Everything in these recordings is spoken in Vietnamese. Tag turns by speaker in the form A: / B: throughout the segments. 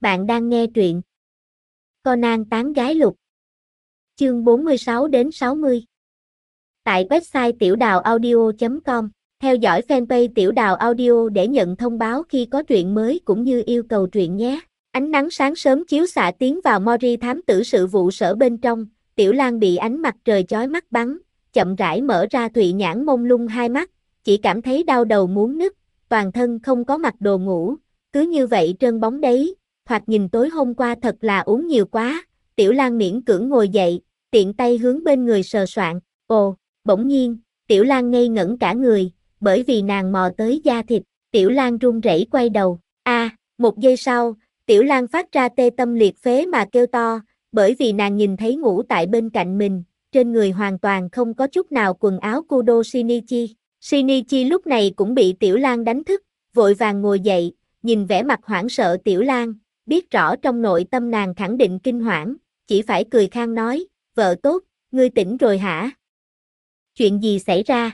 A: Bạn đang nghe truyện Conan tán gái lục. Chương 46 đến 60. Tại website tiểudàuaudio.com, theo dõi fanpage Tiểu Đào Audio để nhận thông báo khi có truyện mới cũng như yêu cầu truyện nhé. Ánh nắng sáng sớm chiếu xạ tiến vào Mori thám tử sự vụ sở bên trong, Tiểu Lang bị ánh mặt trời chói mắt bắn, chậm rãi mở ra thụy nhãn mông lung hai mắt, chỉ cảm thấy đau đầu muốn nứt, toàn thân không có mặc đồ ngủ, cứ như vậy trơn bóng đấy. Thoạt nhìn tối hôm qua thật là uống nhiều quá, Tiểu Lang miễn cưỡng ngồi dậy, tiện tay hướng bên người sờ soạng, ồ, bỗng nhiên, Tiểu Lang ngây ngẩn cả người, bởi vì nàng mò tới da thịt, Tiểu Lang run rẩy quay đầu, một giây sau, Tiểu Lang phát ra tê tâm liệt phế mà kêu to, bởi vì nàng nhìn thấy ngủ tại bên cạnh mình, trên người hoàn toàn không có chút nào quần áo Kudo Shinichi. Shinichi lúc này cũng bị Tiểu Lang đánh thức, vội vàng ngồi dậy, nhìn vẻ mặt hoảng sợ Tiểu Lang, biết rõ trong nội tâm nàng khẳng định kinh hoảng, chỉ phải cười khan nói, vợ tốt, ngươi tỉnh rồi hả? Chuyện gì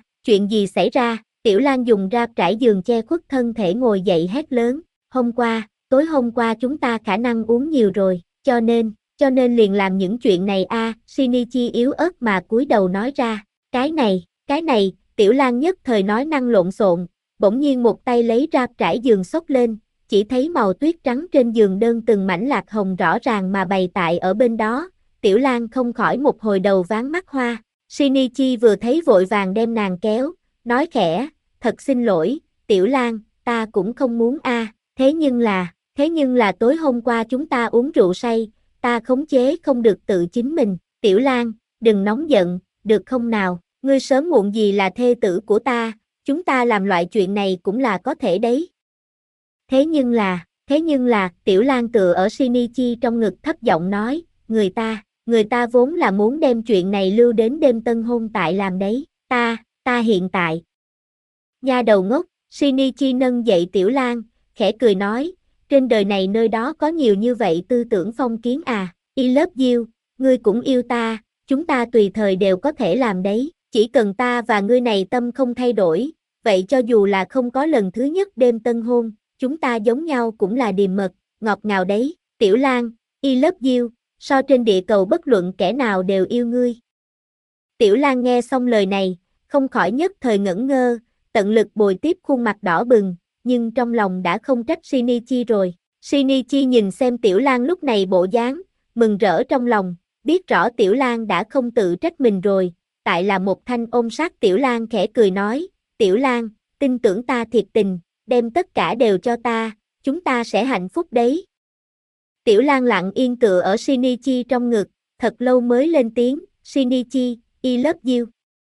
A: xảy ra, Tiểu Lang dùng ráp trải giường che khuất thân thể ngồi dậy hét lớn, tối hôm qua chúng ta khả năng uống nhiều rồi, cho nên liền làm những chuyện này Shinichi yếu ớt mà cúi đầu nói ra, cái này, Tiểu Lang nhất thời nói năng lộn xộn, bỗng nhiên một tay lấy ráp trải giường xốc lên, chỉ thấy màu tuyết trắng trên giường đơn từng mảnh lạc hồng rõ ràng mà bày tại ở bên đó, Tiểu Lang không khỏi một hồi đầu váng mắt hoa. Shinichi vừa thấy vội vàng đem nàng kéo, nói khẽ, thật xin lỗi, Tiểu Lang, ta cũng không muốn thế nhưng là tối hôm qua chúng ta uống rượu say, ta khống chế không được tự chính mình, Tiểu Lang, đừng nóng giận, được không nào, ngươi sớm muộn gì là thê tử của ta, chúng ta làm loại chuyện này cũng là có thể đấy. Thế nhưng là, Tiểu Lang tựa ở Shinichi trong ngực thấp giọng nói, người ta vốn là muốn đem chuyện này lưu đến đêm tân hôn tại làm đấy, ta hiện tại. Nha đầu ngốc, Shinichi nâng dậy Tiểu Lang, khẽ cười nói, trên đời này nơi đó có nhiều như vậy tư tưởng phong kiến I love you, ngươi cũng yêu ta, chúng ta tùy thời đều có thể làm đấy, chỉ cần ta và ngươi này tâm không thay đổi, vậy cho dù là không có lần thứ nhất đêm tân hôn, chúng ta giống nhau cũng là điềm mật, ngọt ngào đấy, Tiểu Lang, I love you, so trên địa cầu bất luận kẻ nào đều yêu ngươi. Tiểu Lang nghe xong lời này, không khỏi nhất thời ngẩn ngơ, tận lực bồi tiếp khuôn mặt đỏ bừng, nhưng trong lòng đã không trách Shinichi rồi. Shinichi nhìn xem Tiểu Lang lúc này bộ dáng, mừng rỡ trong lòng, biết rõ Tiểu Lang đã không tự trách mình rồi, tại là một thanh ôm sát Tiểu Lang khẽ cười nói, Tiểu Lang, tin tưởng ta thiệt tình, đem tất cả đều cho ta, chúng ta sẽ hạnh phúc đấy. Tiểu Lang lặng yên tựa ở Shinichi trong ngực, thật lâu mới lên tiếng, Shinichi, I love you.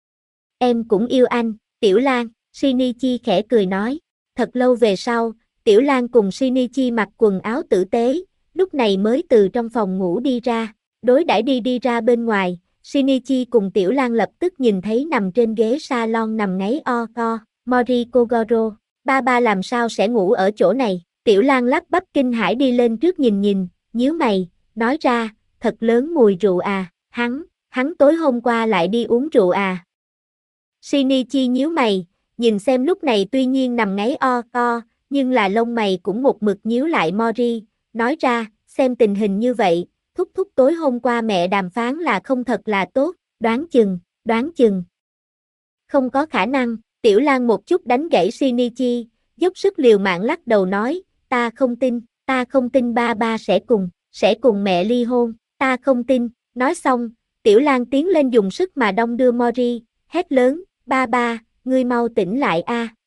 A: Em cũng yêu anh, Tiểu Lang, Shinichi khẽ cười nói. Thật lâu về sau, Tiểu Lang cùng Shinichi mặc quần áo tử tế, lúc này mới từ trong phòng ngủ đi ra, đối đãi đi ra bên ngoài, Shinichi cùng Tiểu Lang lập tức nhìn thấy nằm trên ghế salon nằm ngáy Mori Kogoro, ba làm sao sẽ ngủ ở chỗ này, Tiểu Lang lắp bắp kinh hãi đi lên trước nhìn, nhíu mày, nói ra, thật lớn mùi rượu hắn tối hôm qua lại đi uống rượu Shinichi nhíu mày, nhìn xem lúc này tuy nhiên nằm ngáy nhưng là lông mày cũng một mực nhíu lại Mori, nói ra, xem tình hình như vậy, thúc tối hôm qua mẹ đàm phán là không thật là tốt, đoán chừng. Không có khả năng, Tiểu Lang một chút đánh gãy Shinichi, dốc sức liều mạng lắc đầu nói, ta không tin ba sẽ cùng mẹ ly hôn, ta không tin, nói xong, Tiểu Lang tiến lên dùng sức mà đong đưa Mori, hét lớn, ba, ngươi mau tỉnh lại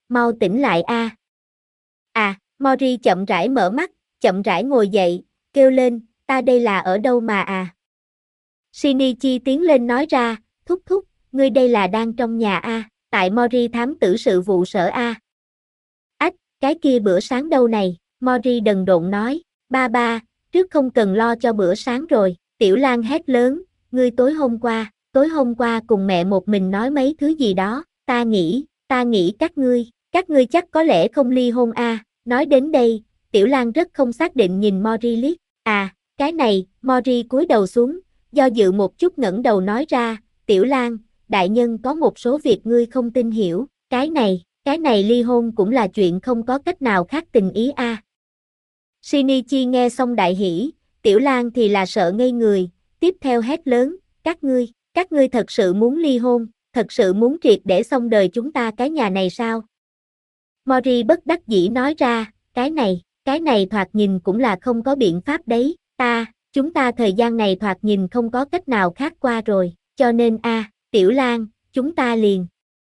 A: Mori chậm rãi mở mắt, chậm rãi ngồi dậy, kêu lên, ta đây là ở đâu mà Shinichi tiến lên nói ra, thúc, ngươi đây là đang trong nhà tại Mori thám tử sự vụ sở cái kia bữa sáng đâu này, Mori đần độn nói, ba, trước không cần lo cho bữa sáng rồi, Tiểu Lang hét lớn, ngươi tối hôm qua cùng mẹ một mình nói mấy thứ gì đó, ta nghĩ các ngươi chắc có lẽ không ly hôn nói đến đây, Tiểu Lang rất không xác định nhìn Mori liếc, cái này, Mori cúi đầu xuống, do dự một chút ngẩng đầu nói ra, Tiểu Lang, đại nhân có một số việc ngươi không tin hiểu, cái này ly hôn cũng là chuyện không có cách nào khác tình ý Shinichi nghe xong đại hỉ, Tiểu Lang thì là sợ ngây người, tiếp theo hét lớn, các ngươi thật sự muốn ly hôn, thật sự muốn triệt để xong đời chúng ta cái nhà này sao? Mori bất đắc dĩ nói ra, cái này thoạt nhìn cũng là không có biện pháp đấy, chúng ta thời gian này thoạt nhìn không có cách nào khác qua rồi, cho nên Tiểu Lang, chúng ta liền.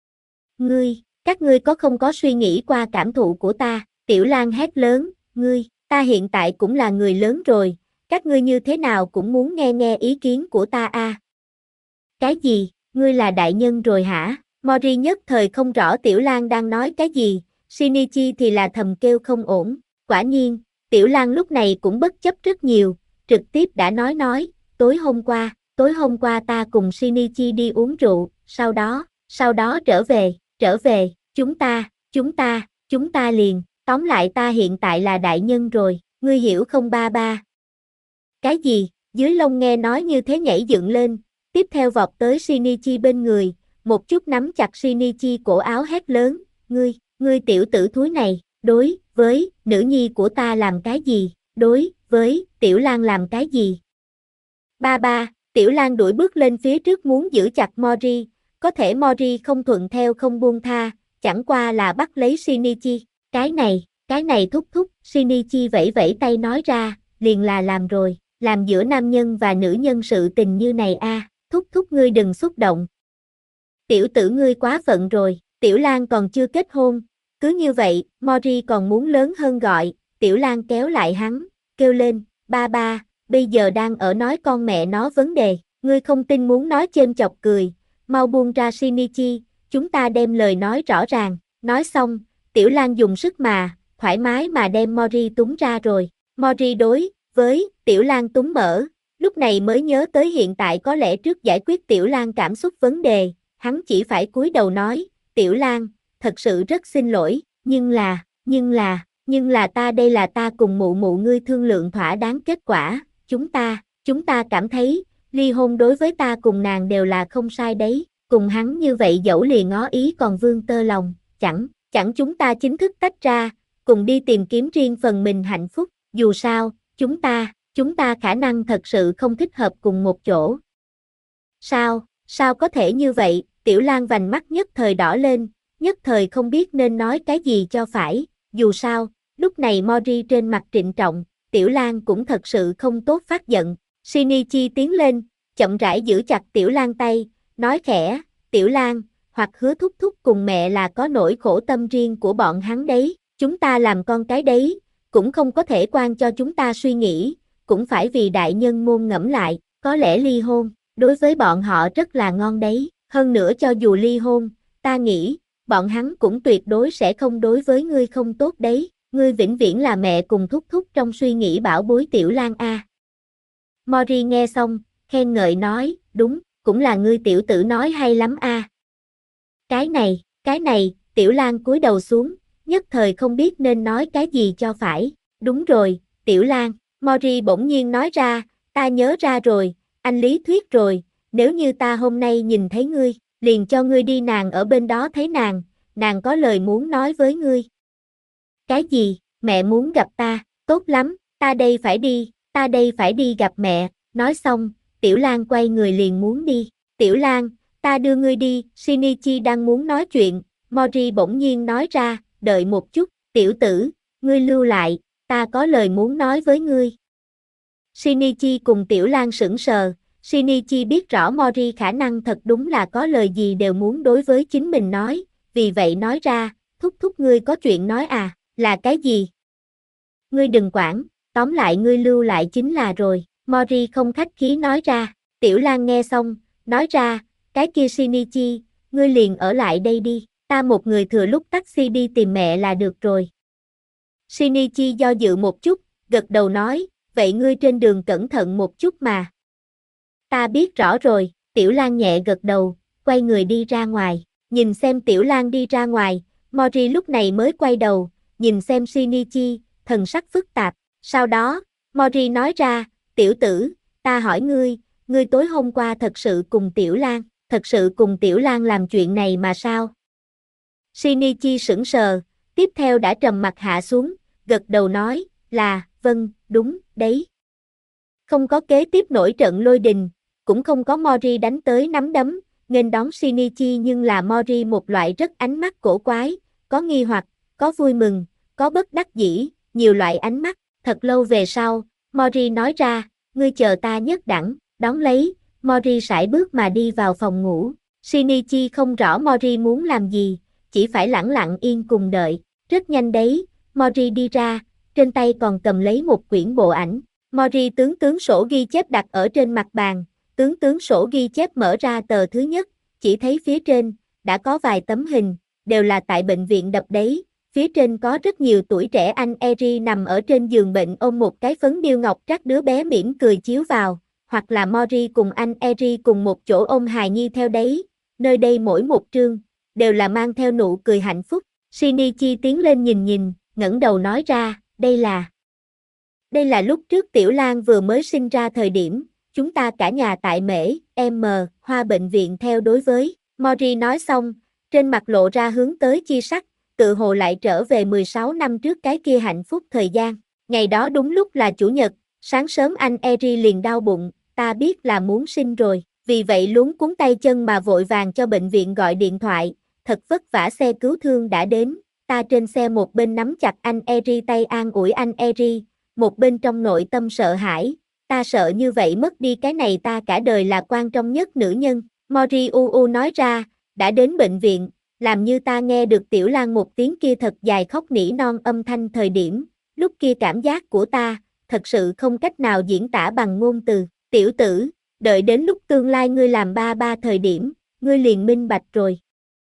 A: Các ngươi có không có suy nghĩ qua cảm thụ của ta, Tiểu Lang hét lớn, ta hiện tại cũng là người lớn rồi, các ngươi như thế nào cũng muốn nghe ý kiến của ta. Cái gì, ngươi là đại nhân rồi hả? Mori nhất thời không rõ Tiểu Lang đang nói cái gì, Shinichi thì là thầm kêu không ổn, quả nhiên, Tiểu Lang lúc này cũng bất chấp rất nhiều, trực tiếp đã nói, tối hôm qua ta cùng Shinichi đi uống rượu, sau đó trở về, chúng ta liền, tóm lại ta hiện tại là đại nhân rồi, ngươi hiểu không ba ba? Cái gì? Dưới lông nghe nói như thế nhảy dựng lên, tiếp theo vọt tới Shinichi bên người, một chút nắm chặt Shinichi cổ áo hét lớn, ngươi tiểu tử thúi này, đối với nữ nhi của ta làm cái gì, đối với Tiểu Lang làm cái gì? Ba, Tiểu Lang đuổi bước lên phía trước muốn giữ chặt Mori, có thể Mori không thuận theo không buông tha, chẳng qua là bắt lấy Shinichi, cái này thúc, Shinichi vẫy vẫy tay nói ra, liền là làm rồi, làm giữa nam nhân và nữ nhân sự tình như này thúc ngươi đừng xúc động. Tiểu tử ngươi quá phận rồi, Tiểu Lang còn chưa kết hôn, cứ như vậy, Mori còn muốn lớn hơn gọi, Tiểu Lang kéo lại hắn, kêu lên, ba, bây giờ đang ở nói con mẹ nó vấn đề, ngươi không tin muốn nói chêm chọc cười, mau buông ra Shinichi, chúng ta đem lời nói rõ ràng, nói xong, Tiểu Lang dùng sức mà, thoải mái mà đem Mori túm ra rồi, Mori đối với Tiểu Lang túm mở, lúc này mới nhớ tới hiện tại có lẽ trước giải quyết Tiểu Lang cảm xúc vấn đề, hắn chỉ phải cúi đầu nói, Tiểu Lang, thật sự rất xin lỗi, nhưng là ta đây là ta cùng mụ ngươi thương lượng thỏa đáng kết quả, chúng ta cảm thấy, ly hôn đối với ta cùng nàng đều là không sai đấy, cùng hắn như vậy dẫu lìa ngó ý còn vương tơ lòng, chẳng chúng ta chính thức tách ra, cùng đi tìm kiếm riêng phần mình hạnh phúc, dù sao, chúng ta khả năng thật sự không thích hợp cùng một chỗ. Sao có thể như vậy, Tiểu Lang vành mắt nhất thời đỏ lên, nhất thời không biết nên nói cái gì cho phải, dù sao, lúc này Mori trên mặt trịnh trọng, Tiểu Lang cũng thật sự không tốt phát giận, Shinichi tiến lên, chậm rãi giữ chặt Tiểu Lang tay, nói khẽ, Tiểu Lang, hoặc hứa thúc cùng mẹ là có nỗi khổ tâm riêng của bọn hắn đấy, chúng ta làm con cái đấy, cũng không có thể quan cho chúng ta suy nghĩ, cũng phải vì đại nhân môn ngẫm lại, có lẽ ly hôn, đối với bọn họ rất là ngon đấy, hơn nữa cho dù ly hôn, ta nghĩ, bọn hắn cũng tuyệt đối sẽ không đối với ngươi không tốt đấy, ngươi vĩnh viễn là mẹ cùng thúc trong suy nghĩ bảo bối Tiểu Lang Mori nghe xong, khen ngợi nói, đúng, cũng là ngươi tiểu tử nói hay lắm Cái này, Tiểu Lang cúi đầu xuống, nhất thời không biết nên nói cái gì cho phải, đúng rồi, Tiểu Lang, Mori bỗng nhiên nói ra, ta nhớ ra rồi, anh lý thuyết rồi, nếu như ta hôm nay nhìn thấy ngươi, liền cho ngươi đi nàng ở bên đó thấy nàng có lời muốn nói với ngươi. Cái gì, mẹ muốn gặp ta, tốt lắm, ta đây phải đi gặp mẹ, nói xong, Tiểu Lang quay người liền muốn đi, Tiểu Lang, ta đưa ngươi đi, Shinichi đang muốn nói chuyện, Mori bỗng nhiên nói ra, đợi một chút, tiểu tử, ngươi lưu lại, ta có lời muốn nói với ngươi. Shinichi cùng Tiểu Lang sững sờ, Shinichi biết rõ Mori khả năng thật đúng là có lời gì đều muốn đối với chính mình nói, vì vậy nói ra, thúc ngươi có chuyện nói là cái gì? Ngươi đừng quản, tóm lại ngươi lưu lại chính là rồi, Mori không khách khí nói ra, Tiểu Lang nghe xong, nói ra, cái kia Shinichi, ngươi liền ở lại đây đi, ta một người thừa lúc taxi đi tìm mẹ là được rồi. Shinichi do dự một chút, gật đầu nói, vậy ngươi trên đường cẩn thận một chút mà. Ta biết rõ rồi, Tiểu Lang nhẹ gật đầu, quay người đi ra ngoài, nhìn xem Tiểu Lang đi ra ngoài, Mori lúc này mới quay đầu, nhìn xem Shinichi, thần sắc phức tạp, sau đó, Mori nói ra, tiểu tử, ta hỏi ngươi tối hôm qua thật sự cùng Tiểu Lang làm chuyện này mà sao? Shinichi sững sờ, tiếp theo đã trầm mặt hạ xuống, gật đầu nói, là, vâng, đúng, đấy. Không có kế tiếp nổi trận lôi đình, cũng không có Mori đánh tới nắm đấm, nghênh đón Shinichi, nhưng là Mori một loại rất ánh mắt cổ quái, có nghi hoặc, có vui mừng, có bất đắc dĩ, nhiều loại ánh mắt. Thật lâu về sau, Mori nói ra, ngươi chờ ta nhất đẳng, đón lấy, Mori sải bước mà đi vào phòng ngủ. Shinichi không rõ Mori muốn làm gì, chỉ phải lẳng lặng yên cùng đợi. Rất nhanh đấy, Mori đi ra, trên tay còn cầm lấy một quyển bộ ảnh. Mori tướng sổ ghi chép đặt ở trên mặt bàn, tướng sổ ghi chép mở ra tờ thứ nhất, chỉ thấy phía trên, đã có vài tấm hình, đều là tại bệnh viện đập đấy. Phía trên có rất nhiều tuổi trẻ anh Eri nằm ở trên giường bệnh ôm một cái phấn điêu ngọc trắc, đứa bé mỉm cười chiếu vào, hoặc là Mori cùng anh Eri cùng một chỗ ôm hài nhi theo đấy. Nơi đây mỗi một trương, đều là mang theo nụ cười hạnh phúc. Shinichi tiến lên nhìn, ngẩng đầu nói ra, đây là lúc trước Tiểu Lang vừa mới sinh ra thời điểm, chúng ta cả nhà tại Hoa bệnh viện theo đối với. Mori nói xong, trên mặt lộ ra hướng tới chi sắc, tự hồ lại trở về 16 năm trước cái kia hạnh phúc thời gian. Ngày đó đúng lúc là chủ nhật, sáng sớm anh Eri liền đau bụng, ta biết là muốn sinh rồi, vì vậy luống cuống tay chân mà vội vàng cho bệnh viện gọi điện thoại, thật vất vả xe cứu thương đã đến, ta trên xe một bên nắm chặt anh Eri tay an ủi anh Eri, một bên trong nội tâm sợ hãi, ta sợ như vậy mất đi cái này ta cả đời là quan trọng nhất nữ nhân. Mori nói ra, đã đến bệnh viện, làm như ta nghe được Tiểu Lang một tiếng kia thật dài khóc nỉ non âm thanh thời điểm, lúc kia cảm giác của ta, thật sự không cách nào diễn tả bằng ngôn từ. Tiểu tử, đợi đến lúc tương lai ngươi làm ba thời điểm, ngươi liền minh bạch rồi.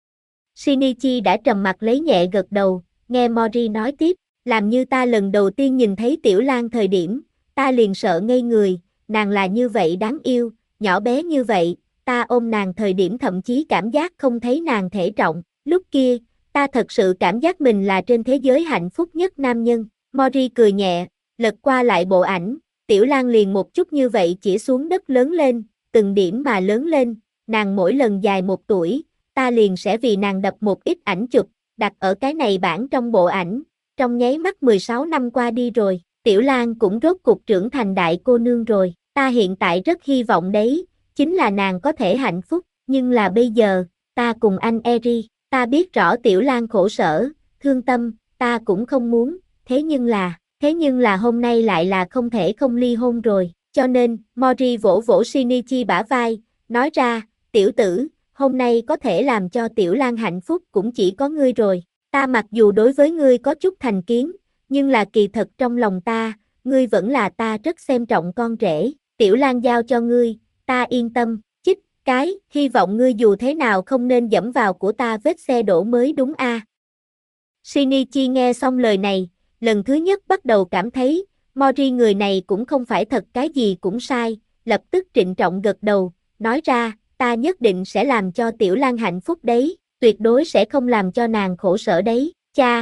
A: Shinichi đã trầm mặc lấy nhẹ gật đầu, nghe Mori nói tiếp, làm như ta lần đầu tiên nhìn thấy Tiểu Lang thời điểm, ta liền sợ ngây người, nàng là như vậy đáng yêu, nhỏ bé như vậy, ta ôm nàng thời điểm thậm chí cảm giác không thấy nàng thể trọng, lúc kia, ta thật sự cảm giác mình là trên thế giới hạnh phúc nhất nam nhân. Mori cười nhẹ, lật qua lại bộ ảnh, Tiểu Lang liền một chút như vậy chỉ xuống đất lớn lên, từng điểm mà lớn lên, nàng mỗi lần dài 1 tuổi, ta liền sẽ vì nàng đập một ít ảnh chụp, đặt ở cái này bảng trong bộ ảnh, trong nháy mắt 16 năm qua đi rồi, Tiểu Lang cũng rốt cục trưởng thành đại cô nương rồi, ta hiện tại rất hy vọng đấy, chính là nàng có thể hạnh phúc, nhưng là bây giờ, ta cùng anh Eri, ta biết rõ Tiểu Lang khổ sở, thương tâm, ta cũng không muốn, thế nhưng là hôm nay lại là không thể không ly hôn rồi, cho nên, Mori vỗ vỗ Shinichi bả vai, nói ra, tiểu tử, hôm nay có thể làm cho Tiểu Lang hạnh phúc cũng chỉ có ngươi rồi, ta mặc dù đối với ngươi có chút thành kiến, nhưng là kỳ thật trong lòng ta, ngươi vẫn là ta rất xem trọng con rể, Tiểu Lang giao cho ngươi, ta yên tâm, chích, cái, hy vọng ngươi dù thế nào không nên dẫm vào của ta vết xe đổ mới đúng a. Shinichi nghe xong lời này, lần thứ nhất bắt đầu cảm thấy, Mori người này cũng không phải thật cái gì cũng sai, lập tức trịnh trọng gật đầu, nói ra, ta nhất định sẽ làm cho Tiểu Lang hạnh phúc đấy, tuyệt đối sẽ không làm cho nàng khổ sở đấy, cha.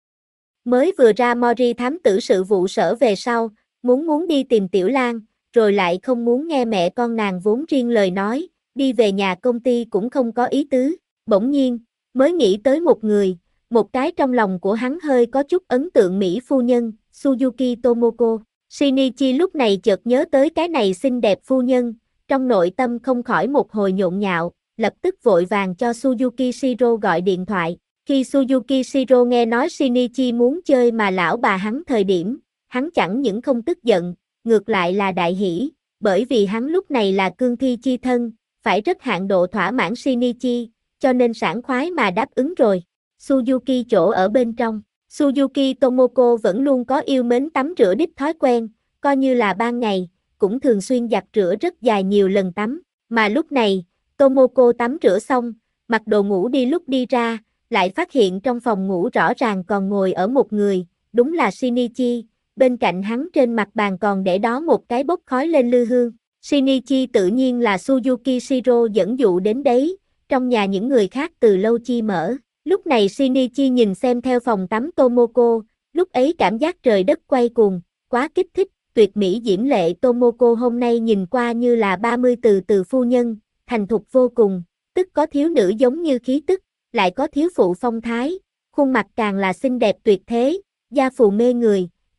A: Mới vừa ra Mori thám tử sự vụ sở về sau, muốn đi tìm Tiểu Lang, rồi lại không muốn nghe mẹ con nàng vốn riêng lời nói, đi về nhà công ty cũng không có ý tứ, bỗng nhiên, mới nghĩ tới một người, một cái trong lòng của hắn hơi có chút ấn tượng Mỹ phu nhân, Suzuki Tomoko. Shinichi lúc này chợt nhớ tới cái này xinh đẹp phu nhân, trong nội tâm không khỏi một hồi nhộn nhạo, lập tức vội vàng cho Suzuki Shiro gọi điện thoại. Khi Suzuki Shiro nghe nói Shinichi muốn chơi mà lão bà hắn thời điểm, hắn chẳng những không tức giận, ngược lại là đại hỉ, bởi vì hắn lúc này là cương thi chi thân, phải rất hạn độ thỏa mãn Shinichi, cho nên sảng khoái mà đáp ứng rồi. Suzuki chỗ ở bên trong, Suzuki Tomoko vẫn luôn có yêu mến tắm rửa đích thói quen, coi như là ban ngày, cũng thường xuyên giặt rửa rất dài nhiều lần tắm, mà lúc này, Tomoko tắm rửa xong, mặc đồ ngủ đi lúc đi ra, lại phát hiện trong phòng ngủ rõ ràng còn ngồi ở một người, đúng là Shinichi, bên cạnh hắn trên mặt bàn còn để đó một cái bốc khói lên lư hương. Shinichi tự nhiên là Suzuki Shiro dẫn dụ đến đấy, trong nhà những người khác từ lâu chi mở. Lúc này Shinichi nhìn xem theo phòng tắm Tomoko, lúc ấy cảm giác trời đất quay cuồng, quá kích thích, tuyệt mỹ diễm lệ Tomoko hôm nay nhìn qua như là 30 từ phu nhân, thành thục vô cùng, tức có thiếu nữ giống như khí tức, lại có thiếu phụ phong thái, khuôn mặt càng là xinh đẹp tuyệt thế, da phù mê người,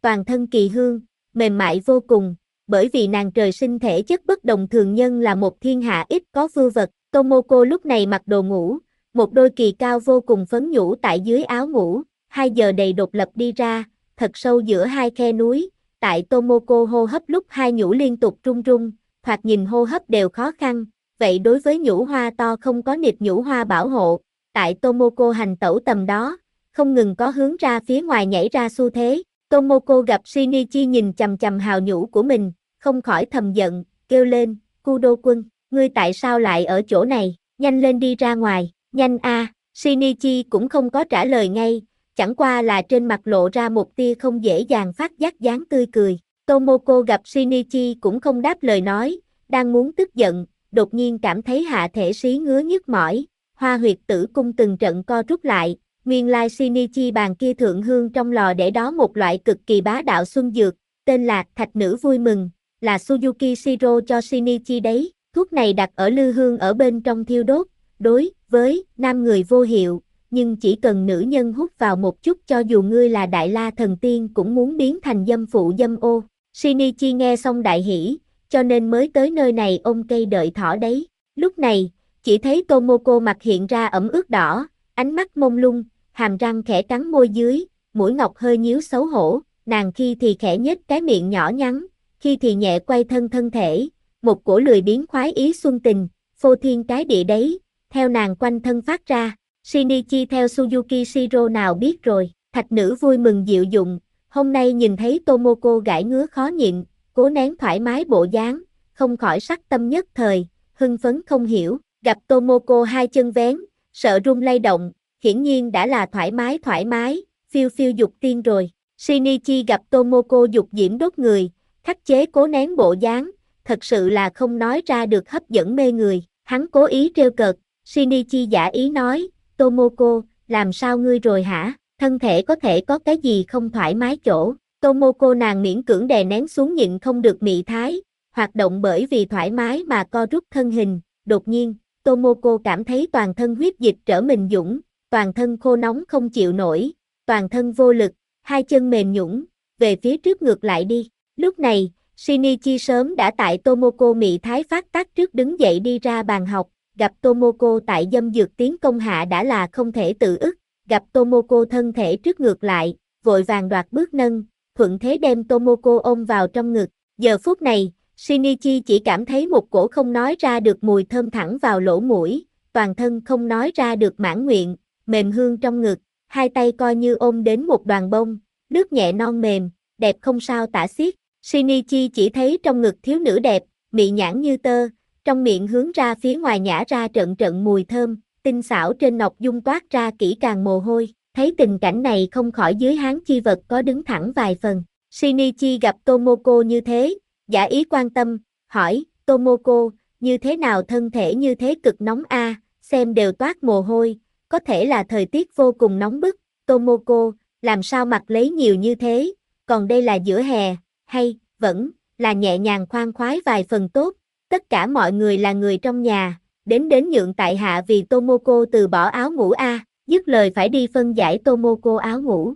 A: toàn thân kỳ hương, mềm mại vô cùng, bởi vì nàng trời sinh thể chất bất đồng thường nhân là một thiên hạ ít có vưu vật. Tomoko lúc này mặc đồ ngủ, một đôi kỳ cao vô cùng phấn nhũ tại dưới áo ngủ, 2 giờ đầy đột lập đi ra, thật sâu giữa hai khe núi, tại Tomoko hô hấp lúc hai nhũ liên tục rung rung, thoạt nhìn hô hấp đều khó khăn, vậy đối với nhũ hoa to không có nịt nhũ hoa bảo hộ, tại Tomoko hành tẩu tầm đó, không ngừng có hướng ra phía ngoài nhảy ra xu thế. Tomoko gặp Shinichi nhìn chằm chằm hào nhũ của mình, không khỏi thầm giận, kêu lên, Kudo-kun, ngươi tại sao lại ở chỗ này, nhanh lên đi ra ngoài, nhanh a. Shinichi cũng không có trả lời ngay, chẳng qua là trên mặt lộ ra một tia không dễ dàng phát giác dáng tươi cười. Tomoko gặp Shinichi cũng không đáp lời nói, đang muốn tức giận, đột nhiên cảm thấy hạ thể xí ngứa nhức mỏi, hoa huyệt tử cung từng trận co rút lại. Nguyên lai Shinichi bàn kia thượng hương trong lò để đó một loại cực kỳ bá đạo xuân dược, tên là Thạch Nữ Vui Mừng, là Suzuki Shiro cho Shinichi đấy. Thuốc này đặt ở lư hương ở bên trong thiêu đốt, đối với nam người vô hiệu, nhưng chỉ cần nữ nhân hút vào một chút cho dù ngươi là đại la thần tiên cũng muốn biến thành dâm phụ dâm ô. Shinichi nghe xong đại hỉ, cho nên mới tới nơi này ôm cây đợi thỏ đấy. Lúc này, chỉ thấy Tomoko mặt hiện ra ẩm ướt đỏ, ánh mắt mông lung, hàm răng khẽ cắn môi dưới, mũi ngọc hơi nhíu xấu hổ, nàng khi thì khẽ nhếch cái miệng nhỏ nhắn, khi thì nhẹ quay thân thể, một cổ lười biếng khoái ý xuân tình, phô thiên cái địa đấy, theo nàng quanh thân phát ra. Shinichi theo Suzuki Shiro nào biết rồi, Thạch Nữ Vui Mừng dịu dụng, hôm nay nhìn thấy Tomoko gãi ngứa khó nhịn, cố nén thoải mái bộ dáng, không khỏi sắc tâm nhất thời, hưng phấn không hiểu, gặp Tomoko hai chân vén, sợ rung lay động, hiển nhiên đã là thoải mái, phiêu phiêu dục tiên rồi. Shinichi gặp Tomoko dục diễm đốt người, khắc chế cố nén bộ dáng, thật sự là không nói ra được hấp dẫn mê người, hắn cố ý trêu cợt, Shinichi giả ý nói, Tomoko, làm sao ngươi rồi hả, thân thể có thể có cái gì không thoải mái chỗ. Tomoko nàng miễn cưỡng đè nén xuống nhịn không được mị thái, hoạt động bởi vì thoải mái mà co rút thân hình, đột nhiên, Tomoko cảm thấy toàn thân huyết dịch trở mình dũng, toàn thân khô nóng không chịu nổi, toàn thân vô lực, hai chân mềm nhũn, về phía trước ngược lại đi. Lúc này, Shinichi sớm đã tại Tomoko mị thái phát tác trước đứng dậy đi ra bàn học, gặp Tomoko tại dâm dược tiến công hạ đã là không thể tự ức, gặp Tomoko thân thể trước ngược lại, vội vàng đoạt bước nâng, thuận thế đem Tomoko ôm vào trong ngực. Giờ phút này, Shinichi chỉ cảm thấy một cổ không nói ra được mùi thơm thẳng vào lỗ mũi, toàn thân không nói ra được mãn nguyện, mềm hương trong ngực, hai tay coi như ôm đến một đoàn bông, lướt nhẹ non mềm, đẹp không sao tả xiết. Shinichi chỉ thấy trong ngực thiếu nữ đẹp, mị nhãn như tơ, trong miệng hướng ra phía ngoài nhả ra trận trận mùi thơm, tinh xảo trên ngọc dung toát ra kỹ càng mồ hôi, thấy tình cảnh này không khỏi dưới háng chi vật có đứng thẳng vài phần. Shinichi gặp Tomoko như thế, giả ý quan tâm, hỏi, Tomoko, như thế nào thân thể như thế cực nóng a, xem đều toát mồ hôi, có thể là thời tiết vô cùng nóng bức. Tomoko, làm sao mặc lấy nhiều như thế, còn đây là giữa hè, hay, vẫn, là nhẹ nhàng khoan khoái vài phần tốt, tất cả mọi người là người trong nhà, đến nhượng tại hạ vì Tomoko từ bỏ áo ngủ a. Dứt lời phải đi phân giải Tomoko áo ngủ,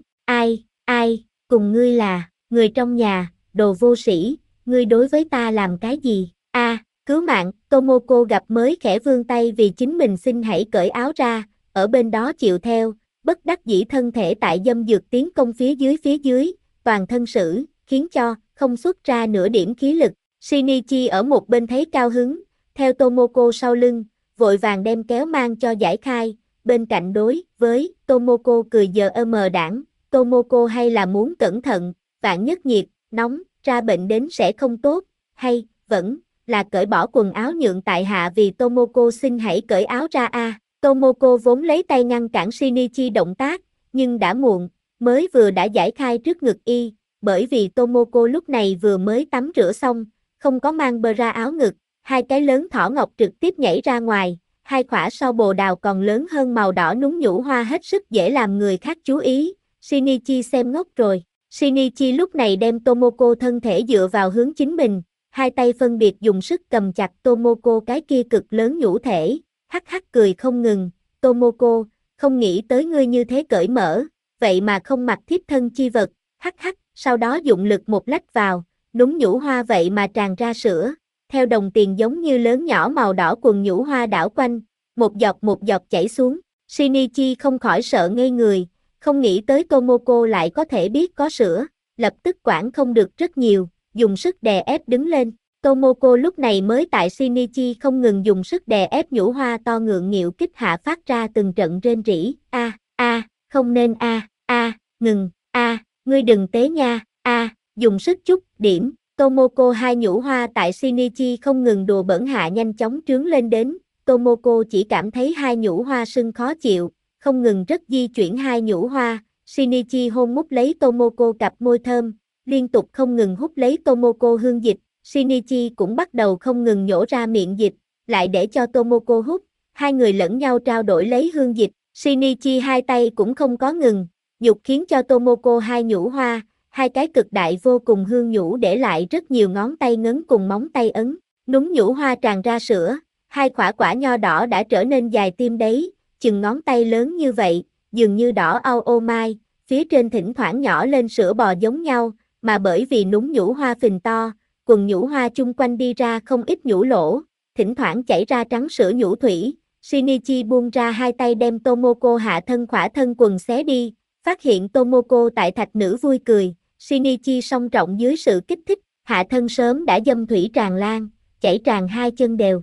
A: ai, cùng ngươi là, người trong nhà, đồ vô sĩ, ngươi đối với ta làm cái gì, cứu mạng. Tomoko gặp mới khẽ vươn tay vì chính mình xin hãy cởi áo ra, ở bên đó chịu theo, bất đắc dĩ thân thể tại dâm dược tiến công phía dưới, toàn thân sử, khiến cho, không xuất ra nửa điểm khí lực. Shinichi ở một bên thấy cao hứng, theo Tomoko sau lưng, vội vàng đem kéo mang cho giải khai, bên cạnh đối với Tomoko cười giờ đảng, Tomoko hay là muốn cẩn thận, vạn nhất nhiệt, nóng, ra bệnh đến sẽ không tốt, hay, vẫn, là cởi bỏ quần áo nhượng tại hạ vì Tomoko xin hãy cởi áo ra a. Tomoko vốn lấy tay ngăn cản Shinichi động tác, nhưng đã muộn, mới vừa đã giải khai trước ngực y, bởi vì Tomoko lúc này vừa mới tắm rửa xong, không có mang bra áo ngực, hai cái lớn thỏ ngọc trực tiếp nhảy ra ngoài, hai khỏa sau bồ đào còn lớn hơn màu đỏ núng nhũ hoa hết sức dễ làm người khác chú ý. Shinichi xem ngốc rồi. Shinichi lúc này đem Tomoko thân thể dựa vào hướng chính mình, hai tay phân biệt dùng sức cầm chặt Tomoko cái kia cực lớn nhũ thể, hắc hắc cười không ngừng. Tomoko, không nghĩ tới ngươi như thế cởi mở, vậy mà không mặc thiếp thân chi vật, hắc hắc, sau đó dụng lực một lách vào, núm nhũ hoa vậy mà tràn ra sữa, theo đồng tiền giống như lớn nhỏ màu đỏ quần nhũ hoa đảo quanh, một giọt chảy xuống. Shinichi không khỏi sợ ngây người, không nghĩ tới Tomoko lại có thể biết có sữa, lập tức quản không được rất nhiều, dùng sức đè ép đứng lên. Tomoko lúc này mới tại Shinichi không ngừng dùng sức đè ép nhũ hoa to ngượng nghịu kích hạ phát ra từng trận rên rỉ, không nên ngừng, ngươi đừng tế nha, dùng sức chút, điểm. Tomoko hai nhũ hoa tại Shinichi không ngừng đùa bỡn hạ nhanh chóng trướng lên đến, Tomoko chỉ cảm thấy hai nhũ hoa sưng khó chịu, không ngừng rất di chuyển hai nhũ hoa, Shinichi hôn mút lấy Tomoko cặp môi thơm, liên tục không ngừng hút lấy Tomoko hương dịch, Shinichi cũng bắt đầu không ngừng nhổ ra miệng dịch, lại để cho Tomoko hút, hai người lẫn nhau trao đổi lấy hương dịch, Shinichi hai tay cũng không có ngừng, dục khiến cho Tomoko hai nhũ hoa, hai cái cực đại vô cùng hương nhũ để lại rất nhiều ngón tay ngấn cùng móng tay ấn, núm nhũ hoa tràn ra sữa, hai quả nho đỏ đã trở nên dài tim đấy, chừng ngón tay lớn như vậy, dường như đỏ au ô mai, phía trên thỉnh thoảng nhỏ lên sữa bò giống nhau, mà bởi vì núm nhũ hoa phình to, quần nhũ hoa chung quanh đi ra không ít nhũ lỗ, thỉnh thoảng chảy ra trắng sữa nhũ thủy, Shinichi buông ra hai tay đem Tomoko hạ thân khỏa thân quần xé đi, phát hiện Tomoko tại thạch nữ vui cười, Shinichi song trọng dưới sự kích thích, hạ thân sớm đã dâm thủy tràn lan, chảy tràn hai chân đều,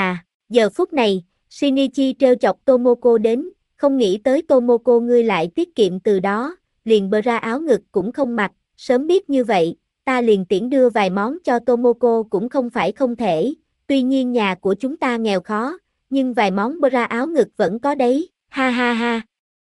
A: giờ phút này, Shinichi trêu chọc Tomoko đến, không nghĩ tới Tomoko ngươi lại tiết kiệm từ đó, liền bra áo ngực cũng không mặc, sớm biết như vậy, ta liền tiễn đưa vài món cho Tomoko cũng không phải không thể, tuy nhiên nhà của chúng ta nghèo khó, nhưng vài món bra áo ngực vẫn có đấy, ha ha ha.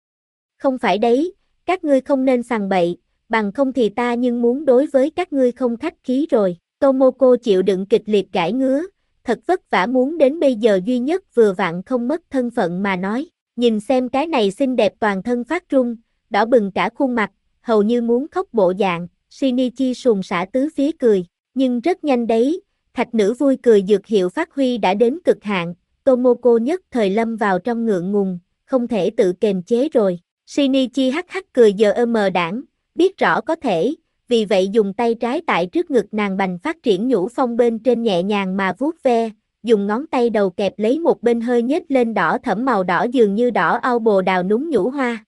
A: Không phải đấy, các ngươi không nên sằng bậy, bằng không thì ta nhưng muốn đối với các ngươi không khách khí rồi. Tomoko chịu đựng kịch liệt gãi ngứa, thật vất vả muốn đến bây giờ duy nhất vừa vặn không mất thân phận mà nói, nhìn xem cái này xinh đẹp toàn thân phát run, đỏ bừng cả khuôn mặt, hầu như muốn khóc bộ dạng, Shinichi sùng sã tứ phía cười, nhưng rất nhanh đấy, thạch nữ vui cười dược hiệu phát huy đã đến cực hạn, Tomoko nhất thời lâm vào trong ngượng ngùng, không thể tự kềm chế rồi, Shinichi hắc hắc cười giờ mờ đảng, biết rõ có thể, vì vậy dùng tay trái tại trước ngực nàng bành phát triển nhũ phong bên trên nhẹ nhàng mà vuốt ve, dùng ngón tay đầu kẹp lấy một bên hơi nhếch lên đỏ thẫm màu đỏ dường như đỏ au bồ đào núm nhũ hoa,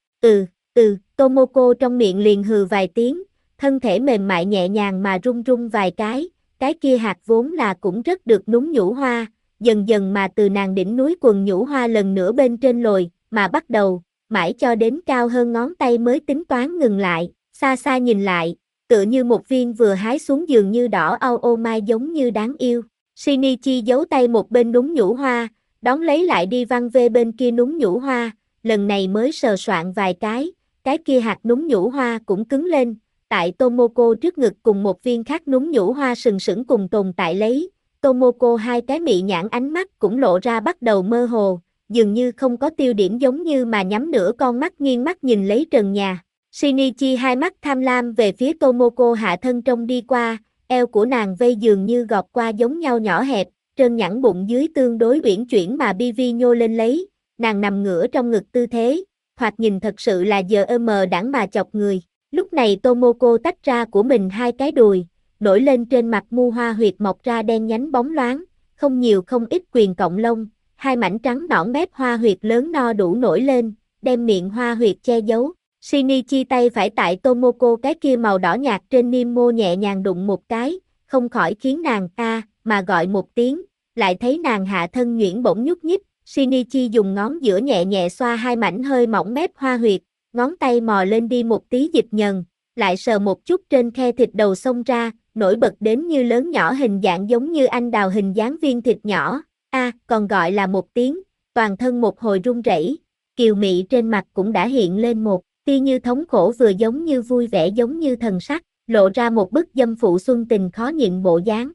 A: Tomoko trong miệng liền hừ vài tiếng, thân thể mềm mại nhẹ nhàng mà rung rung vài cái kia hạt vốn là cũng rất được núm nhũ hoa, dần dần mà từ nàng đỉnh núi quần nhũ hoa lần nữa bên trên lồi, mà bắt đầu, mãi cho đến cao hơn ngón tay mới tính toán ngừng lại, xa xa nhìn lại, tựa như một viên vừa hái xuống dường như đỏ au ô mai giống như đáng yêu. Shinichi giấu tay một bên núm nhũ hoa, đón lấy lại đi văng về bên kia núm nhũ hoa, lần này mới sờ soạn vài cái kia hạt núm nhũ hoa cũng cứng lên, tại Tomoko trước ngực cùng một viên khác núm nhũ hoa sừng sững cùng tồn tại lấy, Tomoko hai cái mị nhãn ánh mắt cũng lộ ra bắt đầu mơ hồ, dường như không có tiêu điểm giống như mà nhắm nửa con mắt nghiêng mắt nhìn lấy trần nhà. Shinichi hai mắt tham lam về phía Tomoko hạ thân trông đi qua, eo của nàng vây dường như gọt qua giống nhau nhỏ hẹp, trơn nhẵn bụng dưới tương đối uyển chuyển mà BV nhô lên lấy, nàng nằm ngửa trong ngực tư thế, thoạt nhìn thật sự là giờ đãng mà chọc người. Lúc này Tomoko tách ra của mình hai cái đùi, nổi lên trên mặt mu hoa huyệt mọc ra đen nhánh bóng loáng, không nhiều không ít quyền cọng lông, hai mảnh trắng nõn mép hoa huyệt lớn no đủ nổi lên, đem miệng hoa huyệt che giấu. Shinichi tay phải tại Tomoko cái kia màu đỏ nhạt trên niêm mô nhẹ nhàng đụng một cái, không khỏi khiến nàng mà gọi một tiếng, lại thấy nàng hạ thân nhuyễn bỗng nhúc nhích, Shinichi dùng ngón giữa nhẹ nhẹ xoa hai mảnh hơi mỏng mép hoa huyệt, ngón tay mò lên đi một tí dịch nhần, lại sờ một chút trên khe thịt đầu xông ra, nổi bật đến như lớn nhỏ hình dạng giống như anh đào hình dáng viên thịt nhỏ, còn gọi là một tiếng, toàn thân một hồi run rẩy, kiều mị trên mặt cũng đã hiện lên một tia như thống khổ vừa giống như vui vẻ giống như thần sắc, lộ ra một bức dâm phụ xuân tình khó nhịn bộ dáng.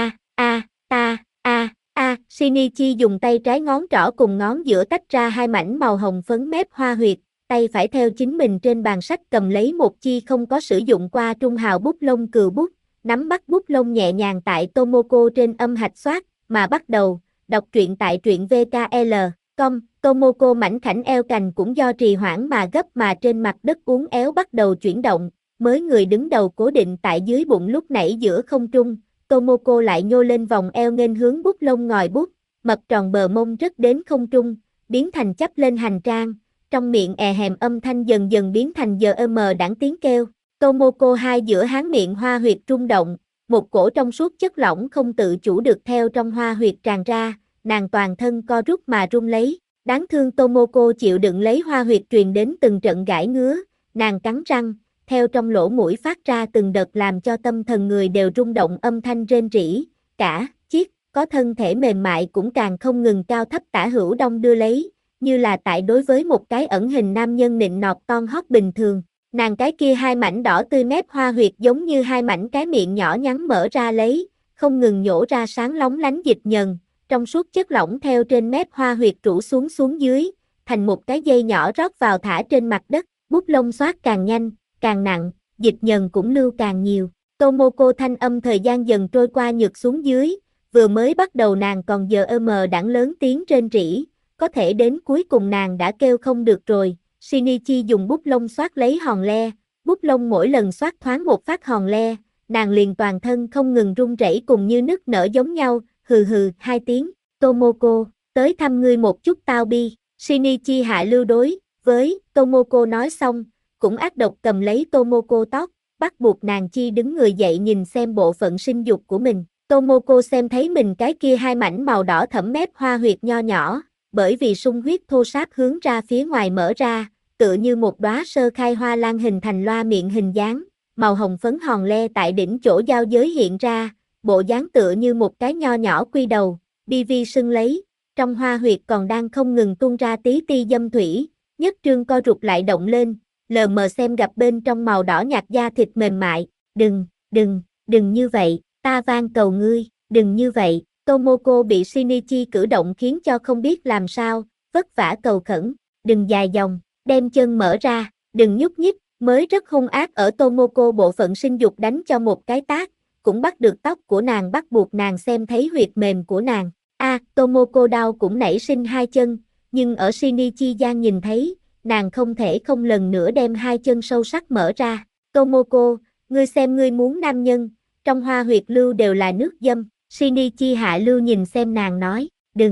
A: Shinichi dùng tay trái ngón trỏ cùng ngón giữa tách ra hai mảnh màu hồng phấn mép hoa huyệt, tay phải theo chính mình trên bàn sách cầm lấy một chi không có sử dụng qua trung hào bút lông cừu bút, nắm bắt bút lông nhẹ nhàng tại Tomoko trên âm hạch xoát, mà bắt đầu đọc truyện tại truyện VKL.com. Tomoko mảnh khảnh eo cành cũng do trì hoãn mà gấp mà trên mặt đất uốn éo bắt đầu chuyển động, mới người đứng đầu cố định tại dưới bụng lúc nãy giữa không trung, Tomoko lại nhô lên vòng eo nghênh hướng bút lông ngòi bút, mập tròn bờ mông rất đến không trung, biến thành chắp lên hành trang, trong miệng hèm âm thanh dần dần biến thành đãng tiếng kêu. Tomoko hai giữa háng miệng hoa huyệt rung động, một cổ trong suốt chất lỏng không tự chủ được theo trong hoa huyệt tràn ra, nàng toàn thân co rút mà run lấy. Đáng thương Tomoko chịu đựng lấy hoa huyệt truyền đến từng trận gãi ngứa, nàng cắn răng, theo trong lỗ mũi phát ra từng đợt làm cho tâm thần người đều rung động âm thanh rên rỉ, cả chiếc có thân thể mềm mại cũng càng không ngừng cao thấp tả hữu đong đưa lấy, như là tại đối với một cái ẩn hình nam nhân nịnh nọt con hót bình thường. Nàng cái kia hai mảnh đỏ tươi mép hoa huyệt giống như hai mảnh cái miệng nhỏ nhắn mở ra lấy, không ngừng nhổ ra sáng lóng lánh dịch nhờn, trong suốt chất lỏng theo trên mép hoa huyệt rủ xuống dưới, thành một cái dây nhỏ rót vào thả trên mặt đất, bút lông xoát càng nhanh, càng nặng, dịch nhờn cũng lưu càng nhiều. Tomoko thanh âm thời gian dần trôi qua nhược xuống dưới, vừa mới bắt đầu nàng còn đãng lớn tiếng rên rỉ, có thể đến cuối cùng nàng đã kêu không được rồi. Shinichi dùng bút lông xoát lấy hòn le, bút lông mỗi lần xoát thoáng một phát hòn le, nàng liền toàn thân không ngừng run rẩy cùng như nức nở giống nhau, hừ hừ hai tiếng. Tomoko, tới thăm ngươi một chút tao bi. Shinichi hạ lưu đối với Tomoko nói xong, cũng ác độc cầm lấy Tomoko tóc, bắt buộc nàng chi đứng người dậy nhìn xem bộ phận sinh dục của mình. Tomoko xem thấy mình cái kia hai mảnh màu đỏ thẫm mép hoa huyệt nho nhỏ, bởi vì sung huyết thô ráp hướng ra phía ngoài mở ra, tựa như một đóa sơ khai hoa lan hình thành loa miệng hình dáng, màu hồng phấn hòn le tại đỉnh chỗ giao giới hiện ra, bộ dáng tựa như một cái nho nhỏ quy đầu, BV sưng lấy, trong hoa huyệt còn đang không ngừng tuôn ra tí ti dâm thủy, nhất trương co rụt lại động lên, lờ mờ xem gặp bên trong màu đỏ nhạt da thịt mềm mại, đừng như vậy, ta van cầu ngươi, đừng như vậy. Tomoko bị Shinichi cử động khiến cho không biết làm sao, vất vả cầu khẩn, đừng dài dòng, đem chân mở ra, đừng nhúc nhích, mới rất hung ác ở Tomoko bộ phận sinh dục đánh cho một cái tát, cũng bắt được tóc của nàng bắt buộc nàng xem thấy huyệt mềm của nàng. Tomoko đau cũng nảy sinh hai chân, nhưng ở Shinichi gian nhìn thấy, nàng không thể không lần nữa đem hai chân sâu sắc mở ra. Tomoko, ngươi xem ngươi muốn nam nhân, trong hoa huyệt lưu đều là nước dâm. Shinichi hạ lưu nhìn xem nàng nói,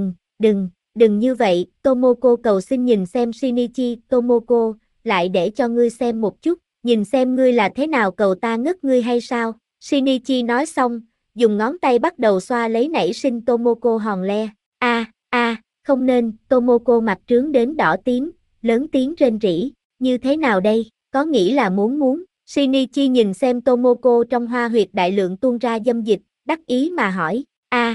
A: đừng như vậy. Tomoko cầu xin nhìn xem Shinichi. Tomoko, lại để cho ngươi xem một chút, nhìn xem ngươi là thế nào cầu ta ngất ngươi hay sao. Shinichi nói xong, dùng ngón tay bắt đầu xoa lấy nảy sinh Tomoko hòn le. Không nên. Tomoko mặt trướng đến đỏ tím, lớn tiếng rên rỉ, như thế nào đây, có nghĩ là muốn. Shinichi nhìn xem Tomoko trong hoa huyệt đại lượng tuôn ra dâm dịch, đắc ý mà hỏi,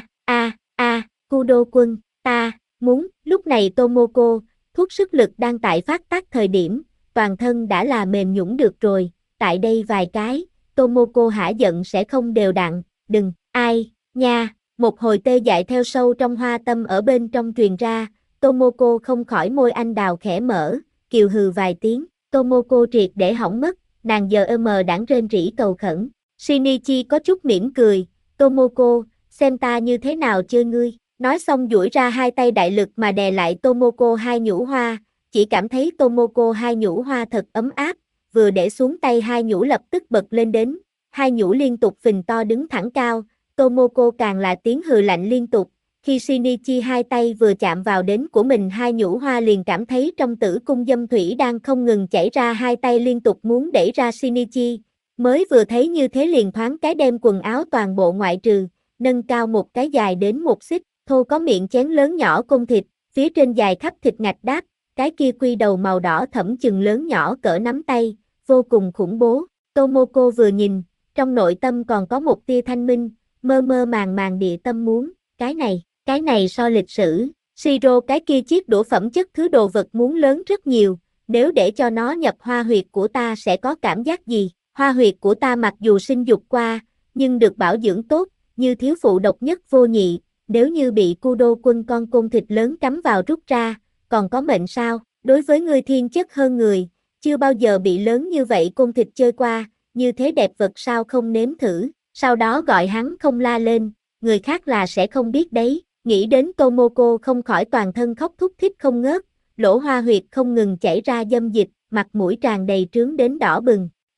A: Kudo quân, ta, muốn. Lúc này Tomoko, thuốc sức lực đang tại phát tác thời điểm, toàn thân đã là mềm nhũn được rồi, tại đây vài cái, Tomoko hả giận sẽ không đều đặn, đừng, ai, nha, một hồi tê dại theo sâu trong hoa tâm ở bên trong truyền ra, Tomoko không khỏi môi anh đào khẽ mở, kiều hừ vài tiếng, Tomoko triệt để hỏng mất, nàng đãng rên rỉ cầu khẩn. Shinichi có chút mỉm cười, Tomoko, xem ta như thế nào chơi ngươi. Nói xong duỗi ra hai tay đại lực mà đè lại Tomoko hai nhũ hoa, chỉ cảm thấy Tomoko hai nhũ hoa thật ấm áp, vừa để xuống tay hai nhũ lập tức bật lên đến, hai nhũ liên tục phình to đứng thẳng cao, Tomoko càng là tiếng hừ lạnh liên tục, khi Shinichi hai tay vừa chạm vào đến của mình hai nhũ hoa liền cảm thấy trong tử cung dâm thủy đang không ngừng chảy ra, hai tay liên tục muốn đẩy ra Shinichi, mới vừa thấy như thế liền thoáng cái đem quần áo toàn bộ ngoại trừ, nâng cao một cái dài đến một xích, thô có miệng chén lớn nhỏ côn thịt, phía trên dài khắp thịt ngạch đáp, cái kia quy đầu màu đỏ thẫm chừng lớn nhỏ cỡ nắm tay, vô cùng khủng bố. Tomoko vừa nhìn, trong nội tâm còn có một tia thanh minh, mơ mơ màng màng địa tâm muốn, cái này so lịch sử, Shiro cái kia chiếc đũa phẩm chất thứ đồ vật muốn lớn rất nhiều, nếu để cho nó nhập hoa huyệt của ta sẽ có cảm giác gì? Hoa huyệt của ta mặc dù sinh dục qua, nhưng được bảo dưỡng tốt, như thiếu phụ độc nhất vô nhị, nếu như bị Kudo quân con côn thịt lớn cắm vào rút ra, còn có mệnh sao? Đối với ngươi thiên chất hơn người, chưa bao giờ bị lớn như vậy côn thịt chơi qua, như thế đẹp vật sao không nếm thử, sau đó gọi hắn không la lên, người khác là sẽ không biết đấy. Nghĩ đến Tomoko không khỏi toàn thân khóc thút thít không ngớt, lỗ hoa huyệt không ngừng chảy ra dâm dịch, mặt mũi tràn đầy trướng đến đỏ bừng.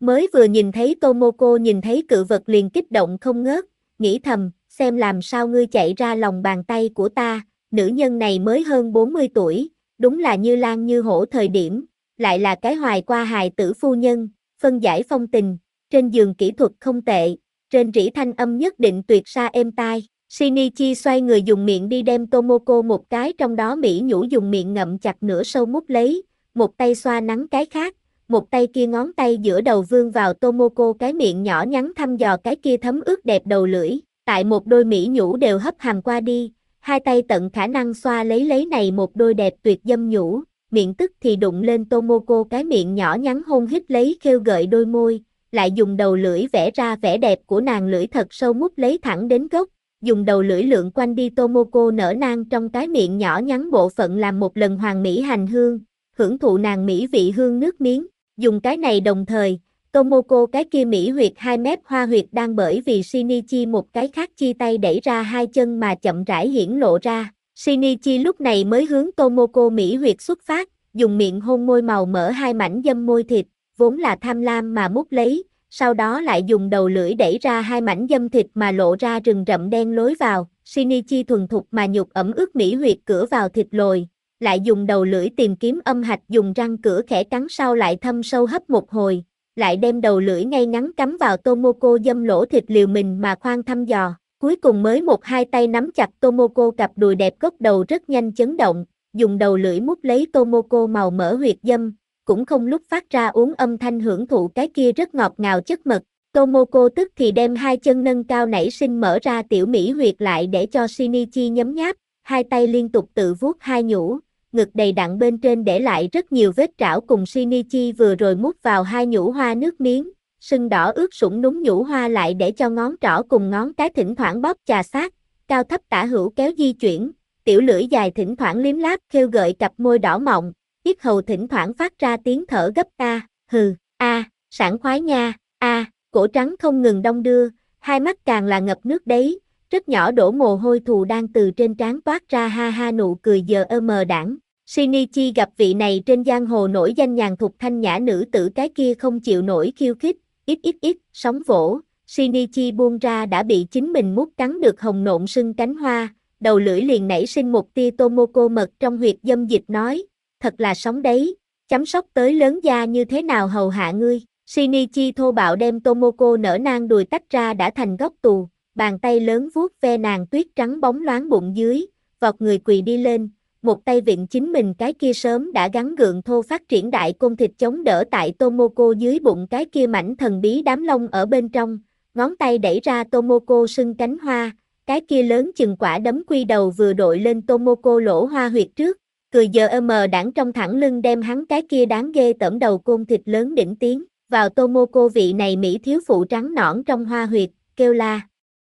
A: Mới vừa nhìn thấy Tomoko nhìn thấy cự vật liền kích động không ngớt, nghĩ thầm, xem làm sao ngươi chạy ra lòng bàn tay của ta, nữ nhân này mới hơn 40 tuổi, đúng là như lan như hổ thời điểm, lại là cái hoài qua hài tử phu nhân, phân giải phong tình, trên giường kỹ thuật không tệ, trên rỉ thanh âm nhất định tuyệt xa êm tai. Shinichi xoay người dùng miệng đi đem Tomoko một cái trong đó mỹ nhũ dùng miệng ngậm chặt nửa sâu mút lấy, một tay xoa nắng cái khác, một tay kia ngón tay giữa đầu vươn vào Tomoko cái miệng nhỏ nhắn thăm dò cái kia thấm ướt đẹp đầu lưỡi, tại một đôi mỹ nhũ đều hấp hàm qua đi, hai tay tận khả năng xoa lấy này một đôi đẹp tuyệt dâm nhũ, miệng tức thì đụng lên Tomoko cái miệng nhỏ nhắn hôn hít lấy khêu gợi đôi môi, lại dùng đầu lưỡi vẽ ra vẻ đẹp của nàng lưỡi thật sâu mút lấy thẳng đến gốc, dùng đầu lưỡi lượn quanh đi Tomoko nở nang trong cái miệng nhỏ nhắn bộ phận làm một lần hoàn mỹ hành hương, hưởng thụ nàng mỹ vị hương nước miếng, dùng cái này đồng thời, Tomoko cái kia mỹ huyệt hai mép hoa huyệt đang bởi vì Shinichi một cái khác chi tay đẩy ra hai chân mà chậm rãi hiển lộ ra, Shinichi lúc này mới hướng Tomoko mỹ huyệt xuất phát, dùng miệng hôn môi màu mỡ hai mảnh dâm môi thịt, vốn là tham lam mà mút lấy, sau đó lại dùng đầu lưỡi đẩy ra hai mảnh dâm thịt mà lộ ra rừng rậm đen lối vào, Shinichi thuần thục mà nhục ẩm ướt mỹ huyệt cửa vào thịt lồi, lại dùng đầu lưỡi tìm kiếm âm hạch dùng răng cửa khẽ cắn sau lại thâm sâu hấp một hồi, lại đem đầu lưỡi ngay ngắn cắm vào Tomoko dâm lỗ thịt liều mình mà khoan thăm dò, cuối cùng mới một hai tay nắm chặt Tomoko cặp đùi đẹp gốc đầu rất nhanh chấn động, dùng đầu lưỡi mút lấy Tomoko màu mỡ huyệt dâm, cũng không lúc phát ra uống âm thanh hưởng thụ cái kia rất ngọt ngào chất mật. Tomoko tức thì đem hai chân nâng cao nảy sinh mở ra tiểu mỹ huyệt lại để cho Shinichi nhấm nháp, hai tay liên tục tự vuốt hai nhũ, ngực đầy đặn bên trên để lại rất nhiều vết trảo cùng Shinichi vừa rồi mút vào hai nhũ hoa nước miếng, sưng đỏ ướt sũng núm nhũ hoa lại để cho ngón trỏ cùng ngón cái thỉnh thoảng bóp chà sát, cao thấp tả hữu kéo di chuyển, tiểu lưỡi dài thỉnh thoảng liếm láp khêu gợi cặp môi đỏ mọng, yết hầu thỉnh thoảng phát ra tiếng thở gấp a, hừ, a, sảng khoái nha, a, cổ trắng không ngừng đong đưa, hai mắt càng là ngập nước đấy, rất nhỏ đổ mồ hôi thù đang từ trên trán toát ra ha ha nụ cười giờ mờ đãng. Shinichi gặp vị này trên giang hồ nổi danh nhàn thục thanh nhã nữ tử cái kia không chịu nổi khiêu khích, ít, sóng vỗ, Shinichi buông ra đã bị chính mình mút cắn được hồng nộn sưng cánh hoa, đầu lưỡi liền nảy sinh một tia Tomoko mật trong huyệt dâm dịch nói, thật là sóng đấy, chăm sóc tới lớn da như thế nào hầu hạ ngươi, Shinichi thô bạo đem Tomoko nở nang đùi tách ra đã thành góc tù, bàn tay lớn vuốt ve nàng tuyết trắng bóng loáng bụng dưới, vọt người quỳ đi lên, một tay vịn chính mình cái kia sớm đã gắn gượng thô phát triển đại côn thịt chống đỡ tại Tomoko dưới bụng cái kia mảnh thần bí đám lông ở bên trong, ngón tay đẩy ra Tomoko sưng cánh hoa, cái kia lớn chừng quả đấm quy đầu vừa đội lên Tomoko lỗ hoa huyệt trước, cười giờ mờ đãng trong thẳng lưng đem hắn cái kia đáng ghê tởm đầu côn thịt lớn đỉnh tiến, vào Tomoko vị này mỹ thiếu phụ trắng nõn trong hoa huyệt, kêu la.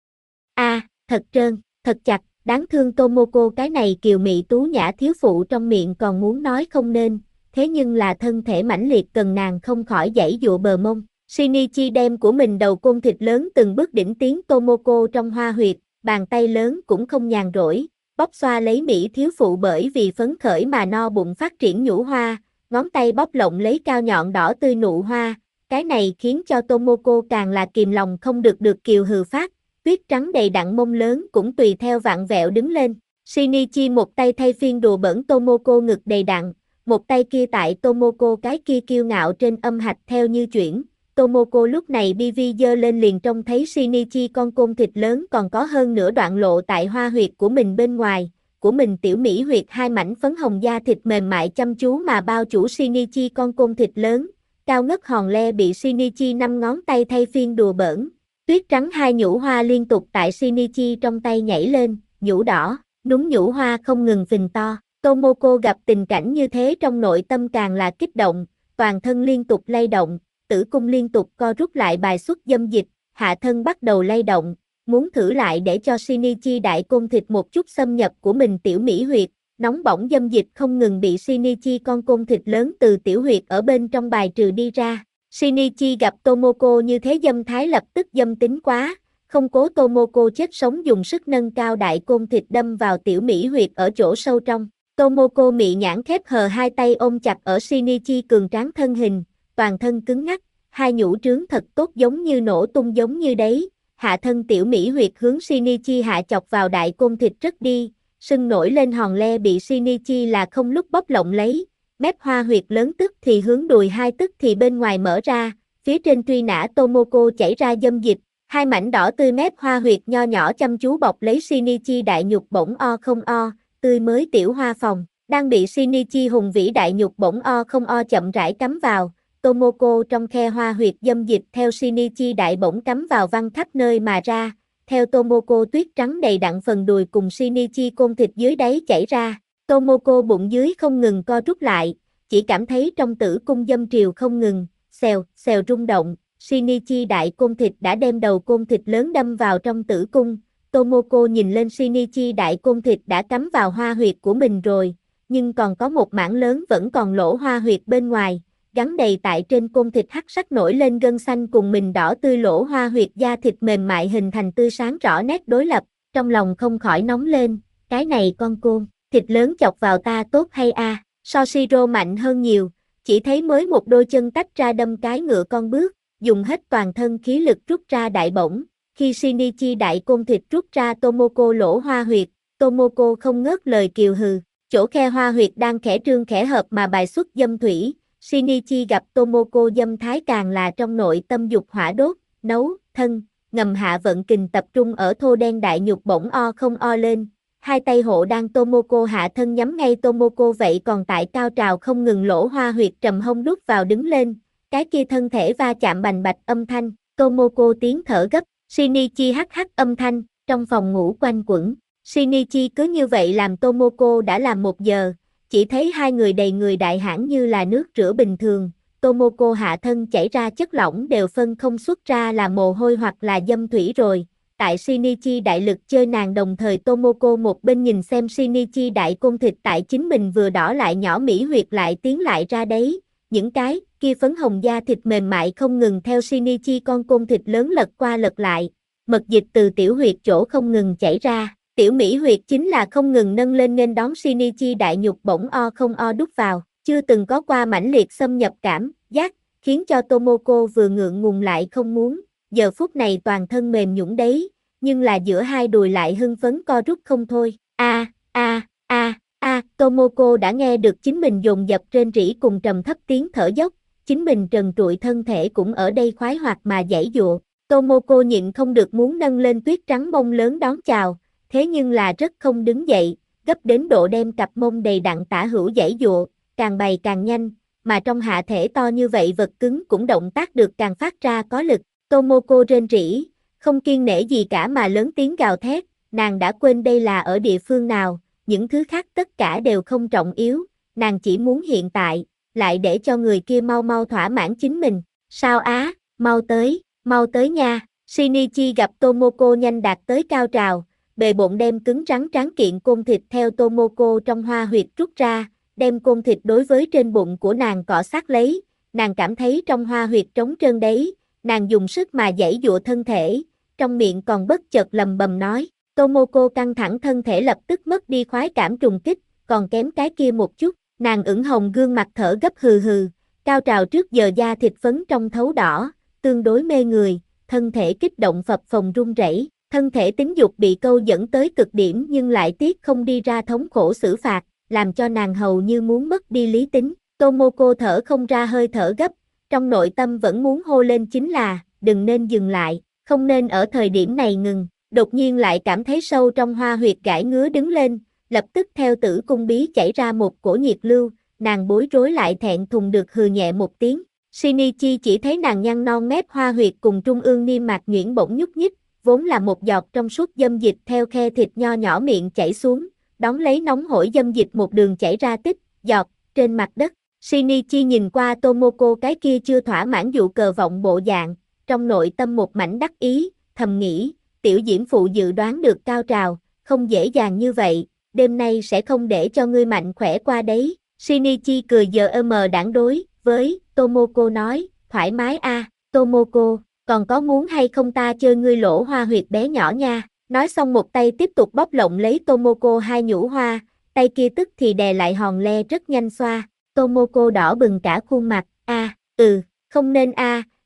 A: A, thật trơn, thật chặt, đáng thương Tomoko cái này kiều mị tú nhã thiếu phụ trong miệng còn muốn nói không nên, thế nhưng là thân thể mãnh liệt cần nàng không khỏi giãy dụa bờ mông. Shinichi đem của mình đầu côn thịt lớn từng bước đỉnh tiến Tomoko trong hoa huyệt, bàn tay lớn cũng không nhàn rỗi, bóp xoa lấy mỹ thiếu phụ bởi vì phấn khởi mà no bụng phát triển nhũ hoa, ngón tay bóp lộng lấy cao nhọn đỏ tươi nụ hoa, cái này khiến cho Tomoko càng là kìm lòng không được kiều hừ phát, tuyết trắng đầy đặn mông lớn cũng tùy theo vặn vẹo đứng lên. Shinichi một tay thay phiên đùa bỡn Tomoko ngực đầy đặn, một tay kia tại Tomoko cái kia kiêu ngạo trên âm hạch theo như chuyển. Tomoko lúc này BV giơ lên liền trông thấy Shinichi con côn thịt lớn còn có hơn nửa đoạn lộ tại hoa huyệt của mình bên ngoài, của mình tiểu mỹ huyệt hai mảnh phấn hồng da thịt mềm mại chăm chú mà bao chủ Shinichi con côn thịt lớn, cao ngất hòn le bị Shinichi năm ngón tay thay phiên đùa bỡn. Tuyết trắng hai nhũ hoa liên tục tại Shinichi trong tay nhảy lên, nhũ đỏ, núm nhũ hoa không ngừng phình to. Tomoko gặp tình cảnh như thế trong nội tâm càng là kích động, toàn thân liên tục lay động, tử cung liên tục co rút lại bài xuất dâm dịch, hạ thân bắt đầu lay động, muốn thử lại để cho Shinichi đại côn thịt một chút xâm nhập của mình tiểu mỹ huyệt, nóng bỏng dâm dịch không ngừng bị Shinichi con côn thịt lớn từ tiểu huyệt ở bên trong bài trừ đi ra. Shinichi gặp Tomoko như thế dâm thái lập tức dâm tính quá, không cố Tomoko chết sống dùng sức nâng cao đại côn thịt đâm vào tiểu mỹ huyệt ở chỗ sâu trong. Tomoko mị nhãn khép hờ hai tay ôm chặt ở Shinichi cường tráng thân hình, toàn thân cứng ngắc, hai nhũ trướng thật tốt giống như nổ tung giống như đấy, hạ thân tiểu mỹ huyệt hướng Shinichi hạ chọc vào đại côn thịt rất đi, sưng nổi lên hòn le bị Shinichi là không lúc bóp lộng lấy, mép hoa huyệt lớn tức thì hướng đùi hai tức thì bên ngoài mở ra, phía trên truy nã Tomoko chảy ra dâm dịch, hai mảnh đỏ tươi mép hoa huyệt nho nhỏ chăm chú bọc lấy Shinichi đại nhục bỗng o không o, tươi mới tiểu hoa phòng, đang bị Shinichi hùng vĩ đại nhục bỗng o không o chậm rãi cắm vào, Tomoko trong khe hoa huyệt dâm dịch theo Shinichi đại bổng cắm vào văng khắp nơi mà ra, theo Tomoko tuyết trắng đầy đặn phần đùi cùng Shinichi côn thịt dưới đáy chảy ra, Tomoko bụng dưới không ngừng co rút lại, chỉ cảm thấy trong tử cung dâm triều không ngừng, xèo, xèo rung động, Shinichi đại côn thịt đã đem đầu côn thịt lớn đâm vào trong tử cung, Tomoko nhìn lên Shinichi đại côn thịt đã cắm vào hoa huyệt của mình rồi, nhưng còn có một mảng lớn vẫn còn lỗ hoa huyệt bên ngoài, gắn đầy tại trên côn thịt hắc sắc nổi lên gân xanh cùng mình đỏ tươi lỗ hoa huyệt da thịt mềm mại hình thành tươi sáng rõ nét đối lập, trong lòng không khỏi nóng lên, cái này con côn, thịt lớn chọc vào ta tốt hay a? Soshiro mạnh hơn nhiều, chỉ thấy mới một đôi chân tách ra đâm cái ngựa con bước, dùng hết toàn thân khí lực rút ra đại bổng, khi Shinichi đại côn thịt rút ra Tomoko lỗ hoa huyệt, Tomoko không ngớt lời kiều hừ, chỗ khe hoa huyệt đang khẽ trương khẽ hợp mà bài xuất dâm thủy, Shinichi gặp Tomoko dâm thái càng là trong nội tâm dục hỏa đốt, nấu, thân, ngầm hạ vận kình tập trung ở thô đen đại nhục bỗng o không o lên, hai tay hộ đang Tomoko hạ thân nhắm ngay Tomoko vậy còn tại cao trào không ngừng lỗ hoa huyệt trầm hông đút vào đứng lên, cái kia thân thể va chạm bành bạch âm thanh, Tomoko tiếng thở gấp, Shinichi hắc hắc âm thanh, trong phòng ngủ quanh quẩn, Shinichi cứ như vậy làm Tomoko đã làm 1 giờ, chỉ thấy hai người đầy người đại hãn như là nước rửa bình thường, Tomoko hạ thân chảy ra chất lỏng đều phân không xuất ra là mồ hôi hoặc là dâm thủy rồi, tại Shinichi đại lực chơi nàng đồng thời Tomoko một bên nhìn xem Shinichi đại côn thịt tại chính mình vừa đỏ lại nhỏ mỹ huyệt lại tiến lại ra đấy, những cái kia phấn hồng da thịt mềm mại không ngừng theo Shinichi con côn thịt lớn lật qua lật lại, mật dịch từ tiểu huyệt chỗ không ngừng chảy ra. Tiểu mỹ huyệt chính là không ngừng nâng lên nên đón Shinichi đại nhục bỗng o không o đút vào, chưa từng có qua mãnh liệt xâm nhập cảm, giác, khiến cho Tomoko vừa ngượng ngùng lại không muốn, giờ phút này toàn thân mềm nhũn đấy, nhưng là giữa hai đùi lại hưng phấn co rút không thôi, Tomoko đã nghe được chính mình dồn dập rên rỉ cùng trầm thấp tiếng thở dốc, chính mình trần trụi thân thể cũng ở đây khoái hoạt mà giãy giụa, Tomoko nhịn không được muốn nâng lên tuyết trắng mông lớn đón chào, thế nhưng là rất không đứng dậy, gấp đến độ đem cặp mông đầy đặn tả hữu giãy giụa, càng bày càng nhanh, mà trong hạ thể to như vậy vật cứng cũng động tác được càng phát ra có lực, Tomoko rên rỉ, không kiêng nể gì cả mà lớn tiếng gào thét, nàng đã quên đây là ở địa phương nào, những thứ khác tất cả đều không trọng yếu, nàng chỉ muốn hiện tại, lại để cho người kia mau mau thỏa mãn chính mình, sao á, mau tới nha, Shinichi gặp Tomoko nhanh đạt tới cao trào, bề bộn đem cứng rắn tráng kiện côn thịt theo Tomoko trong hoa huyệt rút ra, đem côn thịt đối với trên bụng của nàng cọ sát lấy, nàng cảm thấy trong hoa huyệt trống trơn đấy, nàng dùng sức mà giãy giụa thân thể, trong miệng còn bất chợt lầm bầm nói, Tomoko căng thẳng thân thể lập tức mất đi khoái cảm trùng kích, còn kém cái kia một chút, nàng ửng hồng gương mặt thở gấp hừ hừ, cao trào trước giờ da thịt phấn trong thấu đỏ, tương đối mê người, thân thể kích động phập phồng run rẩy. Thân thể tính dục bị câu dẫn tới cực điểm nhưng lại tiếc không đi ra thống khổ xử phạt, làm cho nàng hầu như muốn mất đi lý tính. Tomoko thở không ra hơi thở gấp, trong nội tâm vẫn muốn hô lên chính là, đừng nên dừng lại, không nên ở thời điểm này ngừng. Đột nhiên lại cảm thấy sâu trong hoa huyệt gãi ngứa đứng lên, lập tức theo tử cung bí chảy ra một cổ nhiệt lưu, nàng bối rối lại thẹn thùng được hừ nhẹ một tiếng. Shinichi chỉ thấy nàng nhăn non mép hoa huyệt cùng trung ương niêm mạc nhuyễn bỗng nhúc nhích, vốn là một giọt trong suốt dâm dịch theo khe thịt nho nhỏ miệng chảy xuống, đón lấy nóng hổi dâm dịch một đường chảy ra tích, giọt, trên mặt đất. Shinichi nhìn qua Tomoko cái kia chưa thỏa mãn dụ cờ vọng bộ dạng, trong nội tâm một mảnh đắc ý, thầm nghĩ, tiểu diễm phụ dự đoán được cao trào, không dễ dàng như vậy, đêm nay sẽ không để cho ngươi mạnh khỏe qua đấy. Shinichi cười đản đối, với Tomoko nói, thoải mái a, Tomoko, còn có muốn hay không ta chơi ngươi lỗ hoa huyệt bé nhỏ nha, nói xong một tay tiếp tục bóp lộng lấy Tomoko hai nhũ hoa, tay kia tức thì đè lại hòn le rất nhanh xoa, Tomoko đỏ bừng cả khuôn mặt, không nên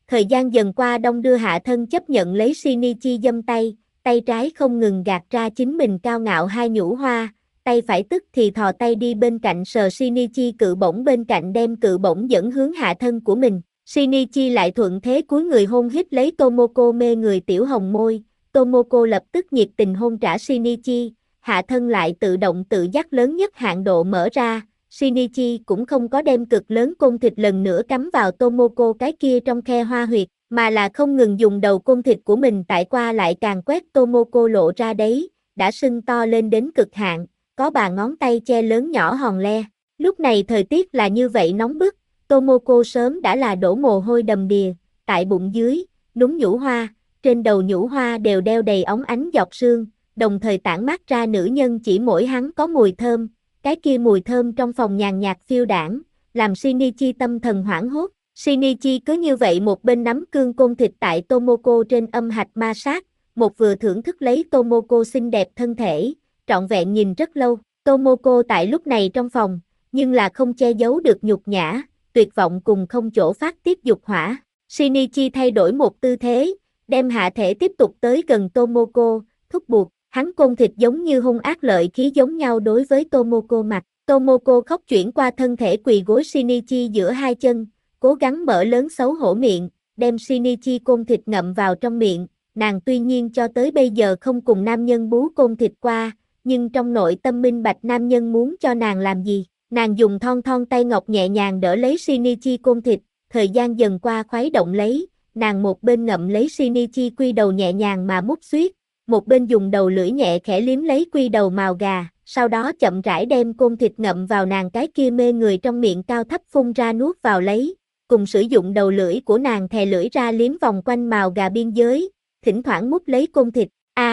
A: Thời gian dần qua đong đưa hạ thân chấp nhận lấy Shinichi giâm tay, tay trái không ngừng gạt ra chính mình cao ngạo hai nhũ hoa, tay phải tức thì thò tay đi bên cạnh sờ Shinichi cự bổng bên cạnh đem cự bổng dẫn hướng hạ thân của mình. Shinichi lại thuận thế cúi người hôn hít lấy Tomoko mê người tiểu hồng môi, Tomoko lập tức nhiệt tình hôn trả Shinichi, hạ thân lại tự động tự giác lớn nhất hạn độ mở ra, Shinichi cũng không có đem cực lớn côn thịt lần nữa cắm vào Tomoko cái kia trong khe hoa huyệt, mà là không ngừng dùng đầu côn thịt của mình tại qua lại càng quét Tomoko lộ ra đấy, đã sưng to lên đến cực hạn, có bà ngón tay che lớn nhỏ hòn le. Lúc này thời tiết là như vậy nóng bức, Tomoko sớm đã là đổ mồ hôi đầm đìa, tại bụng dưới, núm nhũ hoa, trên đầu nhũ hoa đều đeo đầy óng ánh giọt sương, đồng thời tản mát ra nữ nhân chỉ mỗi hắn có mùi thơm, cái kia mùi thơm trong phòng nhàn nhạt phiêu đãng, làm Shinichi tâm thần hoảng hốt. Shinichi cứ như vậy một bên nắm cương côn thịt tại Tomoko trên âm hạch ma sát, một vừa thưởng thức lấy Tomoko xinh đẹp thân thể, trọn vẹn nhìn rất lâu. Tomoko tại lúc này trong phòng, nhưng là không che giấu được nhục nhã, tuyệt vọng cùng không chỗ phát tiết dục hỏa. Shinichi thay đổi một tư thế, đem hạ thể tiếp tục tới gần Tomoko, thúc buộc, hắn côn thịt giống như hung ác lợi khí giống nhau đối với Tomoko mặt. Tomoko khóc chuyển qua thân thể quỳ gối Shinichi giữa hai chân, cố gắng mở lớn xấu hổ miệng, đem Shinichi côn thịt ngậm vào trong miệng. Nàng tuy nhiên cho tới bây giờ không cùng nam nhân bú côn thịt qua, nhưng trong nội tâm minh bạch nam nhân muốn cho nàng làm gì. Nàng dùng thon thon tay ngọc nhẹ nhàng đỡ lấy Shinichi côn thịt, thời gian dần qua khuấy động lấy, nàng một bên ngậm lấy Shinichi quy đầu nhẹ nhàng mà mút xuyết, một bên dùng đầu lưỡi nhẹ khẽ liếm lấy quy đầu màu gà, sau đó chậm rãi đem côn thịt ngậm vào nàng cái kia mê người trong miệng cao thấp phun ra nuốt vào lấy, cùng sử dụng đầu lưỡi của nàng thè lưỡi ra liếm vòng quanh màu gà biên giới, thỉnh thoảng mút lấy côn thịt,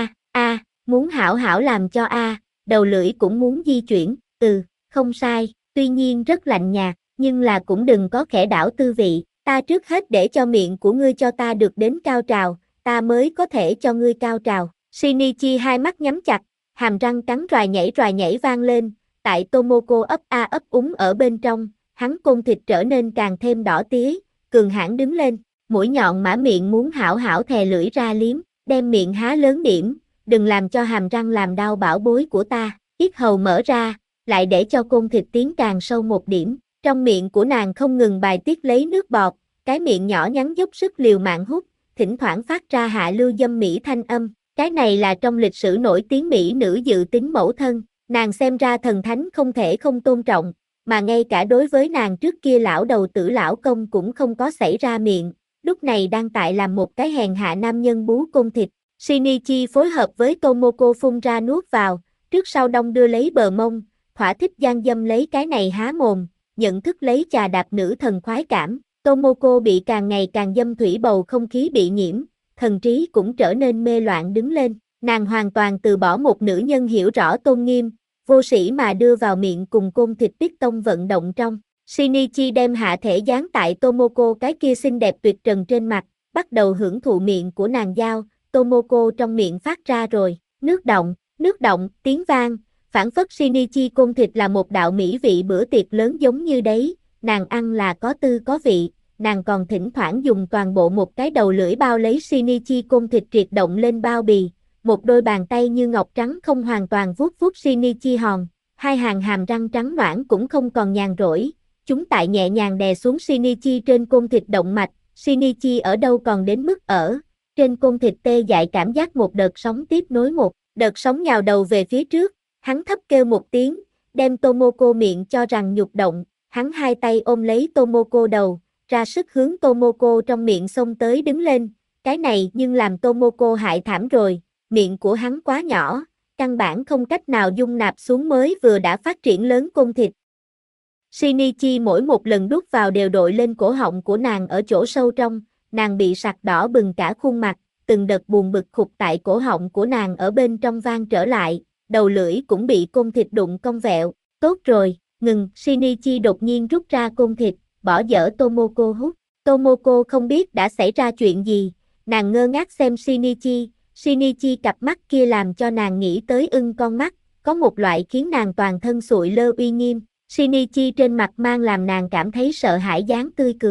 A: muốn hảo hảo làm cho đầu lưỡi cũng muốn di chuyển, không sai, tuy nhiên rất lạnh nhạt, nhưng là cũng đừng có khẽ đảo tư vị, ta trước hết để cho miệng của ngươi cho ta được đến cao trào, ta mới có thể cho ngươi cao trào. Shinichi hai mắt nhắm chặt, hàm răng cắn roài nhảy vang lên, tại Tomoko ấp a ấp úng ở bên trong, hắn côn thịt trở nên càng thêm đỏ tía, cường hãn đứng lên, mũi nhọn mã miệng muốn hảo hảo thè lưỡi ra liếm, đem miệng há lớn điểm, đừng làm cho hàm răng làm đau bảo bối của ta, yết hầu mở ra, lại để cho côn thịt tiến càng sâu một điểm, trong miệng của nàng không ngừng bài tiết lấy nước bọt, cái miệng nhỏ nhắn dốc sức liều mạng hút, thỉnh thoảng phát ra hạ lưu dâm mỹ thanh âm, cái này là trong lịch sử nổi tiếng mỹ nữ dự tính mẫu thân, nàng xem ra thần thánh không thể không tôn trọng, mà ngay cả đối với nàng trước kia lão đầu tử lão công cũng không có xảy ra miệng, lúc này đang tại làm một cái hèn hạ nam nhân bú côn thịt. Shinichi phối hợp với Tomoko phun ra nuốt vào, trước sau đong đưa lấy bờ mông, thỏa thích gian dâm lấy cái này há mồm, nhận thức lấy chà đạp nữ thần khoái cảm. Tomoko bị càng ngày càng dâm thủy bầu không khí bị nhiễm, thần trí cũng trở nên mê loạn đứng lên, nàng hoàn toàn từ bỏ một nữ nhân hiểu rõ tôn nghiêm, vô sĩ mà đưa vào miệng cùng côn thịt piston vận động trong. Shinichi đem hạ thể dán tại Tomoko cái kia xinh đẹp tuyệt trần trên mặt, bắt đầu hưởng thụ miệng của nàng giao, Tomoko trong miệng phát ra rồi, nước động, tiếng vang, phảng phất Shinichi côn thịt là một đạo mỹ vị bữa tiệc lớn giống như đấy, nàng ăn là có tư có vị, nàng còn thỉnh thoảng dùng toàn bộ một cái đầu lưỡi bao lấy Shinichi côn thịt triệt động lên bao bì, một đôi bàn tay như ngọc trắng không hoàn toàn vuốt vuốt Shinichi hòn, hai hàng hàm răng trắng nõn cũng không còn nhàn rỗi, chúng tại nhẹ nhàng đè xuống Shinichi trên côn thịt động mạch, Shinichi ở đâu còn đến mức ở, trên côn thịt tê dại cảm giác một đợt sóng tiếp nối một đợt sóng nhào đầu về phía trước, hắn thấp kêu một tiếng, đem Tomoko miệng cho rằng nhục động, hắn hai tay ôm lấy Tomoko đầu, ra sức hướng Tomoko trong miệng xông tới đứng lên, cái này nhưng làm Tomoko hại thảm rồi, miệng của hắn quá nhỏ, căn bản không cách nào dung nạp xuống mới vừa đã phát triển lớn côn thịt. Shinichi mỗi một lần đút vào đều đội lên cổ họng của nàng ở chỗ sâu trong, nàng bị sặc đỏ bừng cả khuôn mặt, từng đợt buồn bực khục tại cổ họng của nàng ở bên trong vang trở lại, đầu lưỡi cũng bị côn thịt đụng cong vẹo, tốt rồi, ngừng, Shinichi đột nhiên rút ra côn thịt, bỏ dở Tomoko hút, Tomoko không biết đã xảy ra chuyện gì, nàng ngơ ngác xem Shinichi cặp mắt kia làm cho nàng nghĩ tới ưng con mắt, có một loại khiến nàng toàn thân sụi lơ uy nghiêm, Shinichi trên mặt mang làm nàng cảm thấy sợ hãi dáng tươi cười.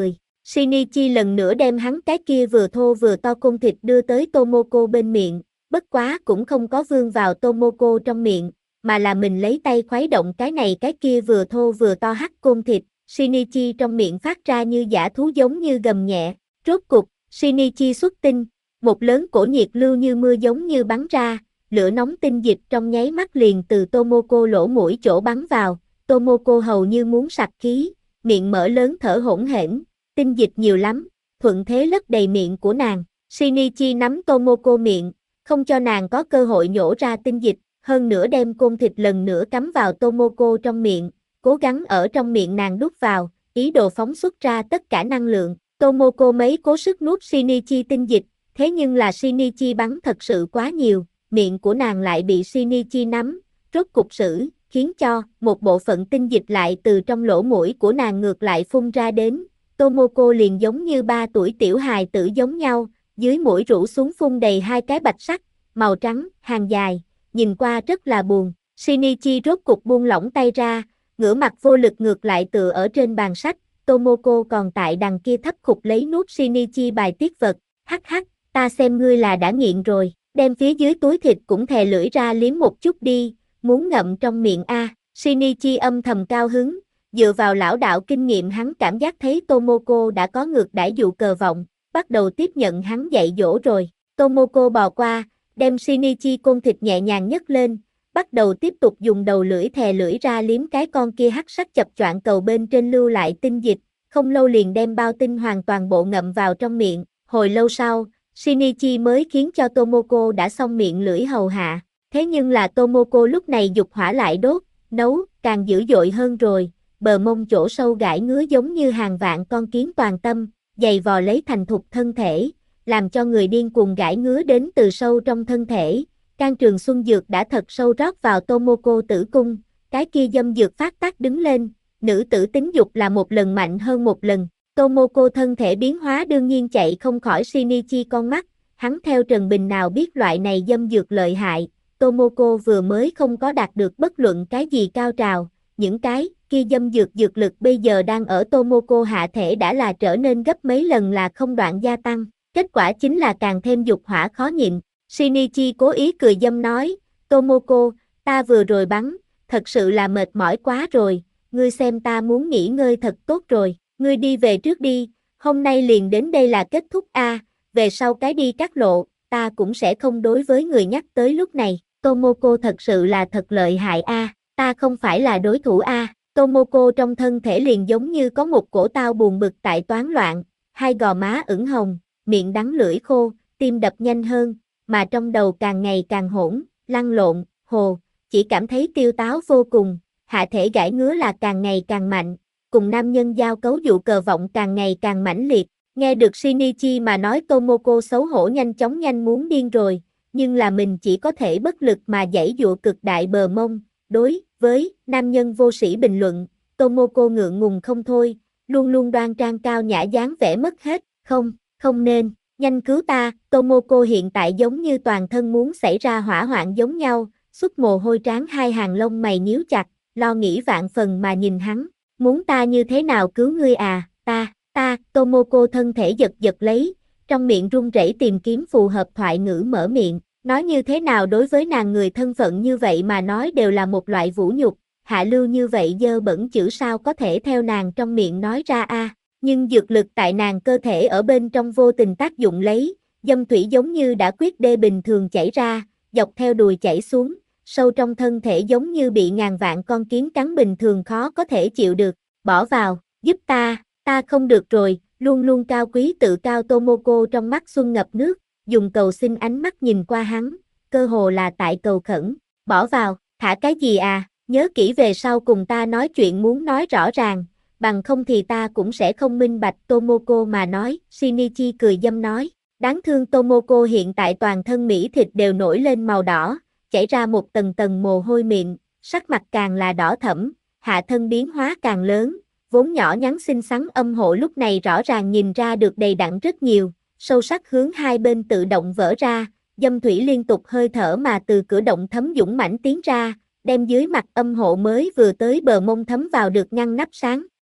A: Shinichi lần nữa đem hắn cái kia vừa thô vừa to côn thịt đưa tới Tomoko bên miệng, bất quá cũng không có vươn vào Tomoko trong miệng, mà là mình lấy tay khuấy động cái này cái kia vừa thô vừa to hắc côn thịt. Shinichi trong miệng phát ra như dã thú giống như gầm nhẹ. Rốt cục, Shinichi xuất tinh, một lớn cổ nhiệt lưu như mưa giống như bắn ra, lửa nóng tinh dịch trong nháy mắt liền từ Tomoko lỗ mũi chỗ bắn vào. Tomoko hầu như muốn sặc khí, miệng mở lớn thở hổn hển, tinh dịch nhiều lắm, thuận thế lấp đầy miệng của nàng. Shinichi nắm Tomoko miệng, không cho nàng có cơ hội nhổ ra tinh dịch, hơn nữa đem côn thịt lần nữa cắm vào Tomoko trong miệng, cố gắng ở trong miệng nàng đút vào, ý đồ phóng xuất ra tất cả năng lượng. Tomoko mấy cố sức nuốt Shinichi tinh dịch, thế nhưng là Shinichi bắn thật sự quá nhiều, miệng của nàng lại bị Shinichi nắm, rốt cục xử, khiến cho một bộ phận tinh dịch lại từ trong lỗ mũi của nàng ngược lại phun ra đến. Tomoko liền giống như 3 tuổi tiểu hài tử giống nhau, dưới mũi rũ xuống phun đầy 2 cái bạch sắc, màu trắng, hàng dài, nhìn qua rất là buồn. Shinichi rốt cục buông lỏng tay ra, ngửa mặt vô lực ngược lại tựa ở trên bàn sách. Tomoko còn tại đằng kia thấp khục lấy nuốt Shinichi bài tiết vật. Hắc hắc, ta xem ngươi là đã nghiện rồi, đem phía dưới túi thịt cũng thè lưỡi ra liếm một chút đi, muốn ngậm trong miệng a. Shinichi âm thầm cao hứng, dựa vào lão đạo kinh nghiệm hắn cảm giác thấy Tomoko đã có ngược đãi dụ cờ vọng, bắt đầu tiếp nhận hắn dạy dỗ rồi. Tomoko bò qua, đem Shinichi côn thịt nhẹ nhàng nhấc lên, bắt đầu tiếp tục dùng đầu lưỡi thè lưỡi ra liếm cái con kia hắc sắc chập choạng cầu bên trên lưu lại tinh dịch, không lâu liền đem bao tinh hoàn toàn bộ ngậm vào trong miệng. Hồi lâu sau, Shinichi mới khiến cho Tomoko đã xong miệng lưỡi hầu hạ, thế nhưng là Tomoko lúc này dục hỏa lại đốt, nấu, càng dữ dội hơn rồi, bờ mông chỗ sâu gãi ngứa giống như hàng vạn con kiến toàn tâm, giày vò lấy thành thục thân thể, làm cho người điên cuồng gãi ngứa đến từ sâu trong thân thể. Can Trường Xuân Dược đã thật sâu rót vào Tomoko tử cung, cái kia dâm dược phát tác đứng lên, nữ tử tính dục là một lần mạnh hơn một lần. Tomoko thân thể biến hóa đương nhiên chạy không khỏi Shinichi con mắt, hắn theo Trần Bình nào biết loại này dâm dược lợi hại. Tomoko vừa mới không có đạt được bất luận cái gì cao trào, những cái kia dâm dược dược lực bây giờ đang ở Tomoko hạ thể đã là trở nên gấp mấy lần là không đoạn gia tăng, kết quả chính là càng thêm dục hỏa khó nhịn. Shinichi cố ý cười dâm nói, Tomoko, ta vừa rồi bắn, thật sự là mệt mỏi quá rồi, ngươi xem ta muốn nghỉ ngơi thật tốt rồi, ngươi đi về trước đi, hôm nay liền đến đây là kết thúc a, về sau cái đi các lộ, ta cũng sẽ không đối với người nhắc tới lúc này. Tomoko thật sự là thật lợi hại a, ta không phải là đối thủ a. Tomoko trong thân thể liền giống như có một cổ tao buồn bực tại toán loạn, hai gò má ửng hồng, miệng đắng lưỡi khô, tim đập nhanh hơn, mà trong đầu càng ngày càng hỗn, lăn lộn, hồ, chỉ cảm thấy tiêu táo vô cùng, hạ thể gãi ngứa là càng ngày càng mạnh, cùng nam nhân giao cấu dụ cờ vọng càng ngày càng mãnh liệt. Nghe được Shinichi mà nói Tomoko xấu hổ nhanh muốn điên rồi, nhưng là mình chỉ có thể bất lực mà giãy giụa cực đại bờ mông. Đối với nam nhân vô sĩ bình luận, Tomoko ngượng ngùng không thôi, luôn luôn đoan trang cao nhã dáng vẻ mất hết, không nên, nhanh cứu ta. Tomoko hiện tại giống như toàn thân muốn xảy ra hỏa hoạn giống nhau, xuất mồ hôi trán, hai hàng lông mày nhíu chặt, lo nghĩ vạn phần mà nhìn hắn, muốn ta như thế nào cứu ngươi à, ta, Tomoko thân thể giật giật lấy, trong miệng run rẩy tìm kiếm phù hợp thoại ngữ mở miệng, nói như thế nào đối với nàng người thân phận như vậy mà nói đều là một loại vũ nhục, hạ lưu như vậy dơ bẩn chữ sao có thể theo nàng trong miệng nói ra a. Nhưng dược lực tại nàng cơ thể ở bên trong vô tình tác dụng lấy, dâm thủy giống như đã quyết đê bình thường chảy ra, dọc theo đùi chảy xuống, sâu trong thân thể giống như bị ngàn vạn con kiến cắn bình thường khó có thể chịu được, bỏ vào, giúp ta không được rồi, luôn luôn cao quý tự cao Tomoko trong mắt xuân ngập nước, dùng cầu xin ánh mắt nhìn qua hắn, cơ hồ là tại cầu khẩn, bỏ vào, thả cái gì à, nhớ kỹ về sau cùng ta nói chuyện muốn nói rõ ràng, bằng không thì ta cũng sẽ không minh bạch. Tomoko mà nói. Shinichi cười dâm nói, đáng thương Tomoko hiện tại toàn thân mỹ thịt đều nổi lên màu đỏ, chảy ra một tầng tầng mồ hôi miệng, sắc mặt càng là đỏ thẫm, hạ thân biến hóa càng lớn, vốn nhỏ nhắn xinh xắn âm hộ lúc này rõ ràng nhìn ra được đầy đặn rất nhiều, sâu sắc hướng hai bên tự động vỡ ra, dâm thủy liên tục hơi thở mà từ cửa động thấm dũng mãnh tiến ra, đem dưới mặt âm hộ mới vừa tới bờ mông thấm vào được ngăn nắp sáng.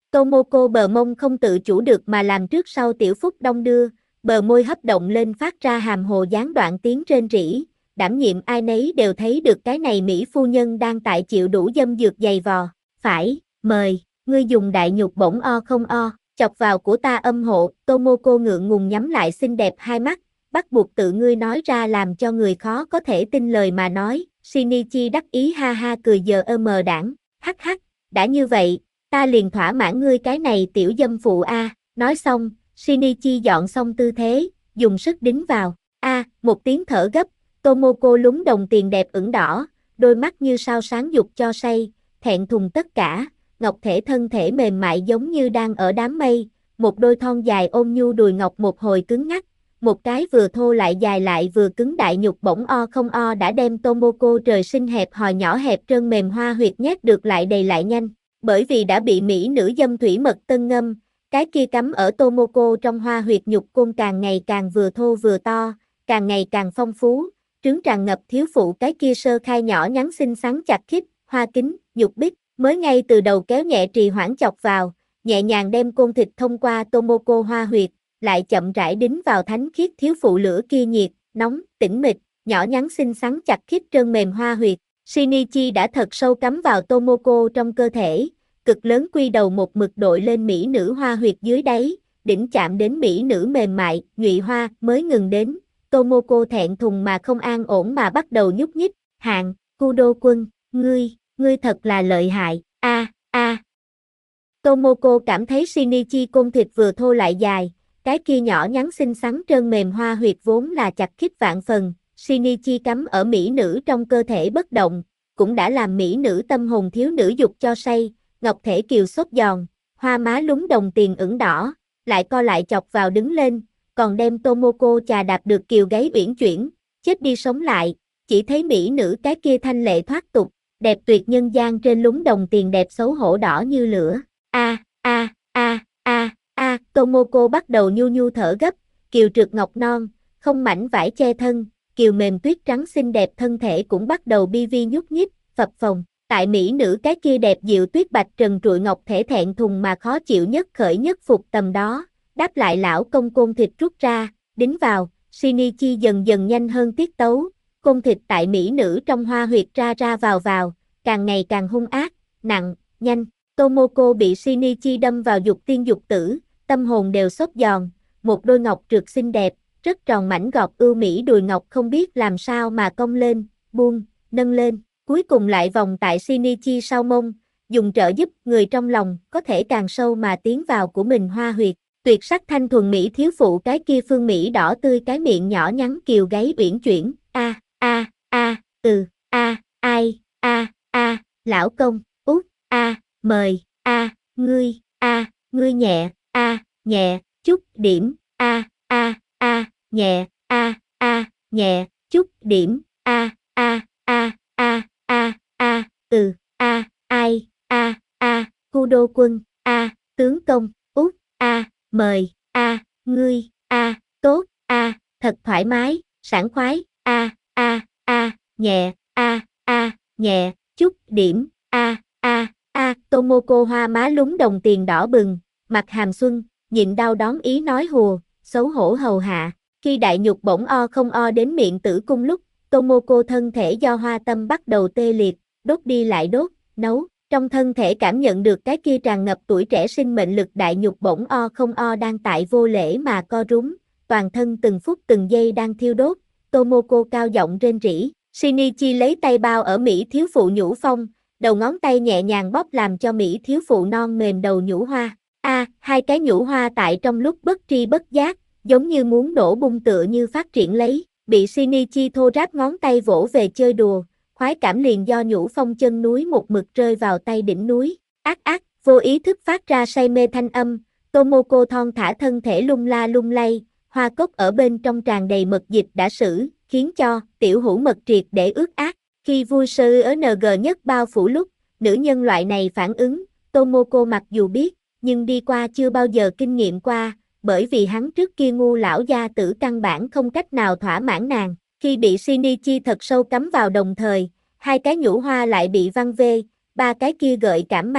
A: Tomoko bờ mông không tự chủ được mà làm trước sau tiểu phúc đong đưa, bờ môi hấp động lên phát ra hàm hồ gián đoạn tiếng rên rỉ, đảm nhiệm ai nấy đều thấy được cái này Mỹ phu nhân đang tại chịu đủ dâm dược giày vò. Phải, mời, ngươi dùng đại nhục bổng o không o, chọc vào của ta âm hộ, Tomoko ngượng ngùng nhắm lại xinh đẹp hai mắt, bắt buộc tự ngươi nói ra làm cho người khó có thể tin lời mà nói, Shinichi đắc ý ha ha cười giờ mờ đảng, hắc hắc, đã như vậy, ta liền thỏa mãn ngươi cái này tiểu dâm phụ a. Nói xong, Shinichi dọn xong tư thế, dùng sức đính vào, một tiếng thở gấp, Tomoko lúng đồng tiền đẹp ửng đỏ, đôi mắt như sao sáng dục cho say, thẹn thùng tất cả, ngọc thể thân thể mềm mại giống như đang ở đám mây, một đôi thon dài ôm nhu đùi ngọc một hồi cứng ngắc, một cái vừa thô lại dài lại vừa cứng đại nhục bổng o không o đã đem Tomoko trời sinh hẹp hòi nhỏ hẹp trơn mềm hoa huyệt nhét được lại đầy lại nhanh, bởi vì đã bị mỹ nữ dâm thủy mật tân ngâm, cái kia cắm ở Tomoko trong hoa huyệt nhục côn càng ngày càng vừa thô vừa to, càng ngày càng phong phú, trứng tràn ngập thiếu phụ cái kia sơ khai nhỏ nhắn xinh xắn chặt khít, hoa kính, nhục bích, mới ngay từ đầu kéo nhẹ trì hoãn chọc vào, nhẹ nhàng đem côn thịt thông qua Tomoko hoa huyệt, lại chậm rãi đính vào thánh khiết thiếu phụ lửa kia nhiệt, nóng, tĩnh mịch, nhỏ nhắn xinh xắn chặt khít trơn mềm hoa huyệt. Shinichi đã thật sâu cắm vào Tomoko trong cơ thể, cực lớn quy đầu một mực đội lên mỹ nữ hoa huyệt dưới đáy, đỉnh chạm đến mỹ nữ mềm mại, nhụy hoa, mới ngừng đến. Tomoko thẹn thùng mà không an ổn mà bắt đầu nhúc nhích, hạng, Kudo quân, ngươi thật là lợi hại, Tomoko cảm thấy Shinichi côn thịt vừa thô lại dài, cái kia nhỏ nhắn xinh xắn trơn mềm hoa huyệt vốn là chặt khít vạn phần, Shinichi cắm ở mỹ nữ trong cơ thể bất động, cũng đã làm mỹ nữ tâm hồn thiếu nữ dục cho say, ngọc thể kiều xốp giòn, hoa má lúng đồng tiền ửng đỏ, lại co lại chọc vào đứng lên, còn đem Tomoko chà đạp được kiều gáy uyển chuyển, chết đi sống lại, chỉ thấy mỹ nữ cái kia thanh lệ thoát tục, đẹp tuyệt nhân gian trên lúng đồng tiền đẹp xấu hổ đỏ như lửa. Tomoko bắt đầu nhu nhu thở gấp, kiều trượt ngọc non, không mảnh vải che thân, kiều mềm tuyết trắng xinh đẹp thân thể cũng bắt đầu bi vi nhúc nhích, phập phồng. Tại mỹ nữ cái kia đẹp dịu tuyết bạch trần trụi ngọc thể thẹn thùng mà khó chịu nhất khởi nhất phục tầm đó, đáp lại lão công côn thịt rút ra, đính vào, Shinichi dần dần nhanh hơn tiết tấu, côn thịt tại mỹ nữ trong hoa huyệt ra ra vào, càng ngày càng hung ác, nặng, nhanh. Tomoko bị Shinichi đâm vào dục tiên dục tử, tâm hồn đều xốp giòn, một đôi ngọc trượt xinh đẹp, rất tròn mảnh gọt ưu mỹ đùi ngọc không biết làm sao mà cong lên, buông, nâng lên, cuối cùng lại vòng tại Shinichi sau mông, dùng trợ giúp người trong lòng có thể càng sâu mà tiến vào của mình hoa huyệt. Tuyệt sắc thanh thuần mỹ thiếu phụ cái kia phương mỹ đỏ tươi cái miệng nhỏ nhắn kiều gáy uyển chuyển, lão công, út, mời, ngươi nhẹ, nhẹ, chút điểm, nhẹ, nhẹ, chút điểm, Kudo quân, tướng công, út, mời, ngươi, tốt, thật thoải mái, sảng khoái, nhẹ, nhẹ, chút điểm, Tomoko hoa má lúng đồng tiền đỏ bừng, mặt hàm xuân, nhịn đau đón ý nói hùa, xấu hổ hầu hạ. Khi đại nhục bổng o không o đến miệng tử cung lúc, Tomoko thân thể do hoa tâm bắt đầu tê liệt, đốt đi lại đốt, nấu. Trong thân thể cảm nhận được cái kia tràn ngập tuổi trẻ sinh mệnh lực đại nhục bổng o không o đang tại vô lễ mà co rúm, toàn thân từng phút từng giây đang thiêu đốt, Tomoko cao giọng rên rỉ. Shinichi lấy tay bao ở Mỹ thiếu phụ nhũ phong, đầu ngón tay nhẹ nhàng bóp làm cho Mỹ thiếu phụ non mềm đầu nhũ hoa. Hai cái nhũ hoa tại trong lúc bất tri bất giác, giống như muốn nổ bung tựa như phát triển lấy, bị Shinichi thô ráp ngón tay vỗ về chơi đùa, khoái cảm liền do nhũ phong chân núi một mực rơi vào tay đỉnh núi, vô ý thức phát ra say mê thanh âm, Tomoko thon thả thân thể lung la lung lay, hoa cốc ở bên trong tràn đầy mật dịch đã sử, khiến cho tiểu hữu mật triệt để ướt át. Khi vui sơ ng nhất bao phủ lúc, nữ nhân loại này phản ứng, Tomoko mặc dù biết, nhưng đi qua chưa bao giờ kinh nghiệm qua, bởi vì hắn trước kia ngu lão gia tử căn bản không cách nào thỏa mãn nàng. Khi bị Shinichi thật sâu cắm vào đồng thời, hai cái nhũ hoa lại bị văng vê, ba cái kia gợi cảm mang,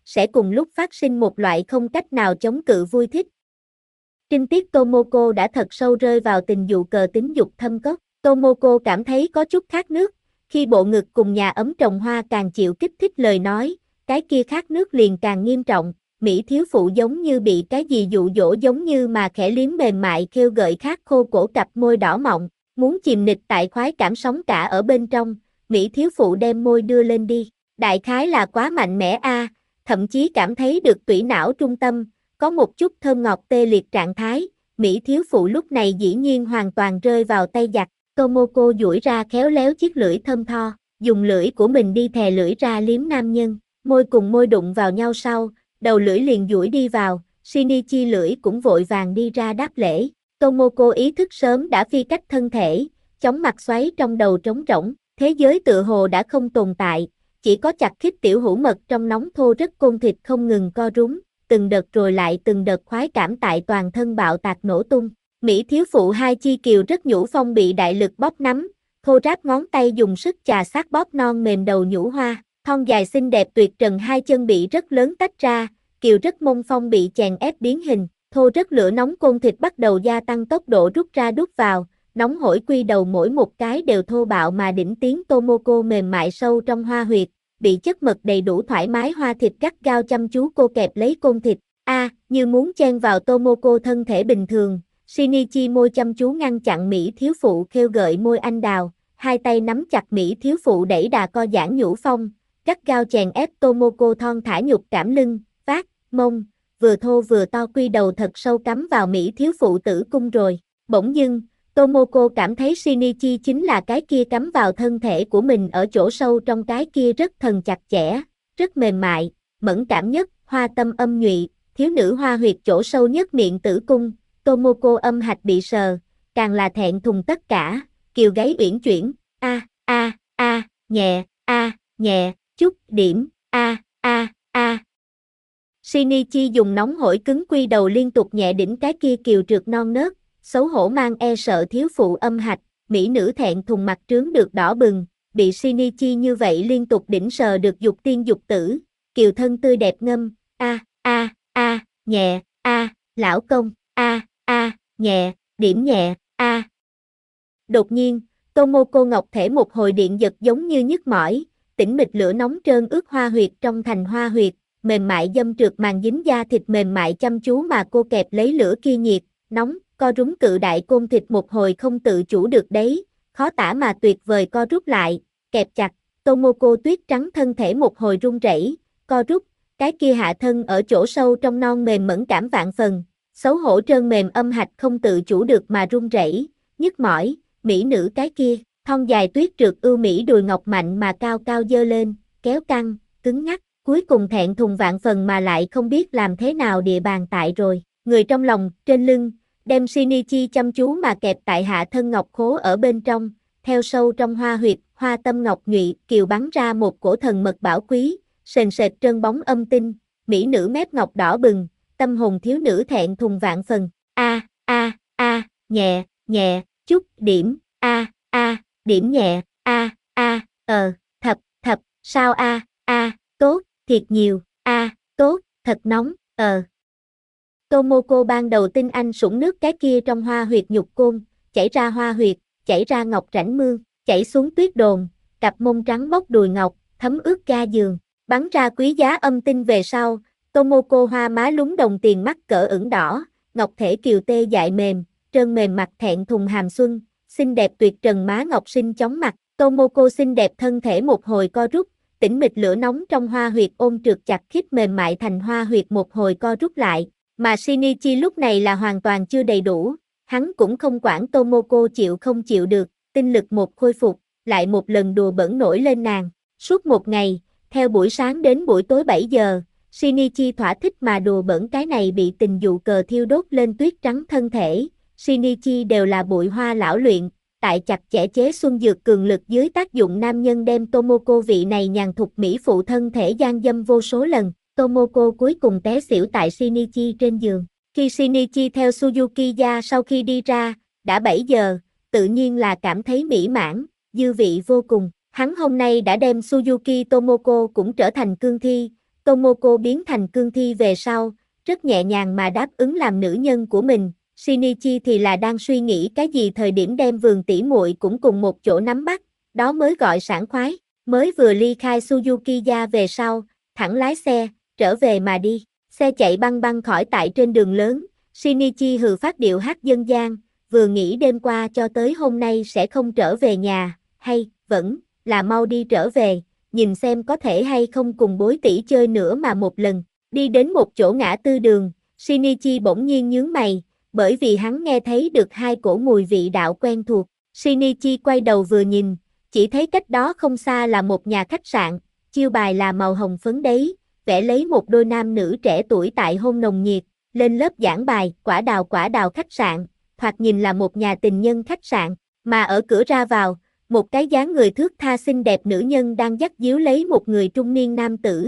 A: sẽ cùng lúc phát sinh một loại không cách nào chống cự vui thích. Trinh tiết Tomoko đã thật sâu rơi vào tình dụ cờ tính dục thâm cốc. Tomoko cảm thấy có chút khát nước, khi bộ ngực cùng nhà ấm trồng hoa càng chịu kích thích lời nói, cái kia khát nước liền càng nghiêm trọng. Mỹ thiếu phụ giống như bị cái gì dụ dỗ giống như mà khẽ liếm mềm mại kêu gợi khát khô cổ cặp môi đỏ mọng, muốn chìm nịch tại khoái cảm sống cả ở bên trong. Mỹ thiếu phụ đem môi đưa lên đi, đại khái là quá mạnh mẽ a, thậm chí cảm thấy được tủy não trung tâm, có một chút thơm ngọt tê liệt trạng thái. Mỹ thiếu phụ lúc này dĩ nhiên hoàn toàn rơi vào tay giặc. Tomoko duỗi ra khéo léo chiếc lưỡi thơm tho, dùng lưỡi của mình đi thè lưỡi ra liếm nam nhân, môi cùng môi đụng vào nhau sau, đầu lưỡi liền duỗi đi vào, Shinichi lưỡi cũng vội vàng đi ra đáp lễ. Tomoko ý thức sớm đã phi cách thân thể, chóng mặt xoáy trong đầu trống rỗng, thế giới tựa hồ đã không tồn tại, chỉ có chặt khít tiểu hữu mật trong nóng thô rất côn thịt không ngừng co rúm, từng đợt rồi lại từng đợt khoái cảm tại toàn thân bạo tạc nổ tung. Mỹ thiếu phụ hai chi kiều rất nhũ phong bị đại lực bóp nắm, thô ráp ngón tay dùng sức chà sát bóp non mềm đầu nhũ hoa, thon dài xinh đẹp tuyệt trần hai chân bị rất lớn tách ra, kiều rất mông phong bị chèn ép biến hình, thô rất lửa nóng côn thịt bắt đầu gia tăng tốc độ rút ra đút vào, nóng hổi quy đầu mỗi một cái đều thô bạo mà đỉnh tiến. Tomoko mềm mại sâu trong hoa huyệt, bị chất mật đầy đủ thoải mái hoa thịt gắt gao chăm chú cô kẹp lấy côn thịt, như muốn chen vào Tomoko thân thể bình thường. Shinichi môi chăm chú ngăn chặn Mỹ thiếu phụ khêu gợi môi anh đào, hai tay nắm chặt Mỹ thiếu phụ đẩy đà co giãn nhũ phong, gắt gao chèn ép Tomoko thon thả nhục cảm lưng, vác, mông, vừa thô vừa to quy đầu thật sâu cắm vào Mỹ thiếu phụ tử cung rồi. Bỗng dưng, Tomoko cảm thấy Shinichi chính là cái kia cắm vào thân thể của mình ở chỗ sâu trong cái kia rất thần chặt chẽ, rất mềm mại, mẫn cảm nhất, hoa tâm âm nhụy, thiếu nữ hoa huyệt chỗ sâu nhất miệng tử cung. Tomoko âm hạch bị sờ, càng là thẹn thùng tất cả, kiều gáy uyển chuyển, nhẹ, nhẹ, chút điểm, Shinichi dùng nóng hổi cứng quy đầu liên tục nhẹ đỉnh cái kia kiều trượt non nớt, xấu hổ mang e sợ thiếu phụ âm hạch, mỹ nữ thẹn thùng mặt trướng được đỏ bừng, bị Shinichi như vậy liên tục đỉnh sờ được dục tiên dục tử, kiều thân tươi đẹp ngâm, nhẹ, lão công, nhẹ, điểm nhẹ, Đột nhiên, Tomoko ngọc thể một hồi điện giật giống như nhức mỏi, tĩnh mịch lửa nóng trơn ướt hoa huyệt trong thành hoa huyệt, mềm mại dâm trượt màng dính da thịt mềm mại chăm chú mà cô kẹp lấy lửa kia nhiệt, nóng, co rúm cự đại côn thịt một hồi không tự chủ được đấy, khó tả mà tuyệt vời co rút lại, kẹp chặt, Tomoko tuyết trắng thân thể một hồi run rẩy, co rút, cái kia hạ thân ở chỗ sâu trong non mềm mẫn cảm vạn phần, xấu hổ trơn mềm âm hạch không tự chủ được mà run rẩy, nhức mỏi, mỹ nữ cái kia, thon dài tuyết trượt ưu mỹ đùi ngọc mạnh mà cao cao dơ lên, kéo căng, cứng ngắc, cuối cùng thẹn thùng vạn phần mà lại không biết làm thế nào địa bàn tại rồi, người trong lòng, trên lưng, đem Shinichi chăm chú mà kẹp tại hạ thân ngọc khố ở bên trong, theo sâu trong hoa huyệt, hoa tâm ngọc nhụy, kiều bắn ra một cổ thần mật bảo quý, sền sệt trơn bóng âm tinh, mỹ nữ mép ngọc đỏ bừng, tâm hồn thiếu nữ thẹn thùng vạn phần, nhẹ, nhẹ, chút điểm, điểm nhẹ, thập, sao tốt, thiệt nhiều, tốt, thật nóng, Tomoko ban đầu tin anh sủng nước cái kia trong hoa huyệt nhục côn, chảy ra hoa huyệt, chảy ra ngọc rãnh mương, chảy xuống tuyết đồn, cặp mông trắng bóc đùi ngọc, thấm ướt ga giường, bắn ra quý giá âm tinh về sau, Tomoko hoa má lúng đồng tiền mắt cỡ ửng đỏ, ngọc thể kiều tê dại mềm, trơn mềm mặt thẹn thùng hàm xuân, xinh đẹp tuyệt trần má ngọc sinh chóng mặt, Tomoko xinh đẹp thân thể một hồi co rút, tĩnh mịch lửa nóng trong hoa huyệt ôm trượt chặt khít mềm mại thành hoa huyệt một hồi co rút lại, mà Shinichi lúc này là hoàn toàn chưa đầy đủ, hắn cũng không quản Tomoko chịu không chịu được, tinh lực một khôi phục, lại một lần đùa bỡn nổi lên nàng, suốt một ngày, theo buổi sáng đến buổi tối 7 giờ, Shinichi thỏa thích mà đùa bỡn cái này bị tình dụ cờ thiêu đốt lên tuyết trắng thân thể, Shinichi đều là bụi hoa lão luyện, tại chặt chẽ chế xuân dược cường lực dưới tác dụng nam nhân đem Tomoko vị này nhàn thục mỹ phụ thân thể gian dâm vô số lần, Tomoko cuối cùng té xỉu tại Shinichi trên giường. Khi Shinichi theo Suzuki-ya sau khi đi ra, đã 7 giờ, tự nhiên là cảm thấy mỹ mãn, dư vị vô cùng. Hắn hôm nay đã đem Suzuki Tomoko cũng trở thành cương thi, Tomoko biến thành cương thi về sau, rất nhẹ nhàng mà đáp ứng làm nữ nhân của mình. Shinichi thì là đang suy nghĩ cái gì thời điểm đem vườn tỉ muội cũng cùng một chỗ nắm bắt, đó mới gọi sảng khoái. Mới vừa ly khai Suzukiya về sau, thẳng lái xe, trở về mà đi. Xe chạy băng băng khỏi tại trên đường lớn, Shinichi hừ phát điệu hát dân gian, vừa nghĩ đêm qua cho tới hôm nay sẽ không trở về nhà, hay, vẫn, là mau đi trở về, nhìn xem có thể hay không cùng bối tỷ chơi nữa mà một lần. Đi đến một chỗ ngã tư đường, Shinichi bỗng nhiên nhướng mày, bởi vì hắn nghe thấy được hai cổ mùi vị đạo quen thuộc. Shinichi quay đầu vừa nhìn, chỉ thấy cách đó không xa là một nhà khách sạn, chiêu bài là màu hồng phấn đấy, vẽ lấy một đôi nam nữ trẻ tuổi tại hôn nồng nhiệt, lên lớp giảng bài, quả đào khách sạn, thoạt nhìn là một nhà tình nhân khách sạn, mà ở cửa ra vào, một cái dáng người thước tha xinh đẹp nữ nhân đang dắt díu lấy một người trung niên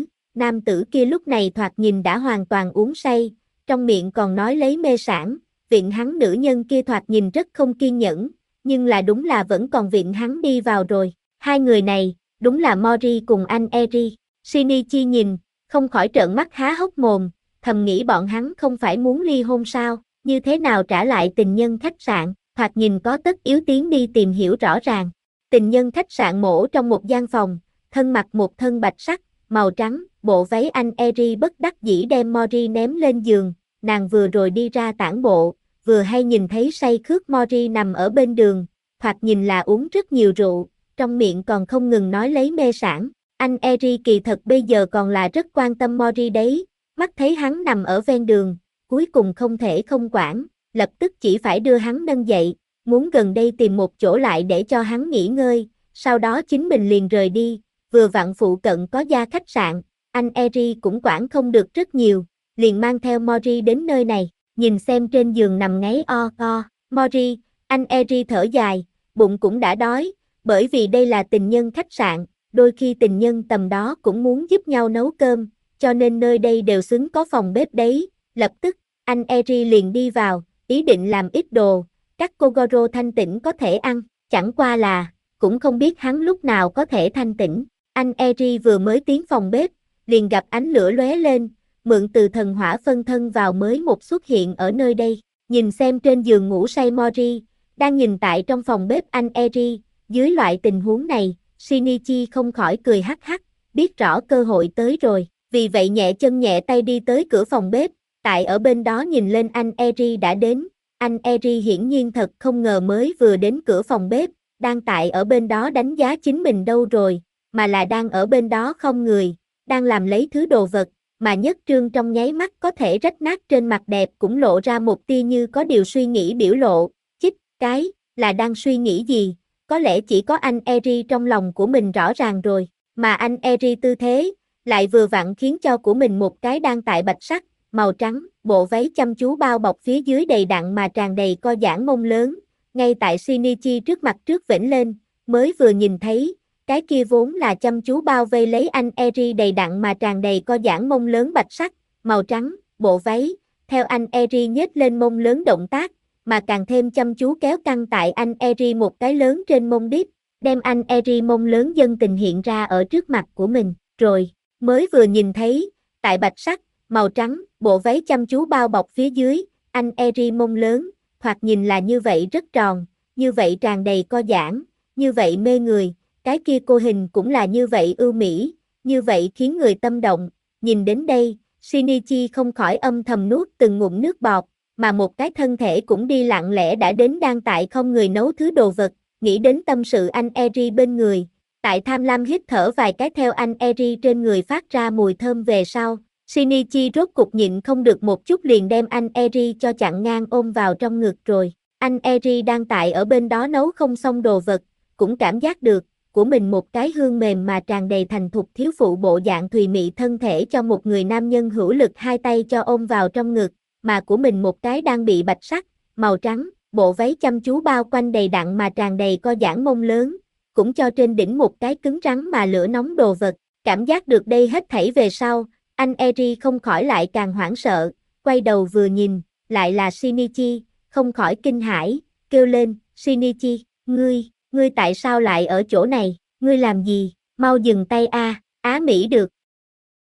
A: nam tử kia lúc này thoạt nhìn đã hoàn toàn uống say, trong miệng còn nói lấy mê sảng, viện hắn nữ nhân kia thoạt nhìn rất không kiên nhẫn, nhưng là đúng là vẫn còn viện hắn đi vào rồi. Hai người này, đúng là Mori cùng anh Eri. Shinichi nhìn, không khỏi trợn mắt há hốc mồm, thầm nghĩ bọn hắn không phải muốn ly hôn sao, như thế nào trả lại tình nhân khách sạn, thoạt nhìn có tất yếu tiến đi tìm hiểu rõ ràng. Tình nhân khách sạn mổ trong một gian phòng, thân mặc một thân bạch sắc, màu trắng, bộ váy anh Eri bất đắc dĩ đem Mori ném lên giường, nàng vừa rồi đi ra tản bộ, vừa hay nhìn thấy say khướt Mori nằm ở bên đường, thoạt nhìn là uống rất nhiều rượu, trong miệng còn không ngừng nói lấy mê sảng. Anh Eri kỳ thật bây giờ còn là rất quan tâm Mori đấy, mắt thấy hắn nằm ở ven đường, cuối cùng không thể không quản, lập tức chỉ phải đưa hắn nâng dậy, muốn gần đây tìm một chỗ lại để cho hắn nghỉ ngơi, sau đó chính mình liền rời đi, vừa vặn phụ cận có gia khách sạn, anh Eri cũng quản không được rất nhiều, liền mang theo Mori đến nơi này, nhìn xem trên giường nằm ngáy o o, Mori, anh Eri thở dài, bụng cũng đã đói, bởi vì đây là tình nhân khách sạn, đôi khi tình nhân tầm đó cũng muốn giúp nhau nấu cơm, cho nên nơi đây đều xứng có phòng bếp đấy, lập tức, anh Eri liền đi vào, ý định làm ít đồ, các Kogoro thanh tĩnh có thể ăn, chẳng qua là, cũng không biết hắn lúc nào có thể thanh tĩnh. Anh Eri vừa mới tiến phòng bếp, liền gặp ánh lửa lóe lên, mượn từ thần hỏa phân thân vào mới một xuất hiện ở nơi đây, nhìn xem trên giường ngủ say Mori, đang nhìn tại trong phòng bếp anh Eri, dưới loại tình huống này, Shinichi không khỏi cười hắc hắc, biết rõ cơ hội tới rồi, vì vậy nhẹ chân nhẹ tay đi tới cửa phòng bếp, tại ở bên đó nhìn lên anh Eri đã đến, anh Eri hiển nhiên thật không ngờ mới vừa đến cửa phòng bếp, đang tại ở bên đó đánh giá chính mình đâu rồi, mà là đang ở bên đó không người, đang làm lấy thứ đồ vật, mà nhất trương trong nháy mắt có thể rách nát trên mặt đẹp cũng lộ ra một tia như có điều suy nghĩ biểu lộ, chích, cái, là đang suy nghĩ gì, có lẽ chỉ có anh Eri trong lòng của mình rõ ràng rồi, mà anh Eri tư thế, lại vừa vặn khiến cho của mình một cái đang tại bạch sắc, màu trắng, bộ váy chăm chú bao bọc phía dưới đầy đặn mà tràn đầy co giãn mông lớn, ngay tại Shinichi trước mặt trước vểnh lên, mới vừa nhìn thấy, cái kia vốn là chăm chú bao vây lấy anh Eri đầy đặn mà tràn đầy co giãn mông lớn bạch sắc, màu trắng, bộ váy, theo anh Eri nhếch lên mông lớn động tác, mà càng thêm chăm chú kéo căng tại anh Eri một cái lớn trên mông đít, đem anh Eri mông lớn dân tình hiện ra ở trước mặt của mình, rồi, mới vừa nhìn thấy, tại bạch sắc, màu trắng, bộ váy chăm chú bao bọc phía dưới, anh Eri mông lớn, thoạt nhìn là như vậy rất tròn, như vậy tràn đầy co giãn, như vậy mê người, cái kia cô hình cũng là như vậy ưu mỹ, như vậy khiến người tâm động, nhìn đến đây, Shinichi không khỏi âm thầm nuốt từng ngụm nước bọt, mà một cái thân thể cũng đi lặng lẽ đã đến đang tại không người nấu thứ đồ vật, nghĩ đến tâm sự anh Eri bên người, tại tham lam hít thở vài cái theo anh Eri trên người phát ra mùi thơm về sau, Shinichi rốt cục nhịn không được một chút liền đem anh Eri cho chặn ngang ôm vào trong ngực rồi, anh Eri đang tại ở bên đó nấu không xong đồ vật, cũng cảm giác được, của mình một cái hương mềm mà tràn đầy thành thục thiếu phụ bộ dạng thùy mị thân thể cho một người nam nhân hữu lực hai tay cho ôm vào trong ngực, mà của mình một cái đang bị bạch sắc, màu trắng, bộ váy chăm chú bao quanh đầy đặn mà tràn đầy co giãn mông lớn, cũng cho trên đỉnh một cái cứng rắn mà lửa nóng đồ vật, cảm giác được đây hết thảy về sau, anh Eri không khỏi lại càng hoảng sợ, quay đầu vừa nhìn, lại là Shinichi, không khỏi kinh hãi, kêu lên, Shinichi, ngươi tại sao lại ở chỗ này, ngươi làm gì, mau dừng tay a, Á Mỹ được.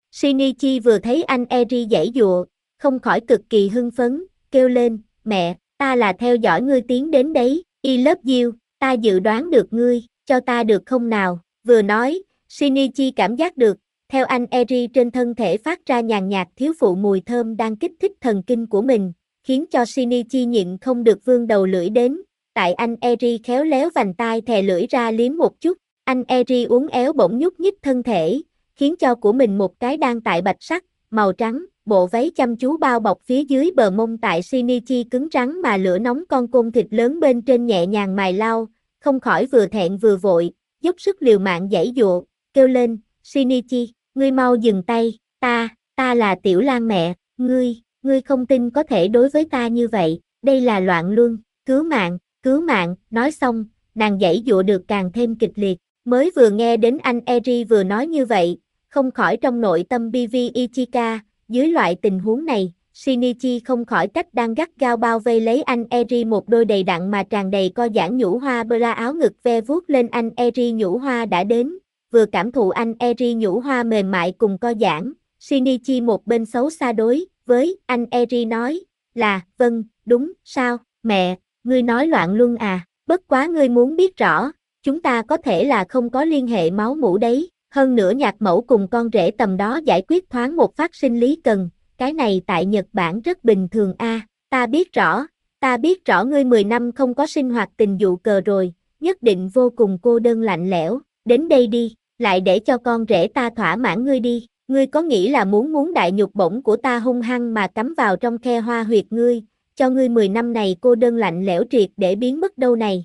A: Shinichi vừa thấy anh Eri giãy giụa, không khỏi cực kỳ hưng phấn, kêu lên, mẹ, ta là theo dõi ngươi tiến đến đấy, I love you, ta dự đoán được ngươi, cho ta được không nào, vừa nói, Shinichi cảm giác được, theo anh Eri trên thân thể phát ra nhàn nhạt thiếu phụ mùi thơm đang kích thích thần kinh của mình, khiến cho Shinichi nhịn không được vươn đầu lưỡi đến, tại anh Eri khéo léo vành tai thè lưỡi ra liếm một chút, anh Eri uốn éo bỗng nhúc nhích thân thể, khiến cho của mình một cái đang tại bạch sắc, màu trắng, bộ váy chăm chú bao bọc phía dưới bờ mông tại Shinichi cứng rắn mà lửa nóng con côn thịt lớn bên trên nhẹ nhàng mài lau, không khỏi vừa thẹn vừa vội, dốc sức liều mạng giãy giụa, kêu lên, Shinichi, ngươi mau dừng tay, ta là Tiểu Lan mẹ, ngươi không tin có thể đối với ta như vậy, đây là loạn luân, cứu mạng, nói xong, nàng giãy giụa được càng thêm kịch liệt, mới vừa nghe đến anh Eri vừa nói như vậy, không khỏi trong nội tâm BV Ichika, dưới loại tình huống này, Shinichi không khỏi cách đang gắt gao bao vây lấy anh Eri một đôi đầy đặn mà tràn đầy co giãn nhũ hoa bra áo ngực ve vuốt lên anh Eri nhũ hoa đã đến, vừa cảm thụ anh Eri nhũ hoa mềm mại cùng co giãn, Shinichi một bên xấu xa đối với anh Eri nói, là, vâng, đúng, sao, mẹ, ngươi nói loạn luân à, bất quá ngươi muốn biết rõ, chúng ta có thể là không có liên hệ máu mủ đấy, hơn nữa nhạc mẫu cùng con rể tầm đó giải quyết thoáng một phát sinh lý cần, cái này tại Nhật Bản rất bình thường a. Ta biết rõ ngươi 10 năm không có sinh hoạt tình dục cờ rồi, nhất định vô cùng cô đơn lạnh lẽo, đến đây đi, lại để cho con rể ta thỏa mãn ngươi đi, ngươi có nghĩ là muốn đại nhục bổng của ta hung hăng mà cắm vào trong khe hoa huyệt ngươi, cho ngươi 10 năm này cô đơn lạnh lẽo triệt để biến mất đâu này.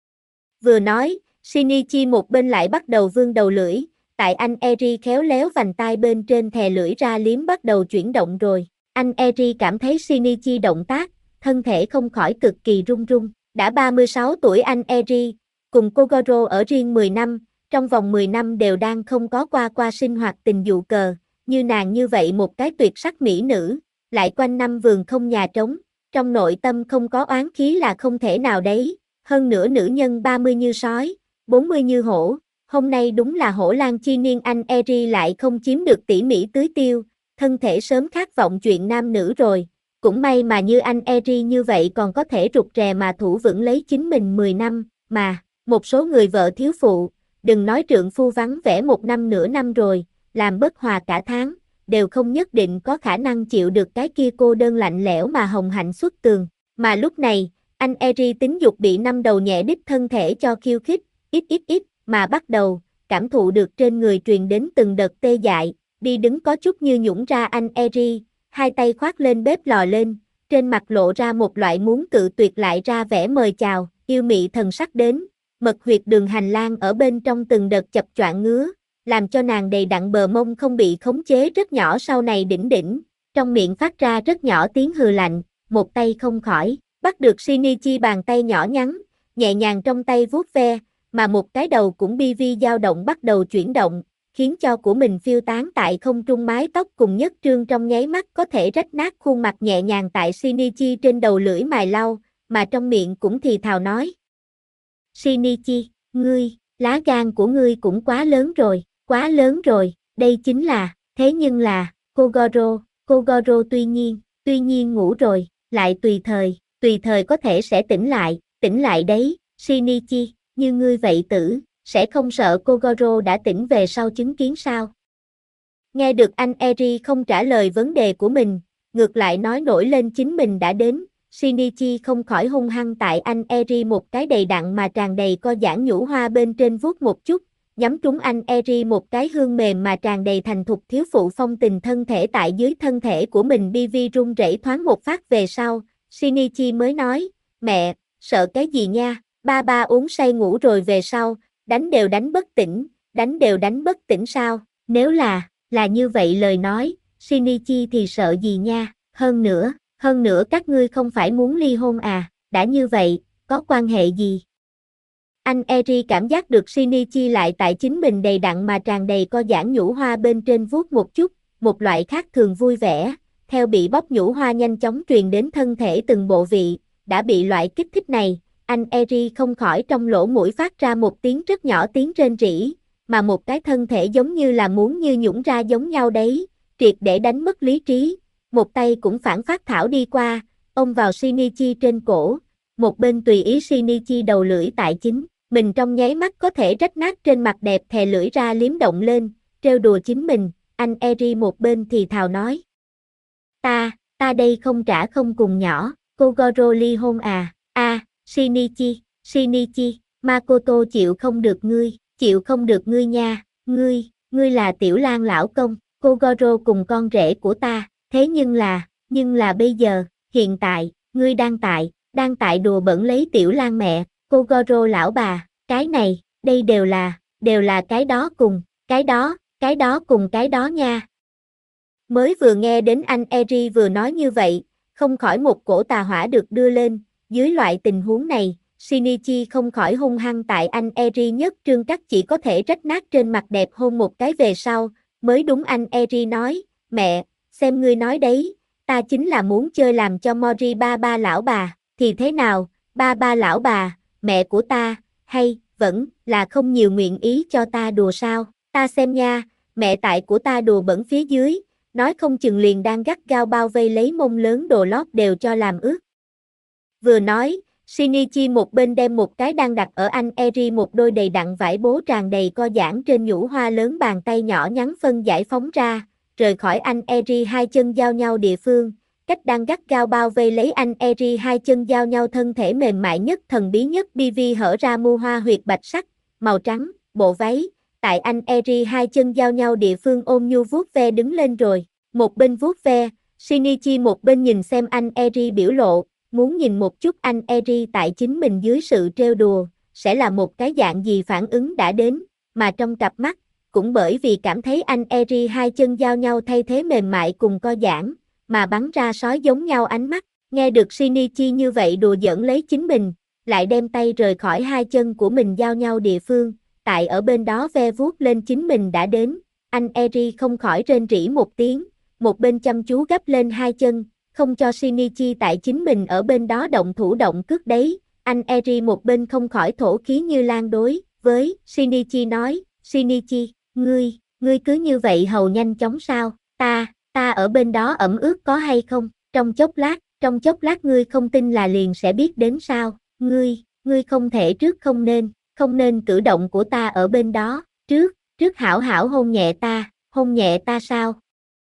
A: Vừa nói, Shinichi một bên lại bắt đầu vươn đầu lưỡi, tại anh Eri khéo léo vành tai bên trên thè lưỡi ra liếm bắt đầu chuyển động rồi. Anh Eri cảm thấy Shinichi động tác, thân thể không khỏi cực kỳ run run. Đã 36 tuổi anh Eri, cùng Kogoro ở riêng 10 năm, trong vòng 10 năm đều đang không có qua sinh hoạt tình dục cờ, như nàng như vậy một cái tuyệt sắc mỹ nữ, lại quanh năm vườn không nhà trống, trong nội tâm không có oán khí là không thể nào đấy, hơn nữa nữ nhân 30 như sói, 40 như hổ. Hôm nay đúng là hổ lang chi niên anh Eri lại không chiếm được tỉ mỉ tưới tiêu, thân thể sớm khát vọng chuyện nam nữ rồi, cũng may mà như anh Eri như vậy còn có thể rụt rè mà thủ vững lấy chính mình 10 năm, mà, một số người vợ thiếu phụ, đừng nói trượng phu vắng vẻ 1 năm nửa năm rồi, làm bất hòa cả tháng, đều không nhất định có khả năng chịu được cái kia cô đơn lạnh lẽo mà hồng hạnh xuất tường, mà lúc này, anh Eri tính dục bị năm đầu nhẹ đích thân thể cho khiêu khích, ít mà bắt đầu, cảm thụ được trên người truyền đến từng đợt tê dại, đi đứng có chút như nhũn ra anh Eri, hai tay khoác lên bếp lò lên, trên mặt lộ ra một loại muốn cự tuyệt lại ra vẻ mời chào, yêu mị thần sắc đến, mật huyệt đường hành lang ở bên trong từng đợt chập choạng ngứa, làm cho nàng đầy đặn bờ mông không bị khống chế rất nhỏ sau này đỉnh, trong miệng phát ra rất nhỏ tiếng hừ lạnh, một tay không khỏi, bắt được Shinichi bàn tay nhỏ nhắn, nhẹ nhàng trong tay vuốt ve, mà một cái đầu cũng bi vi dao động bắt đầu chuyển động, khiến cho của mình phiêu tán tại không trung mái tóc cùng nhất trương trong nháy mắt có thể rách nát khuôn mặt nhẹ nhàng tại Shinichi trên đầu lưỡi mài lau, mà trong miệng cũng thì thào nói. Shinichi, ngươi, lá gan của ngươi cũng quá lớn rồi, đây chính là, thế nhưng là, Kogoro tuy nhiên ngủ rồi, lại tùy thời có thể sẽ tỉnh lại đấy, Shinichi. Như ngươi vậy tử, sẽ không sợ Kogoro đã tỉnh về sau chứng kiến sao? Nghe được anh Eri không trả lời vấn đề của mình, ngược lại nói nổi lên chính mình đã đến, Shinichi không khỏi hung hăng tại anh Eri một cái đầy đặn mà tràn đầy co giãn nhũ hoa bên trên vuốt một chút, nhắm trúng anh Eri một cái hương mềm mà tràn đầy thành thục thiếu phụ phong tình thân thể tại dưới thân thể của mình BV run rẩy thoáng một phát về sau, Shinichi mới nói, mẹ, sợ cái gì nha? Ba uống say ngủ rồi về sau, đánh đều đánh bất tỉnh sao, nếu là như vậy lời nói, Shinichi thì sợ gì nha, hơn nữa các ngươi không phải muốn ly hôn à, đã như vậy, có quan hệ gì? Anh Eri cảm giác được Shinichi lại tại chính mình đầy đặn mà tràn đầy co giãn nhũ hoa bên trên vuốt một chút, một loại khác thường vui vẻ, theo bị bóp nhũ hoa nhanh chóng truyền đến thân thể từng bộ vị, đã bị loại kích thích này. Anh Eri không khỏi trong lỗ mũi phát ra một tiếng rất nhỏ tiếng rên rỉ, mà một cái thân thể giống như là muốn như nhũn ra giống nhau đấy, triệt để đánh mất lý trí, một tay cũng phản phất thảo đi qua, ôm vào Shinichi trên cổ, một bên tùy ý Shinichi đầu lưỡi tại chính, mình trong nháy mắt có thể rách nát trên mặt đẹp thè lưỡi ra liếm động lên, trêu đùa chính mình, anh Eri một bên thì thào nói. Ta đây không trả không cùng nhỏ, Kogoro ly hôn à, Shinichi, Makoto chịu không được ngươi nha, ngươi là Tiểu Lang lão công, Kogoro cùng con rể của ta, thế nhưng là bây giờ, hiện tại, ngươi đang tại đùa bẩn lấy Tiểu Lang mẹ, Kogoro lão bà, cái này, đây đều là cái đó cùng cái đó nha. Mới vừa nghe đến anh Eri vừa nói như vậy, không khỏi một cổ tà hỏa được đưa lên, dưới loại tình huống này, Shinichi không khỏi hung hăng tại anh Eri nhất trương cắt chỉ có thể rách nát trên mặt đẹp hôn một cái về sau, mới đúng anh Eri nói, mẹ, xem ngươi nói đấy, ta chính là muốn chơi làm cho Mori ba lão bà, thì thế nào, ba lão bà, mẹ của ta, hay, vẫn, là không nhiều nguyện ý cho ta đùa sao, ta xem nha, mẹ tại của ta đùa bẩn phía dưới, nói không chừng liền đang gắt gao bao vây lấy mông lớn đồ lót đều cho làm ướt. Vừa nói, Shinichi một bên đem một cái đang đặt ở anh Eri một đôi đầy đặn vải bố tràn đầy co giãn trên nhũ hoa lớn bàn tay nhỏ nhắn phân giải phóng ra, rời khỏi anh Eri hai chân giao nhau địa phương, cách đang gắt gao bao vây lấy anh Eri hai chân giao nhau thân thể mềm mại nhất thần bí nhất BV hở ra mu hoa huyệt bạch sắc, màu trắng, bộ váy, tại anh Eri hai chân giao nhau địa phương ôm nhu vuốt ve đứng lên rồi, một bên vuốt ve, Shinichi một bên nhìn xem anh Eri biểu lộ, muốn nhìn một chút anh Eri tại chính mình dưới sự trêu đùa, sẽ là một cái dạng gì phản ứng đã đến, mà trong cặp mắt, cũng bởi vì cảm thấy anh Eri hai chân giao nhau thay thế mềm mại cùng co giãn, mà bắn ra sói giống nhau ánh mắt, nghe được Shinichi như vậy đùa giỡn lấy chính mình, lại đem tay rời khỏi hai chân của mình giao nhau địa phương, tại ở bên đó ve vuốt lên chính mình đã đến, anh Eri không khỏi rên rỉ một tiếng, một bên chăm chú gấp lên hai chân, không cho Shinichi tại chính mình ở bên đó động thủ động cước đấy, anh Eri một bên không khỏi thổ khí như lan đối, với Shinichi nói, Shinichi, ngươi cứ như vậy hầu nhanh chóng sao, ta ở bên đó ẩm ướt có hay không, trong chốc lát ngươi không tin là liền sẽ biết đến sao, ngươi không thể trước không nên cử động của ta ở bên đó, trước hảo hảo hôn nhẹ ta sao?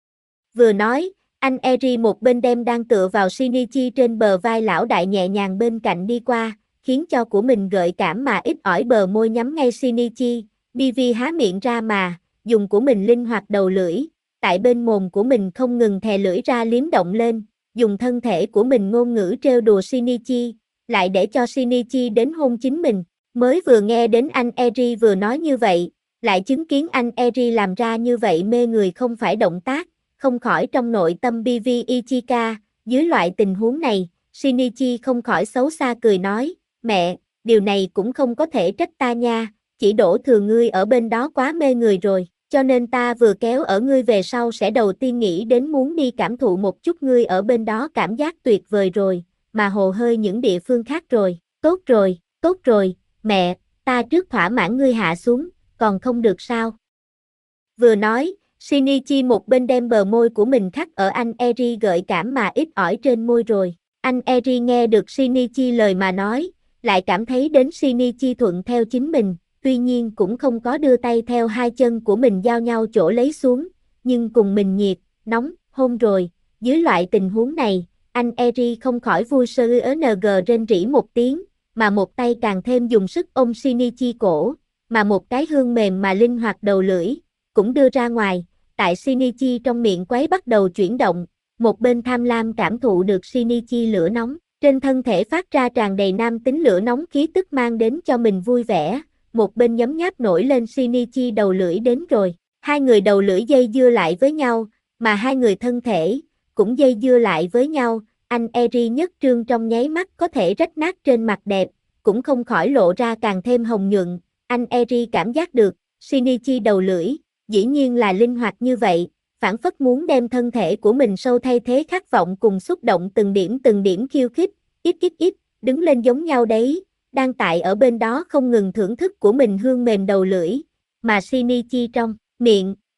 A: Vừa nói, anh Eri một bên đem đang tựa vào Shinichi trên bờ vai lão đại nhẹ nhàng bên cạnh đi qua, khiến cho của mình gợi cảm mà ít ỏi bờ môi nhắm ngay Shinichi, BV há miệng ra mà, dùng của mình linh hoạt đầu lưỡi, tại bên mồm của mình không ngừng thè lưỡi ra liếm động lên, dùng thân thể của mình ngôn ngữ trêu đùa Shinichi, lại để cho Shinichi đến hôn chính mình, mới vừa nghe đến anh Eri vừa nói như vậy, lại chứng kiến anh Eri làm ra như vậy mê người không phải động tác, không khỏi trong nội tâm BV Ichika, dưới loại tình huống này, Shinichi không khỏi xấu xa cười nói, mẹ, điều này cũng không có thể trách ta nha, chỉ đổ thừa ngươi ở bên đó quá mê người rồi, cho nên ta vừa kéo ở ngươi về sau sẽ đầu tiên nghĩ đến muốn đi cảm thụ một chút ngươi ở bên đó cảm giác tuyệt vời rồi, mà hồ hơi những địa phương khác rồi, tốt rồi, mẹ, ta trước thỏa mãn ngươi hạ xuống, còn không được sao? Vừa nói, Shinichi một bên đem bờ môi của mình khắc ở anh Eri gợi cảm mà ít ỏi trên môi rồi. Anh Eri nghe được Shinichi lời mà nói, lại cảm thấy đến Shinichi thuận theo chính mình, tuy nhiên cũng không có đưa tay theo hai chân của mình giao nhau chỗ lấy xuống, nhưng cùng mình nhiệt, nóng, hôn rồi. Dưới loại tình huống này, anh Eri không khỏi vui sướng rên rỉ một tiếng, mà một tay càng thêm dùng sức ôm Shinichi cổ, mà một cái hương mềm mà linh hoạt đầu lưỡi, cũng đưa ra ngoài, tại Shinichi trong miệng quấy bắt đầu chuyển động, một bên tham lam cảm thụ được Shinichi lửa nóng, trên thân thể phát ra tràn đầy nam tính lửa nóng khí tức mang đến cho mình vui vẻ, một bên nhấm nháp nổi lên Shinichi đầu lưỡi đến rồi, hai người đầu lưỡi dây dưa lại với nhau, mà hai người thân thể, cũng dây dưa lại với nhau, anh Eri nhất trương trong nháy mắt có thể rách nát trên mặt đẹp, cũng không khỏi lộ ra càng thêm hồng nhuận, anh Eri cảm giác được, Shinichi đầu lưỡi, dĩ nhiên là linh hoạt như vậy, phản phất muốn đem thân thể của mình sâu thay thế khát vọng cùng xúc động từng điểm khiêu khích, ít, đứng lên giống nhau đấy, đang tại ở bên đó không ngừng thưởng thức của mình hương mềm đầu lưỡi, mà Shinichi trong miệng,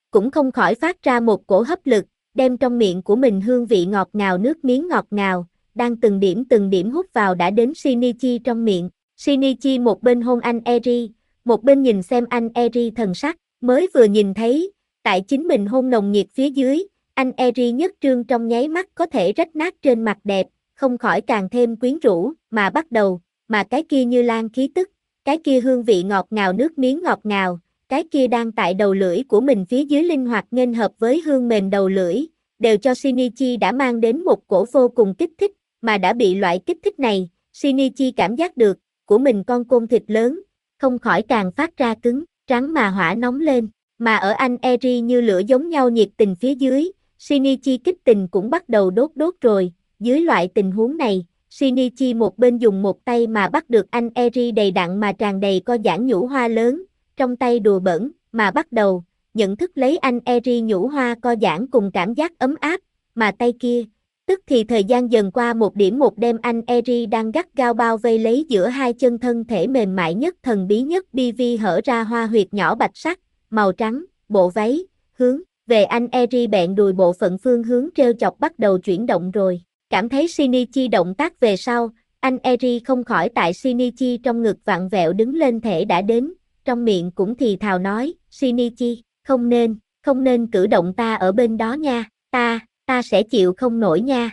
A: cũng không khỏi phát ra một cổ hấp lực, đem trong miệng của mình hương vị ngọt ngào nước miếng ngọt ngào, đang từng điểm hút vào đã đến Shinichi trong miệng. Shinichi một bên hôn anh Eri, một bên nhìn xem anh Eri thần sắc, mới vừa nhìn thấy, tại chính mình hôn nồng nhiệt phía dưới, anh Eri nhất trương trong nháy mắt có thể rách nát trên mặt đẹp, không khỏi càng thêm quyến rũ, mà bắt đầu, mà cái kia như lan khí tức, cái kia hương vị ngọt ngào nước miếng ngọt ngào, cái kia đang tại đầu lưỡi của mình phía dưới linh hoạt nghênh hợp với hương mềm đầu lưỡi, đều cho Shinichi đã mang đến một cổ vô cùng kích thích, mà đã bị loại kích thích này, Shinichi cảm giác được, của mình con côn thịt lớn, không khỏi càng phát ra cứng, rắn mà hỏa nóng lên, mà ở anh Eri như lửa giống nhau nhiệt tình phía dưới, Shinichi kích tình cũng bắt đầu đốt rồi, dưới loại tình huống này, Shinichi một bên dùng một tay mà bắt được anh Eri đầy đặn mà tràn đầy co giãn nhũ hoa lớn, trong tay đùa bỡn, mà bắt đầu, nhận thức lấy anh Eri nhũ hoa co giãn cùng cảm giác ấm áp, mà tay kia, tức thì thời gian dần qua một điểm một đêm anh Eri đang gắt gao bao vây lấy giữa hai chân thân thể mềm mại nhất thần bí nhất BV hở ra hoa huyệt nhỏ bạch sắc, màu trắng, bộ váy, hướng về anh Eri bẹn đùi bộ phận phương hướng trêu chọc bắt đầu chuyển động rồi. Cảm thấy Shinichi động tác về sau, anh Eri không khỏi tại Shinichi trong ngực vặn vẹo đứng lên thể đã đến, trong miệng cũng thì thào nói, Shinichi, không nên cử động ta ở bên đó nha, ta sẽ chịu không nổi nha.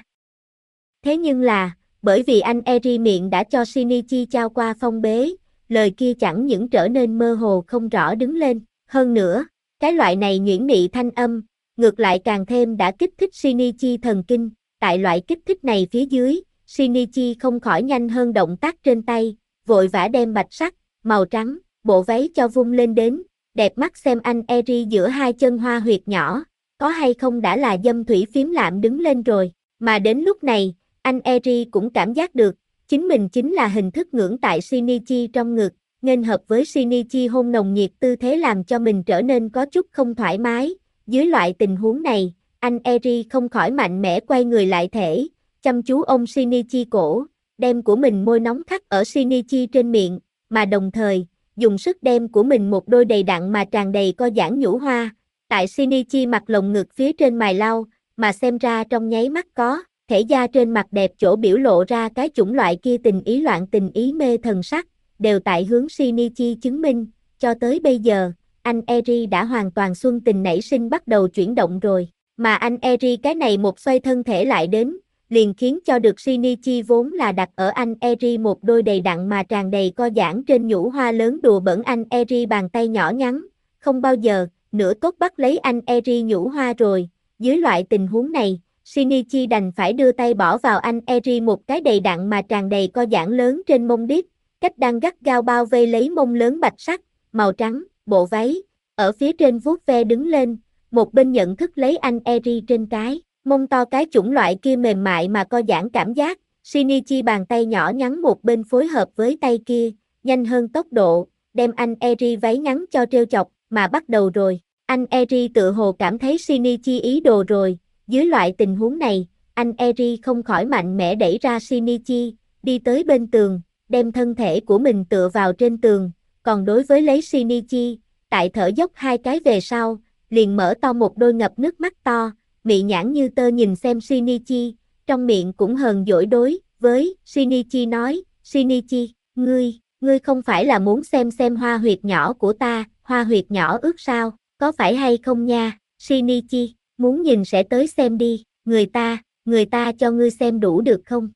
A: Thế nhưng là, bởi vì anh Eri miệng đã cho Shinichi trao qua phong bế, lời kia chẳng những trở nên mơ hồ không rõ đứng lên, hơn nữa, cái loại này nhuyễn nị thanh âm, ngược lại càng thêm đã kích thích Shinichi thần kinh, tại loại kích thích này phía dưới, Shinichi không khỏi nhanh hơn động tác trên tay, vội vã đem bạch sắc, màu trắng, bộ váy cho vung lên đến, đẹp mắt xem anh Eri giữa hai chân hoa huyệt nhỏ, có hay không đã là dâm thủy phím lạm đứng lên rồi, mà đến lúc này, anh Eri cũng cảm giác được, chính mình chính là hình thức ngưỡng tại Shinichi trong ngực, nghênh hợp với Shinichi hôn nồng nhiệt tư thế làm cho mình trở nên có chút không thoải mái, dưới loại tình huống này, anh Eri không khỏi mạnh mẽ quay người lại thể, chăm chú ôm Shinichi cổ, đem của mình môi nóng khắc ở Shinichi trên miệng, mà đồng thời, dùng sức đem của mình một đôi đầy đặn mà tràn đầy co giãn nhũ hoa, tại Shinichi mặt lồng ngực phía trên mài lau, mà xem ra trong nháy mắt có, thể da trên mặt đẹp chỗ biểu lộ ra cái chủng loại kia tình ý loạn tình ý mê thần sắc, đều tại hướng Shinichi chứng minh, cho tới bây giờ, anh Eri đã hoàn toàn xuân tình nảy sinh bắt đầu chuyển động rồi, mà anh Eri cái này một xoay thân thể lại đến, liền khiến cho được Shinichi vốn là đặt ở anh Eri một đôi đầy đặn mà tràn đầy co giãn trên nhũ hoa lớn đùa bỡn anh Eri bàn tay nhỏ nhắn, không bao giờ, nửa tốt bắt lấy anh Eri nhũ hoa rồi, dưới loại tình huống này, Shinichi đành phải đưa tay bỏ vào anh Eri một cái đầy đặn mà tràn đầy co giãn lớn trên mông đít, cách đang gắt gao bao vây lấy mông lớn bạch sắc, màu trắng, bộ váy, ở phía trên vuốt ve đứng lên, một bên nhận thức lấy anh Eri trên cái mông to cái chủng loại kia mềm mại mà co giãn cảm giác, Shinichi bàn tay nhỏ nhắn một bên phối hợp với tay kia, nhanh hơn tốc độ, đem anh Eri váy ngắn cho trêu chọc, mà bắt đầu rồi, anh Eri tự hồ cảm thấy Shinichi ý đồ rồi, dưới loại tình huống này, anh Eri không khỏi mạnh mẽ đẩy ra Shinichi, đi tới bên tường, đem thân thể của mình tựa vào trên tường, còn đối với lấy Shinichi, tại thở dốc hai cái về sau, liền mở to một đôi ngập nước mắt to, mị nhãn như tơ nhìn xem Shinichi, trong miệng cũng hờn dỗi đối với Shinichi nói, Shinichi, ngươi không phải là muốn xem hoa huyệt nhỏ của ta, hoa huyệt nhỏ ướt sao, có phải hay không nha, Shinichi, muốn nhìn sẽ tới xem đi, người ta cho ngươi xem đủ được không?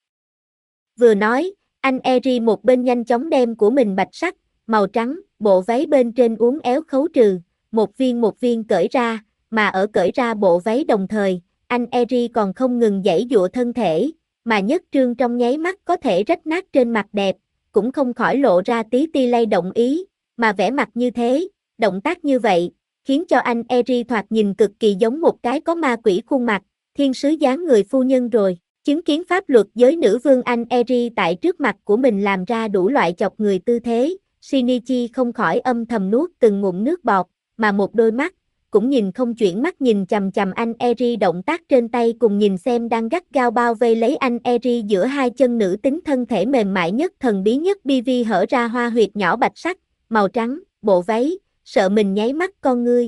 A: Vừa nói, anh Eri một bên nhanh chóng đem của mình bạch sắc, màu trắng, bộ váy bên trên uốn éo khấu trừ, một viên cởi ra, mà ở cởi ra bộ váy đồng thời, anh Eri còn không ngừng giãy giụa thân thể, mà nhất trương trong nháy mắt có thể rách nát trên mặt đẹp, cũng không khỏi lộ ra tí ti lay động ý, mà vẻ mặt như thế, động tác như vậy, khiến cho anh Eri thoạt nhìn cực kỳ giống một cái có ma quỷ khuôn mặt, thiên sứ dáng người phu nhân rồi. Chứng kiến pháp luật giới nữ vương anh Eri tại trước mặt của mình làm ra đủ loại chọc người tư thế, Shinichi không khỏi âm thầm nuốt từng ngụm nước bọt, mà một đôi mắt, cũng nhìn không chuyển mắt nhìn chằm chằm anh Eri động tác trên tay cùng nhìn xem đang gắt gao bao vây lấy anh Eri giữa hai chân nữ tính thân thể mềm mại nhất thần bí nhất BV hở ra hoa huyệt nhỏ bạch sắc, màu trắng, bộ váy, sợ mình nháy mắt con ngươi,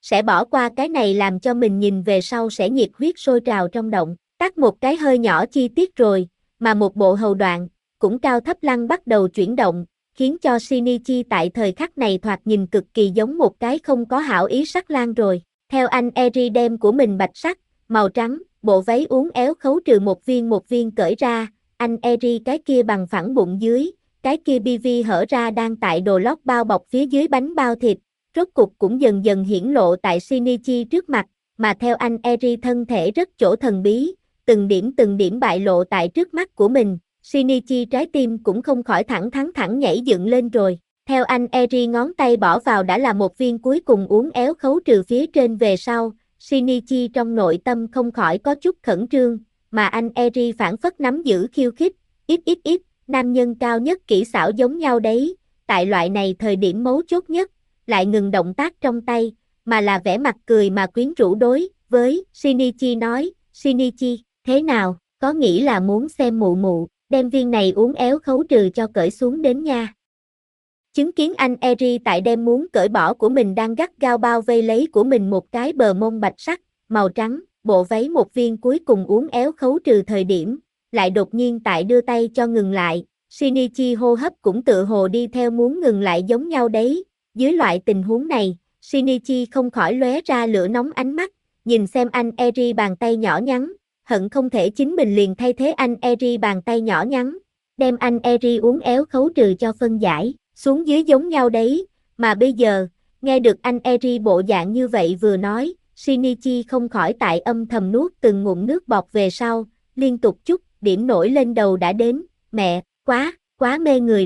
A: sẽ bỏ qua cái này làm cho mình nhìn về sau sẽ nhiệt huyết sôi trào trong động tác một cái hơi nhỏ chi tiết rồi, mà một bộ hầu đoạn, cũng cao thấp lăng bắt đầu chuyển động, khiến cho Shinichi tại thời khắc này thoạt nhìn cực kỳ giống một cái không có hảo ý sắc lang rồi. Theo anh Eri đem của mình bạch sắc, màu trắng, bộ váy uốn éo khấu trừ một viên cởi ra, anh Eri cái kia bằng phẳng bụng dưới, cái kia BV hở ra đang tại đồ lót bao bọc phía dưới bánh bao thịt, rốt cục cũng dần dần hiển lộ tại Shinichi trước mặt, mà theo anh Eri thân thể rất chỗ thần bí, từng điểm bại lộ tại trước mắt của mình, Shinichi trái tim cũng không khỏi thẳng nhảy dựng lên rồi. Theo anh Eri ngón tay bỏ vào đã là một viên cuối cùng uốn éo khấu trừ phía trên về sau, Shinichi trong nội tâm không khỏi có chút khẩn trương, mà anh Eri phản phất nắm giữ khiêu khích, ít, nam nhân cao nhất kỹ xảo giống nhau đấy, tại loại này thời điểm mấu chốt nhất, lại ngừng động tác trong tay, mà là vẻ mặt cười mà quyến rũ đối với Shinichi nói, Shinichi, thế nào, có nghĩ là muốn xem mụ mụ, đem viên này uốn éo khấu trừ cho cởi xuống đến nha. Chứng kiến anh Eri tại đem muốn cởi bỏ của mình đang gắt gao bao vây lấy của mình một cái bờ mông bạch sắc, màu trắng, bộ váy một viên cuối cùng uốn éo khấu trừ thời điểm, lại đột nhiên tại đưa tay cho ngừng lại, Shinichi hô hấp cũng tự hồ đi theo muốn ngừng lại giống nhau đấy, dưới loại tình huống này, Shinichi không khỏi lóe ra lửa nóng ánh mắt, nhìn xem anh Eri bàn tay nhỏ nhắn, hận không thể chính mình liền thay thế anh Eri bàn tay nhỏ nhắn, đem anh Eri uốn éo khấu trừ cho phân giải, xuống dưới giống nhau đấy, mà bây giờ, nghe được anh Eri bộ dạng như vậy vừa nói, Shinichi không khỏi tại âm thầm nuốt từng ngụm nước bọt về sau, liên tục chút, điểm nổi lên đầu đã đến, mẹ, quá mê người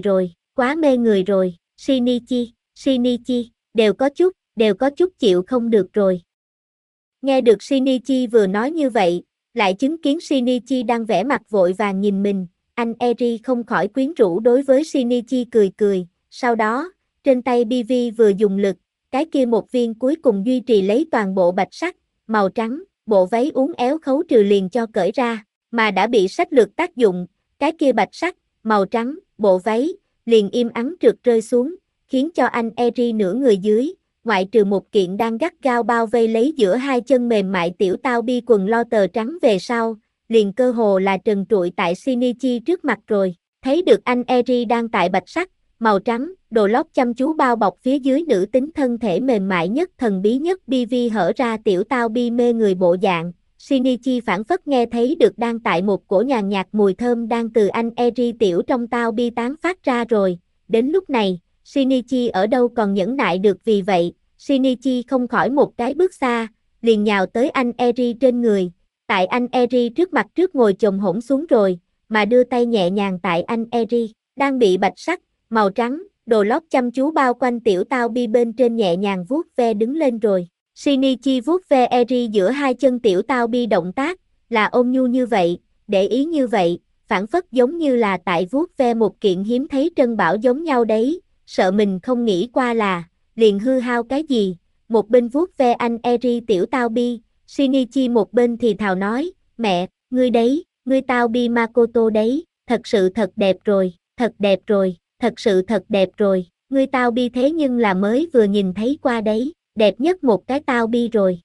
A: rồi, Shinichi, đều có chút chịu không được rồi. Nghe được Shinichi vừa nói như vậy, lại chứng kiến Shinichi đang vẻ mặt vội vàng nhìn mình, anh Eri không khỏi quyến rũ đối với Shinichi cười, sau đó, trên tay BV vừa dùng lực, cái kia một viên cuối cùng duy trì lấy toàn bộ bạch sắc, màu trắng, bộ váy uốn éo khấu trừ liền cho cởi ra, mà đã bị sách lược tác dụng, cái kia bạch sắc, màu trắng, bộ váy, liền im ắng trượt rơi xuống, khiến cho anh Eri nửa người dưới, ngoại trừ một kiện đang gắt gao bao vây lấy giữa hai chân mềm mại tiểu tao bi quần lo tờ trắng về sau, liền cơ hồ là trần trụi tại Shinichi trước mặt rồi, thấy được anh Eri đang tại bạch sắc, màu trắng, đồ lót chăm chú bao bọc phía dưới nữ tính thân thể mềm mại nhất thần bí nhất BV hở ra tiểu tao bi mê người bộ dạng, Shinichi phản phất nghe thấy được đang tại một cổ nhàn nhạt mùi thơm đang từ anh Eri tiểu trong tao bi tán phát ra rồi, đến lúc này, Shinichi ở đâu còn nhẫn nại được vì vậy, Shinichi không khỏi một cái bước xa, liền nhào tới anh Eri trên người, tại anh Eri trước mặt trước ngồi chồm hổm xuống rồi, mà đưa tay nhẹ nhàng tại anh Eri, đang bị bạch sắc, màu trắng, đồ lót chăm chú bao quanh tiểu tao bi bên trên nhẹ nhàng vuốt ve đứng lên rồi. Shinichi vuốt ve Eri giữa hai chân tiểu tao bi động tác, là ôn nhu như vậy, để ý như vậy, phản phất giống như là tại vuốt ve một kiện hiếm thấy trân bảo giống nhau đấy, sợ mình không nghĩ qua là, liền hư hao cái gì, một bên vuốt ve anh Eri tiểu tao bi, Shinichi một bên thì thào nói, mẹ, ngươi đấy, ngươi tao bi Makoto đấy, thật sự thật đẹp rồi, thật sự thật đẹp rồi, ngươi tao bi thế nhưng là mới vừa nhìn thấy qua đấy, đẹp nhất một cái tao bi rồi.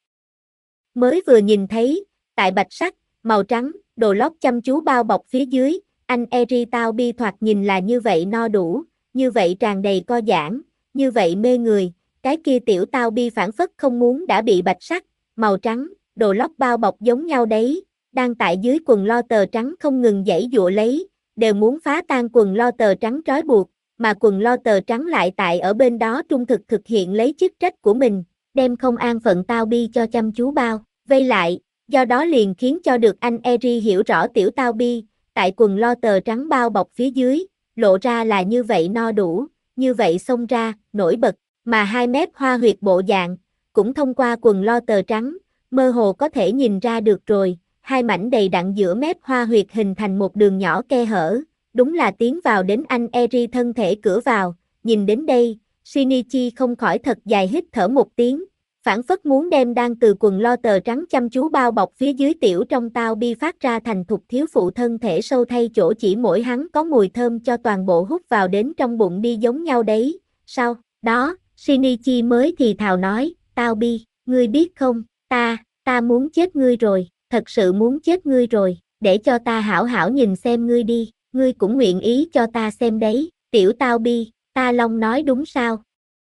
A: Mới vừa nhìn thấy, tại bạch sắc, màu trắng, đồ lót chăm chú bao bọc phía dưới, anh Eri tao bi thoạt nhìn là như vậy no đủ, như vậy tràn đầy co giãn, như vậy mê người, cái kia tiểu tao bi phản phất không muốn đã bị bạch sắc, màu trắng, đồ lót bao bọc giống nhau đấy, đang tại dưới quần lo tờ trắng không ngừng giãy giụa lấy, đều muốn phá tan quần lo tờ trắng trói buộc, mà quần lo tờ trắng lại tại ở bên đó trung thực thực hiện lấy chức trách của mình, đem không an phận tao bi cho chăm chú bao, vây lại, do đó liền khiến cho được anh Eri hiểu rõ tiểu tao bi, tại quần lo tờ trắng bao bọc phía dưới, lộ ra là như vậy no đủ, như vậy xông ra, nổi bật, mà hai mép hoa huyệt bộ dạng, cũng thông qua quần lo tờ trắng, mơ hồ có thể nhìn ra được rồi, hai mảnh đầy đặn giữa mép hoa huyệt hình thành một đường nhỏ khe hở, đúng là tiến vào đến anh Eri thân thể cửa vào, nhìn đến đây, Shinichi không khỏi thật dài hít thở một tiếng, phản phất muốn đem đang từ quần lo tờ trắng chăm chú bao bọc phía dưới tiểu trong tao bi phát ra thành thục thiếu phụ thân thể sâu thay chỗ chỉ mỗi hắn có mùi thơm cho toàn bộ hút vào đến trong bụng đi giống nhau đấy, sau đó, Shinichi mới thì thào nói, tao bi, ngươi biết không, ta muốn chết ngươi rồi, thật sự muốn chết ngươi rồi, để cho ta hảo hảo nhìn xem ngươi đi, ngươi cũng nguyện ý cho ta xem đấy, tiểu tao bi, ta Long nói đúng sao?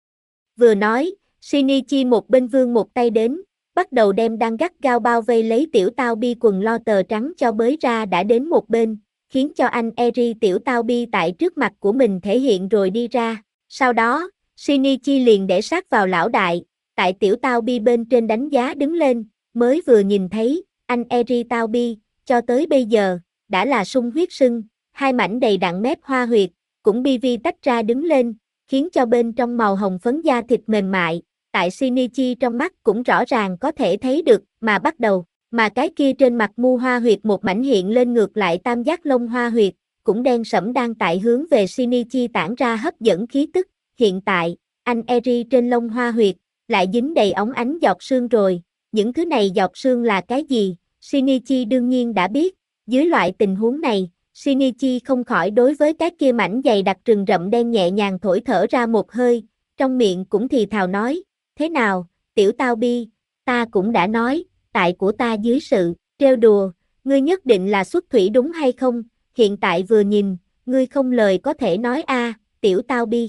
A: Vừa nói, Shinichi một bên vươn một tay đến, bắt đầu đem đang gắt gao bao vây lấy tiểu tao bi quần lo tờ trắng cho bới ra đã đến một bên, khiến cho anh Eri tiểu tao bi tại trước mặt của mình thể hiện rồi đi ra. Sau đó, Shinichi liền để sát vào lão đại, tại tiểu tao bi bên trên đánh giá đứng lên, mới vừa nhìn thấy, anh Eri tao bi, cho tới bây giờ, đã là sung huyết sưng, hai mảnh đầy đặn mép hoa huyệt, cũng bi vi tách ra đứng lên, khiến cho bên trong màu hồng phấn da thịt mềm mại, tại Shinichi trong mắt cũng rõ ràng có thể thấy được, mà bắt đầu, mà cái kia trên mặt mu hoa huyệt một mảnh hiện lên ngược lại tam giác lông hoa huyệt, cũng đen sẫm đang tại hướng về Shinichi tản ra hấp dẫn khí tức, hiện tại, anh Eri trên lông hoa huyệt, lại dính đầy óng ánh giọt sương rồi, những thứ này giọt sương là cái gì, Shinichi đương nhiên đã biết, dưới loại tình huống này, Shinichi không khỏi đối với cái kia mảnh dày đặc rừng rậm đen nhẹ nhàng thổi thở ra một hơi, trong miệng cũng thì thào nói, thế nào, tiểu tao bi, ta cũng đã nói, tại của ta dưới sự trêu đùa, ngươi nhất định là xuất thủy đúng hay không, hiện tại vừa nhìn, ngươi không lời có thể nói a, tiểu tao bi.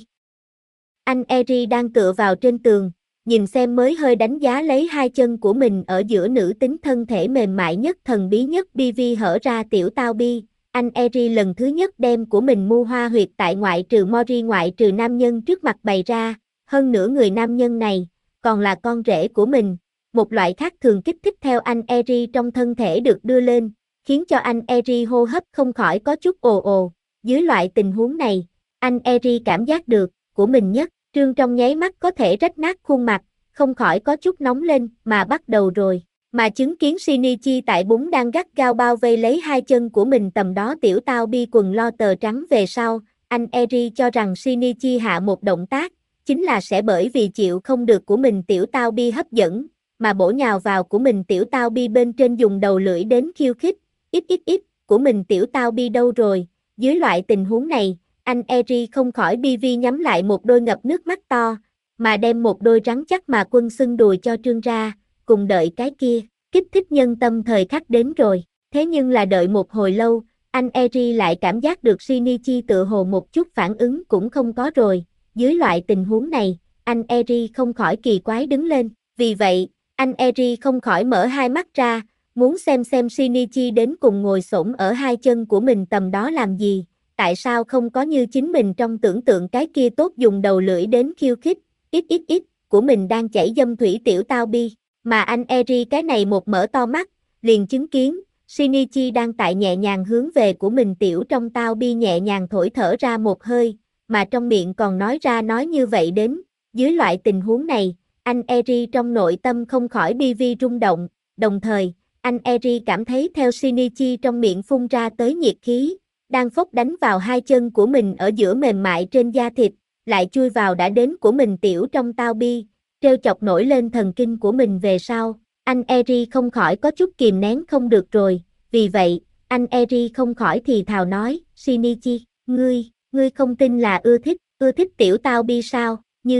A: Anh Eri đang tựa vào trên tường, nhìn xem mới hơi đánh giá lấy hai chân của mình ở giữa nữ tính thân thể mềm mại nhất thần bí nhất BV hở ra tiểu tao bi. Anh Eri lần thứ nhất đem của mình mu hoa huyệt tại ngoại trừ Mori ngoại trừ nam nhân trước mặt bày ra, hơn nữa người nam nhân này, còn là con rể của mình, một loại khác thường kích thích theo anh Eri trong thân thể được đưa lên, khiến cho anh Eri hô hấp không khỏi có chút ồ ồ, dưới loại tình huống này, anh Eri cảm giác được, của mình nhất, trương trong nháy mắt có thể rách nát khuôn mặt, không khỏi có chút nóng lên, mà bắt đầu rồi. Mà chứng kiến Shinichi tại bún đang gắt gao bao vây lấy hai chân của mình tầm đó tiểu tao bi quần lo tờ trắng về sau, anh Eri cho rằng Shinichi hạ một động tác, chính là sẽ bởi vì chịu không được của mình tiểu tao bi hấp dẫn, mà bổ nhào vào của mình tiểu tao bi bên trên dùng đầu lưỡi đến khiêu khích, ít, của mình tiểu tao bi đâu rồi, dưới loại tình huống này, anh Eri không khỏi bi vi nhắm lại một đôi ngập nước mắt to, mà đem một đôi rắn chắc mà quân xưng đùi cho trương ra, cùng đợi cái kia, kích thích nhân tâm thời khắc đến rồi, thế nhưng là đợi một hồi lâu, anh Eri lại cảm giác được Shinichi tựa hồ một chút phản ứng cũng không có rồi, dưới loại tình huống này, anh Eri không khỏi kỳ quái đứng lên, vì vậy, anh Eri không khỏi mở hai mắt ra, muốn xem Shinichi đến cùng ngồi xổm ở hai chân của mình tầm đó làm gì, tại sao không có như chính mình trong tưởng tượng cái kia tốt dùng đầu lưỡi đến khiêu khích, ít, của mình đang chảy dâm thủy tiểu tao bi, mà anh Eri cái này một mở to mắt, liền chứng kiến, Shinichi đang tại nhẹ nhàng hướng về của mình tiểu trong tao bi nhẹ nhàng thổi thở ra một hơi, mà trong miệng còn nói ra nói như vậy đến, dưới loại tình huống này, anh Eri trong nội tâm không khỏi bi vi rung động, đồng thời, anh Eri cảm thấy theo Shinichi trong miệng phun ra tới nhiệt khí, đang phốc đánh vào hai chân của mình ở giữa mềm mại trên da thịt, lại chui vào đã đến của mình tiểu trong tao bi, trêu chọc nổi lên thần kinh của mình về sau, anh Eri không khỏi có chút kìm nén không được rồi, vì vậy, anh Eri không khỏi thì thào nói, Shinichi, ngươi không tin là ưa thích tiểu tao bi sao, như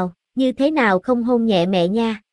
A: thế nào không hôn nhẹ mẹ nha.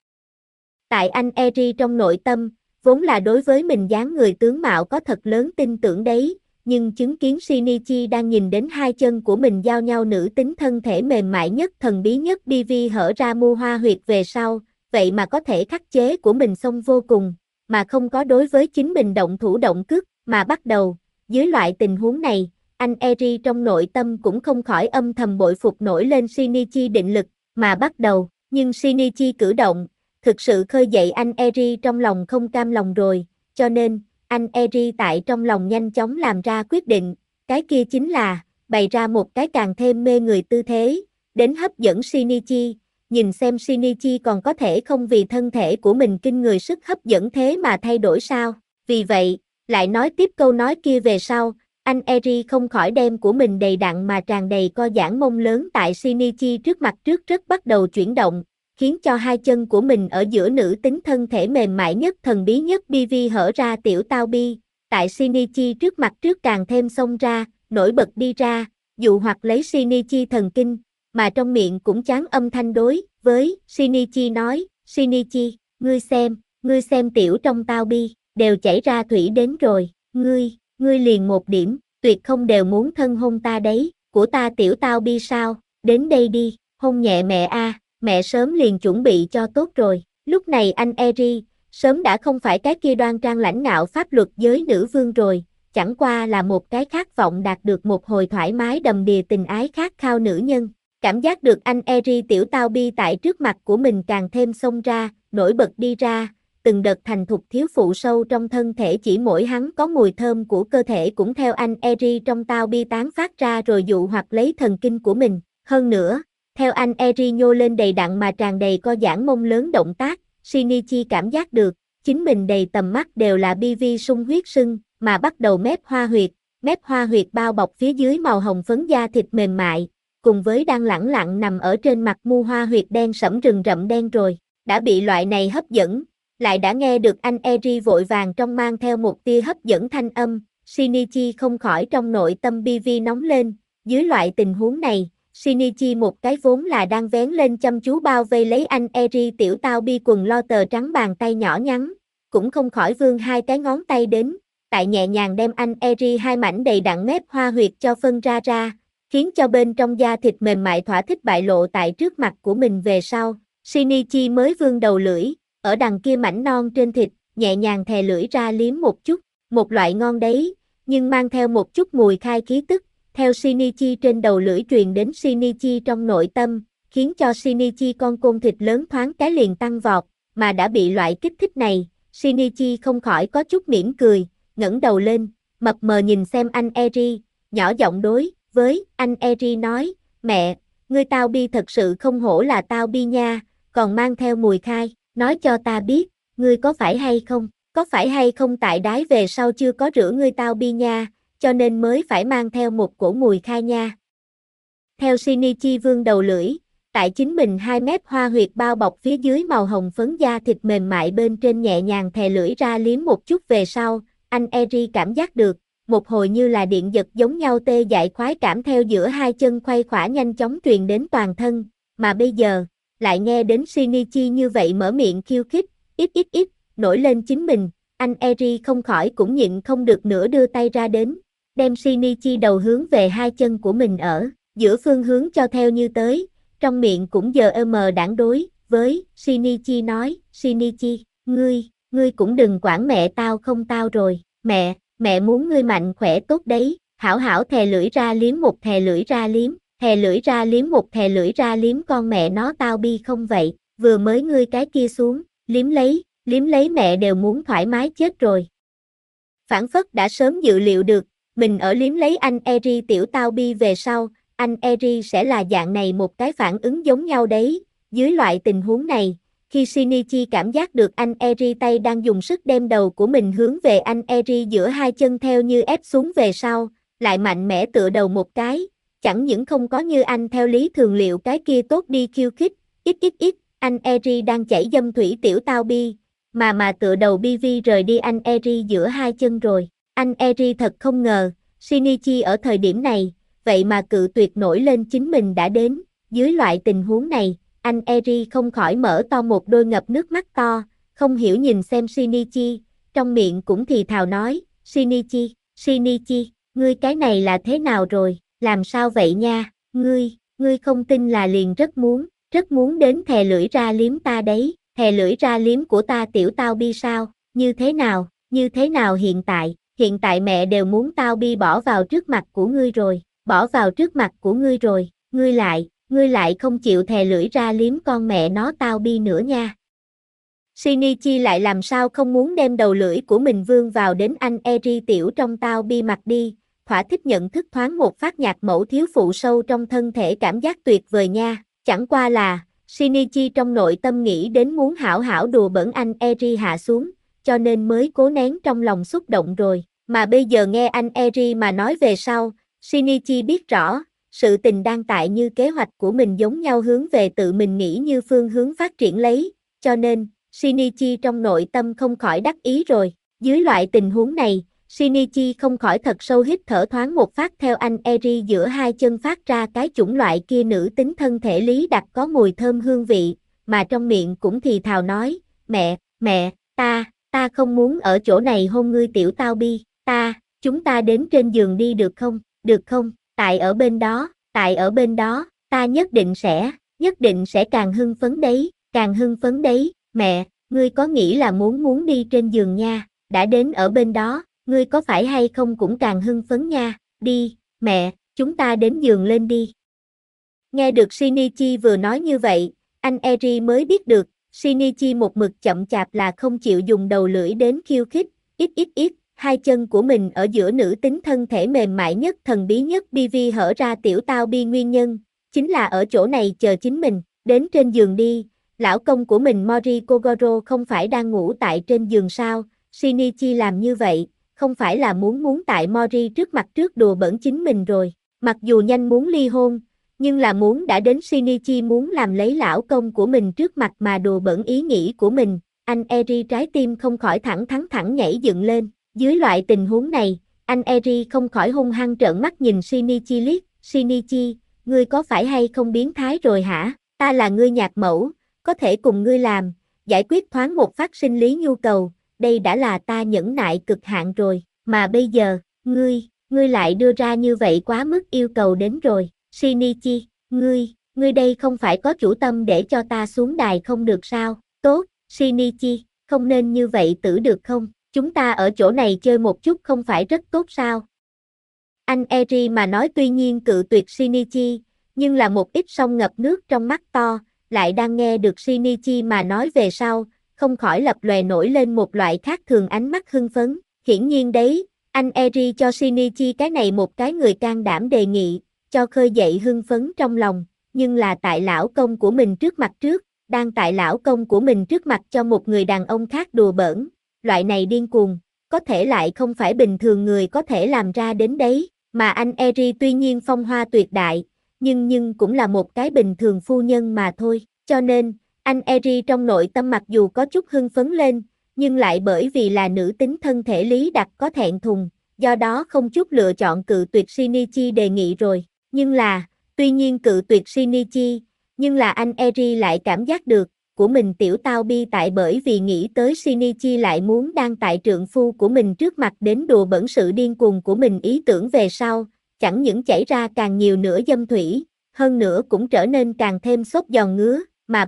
A: Tại anh Eri trong nội tâm, vốn là đối với mình dáng người tướng mạo có thật lớn tin tưởng đấy, nhưng chứng kiến Shinichi đang nhìn đến hai chân của mình giao nhau nữ tính thân thể mềm mại nhất thần bí nhất BV hở ra mu hoa huyệt về sau, vậy mà có thể khắc chế của mình xong vô cùng, mà không có đối với chính mình động thủ động cước, mà bắt đầu, dưới loại tình huống này, anh Eri trong nội tâm cũng không khỏi âm thầm bội phục nổi lên Shinichi định lực, mà bắt đầu, nhưng Shinichi cử động, thực sự khơi dậy anh Eri trong lòng không cam lòng rồi, cho nên, anh Eri tại trong lòng nhanh chóng làm ra quyết định, cái kia chính là, bày ra một cái càng thêm mê người tư thế, đến hấp dẫn Shinichi, nhìn xem Shinichi còn có thể không vì thân thể của mình kinh người sức hấp dẫn thế mà thay đổi sao, vì vậy, lại nói tiếp câu nói kia về sau, anh Eri không khỏi đem của mình đầy đặn mà tràn đầy co giãn mông lớn tại Shinichi trước mặt trước rất bắt đầu chuyển động, khiến cho hai chân của mình ở giữa nữ tính thân thể mềm mại nhất thần bí nhất BV hở ra tiểu tao bi, tại Shinichi trước mặt trước càng thêm xông ra, nổi bật đi ra, dụ hoặc lấy Shinichi thần kinh, mà trong miệng cũng chán âm thanh đối với Shinichi nói, Shinichi, ngươi xem tiểu trong tao bi, đều chảy ra thủy đến rồi, ngươi liền một điểm, tuyệt không đều muốn thân hôn ta đấy, của ta tiểu tao bi sao, đến đây đi, hôn nhẹ mẹ a, mẹ sớm liền chuẩn bị cho tốt rồi, lúc này anh Eri, sớm đã không phải cái kia đoan trang lãnh ngạo pháp luật giới nữ vương rồi, chẳng qua là một cái khát vọng đạt được một hồi thoải mái đầm đìa tình ái khát khao nữ nhân. Cảm giác được anh Eri tiểu tao bi tại trước mặt của mình càng thêm xông ra, nổi bật đi ra, từng đợt thành thục thiếu phụ sâu trong thân thể chỉ mỗi hắn có mùi thơm của cơ thể cũng theo anh Eri trong tao bi tán phát ra rồi dụ hoặc lấy thần kinh của mình. Hơn nữa, theo anh Eri nhô lên đầy đặn mà tràn đầy co giãn mông lớn động tác, Shinichi cảm giác được, chính mình đầy tầm mắt đều là BV sung huyết sưng, mà bắt đầu mép hoa huyệt bao bọc phía dưới màu hồng phấn da thịt mềm mại, cùng với đang lẳng lặng nằm ở trên mặt mu hoa huyệt đen sẫm rừng rậm đen rồi, đã bị loại này hấp dẫn, lại đã nghe được anh Eri vội vàng trong mang theo một tia hấp dẫn thanh âm, Shinichi không khỏi trong nội tâm BV nóng lên, dưới loại tình huống này, Shinichi một cái vốn là đang vén lên chăm chú bao vây lấy anh Eri tiểu tao bi quần lo tờ trắng bàn tay nhỏ nhắn, cũng không khỏi vươn hai cái ngón tay đến, tại nhẹ nhàng đem anh Eri hai mảnh đầy đặn mép hoa huyệt cho phân ra, khiến cho bên trong da thịt mềm mại thỏa thích bại lộ tại trước mặt của mình về sau, Shinichi mới vươn đầu lưỡi, ở đằng kia mảnh non trên thịt, nhẹ nhàng thè lưỡi ra liếm một chút, một loại ngon đấy, nhưng mang theo một chút mùi khai khí tức, theo Shinichi trên đầu lưỡi truyền đến Shinichi trong nội tâm, khiến cho Shinichi con côn thịt lớn thoáng cái liền tăng vọt, mà đã bị loại kích thích này, Shinichi không khỏi có chút mỉm cười, ngẩng đầu lên, mập mờ nhìn xem anh Eri, nhỏ giọng đối với anh Eri nói, mẹ, ngươi tao bi thật sự không hổ là tao bi nha, còn mang theo mùi khai, nói cho ta biết, ngươi có phải hay không tại đái về sau chưa có rửa ngươi tao bi nha, cho nên mới phải mang theo một cổ mùi khai nha. Theo Shinichi vươn đầu lưỡi, tại chính mình 2 mét hoa huyệt bao bọc phía dưới màu hồng phấn da thịt mềm mại bên trên nhẹ nhàng thè lưỡi ra liếm một chút về sau, anh Eri cảm giác được, một hồi như là điện giật giống nhau tê dại khoái cảm theo giữa hai chân khuây khỏa nhanh chóng truyền đến toàn thân, mà bây giờ, lại nghe đến Shinichi như vậy mở miệng khiêu khích, ít, nổi lên chính mình, anh Eri không khỏi cũng nhịn không được nữa đưa tay ra đến, đem Shinichi đầu hướng về hai chân của mình ở, giữa phương hướng cho theo như tới, trong miệng cũng đảng đối, với, Shinichi nói, Shinichi, ngươi cũng đừng quản mẹ tao không tao rồi, mẹ muốn ngươi mạnh khỏe tốt đấy, hảo hảo thè lưỡi ra liếm một thè lưỡi ra liếm, thè lưỡi ra liếm một thè lưỡi ra liếm con mẹ nó tao bi không vậy, vừa mới ngươi cái kia xuống, liếm lấy mẹ đều muốn thoải mái chết rồi. Phản phất đã sớm dự liệu được, mình ở liếm lấy anh Eri tiểu tao bi về sau, anh Eri sẽ là dạng này một cái phản ứng giống nhau đấy, dưới loại tình huống này, khi Shinichi cảm giác được anh Eri tay đang dùng sức đem đầu của mình hướng về anh Eri giữa hai chân theo như ép xuống về sau, lại mạnh mẽ tựa đầu một cái, chẳng những không có như anh theo lý thường liệu cái kia tốt đi khiêu khích, ít, anh Eri đang chảy dâm thủy tiểu tao bi, mà tựa đầu BV rời đi anh Eri giữa hai chân rồi, anh Eri thật không ngờ, Shinichi ở thời điểm này, vậy mà cự tuyệt nổi lên chính mình đã đến, dưới loại tình huống này, anh Eri không khỏi mở to một đôi ngập nước mắt to, không hiểu nhìn xem Shinichi, trong miệng cũng thì thào nói, Shinichi, ngươi cái này là thế nào rồi, làm sao vậy nha, ngươi không tin là liền rất muốn đến thè lưỡi ra liếm ta đấy, thè lưỡi ra liếm của ta tiểu tao bi sao, như thế nào hiện tại mẹ đều muốn tao bi bỏ vào trước mặt của ngươi rồi, ngươi lại không chịu thè lưỡi ra liếm con mẹ nó tao bi nữa nha. Shinichi lại làm sao không muốn đem đầu lưỡi của mình vươn vào đến anh Eri tiểu trong tao bi mặt đi, thỏa thích nhận thức thoáng một phát nhạc mẫu thiếu phụ sâu trong thân thể cảm giác tuyệt vời nha, chẳng qua là, Shinichi trong nội tâm nghĩ đến muốn hảo hảo đùa bỡn anh Eri hạ xuống, cho nên mới cố nén trong lòng xúc động rồi, mà bây giờ nghe anh Eri mà nói về sau, Shinichi biết rõ, sự tình đang tại như kế hoạch của mình giống nhau hướng về tự mình nghĩ như phương hướng phát triển lấy, cho nên, Shinichi trong nội tâm không khỏi đắc ý rồi, dưới loại tình huống này, Shinichi không khỏi thật sâu hít thở thoáng một phát theo anh Eri giữa hai chân phát ra cái chủng loại kia nữ tính thân thể lý đặc có mùi thơm hương vị, mà trong miệng cũng thì thào nói, mẹ, ta không muốn ở chỗ này hôn ngươi tiểu tao bi, chúng ta đến trên giường đi được không, tại ở bên đó, ta nhất định sẽ càng hưng phấn đấy, mẹ, ngươi có nghĩ là muốn đi trên giường nha, đã đến ở bên đó, ngươi có phải hay không cũng càng hưng phấn nha, đi, mẹ, chúng ta đến giường lên đi. Nghe được Shinichi vừa nói như vậy, anh Eri mới biết được, Shinichi một mực chậm chạp là không chịu dùng đầu lưỡi đến khiêu khích, ít, hai chân của mình ở giữa nữ tính thân thể mềm mại nhất thần bí nhất BV hở ra tiểu tao bi nguyên nhân, chính là ở chỗ này chờ chính mình, đến trên giường đi, lão công của mình Mori Kogoro không phải đang ngủ tại trên giường sao, Shinichi làm như vậy, không phải là muốn tại Mori trước mặt trước đùa bỡn chính mình rồi, mặc dù nhanh muốn ly hôn, nhưng là muốn đã đến Shinichi muốn làm lấy lão công của mình trước mặt mà đùa bỡn ý nghĩ của mình, anh Eri trái tim không khỏi thẳng nhảy dựng lên, dưới loại tình huống này, anh Eri không khỏi hung hăng trợn mắt nhìn Shinichi liếc, Shinichi, ngươi có phải hay không biến thái rồi hả, ta là ngươi nhạc mẫu, có thể cùng ngươi làm, giải quyết thoáng một phát sinh lý nhu cầu, đây đã là ta nhẫn nại cực hạn rồi, mà bây giờ, ngươi lại đưa ra như vậy quá mức yêu cầu đến rồi. Shinichi, ngươi đây không phải có chủ tâm để cho ta xuống đài không được sao, tốt, Shinichi, không nên như vậy tử được không, chúng ta ở chỗ này chơi một chút không phải rất tốt sao. Anh Eri mà nói tuy nhiên cự tuyệt Shinichi, nhưng là một ít sông ngập nước trong mắt to, lại đang nghe được Shinichi mà nói về sau, không khỏi lập lòe nổi lên một loại khác thường ánh mắt hưng phấn, hiển nhiên đấy, anh Eri cho Shinichi cái này một cái người can đảm đề nghị, cho khơi dậy hưng phấn trong lòng, nhưng là tại lão công của mình trước mặt đang tại lão công của mình trước mặt cho một người đàn ông khác đùa bỡn, loại này điên cuồng, có thể lại không phải bình thường người có thể làm ra đến đấy, mà anh Eri tuy nhiên phong hoa tuyệt đại, nhưng cũng là một cái bình thường phu nhân mà thôi, cho nên, anh Eri trong nội tâm mặc dù có chút hưng phấn lên, nhưng lại bởi vì là nữ tính thân thể lý đặc có thẹn thùng, do đó không chút lựa chọn cự tuyệt Shinichi đề nghị rồi. Nhưng là, tuy nhiên cự tuyệt Shinichi, nhưng là anh Eri lại cảm giác được, của mình tiểu tao bi tại bởi vì nghĩ tới Shinichi lại muốn đang tại trượng phu của mình trước mặt đến đùa bỡn sự điên cuồng của mình ý tưởng về sau, chẳng những chảy ra càng nhiều nữa dâm thủy, hơn nữa cũng trở nên càng thêm xốp giòn ngứa,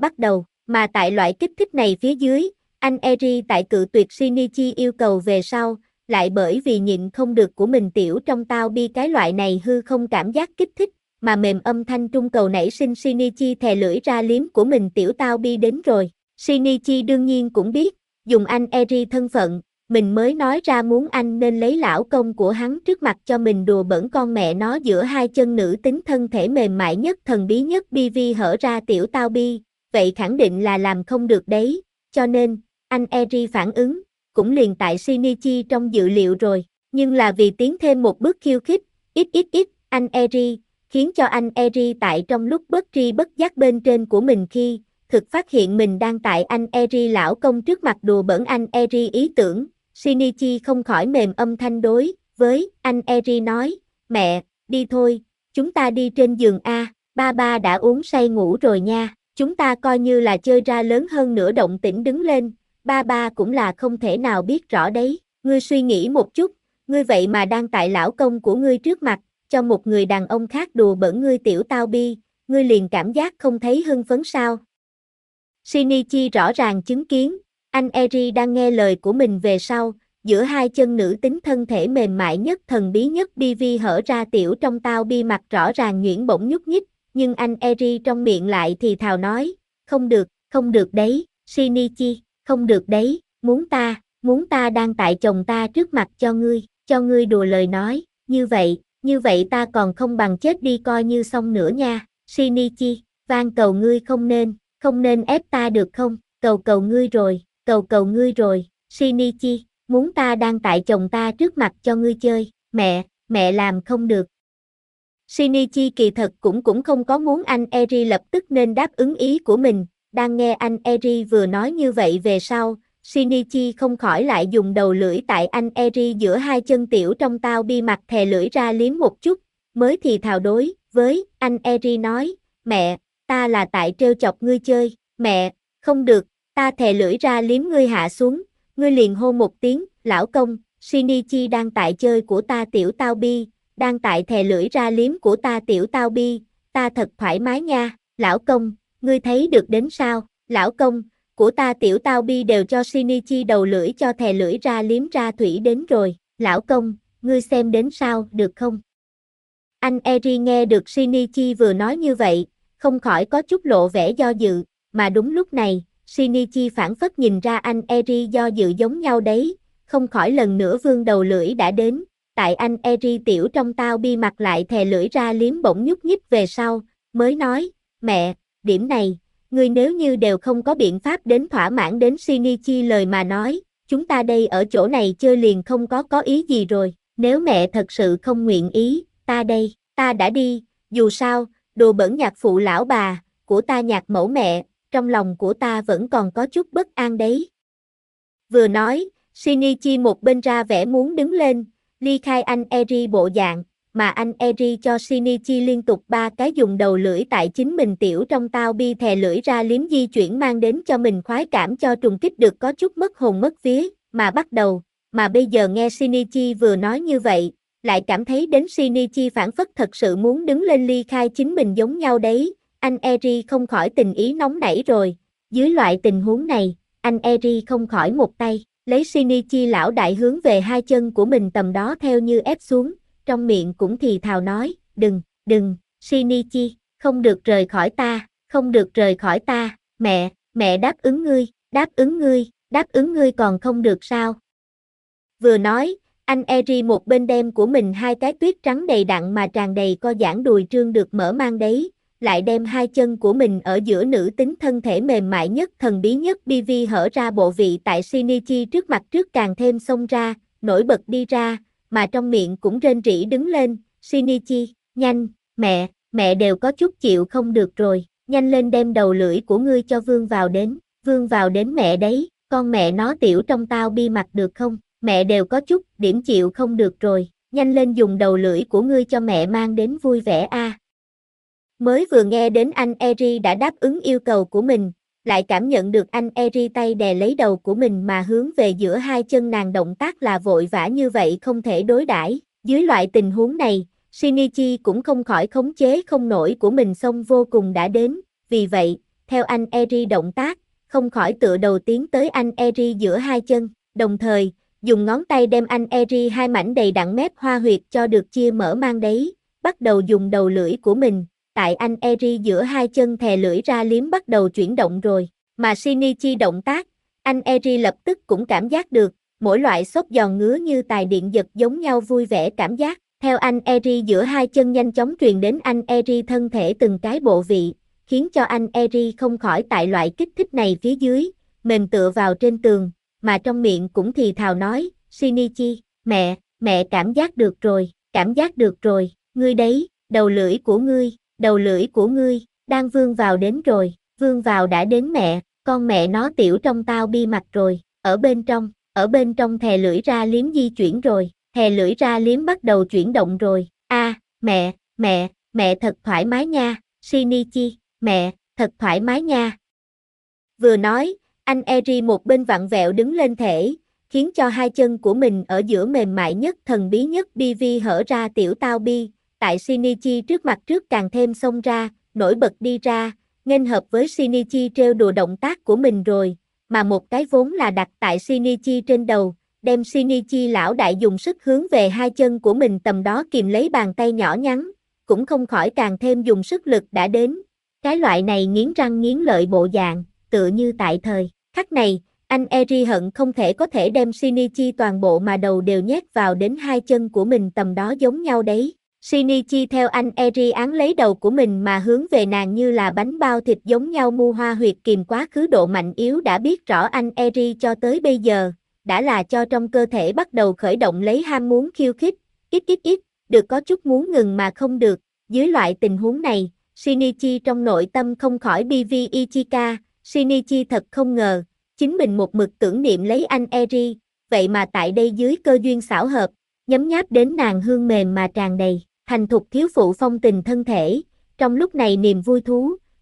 A: mà tại loại kích thích này phía dưới, anh Eri tại cự tuyệt Shinichi yêu cầu về sau, lại bởi vì nhịn không được của mình tiểu trong tao bi cái loại này hư không cảm giác kích thích, mà mềm âm thanh trung cầu nảy sinh Shinichi thè lưỡi ra liếm của mình tiểu tao bi đến rồi. Shinichi đương nhiên cũng biết, dùng anh Eri thân phận, mình mới nói ra muốn anh nên lấy lão công của hắn trước mặt cho mình đùa bỡn con mẹ nó giữa hai chân nữ tính thân thể mềm mại nhất thần bí nhất BV hở ra tiểu tao bi, vậy khẳng định là làm không được đấy, cho nên, anh Eri phản ứng, cũng liền tại Shinichi trong dự liệu rồi, nhưng là vì tiến thêm một bước khiêu khích, anh Eri, khiến cho anh Eri tại trong lúc bất tri bất giác bên trên của mình khi, thực phát hiện mình đang tại anh Eri lão công trước mặt đùa bỡn anh Eri ý tưởng, Shinichi không khỏi mềm âm thanh đối, với, anh Eri nói, mẹ, đi thôi, chúng ta đi trên giường A, ba đã uống say ngủ rồi nha, chúng ta coi như là chơi ra lớn hơn nữa động tĩnh đứng lên, ba cũng là không thể nào biết rõ đấy, ngươi suy nghĩ một chút, ngươi vậy mà đang tại lão công của ngươi trước mặt, cho một người đàn ông khác đùa bỡn ngươi tiểu tao bi, ngươi liền cảm giác không thấy hưng phấn sao. Shinichi rõ ràng chứng kiến, anh Eri đang nghe lời của mình về sau, giữa hai chân nữ tính thân thể mềm mại nhất thần bí nhất BV hở ra tiểu trong tao bi mặt rõ ràng nhuyễn bỗng nhúc nhích, nhưng anh Eri trong miệng lại thì thào nói, không được đấy, Shinichi, không được đấy, muốn ta đang tại chồng ta trước mặt cho ngươi đùa lời nói, như vậy ta còn không bằng chết đi coi như xong nữa nha, Shinichi, van cầu ngươi không nên ép ta được không, cầu ngươi rồi, Shinichi, muốn ta đang tại chồng ta trước mặt cho ngươi chơi, mẹ làm không được. Shinichi kỳ thật cũng không có muốn anh Eri lập tức nên đáp ứng ý của mình, đang nghe anh Eri vừa nói như vậy về sau, Shinichi không khỏi lại dùng đầu lưỡi tại anh Eri giữa hai chân tiểu trong tao bi mặt thè lưỡi ra liếm một chút, mới thì thào đối, với, anh Eri nói, mẹ, ta là tại trêu chọc ngươi chơi, Mẹ, không được, ta thè lưỡi ra liếm ngươi hạ xuống, ngươi liền hô một tiếng, lão công, Shinichi đang tại chơi của ta tiểu tao bi, đang tại thè lưỡi ra liếm của ta tiểu tao bi, ta thật thoải mái nha, lão công, ngươi thấy được đến sao, lão công, của ta tiểu tao bi đều cho Shinichi đầu lưỡi cho thè lưỡi ra liếm ra thủy đến rồi, lão công, ngươi xem đến sao, được không? Anh Eri nghe được Shinichi vừa nói như vậy, không khỏi có chút lộ vẻ do dự, mà đúng lúc này, Shinichi phảng phất nhìn ra anh Eri do dự giống nhau đấy, không khỏi lần nữa vươn đầu lưỡi đã đến, tại anh Eri tiểu trong tao bi mặt lại thè lưỡi ra liếm bỗng nhúc nhích về sau, mới nói, mẹ, điểm này, ngươi nếu như đều không có biện pháp đến thỏa mãn đến Shinichi lời mà nói, chúng ta đây ở chỗ này chơi liền không có ý gì rồi, nếu mẹ thật sự không nguyện ý, ta đây, ta đã đi, dù sao, đồ bẩn nhạc phụ lão bà, của ta nhạc mẫu mẹ, trong lòng của ta vẫn còn có chút bất an đấy. Vừa nói, Shinichi một bên ra vẻ muốn đứng lên, ly khai anh Eri bộ dạng, mà anh Eri cho Shinichi liên tục 3 cái dùng đầu lưỡi tại chính mình tiểu trong tao bi thè lưỡi ra liếm di chuyển mang đến cho mình khoái cảm cho trùng kích được có chút mất hồn mất vía, mà bây giờ nghe Shinichi vừa nói như vậy, lại cảm thấy đến Shinichi phản phất thật sự muốn đứng lên ly khai chính mình giống nhau đấy, anh Eri không khỏi tình ý nóng nảy rồi, dưới loại tình huống này, anh Eri không khỏi một tay, lấy Shinichi lão đại hướng về hai chân của mình tầm đó theo như ép xuống, trong miệng cũng thì thào nói, đừng, Shinichi, không được rời khỏi ta, không được rời khỏi ta, mẹ đáp ứng ngươi còn không được sao? Vừa nói, anh Eri một bên đem của mình hai cái tuyết trắng đầy đặn mà tràn đầy co giãn đùi trương được mở mang đấy, lại đem hai chân của mình ở giữa nữ tính thân thể mềm mại nhất thần bí nhất BV hở ra bộ vị tại Shinichi trước mặt trước càng thêm xông ra, nổi bật đi ra, mà trong miệng cũng rên rỉ đứng lên, Shinichi, nhanh, mẹ đều có chút chịu không được rồi, nhanh lên đem đầu lưỡi của ngươi cho vươn vào đến mẹ đấy, con mẹ nó tiểu trong tao bi mặt được không, mẹ đều có chút điểm chịu không được rồi, nhanh lên dùng đầu lưỡi của ngươi cho mẹ mang đến vui vẻ a. Mới vừa nghe đến anh Eri đã đáp ứng yêu cầu của mình, lại cảm nhận được anh Eri tay đè lấy đầu của mình mà hướng về giữa hai chân nàng động tác là vội vã như vậy không thể đối đãi. Dưới loại tình huống này, Shinichi cũng không khỏi khống chế không nổi của mình xông vô cùng đã đến, vì vậy, theo anh Eri động tác, không khỏi tựa đầu tiến tới anh Eri giữa hai chân, đồng thời, dùng ngón tay đem anh Eri hai mảnh đầy đặn mép hoa huyệt cho được chia mở mang đấy, bắt đầu dùng đầu lưỡi của mình, tại anh Eri giữa hai chân thè lưỡi ra liếm bắt đầu chuyển động rồi, mà Shinichi động tác, anh Eri lập tức cũng cảm giác được, mỗi loại xốp giòn ngứa như tài điện giật giống nhau vui vẻ cảm giác, theo anh Eri giữa hai chân nhanh chóng truyền đến anh Eri thân thể từng cái bộ vị, khiến cho anh Eri không khỏi tại loại kích thích này phía dưới, mềm tựa vào trên tường, mà trong miệng cũng thì thào nói, Shinichi, mẹ cảm giác được rồi, ngươi đấy, đầu lưỡi của ngươi, đang vươn vào đến rồi, vươn vào đã đến mẹ, con mẹ nó tiểu trong tao bi mặt rồi, ở bên trong thè lưỡi ra liếm di chuyển rồi, thè lưỡi ra liếm bắt đầu chuyển động rồi, mẹ thật thoải mái nha, Shinichi, mẹ, thật thoải mái nha. Vừa nói, anh Eri một bên vặn vẹo đứng lên thể, khiến cho hai chân của mình ở giữa mềm mại nhất thần bí nhất BV hở ra tiểu tao bi, tại Shinichi trước mặt trước càng thêm xông ra, nổi bật đi ra, nghênh hợp với Shinichi trêu đùa động tác của mình rồi, mà một cái vốn là đặt tại Shinichi trên đầu, đem Shinichi lão đại dùng sức hướng về hai chân của mình tầm đó kìm lấy bàn tay nhỏ nhắn, cũng không khỏi càng thêm dùng sức lực đã đến, cái loại này nghiến răng nghiến lợi bộ dạng, tựa như tại thời khắc này, anh Eri hận không thể có thể đem Shinichi toàn bộ mà đầu đều nhét vào đến hai chân của mình tầm đó giống nhau đấy. Shinichi theo anh Eri án lấy đầu của mình mà hướng về nàng như là bánh bao thịt giống nhau mu hoa huyệt kìm quá khứ độ mạnh yếu đã biết rõ anh Eri cho tới bây giờ, đã là cho trong cơ thể bắt đầu khởi động lấy ham muốn khiêu khích, ít, được có chút muốn ngừng mà không được, dưới loại tình huống này, Shinichi trong nội tâm không khỏi BV Ichika, Shinichi thật không ngờ, chính mình một mực tưởng niệm lấy anh Eri, vậy mà tại đây dưới cơ duyên xảo hợp, nhấm nháp đến nàng hương mềm mà tràn đầy, thành thục thiếu phụ phong tình thân thể, trong lúc này niềm vui thú,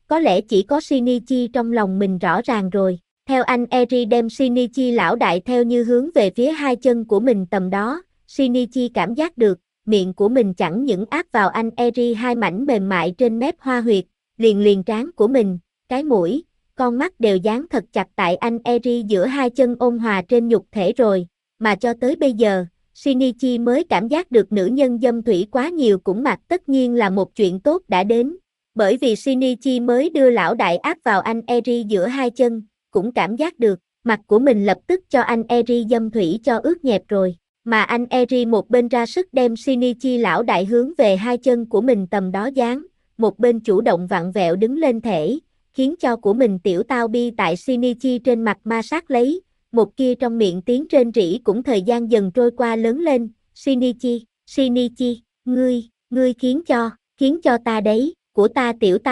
A: Có lẽ chỉ có Shinichi trong lòng mình rõ ràng rồi. Theo anh Eri đem Shinichi lão đại theo như hướng về phía hai chân của mình tầm đó, Shinichi cảm giác được, miệng của mình chẳng những áp vào anh Eri hai mảnh mềm mại trên mép hoa huyệt, liền trán của mình, cái mũi, con mắt đều dán thật chặt tại anh Eri giữa hai chân ôn hòa trên nhục thể rồi, mà cho tới bây giờ, Shinichi mới cảm giác được nữ nhân dâm thủy quá nhiều cũng mặc tất nhiên là một chuyện tốt đã đến, bởi vì Shinichi mới đưa lão đại áp vào anh Eri giữa hai chân, cũng cảm giác được, mặt của mình lập tức cho anh Eri dâm thủy cho ướt nhẹp rồi, mà anh Eri một bên ra sức đem Shinichi lão đại hướng về hai chân của mình tầm đó dán, một bên chủ động vặn vẹo đứng lên thể, khiến cho của mình tiểu tao bi tại Shinichi trên mặt ma sát lấy, một kia trong miệng tiếng rên rỉ cũng thời gian dần trôi qua lớn lên, Shinichi, ngươi khiến cho ta đấy, của ta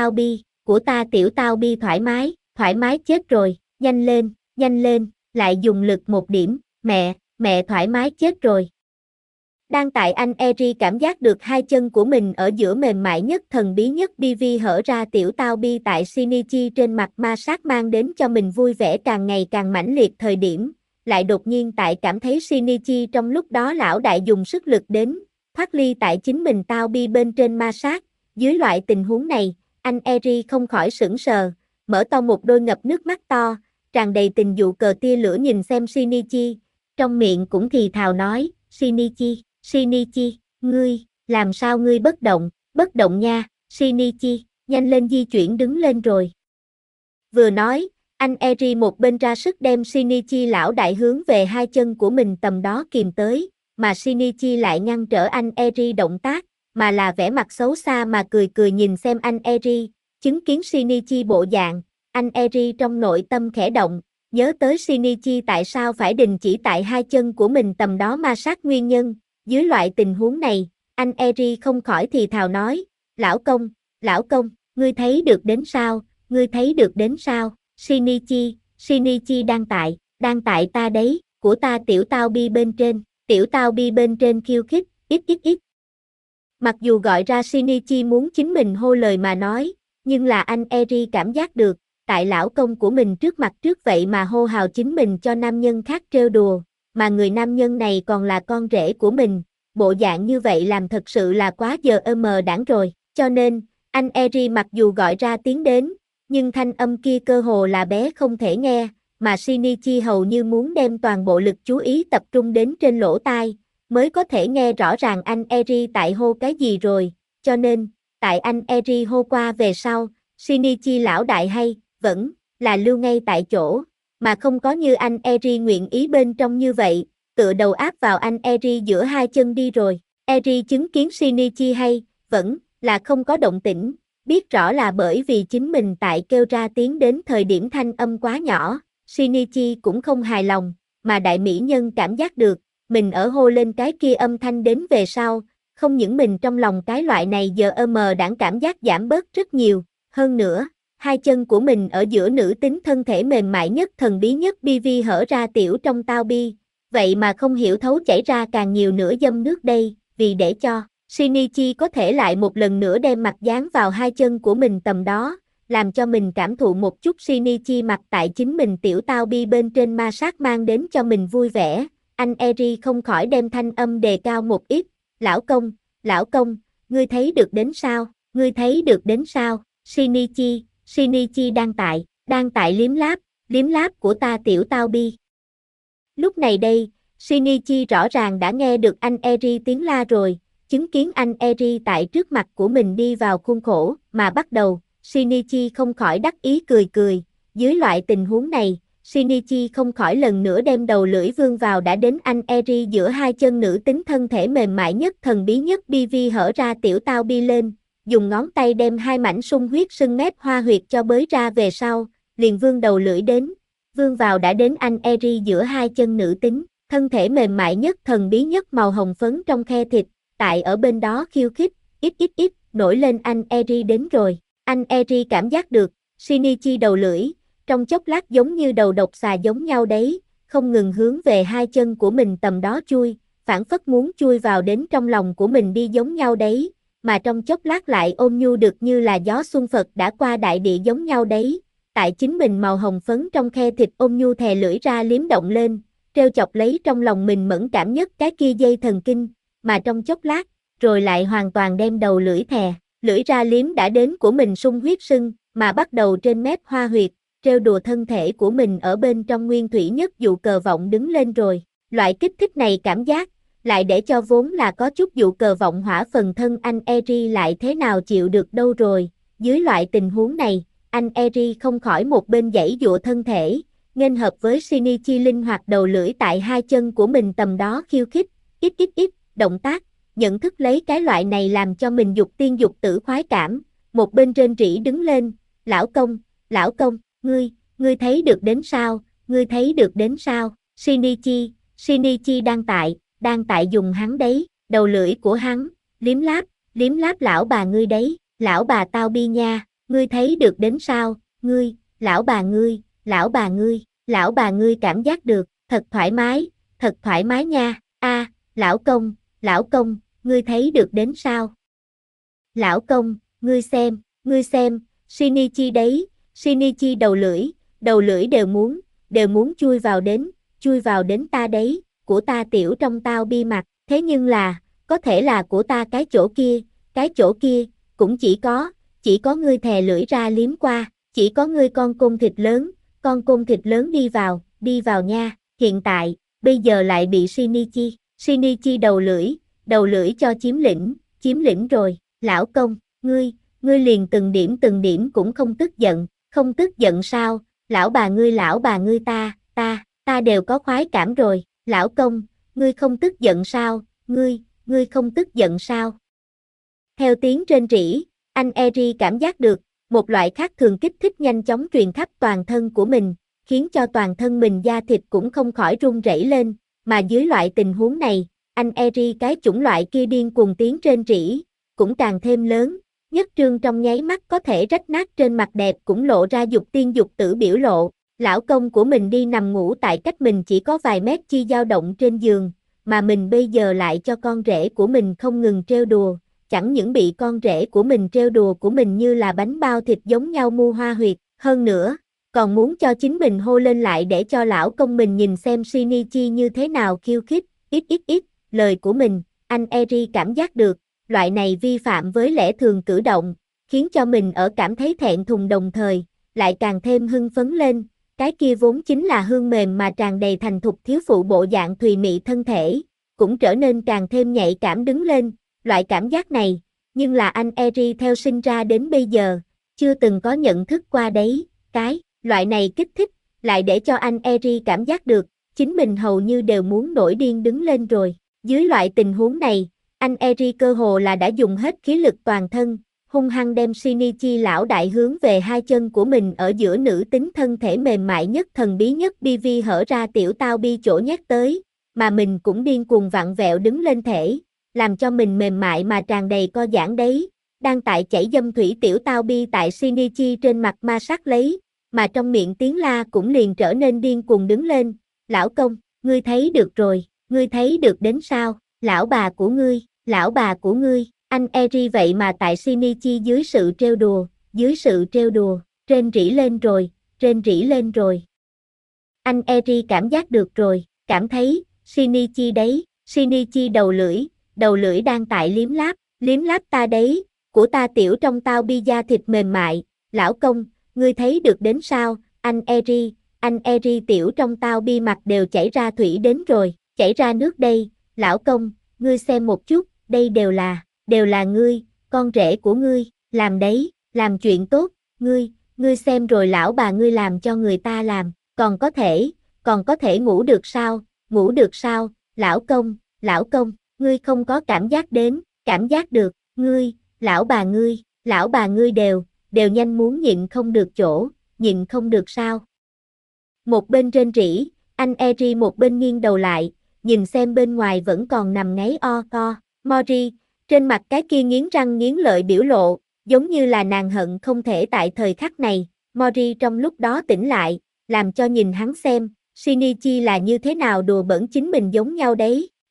A: tiểu tao bi thoải mái chết rồi, nhanh lên, lại dùng lực một điểm, mẹ thoải mái chết rồi. Đang tại anh Eri cảm giác được hai chân của mình ở giữa mềm mại nhất thần bí nhất BV hở ra tiểu tao bi tại Shinichi trên mặt ma sát mang đến cho mình vui vẻ càng ngày càng mãnh liệt thời điểm, lại đột nhiên tại cảm thấy Shinichi trong lúc đó lão đại dùng sức lực đến, thoát ly tại chính mình tao bi bên trên ma sát, dưới loại tình huống này, anh Eri không khỏi sững sờ, mở to một đôi ngập nước mắt to, tràn đầy tình dụ cờ tia lửa nhìn xem Shinichi, trong miệng cũng thì thào nói, Shinichi, làm sao ngươi bất động nha, Shinichi, nhanh lên di chuyển đứng lên rồi. Vừa nói, anh Eri một bên ra sức đem Shinichi lão đại hướng về hai chân của mình tầm đó kìm tới, mà Shinichi lại ngăn trở anh Eri động tác, mà là vẻ mặt xấu xa mà cười nhìn xem anh Eri, chứng kiến Shinichi bộ dạng, anh Eri trong nội tâm khẽ động, nhớ tới Shinichi tại sao phải đình chỉ tại hai chân của mình tầm đó ma sát nguyên nhân, dưới loại tình huống này, anh Eri không khỏi thì thào nói, lão công, ngươi thấy được đến sao, Shinichi đang tại ta đấy, của ta tiểu tao bi bên trên khiêu khích, ít. Mặc dù gọi ra Shinichi muốn chính mình hô lời mà nói, nhưng là anh Eri cảm giác được, tại lão công của mình trước mặt trước vậy mà hô hào chính mình cho nam nhân khác trêu đùa, mà người nam nhân này còn là con rể của mình, bộ dạng như vậy làm thật sự là quá giờ đãng rồi, cho nên, anh Eri mặc dù gọi ra tiếng đến, nhưng thanh âm kia cơ hồ là bé không thể nghe, mà Shinichi hầu như muốn đem toàn bộ lực chú ý tập trung đến trên lỗ tai, mới có thể nghe rõ ràng anh Eri tại hô cái gì rồi, cho nên, tại anh Eri hô qua về sau, Shinichi lão đại hay, vẫn là lưu ngay tại chỗ, mà không có như anh Eri nguyện ý bên trong như vậy, tựa đầu áp vào anh Eri giữa hai chân đi rồi. Eri chứng kiến Shinichi hay, vẫn là không có động tĩnh, biết rõ là bởi vì chính mình tại kêu ra tiếng đến thời điểm thanh âm quá nhỏ, Shinichi cũng không hài lòng, mà đại mỹ nhân cảm giác được, mình ở hô lên cái kia âm thanh đến về sau, không những mình trong lòng cái loại này giờ đãng cảm giác giảm bớt rất nhiều, hơn nữa, hai chân của mình ở giữa nữ tính thân thể mềm mại nhất thần bí nhất BV hở ra tiểu trong tao bi, vậy mà không hiểu thấu chảy ra càng nhiều nữa dâm nước đây, vì để cho Shinichi có thể lại một lần nữa đem mặt dán vào hai chân của mình tầm đó, làm cho mình cảm thụ một chút Shinichi mặt tại chính mình tiểu tao bi bên trên ma sát mang đến cho mình vui vẻ, anh Eri không khỏi đem thanh âm đề cao một ít, lão công, ngươi thấy được đến sao, Shinichi đang tại liếm láp của ta tiểu tao bi. Lúc này đây, Shinichi rõ ràng đã nghe được anh Eri tiếng la rồi, chứng kiến anh Eri tại trước mặt của mình đi vào khuôn khổ, mà bắt đầu, Shinichi không khỏi đắc ý cười, dưới loại tình huống này, Shinichi không khỏi lần nữa đem đầu lưỡi vươn vào đã đến anh Eri giữa hai chân nữ tính thân thể mềm mại nhất thần bí nhất BV hở ra tiểu tao bi lên, dùng ngón tay đem hai mảnh sung huyết sưng mép hoa huyệt cho bới ra về sau, liền vươn đầu lưỡi đến, vươn vào đã đến anh Eri giữa hai chân nữ tính, thân thể mềm mại nhất thần bí nhất màu hồng phấn trong khe thịt, tại ở bên đó khiêu khích, ít, nổi lên anh Eri đến rồi, anh Eri cảm giác được, Shinichi đầu lưỡi, trong chốc lát giống như đầu độc xà giống nhau đấy, không ngừng hướng về hai chân của mình tầm đó chui, phảng phất muốn chui vào đến trong lòng của mình đi giống nhau đấy, mà trong chốc lát lại ôn nhu được như là gió xuân Phật đã qua đại địa giống nhau đấy. Tại chính mình màu hồng phấn trong khe thịt ôn nhu thè lưỡi ra liếm động lên, treo chọc lấy trong lòng mình mẫn cảm nhất cái kia dây thần kinh, mà trong chốc lát, rồi lại hoàn toàn đem đầu lưỡi thè, lưỡi ra liếm đã đến của mình sung huyết sưng, mà bắt đầu trên mép hoa huyệt, trêu đùa thân thể của mình ở bên trong nguyên thủy nhất dụ cờ vọng đứng lên rồi. Loại kích thích này cảm giác, lại để cho vốn là có chút dụ cờ vọng hỏa phần thân anh Eri lại thế nào chịu được đâu rồi. Dưới loại tình huống này, anh Eri không khỏi một bên giãy dụa thân thể, nghênh hợp với Shinichi linh hoạt đầu lưỡi tại hai chân của mình tầm đó khiêu khích, ít, động tác, nhận thức lấy cái loại này làm cho mình dục tiên dục tử khoái cảm, một bên rên rỉ đứng lên, lão công, ngươi thấy được đến sao, ngươi thấy được đến sao, Shinichi đang tại dùng hắn đấy, đầu lưỡi của hắn, liếm láp lão bà ngươi đấy, lão bà tao bi nha, ngươi thấy được đến sao, lão bà ngươi cảm giác được, thật thoải mái nha, lão công, ngươi thấy được đến sao? Lão công, ngươi xem, Shinichi đấy, Shinichi đầu lưỡi đều muốn chui vào đến ta đấy, của ta tiểu trong tao bi mặt, thế nhưng là, có thể là của ta cái chỗ kia, cũng chỉ có ngươi thè lưỡi ra liếm qua, chỉ có ngươi con côn thịt lớn đi vào nha, hiện tại, bây giờ lại bị Shinichi đầu lưỡi cho chiếm lĩnh rồi, lão công, ngươi liền từng điểm cũng không tức giận sao, lão bà ngươi ta đều có khoái cảm rồi, lão công, ngươi không tức giận sao, ngươi không tức giận sao. Theo tiếng rên rỉ, anh Eri cảm giác được, một loại khác thường kích thích nhanh chóng truyền khắp toàn thân của mình, khiến cho toàn thân mình da thịt cũng không khỏi run rẩy lên, mà dưới loại tình huống này, anh Eri cái chủng loại kia điên cuồng tiếng rên rỉ, cũng càng thêm lớn, nhất trương trong nháy mắt có thể rách nát trên mặt đẹp cũng lộ ra dục tiên dục tử biểu lộ, lão công của mình đi nằm ngủ tại cách mình chỉ có vài mét chi dao động trên giường, mà mình bây giờ lại cho con rể của mình không ngừng trêu đùa, chẳng những bị con rể của mình trêu đùa của mình như là bánh bao thịt giống nhau mu hoa huyệt, hơn nữa, còn muốn cho chính mình hô lên lại để cho lão công mình nhìn xem Shinichi như thế nào khiêu khích, ít, lời của mình, anh Eri cảm giác được, loại này vi phạm với lẽ thường cử động, khiến cho mình ở cảm thấy thẹn thùng đồng thời, lại càng thêm hưng phấn lên, cái kia vốn chính là hương mềm mà tràn đầy thành thục thiếu phụ bộ dạng thùy mị thân thể, cũng trở nên càng thêm nhạy cảm đứng lên, loại cảm giác này, nhưng là anh Eri theo sinh ra đến bây giờ, chưa từng có nhận thức qua đấy, cái loại này kích thích, lại để cho anh Eri cảm giác được, chính mình hầu như đều muốn nổi điên đứng lên rồi, dưới loại tình huống này, anh Eri cơ hồ là đã dùng hết khí lực toàn thân, hung hăng đem Shinichi lão đại hướng về hai chân của mình ở giữa nữ tính thân thể mềm mại nhất thần bí nhất BV hở ra tiểu tao bi chỗ nhét tới, mà mình cũng điên cuồng vặn vẹo đứng lên thể, làm cho mình mềm mại mà tràn đầy co giãn đấy, đang tại chảy dâm thủy tiểu tao bi tại Shinichi trên mặt ma sát lấy, mà trong miệng tiếng la cũng liền trở nên điên cuồng đứng lên, lão công, ngươi thấy được rồi, ngươi thấy được đến sao, lão bà của ngươi, anh Eri vậy mà tại Shinichi dưới sự trêu đùa, rên rỉ lên rồi. Anh Eri cảm giác được rồi, cảm thấy, Shinichi đấy, Shinichi đầu lưỡi đang tại liếm láp ta đấy, của ta tiểu trong tao bi da thịt mềm mại, lão công, ngươi thấy được đến sao, anh Eri tiểu trong tao bi mặt đều chảy ra thủy đến rồi, chảy ra nước đây, lão công, ngươi xem một chút, đây đều là ngươi, con rể của ngươi, làm đấy, làm chuyện tốt, ngươi xem rồi lão bà ngươi làm cho người ta làm, còn có thể ngủ được sao, lão công, ngươi không có cảm giác được, lão bà ngươi đều nhanh muốn nhịn không được nhịn không được sao. Một bên rên rỉ, anh Eri một bên nghiêng đầu lại, nhìn xem bên ngoài vẫn còn nằm ngáy o co, Mori, trên mặt cái kia nghiến răng nghiến lợi biểu lộ, giống như là nàng hận không thể tại thời khắc này, Mori trong lúc đó tỉnh lại, làm cho nhìn hắn xem, Shinichi là như thế nào đùa bỡn chính mình giống nhau đấy,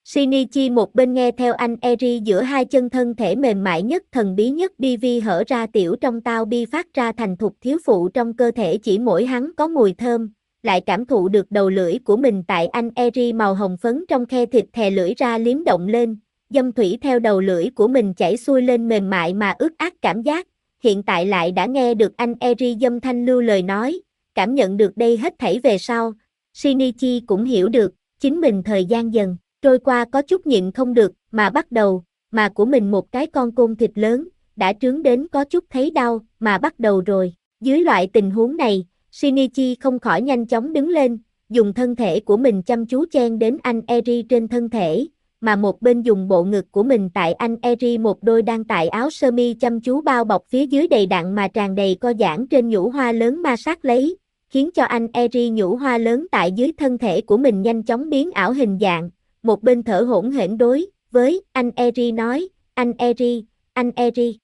A: Shinichi một bên nghe theo anh Eri giữa hai chân thân thể mềm mại nhất thần bí nhất BV hở ra tiểu trong tao bi phát ra thành thục thiếu phụ trong cơ thể chỉ mỗi hắn có mùi thơm, lại cảm thụ được đầu lưỡi của mình tại anh Eri màu hồng phấn trong khe thịt thè lưỡi ra liếm động lên, dâm thủy theo đầu lưỡi của mình chảy xuôi lên mềm mại mà ướt át cảm giác, hiện tại lại đã nghe được anh Eri dâm thanh lưu lời nói, cảm nhận được đây hết thảy về sau, Shinichi cũng hiểu được, chính mình thời gian dần trôi qua có chút nhịn không được, mà bắt đầu, mà của mình một cái con côn thịt lớn, đã trướng đến có chút thấy đau, mà bắt đầu rồi. Dưới loại tình huống này, Shinichi không khỏi nhanh chóng đứng lên, dùng thân thể của mình chăm chú chen đến anh Eri trên thân thể, mà một bên dùng bộ ngực của mình tại anh Eri một đôi đang tại áo sơ mi chăm chú bao bọc phía dưới đầy đặn mà tràn đầy co giãn trên nhũ hoa lớn ma sát lấy, khiến cho anh Eri nhũ hoa lớn tại dưới thân thể của mình nhanh chóng biến ảo hình dạng. Một bên thở hổn hển đối với anh Eri nói, anh Eri,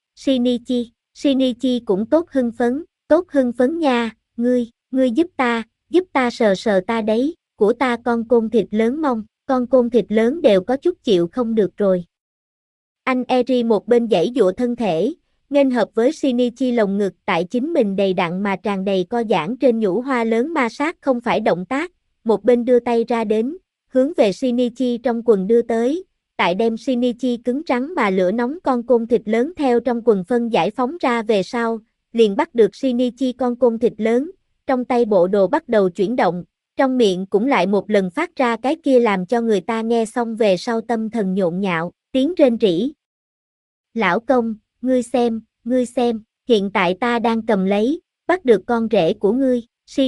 A: Shinichi cũng tốt hưng phấn nha, ngươi giúp ta sờ sờ ta đấy, của ta con côn thịt lớn mông, con côn thịt lớn đều có chút chịu không được rồi. Anh Eri một bên giãy giụa thân thể, nghênh hợp với Shinichi lồng ngực tại chính mình đầy đặn mà tràn đầy co giãn trên nhũ hoa lớn ma sát không phải động tác, một bên đưa tay ra đến, hướng về Shinichi trong quần đưa tới, tại đem Shinichi cứng rắn mà lửa nóng con côn thịt lớn theo trong quần phân giải phóng ra về sau, liền bắt được Shinichi con côn thịt lớn, trong tay bộ đồ bắt đầu chuyển động, trong miệng cũng lại một lần phát ra cái kia làm cho người ta nghe xong về sau tâm thần nhộn nhạo, tiếng rên rỉ. Lão công, ngươi xem, hiện tại ta đang cầm lấy, bắt được con rể của ngươi,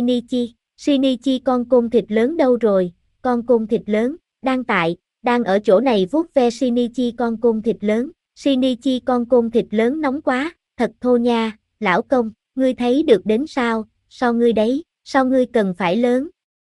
A: Shinichi con côn thịt lớn đâu rồi? Con côn thịt lớn, đang ở chỗ này vuốt ve Shinichi con côn thịt lớn. Shinichi con côn thịt lớn nóng quá, thật thô nha, lão công, ngươi thấy được đến sao, sao ngươi đấy, sao ngươi cần phải lớn.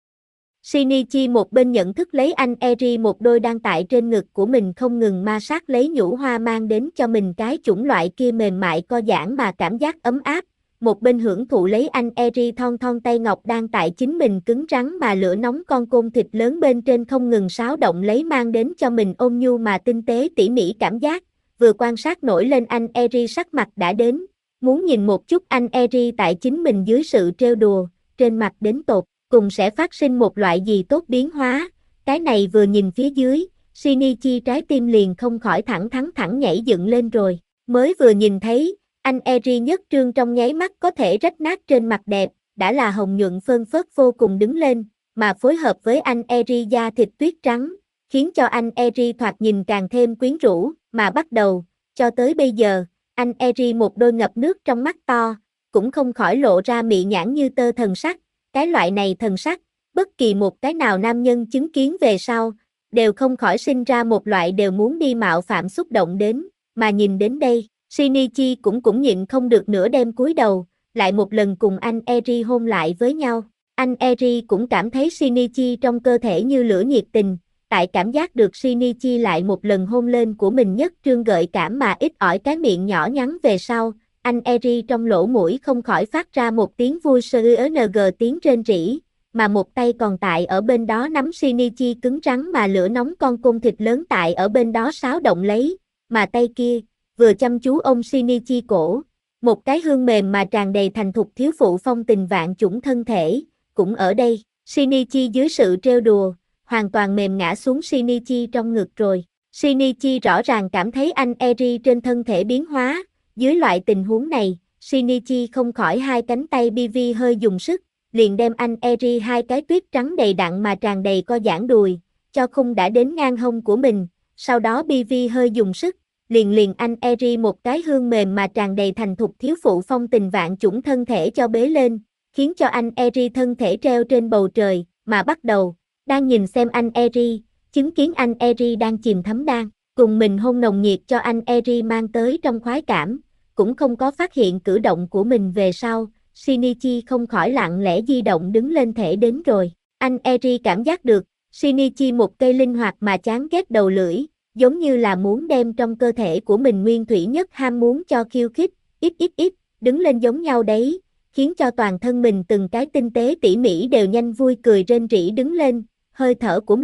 A: Shinichi một bên nhận thức lấy anh Eri một đôi đang tại trên ngực của mình không ngừng ma sát lấy nhũ hoa mang đến cho mình cái chủng loại kia mềm mại co giãn mà cảm giác ấm áp. Một bên hưởng thụ lấy anh Eri thon thon tay ngọc đang tại chính mình cứng rắn mà lửa nóng con côn thịt lớn bên trên không ngừng xáo động lấy mang đến cho mình ôn nhu mà tinh tế tỉ mỉ cảm giác, vừa quan sát nổi lên anh Eri sắc mặt đã đến, muốn nhìn một chút anh Eri tại chính mình dưới sự trêu đùa, trên mặt đến tột, cùng sẽ phát sinh một loại gì tốt biến hóa, cái này vừa nhìn phía dưới, Shinichi trái tim liền không khỏi thẳng nhảy dựng lên rồi, mới vừa nhìn thấy, anh Eri nhất trương trong nháy mắt có thể rách nát trên mặt đẹp, đã là hồng nhuận phơn phớt vô cùng đứng lên, mà phối hợp với anh Eri da thịt tuyết trắng, khiến cho anh Eri thoạt nhìn càng thêm quyến rũ, mà bắt đầu, cho tới bây giờ, anh Eri một đôi ngập nước trong mắt to, cũng không khỏi lộ ra mị nhãn như tơ thần sắc, cái loại này thần sắc, bất kỳ một cái nào nam nhân chứng kiến về sau, đều không khỏi sinh ra một loại đều muốn đi mạo phạm xúc động đến, mà nhìn đến đây. Shinichi cũng nhịn không được nữa đem cúi đầu, lại một lần cùng anh Eri hôn lại với nhau. Anh Eri cũng cảm thấy Shinichi trong cơ thể như lửa nhiệt tình, tại cảm giác được Shinichi lại một lần hôn lên của mình nhất trương gợi cảm mà ít ỏi cái miệng nhỏ nhắn về sau, anh Eri trong lỗ mũi không khỏi phát ra một tiếng vui SUNG tiếng rên rỉ, mà một tay còn tại ở bên đó nắm Shinichi cứng rắn mà lửa nóng con côn thịt lớn tại ở bên đó xáo động lấy, mà tay kia vừa chăm chú ôm Shinichi cổ, một cái hương mềm mà tràn đầy thành thục thiếu phụ phong tình vạn chủng thân thể, cũng ở đây, Shinichi dưới sự trêu đùa, hoàn toàn mềm ngã xuống Shinichi trong ngực rồi. Shinichi rõ ràng cảm thấy anh Eri trên thân thể biến hóa, dưới loại tình huống này, Shinichi không khỏi hai cánh tay BV hơi dùng sức, liền đem anh Eri hai cái tuyết trắng đầy đặn mà tràn đầy co giãn đùi, cho khung đã đến ngang hông của mình, sau đó BV hơi dùng sức, liền anh Eri một cái hương mềm mà tràn đầy thành thục thiếu phụ phong tình vạn chủng thân thể cho bế lên, khiến cho anh Eri thân thể treo trên bầu trời, mà bắt đầu, đang nhìn xem anh Eri, chứng kiến anh Eri đang chìm thấm đan, cùng mình hôn nồng nhiệt cho anh Eri mang tới trong khoái cảm, cũng không có phát hiện cử động của mình về sau, Shinichi không khỏi lặng lẽ di động đứng lên thể đến rồi, anh Eri cảm giác được, Shinichi một cây linh hoạt mà chán ghét đầu lưỡi, giống như là muốn đem trong cơ thể của mình nguyên thủy nhất ham muốn cho khiêu khích, ít, đứng lên giống nhau đấy, khiến cho toàn thân mình từng cái tinh tế tỉ mỉ đều nhanh vui cười rên rỉ đứng lên, hơi thở của mình,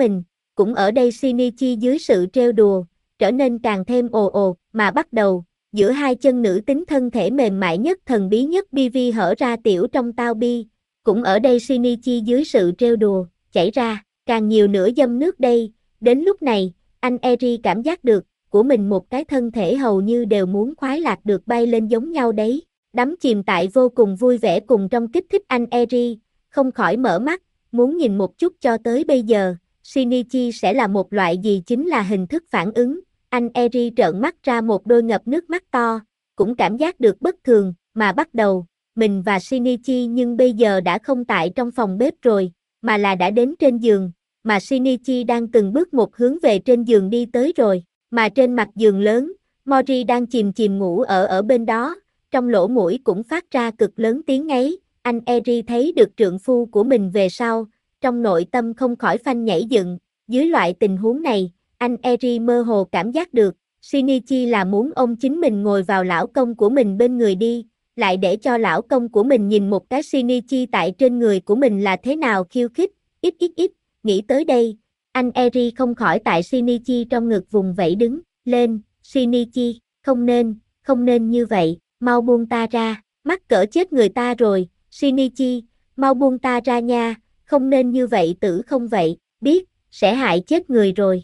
A: cũng ở đây Shinichi dưới sự trêu đùa, trở nên càng thêm ồ ồ, mà bắt đầu, giữa hai chân nữ tính thân thể mềm mại nhất thần bí nhất BV hở ra tiểu trong tao bi, cũng ở đây Shinichi dưới sự trêu đùa, chảy ra, càng nhiều nửa dâm nước đây, đến lúc này, anh Eri cảm giác được, của mình một cái thân thể hầu như đều muốn khoái lạc được bay lên giống nhau đấy, đắm chìm tại vô cùng vui vẻ cùng trong kích thích anh Eri, không khỏi mở mắt, muốn nhìn một chút cho tới bây giờ, Shinichi sẽ là một loại gì chính là hình thức phản ứng, anh Eri trợn mắt ra một đôi ngập nước mắt to, cũng cảm giác được bất thường, mà bắt đầu, mình và Shinichi nhưng bây giờ đã không tại trong phòng bếp rồi, mà là đã đến trên giường, mà Shinichi đang từng bước một hướng về trên giường đi tới rồi, mà trên mặt giường lớn, Mori đang chìm chìm ngủ ở bên đó, trong lỗ mũi cũng phát ra cực lớn tiếng ngáy, anh Eri thấy được trượng phu của mình về sau, trong nội tâm không khỏi phanh nhảy dựng, dưới loại tình huống này, anh Eri mơ hồ cảm giác được, Shinichi là muốn ôm chính mình ngồi vào lão công của mình bên người đi, lại để cho lão công của mình nhìn một cái Shinichi tại trên người của mình là thế nào khiêu khích, ít, nghĩ tới đây, anh Eri không khỏi tại Shinichi trong ngực vùng vẫy đứng, lên, Shinichi, không nên như vậy, mau buông ta ra, mắc cỡ chết người ta rồi, Shinichi, mau buông ta ra nha, không nên như vậy tử không vậy, biết, sẽ hại chết người rồi,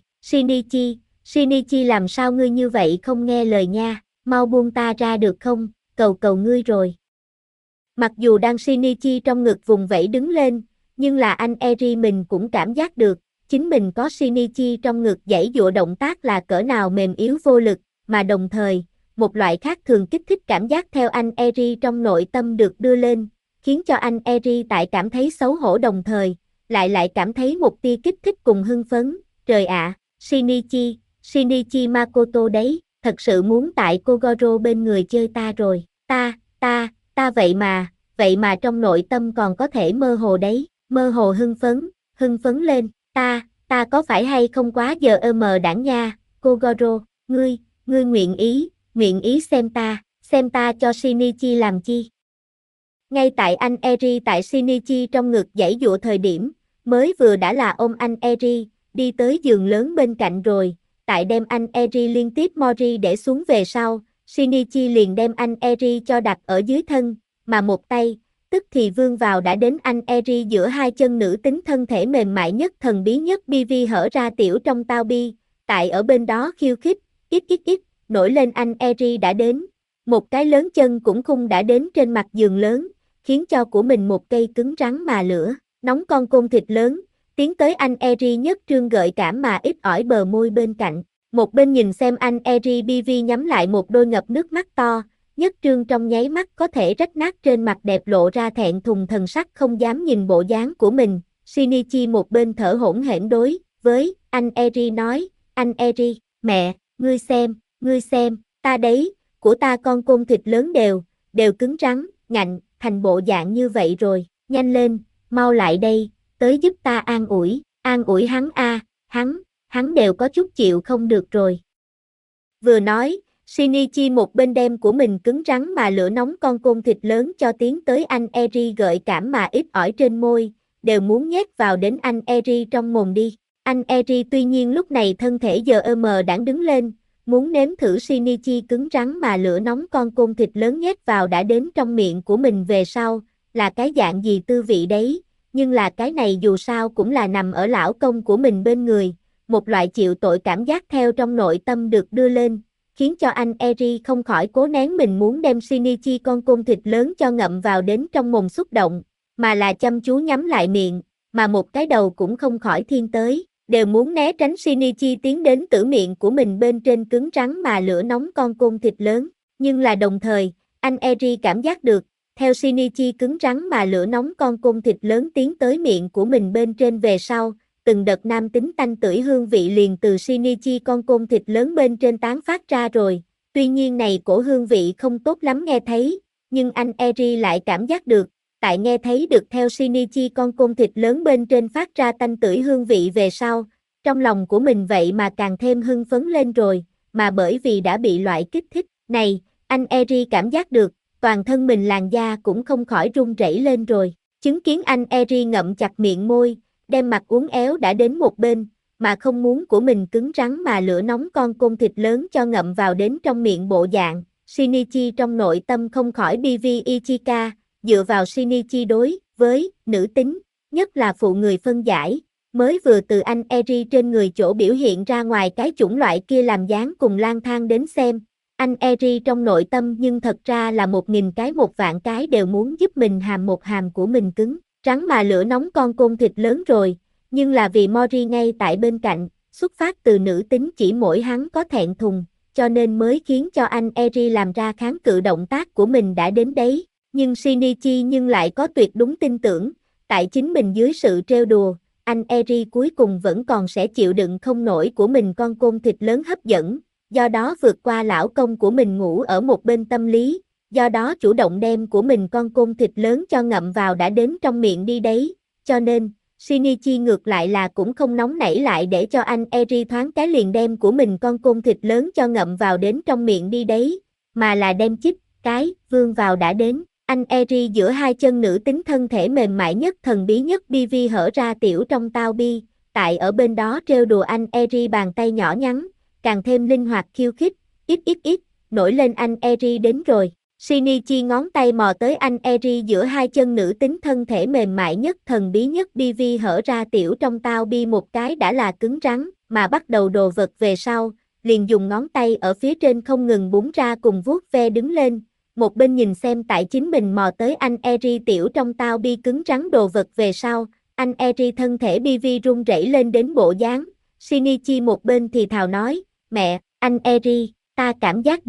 A: Shinichi làm sao ngươi như vậy không nghe lời nha, mau buông ta ra được không, cầu ngươi rồi. Mặc dù đang Shinichi trong ngực vùng vẫy đứng lên, nhưng là anh Eri mình cũng cảm giác được, chính mình có Shinichi trong ngực giãy giụa động tác là cỡ nào mềm yếu vô lực, mà đồng thời, một loại khác thường kích thích cảm giác theo anh Eri trong nội tâm được đưa lên, khiến cho anh Eri tại cảm thấy xấu hổ đồng thời, lại cảm thấy một tia kích thích cùng hưng phấn, trời ạ, Shinichi Makoto đấy, thật sự muốn tại Kogoro bên người chơi ta rồi, ta vậy mà trong nội tâm còn có thể mơ hồ đấy, mơ hồ hưng phấn lên, ta có phải hay không quá giờ đảng nha, Kogoro, ngươi nguyện ý xem ta cho Shinichi làm chi. Ngay tại anh Eri tại Shinichi trong ngực giãy giụa thời điểm, mới vừa đã là ôm anh Eri, đi tới giường lớn bên cạnh rồi, tại đem anh Eri liên tiếp Mori để xuống về sau, Shinichi liền đem anh Eri cho đặt ở dưới thân, mà một tay, tức thì vươn vào đã đến anh Eri giữa hai chân nữ tính thân thể mềm mại nhất thần bí nhất BV hở ra tiểu trong tao bi, tại ở bên đó khiêu khích, ít, nổi lên anh Eri đã đến, một cái lớn chân cũng khung đã đến trên mặt giường lớn, khiến cho của mình một cây cứng rắn mà lửa, nóng con côn thịt lớn, tiến tới anh Eri nhất trương gợi cảm mà ít ỏi bờ môi bên cạnh, một bên nhìn xem anh Eri BV nhắm lại một đôi ngập nước mắt to, nhất trương trong nháy mắt có thể rách nát trên mặt đẹp lộ ra thẹn thùng thần sắc không dám nhìn bộ dáng của mình, Shinichi một bên thở hổn hển đối với anh Eri nói, anh Eri, mẹ, ngươi xem, ta đấy, của ta con côn thịt lớn đều cứng rắn, ngạnh, thành bộ dạng như vậy rồi, nhanh lên, mau lại đây, tới giúp ta an ủi hắn hắn đều có chút chịu không được rồi. Vừa nói, Shinichi một bên đem của mình cứng rắn mà lửa nóng con côn thịt lớn cho tiến tới anh Eri gợi cảm mà ít ỏi trên môi, đều muốn nhét vào đến anh Eri trong mồm đi. Anh Eri tuy nhiên lúc này thân thể đãng đứng lên, muốn nếm thử Shinichi cứng rắn mà lửa nóng con côn thịt lớn nhét vào đã đến trong miệng của mình về sau, là cái dạng gì tư vị đấy, nhưng là cái này dù sao cũng là nằm ở lão công của mình bên người, một loại chịu tội cảm giác theo trong nội tâm được đưa lên, khiến cho anh Eri không khỏi cố nén mình muốn đem Shinichi con côn thịt lớn cho ngậm vào đến trong mồm xúc động, mà là chăm chú nhắm lại miệng, mà một cái đầu cũng không khỏi thiên tới, đều muốn né tránh Shinichi tiến đến tử miệng của mình bên trên cứng rắn mà lửa nóng con côn thịt lớn, nhưng là đồng thời, anh Eri cảm giác được, theo Shinichi cứng rắn mà lửa nóng con côn thịt lớn tiến tới miệng của mình bên trên về sau, từng đợt nam tính tanh tưởi hương vị liền từ Shinichi con côn thịt lớn bên trên tán phát ra rồi, tuy nhiên này cổ hương vị không tốt lắm nghe thấy, nhưng anh Eri lại cảm giác được, tại nghe thấy được theo Shinichi con côn thịt lớn bên trên phát ra tanh tưởi hương vị về sau, trong lòng của mình vậy mà càng thêm hưng phấn lên rồi, mà bởi vì đã bị loại kích thích này, anh Eri cảm giác được, toàn thân mình làn da cũng không khỏi run rẩy lên rồi, chứng kiến anh Eri ngậm chặt miệng môi, đem mặt uốn éo đã đến một bên, mà không muốn của mình cứng rắn mà lửa nóng con côn thịt lớn cho ngậm vào đến trong miệng bộ dạng. Shinichi trong nội tâm không khỏi BV Ichika, dựa vào Shinichi đối với nữ tính, nhất là phụ người phân giải, mới vừa từ anh Eri trên người chỗ biểu hiện ra ngoài cái chủng loại kia làm dáng cùng lang thang đến xem. Anh Eri trong nội tâm nhưng thật ra là 1000 cái 1 vạn cái đều muốn giúp mình hàm một hàm của mình cứng rắn mà lửa nóng con côn thịt lớn rồi, nhưng là vì Mori ngay tại bên cạnh, xuất phát từ nữ tính chỉ mỗi hắn có thẹn thùng, cho nên mới khiến cho anh Eri làm ra kháng cự động tác của mình đã đến đấy, nhưng Shinichi nhưng lại có tuyệt đúng tin tưởng, tại chính mình dưới sự trêu đùa, anh Eri cuối cùng vẫn còn sẽ chịu đựng không nổi của mình con côn thịt lớn hấp dẫn, do đó vượt qua lão công của mình ngủ ở một bên tâm lý, do đó chủ động đem của mình con côn thịt lớn cho ngậm vào đã đến trong miệng đi đấy, cho nên, Shinichi ngược lại là cũng không nóng nảy lại để cho anh Eri thoáng cái liền đem của mình con côn thịt lớn cho ngậm vào đến trong miệng đi đấy, mà là đem chích, cái, vương vào đã đến. Anh Eri giữa hai chân nữ tính thân thể mềm mại nhất thần bí nhất BV hở ra tiểu trong tao bi, tại ở bên đó trêu đùa anh Eri bàn tay nhỏ nhắn, càng thêm linh hoạt khiêu khích, ít, nổi lên anh Eri đến rồi. Shinichi ngón tay mò tới anh Eri giữa hai chân nữ tính thân thể mềm mại nhất thần bí nhất BV hở ra tiểu trong tao bi một cái đã là cứng rắn, mà bắt đầu đồ vật về sau, liền dùng ngón tay ở phía trên không ngừng búng ra cùng vuốt ve đứng lên, một bên nhìn xem tại chính mình mò tới anh Eri tiểu trong tao bi cứng rắn đồ vật về sau, anh Eri thân thể BV run rẩy lên đến bộ dáng, Shinichi một bên thì thào nói, mẹ, anh Eri, ta cảm giác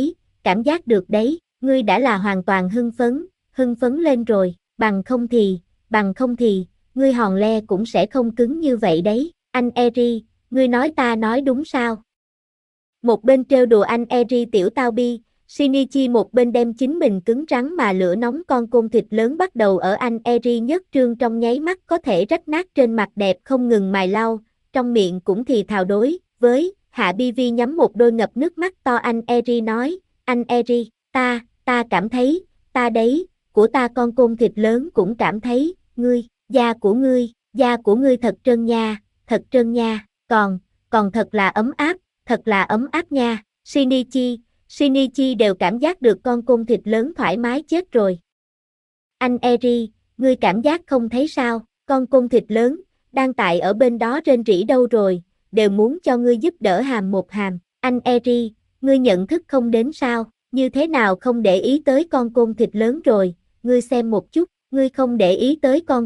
A: được đấy, ngươi đã là hoàn toàn hưng phấn lên rồi, bằng không thì, ngươi hòn le cũng sẽ không cứng như vậy đấy, anh Eri, ngươi nói ta nói đúng sao? Một bên trêu đùa anh Eri tiểu tao bi, Shinichi một bên đem chính mình cứng rắn mà lửa nóng con côn thịt lớn bắt đầu ở anh Eri nhất trương trong nháy mắt có thể rách nát trên mặt đẹp không ngừng mài lau, trong miệng cũng thì thào đối với hạ BV nhắm một đôi ngập nước mắt to anh Eri nói, anh Eri, ta cảm thấy, ta đấy, của ta con côn thịt lớn cũng cảm thấy, da của ngươi thật trơn nha, còn thật là ấm áp nha, Shinichi đều cảm giác được con côn thịt lớn thoải mái chết rồi. Anh Eri, ngươi cảm giác không thấy sao, con côn thịt lớn, đang tại ở bên đó rên rỉ đâu rồi, đều muốn cho ngươi giúp đỡ hàm một hàm, anh Eri, ngươi nhận thức không đến sao, như thế nào không để ý tới con côn thịt lớn rồi, ngươi xem một chút, ngươi không để ý tới con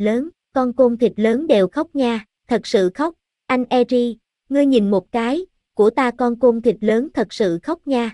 A: côn thịt lớn đều khóc nha, thật sự khóc, anh Eri, ngươi nhìn một cái, của ta con côn thịt lớn thật sự khóc nha.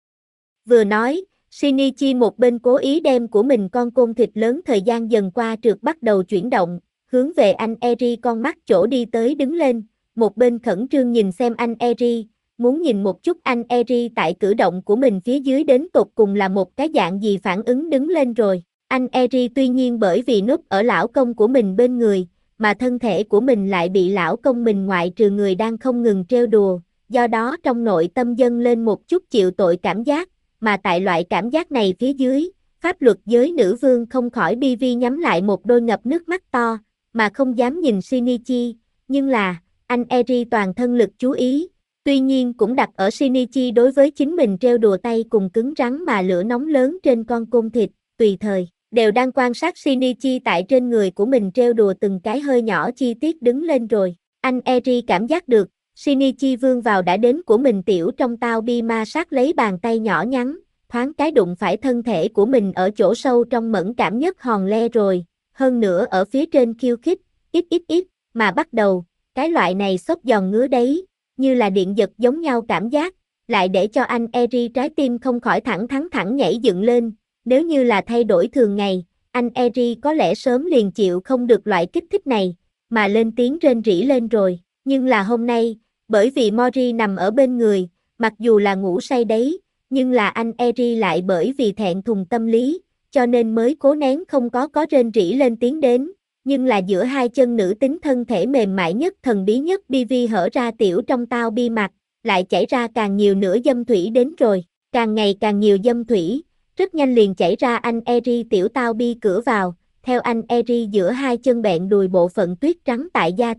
A: Vừa nói, Shinichi một bên cố ý đem của mình con côn thịt lớn thời gian dần qua trượt bắt đầu chuyển động, hướng về anh Eri con mắt chỗ đi tới đứng lên, một bên khẩn trương nhìn xem anh Eri, muốn nhìn một chút anh Eri tại cử động của mình phía dưới đến tột cùng là một cái dạng gì phản ứng đứng lên rồi. Anh Eri tuy nhiên bởi vì núp ở lão công của mình bên người, mà thân thể của mình lại bị lão công mình ngoại trừ người đang không ngừng trêu đùa, do đó trong nội tâm dâng lên một chút chịu tội cảm giác, mà tại loại cảm giác này phía dưới, pháp luật giới nữ vương không khỏi BV nhắm lại một đôi ngập nước mắt to, mà không dám nhìn Shinichi, nhưng là, anh Eri toàn thân lực chú ý, tuy nhiên cũng đặt ở Shinichi đối với chính mình trêu đùa tay cùng cứng rắn mà lửa nóng lớn trên con côn thịt, tùy thời, đều đang quan sát Shinichi tại trên người của mình trêu đùa từng cái hơi nhỏ chi tiết đứng lên rồi, anh Eri cảm giác được, Shinichi vương vào đã đến của mình tiểu trong tao bi ma sát lấy bàn tay nhỏ nhắn, thoáng cái đụng phải thân thể của mình ở chỗ sâu trong mẫn cảm nhất hòn le rồi, hơn nữa ở phía trên khiêu khích, ít, mà bắt đầu, cái loại này xốp giòn ngứa đấy, như là điện giật giống nhau cảm giác, lại để cho anh Eri trái tim không khỏi thẳng nhảy dựng lên, nếu như là thay đổi thường ngày, anh Eri có lẽ sớm liền chịu không được loại kích thích này, mà lên tiếng rên rỉ lên rồi, nhưng là hôm nay, bởi vì Mori nằm ở bên người, mặc dù là ngủ say đấy, nhưng là anh Eri lại bởi vì thẹn thùng tâm lý, cho nên mới cố nén không có rên rỉ lên tiếng đến, nhưng là giữa hai chân nữ tính thân thể mềm mại nhất thần bí nhất BV hở ra tiểu trong tao bi mặt, lại chảy ra càng nhiều nữa dâm thủy đến rồi, càng ngày càng nhiều dâm thủy, rất nhanh liền chảy ra anh Eri tiểu tao bi cửa vào, theo anh Eri giữa hai chân bẹn đùi bộ phận tuyết trắng tại da thịt,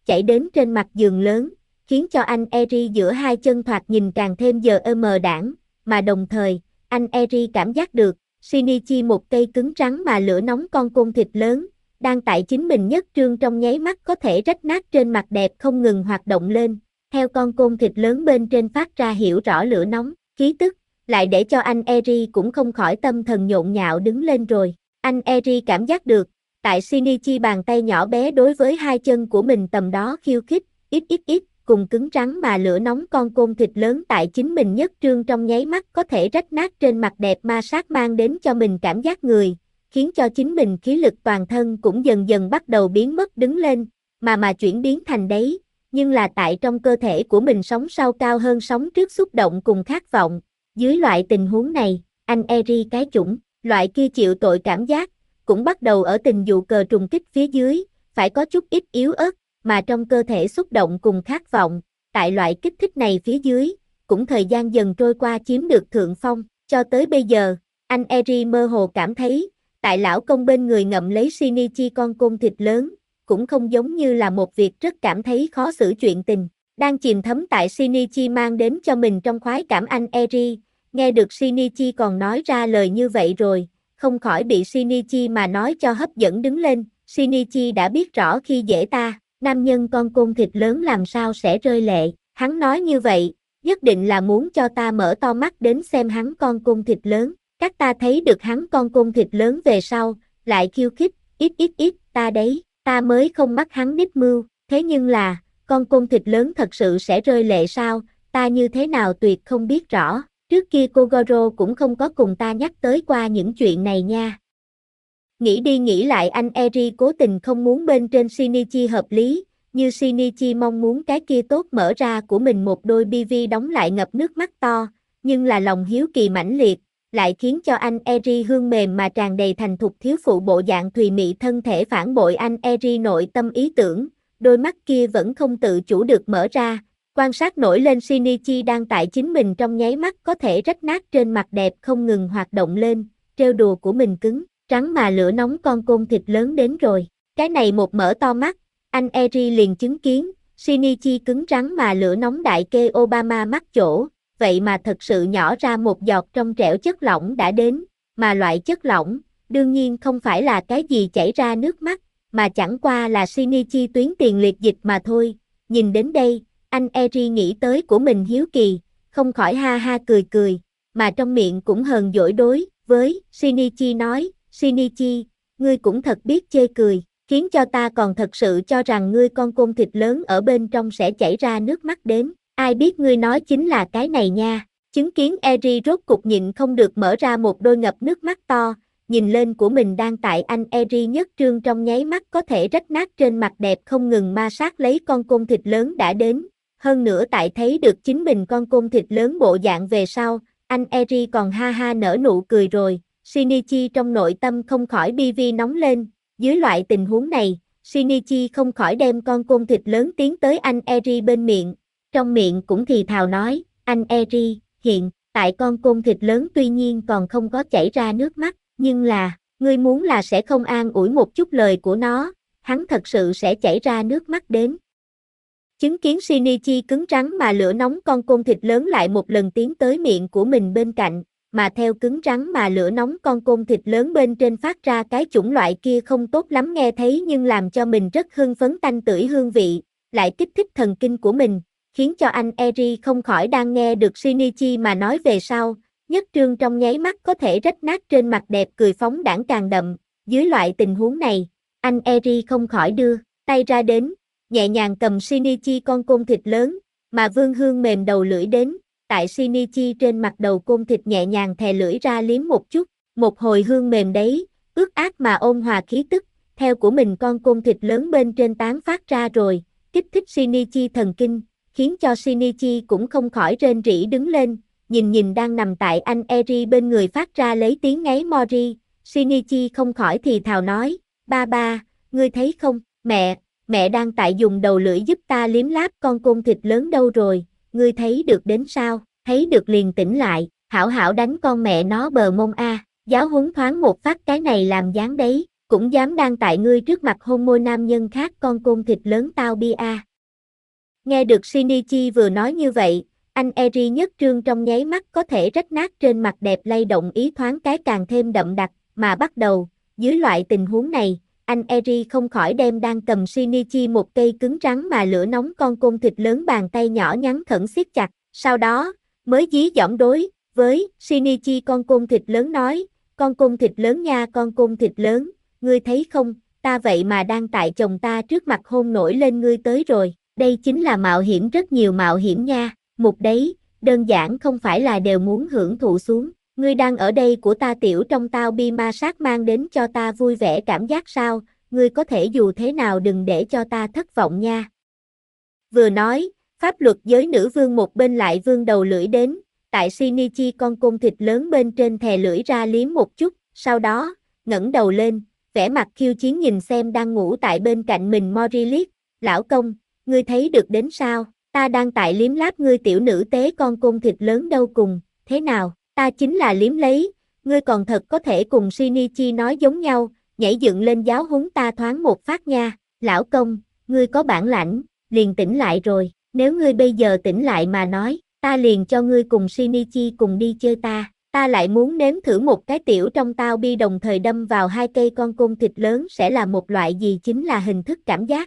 A: chảy đến trên mặt giường lớn, khiến cho anh Eri giữa hai chân thoạt nhìn càng thêm mờ đãng, mà đồng thời, anh Eri cảm giác được, Shinichi một cây cứng rắn mà lửa nóng con côn thịt lớn, đang tại chính mình nhất trương trong nháy mắt có thể rách nát trên mặt đẹp không ngừng hoạt động lên, theo con côn thịt lớn bên trên phát ra hiểu rõ lửa nóng, khí tức, lại để cho anh Eri cũng không khỏi tâm thần nhộn nhạo đứng lên rồi. Anh Eri cảm giác được, tại Shinichi bàn tay nhỏ bé đối với hai chân của mình tầm đó khiêu khích, ít, cùng cứng rắn mà lửa nóng con côn thịt lớn tại chính mình nhất trương trong nháy mắt có thể rách nát trên mặt đẹp ma sát mang đến cho mình cảm giác người, khiến cho chính mình khí lực toàn thân cũng dần dần bắt đầu biến mất đứng lên, mà chuyển biến thành đấy, nhưng là tại trong cơ thể của mình sóng sau cao hơn sóng trước xúc động cùng khát vọng. Dưới loại tình huống này, anh Eri cái chủng, loại kia chịu tội cảm giác, cũng bắt đầu ở tình dụ cờ trùng kích phía dưới, phải có chút ít yếu ớt, mà trong cơ thể xúc động cùng khát vọng, tại loại kích thích này phía dưới, cũng thời gian dần trôi qua chiếm được thượng phong, cho tới bây giờ, anh Eri mơ hồ cảm thấy, tại lão công bên người ngậm lấy Shinichi con côn thịt lớn, cũng không giống như là một việc rất cảm thấy khó xử chuyện tình, đang chìm thấm tại Shinichi mang đến cho mình trong khoái cảm anh Eri, nghe được Shinichi còn nói ra lời như vậy rồi, không khỏi bị Shinichi mà nói cho hấp dẫn đứng lên, Shinichi đã biết rõ khi dễ ta, nam nhân con côn thịt lớn làm sao sẽ rơi lệ, hắn nói như vậy, nhất định là muốn cho ta mở to mắt đến xem hắn con côn thịt lớn, các ta thấy được hắn con côn thịt lớn về sau, lại khiêu khích, ít, ta đấy, ta mới không mắc hắn đích mưu, thế nhưng là, con côn thịt lớn thật sự sẽ rơi lệ sao, ta như thế nào tuyệt không biết rõ, trước kia Kogoro cũng không có cùng ta nhắc tới qua những chuyện này nha. Nghĩ đi nghĩ lại anh Eri cố tình không muốn bên trên Shinichi hợp lý, như Shinichi mong muốn cái kia tốt mở ra của mình một đôi BV đóng lại ngập nước mắt to, nhưng là lòng hiếu kỳ mãnh liệt, lại khiến cho anh Eri hương mềm mà tràn đầy thành thục thiếu phụ bộ dạng thùy mị thân thể phản bội anh Eri nội tâm ý tưởng, đôi mắt kia vẫn không tự chủ được mở ra, quan sát nổi lên Shinichi đang tại chính mình trong nháy mắt có thể rách nát trên mặt đẹp không ngừng hoạt động lên, trêu đùa của mình cứng, rắn mà lửa nóng con côn thịt lớn đến rồi, cái này một mở to mắt, anh Eri liền chứng kiến, Shinichi cứng rắn mà lửa nóng đại kê Obama mắt chỗ, vậy mà thật sự nhỏ ra một giọt trong trẻo chất lỏng đã đến, mà loại chất lỏng, đương nhiên không phải là cái gì chảy ra nước mắt, mà chẳng qua là Shinichi tuyến tiền liệt dịch mà thôi, nhìn đến đây, anh Eri nghĩ tới của mình hiếu kỳ, không khỏi ha ha cười, mà trong miệng cũng hờn dỗi đối với Shinichi nói, Shinichi, ngươi cũng thật biết chê cười, khiến cho ta còn thật sự cho rằng ngươi con côn thịt lớn ở bên trong sẽ chảy ra nước mắt đến, ai biết ngươi nói chính là cái này nha, chứng kiến Eri rốt cục nhịn không được mở ra một đôi ngập nước mắt to, nhìn lên của mình đang tại anh Eri nhất trương trong nháy mắt có thể rách nát trên mặt đẹp không ngừng ma sát lấy con côn thịt lớn đã đến, hơn nữa tại thấy được chính mình con côn thịt lớn bộ dạng về sau, anh Eri còn ha ha nở nụ cười rồi, Shinichi trong nội tâm không khỏi BV nóng lên, dưới loại tình huống này, Shinichi không khỏi đem con côn thịt lớn tiến tới anh Eri bên miệng, trong miệng cũng thì thào nói, anh Eri, hiện tại con côn thịt lớn tuy nhiên còn không có chảy ra nước mắt, nhưng là, ngươi muốn là sẽ không an ủi một chút lời của nó, hắn thật sự sẽ chảy ra nước mắt đến. Chứng kiến Shinichi cứng rắn mà lửa nóng con côn thịt lớn lại một lần tiến tới miệng của mình bên cạnh, mà theo cứng rắn mà lửa nóng con côn thịt lớn bên trên phát ra cái chủng loại kia không tốt lắm nghe thấy nhưng làm cho mình rất hưng phấn tanh tưởi hương vị, lại kích thích thần kinh của mình, khiến cho anh Eri không khỏi đang nghe được Shinichi mà nói về sau, nhất trương trong nháy mắt có thể rách nát trên mặt đẹp cười phóng đãng càng đậm, dưới loại tình huống này, anh Eri không khỏi đưa tay ra đến, nhẹ nhàng cầm Shinichi con côn thịt lớn, mà vương hương mềm đầu lưỡi đến, tại Shinichi trên mặt đầu côn thịt nhẹ nhàng thè lưỡi ra liếm một chút, một hồi hương mềm đấy, ướt át mà ôn hòa khí tức, theo của mình con côn thịt lớn bên trên tán phát ra rồi, kích thích Shinichi thần kinh, khiến cho Shinichi cũng không khỏi rên rỉ đứng lên, nhìn đang nằm tại anh Eri bên người phát ra lấy tiếng ngáy Mori, Shinichi không khỏi thì thào nói, ba, ngươi thấy không, mẹ đang tại dùng đầu lưỡi giúp ta liếm láp con côn thịt lớn đâu rồi, ngươi thấy được đến sao, thấy được liền tỉnh lại, hảo hảo đánh con mẹ nó bờ mông a, giáo huấn thoáng một phát cái này làm dáng đấy, cũng dám đang tại ngươi trước mặt hôn môi nam nhân khác, con côn thịt lớn tao bi a. Nghe được Shinichi vừa nói như vậy, anh Eri nhất trương trong nháy mắt có thể rách nát trên mặt đẹp lay động ý thoáng cái càng thêm đậm đặc, mà bắt đầu, dưới loại tình huống này, anh Eri không khỏi đem đang cầm Shinichi một cây cứng rắn mà lửa nóng con côn thịt lớn bàn tay nhỏ nhắn khẩn siết chặt, sau đó, mới dí dỏm đối với Shinichi con côn thịt lớn nói, con côn thịt lớn nha, con côn thịt lớn, ngươi thấy không, ta vậy mà đang tại chồng ta trước mặt hôn nổi lên ngươi tới rồi, đây chính là mạo hiểm, rất nhiều mạo hiểm nha, mục đấy, đơn giản không phải là đều muốn hưởng thụ xuống, ngươi đang ở đây của ta tiểu trong tao bi ma sát mang đến cho ta vui vẻ cảm giác sao, ngươi có thể dù thế nào đừng để cho ta thất vọng nha. Vừa nói, pháp luật giới nữ vương một bên lại vươn đầu lưỡi đến, tại Shinichi con côn thịt lớn bên trên thè lưỡi ra liếm một chút, sau đó, ngẩng đầu lên, vẻ mặt khiêu chiến nhìn xem đang ngủ tại bên cạnh mình Mori liếc, lão công, ngươi thấy được đến sao, ta đang tại liếm láp ngươi tiểu nữ tế con côn thịt lớn đâu cùng, thế nào, ta chính là liếm lấy, ngươi còn thật có thể cùng Shinichi nói giống nhau, nhảy dựng lên giáo huấn ta thoáng một phát nha, lão công, ngươi có bản lãnh, liền tỉnh lại rồi, nếu ngươi bây giờ tỉnh lại mà nói, ta liền cho ngươi cùng Shinichi cùng đi chơi ta lại muốn nếm thử một cái tiểu trong tao bi đồng thời đâm vào hai cây con côn thịt lớn sẽ là một loại gì, chính là hình thức cảm giác.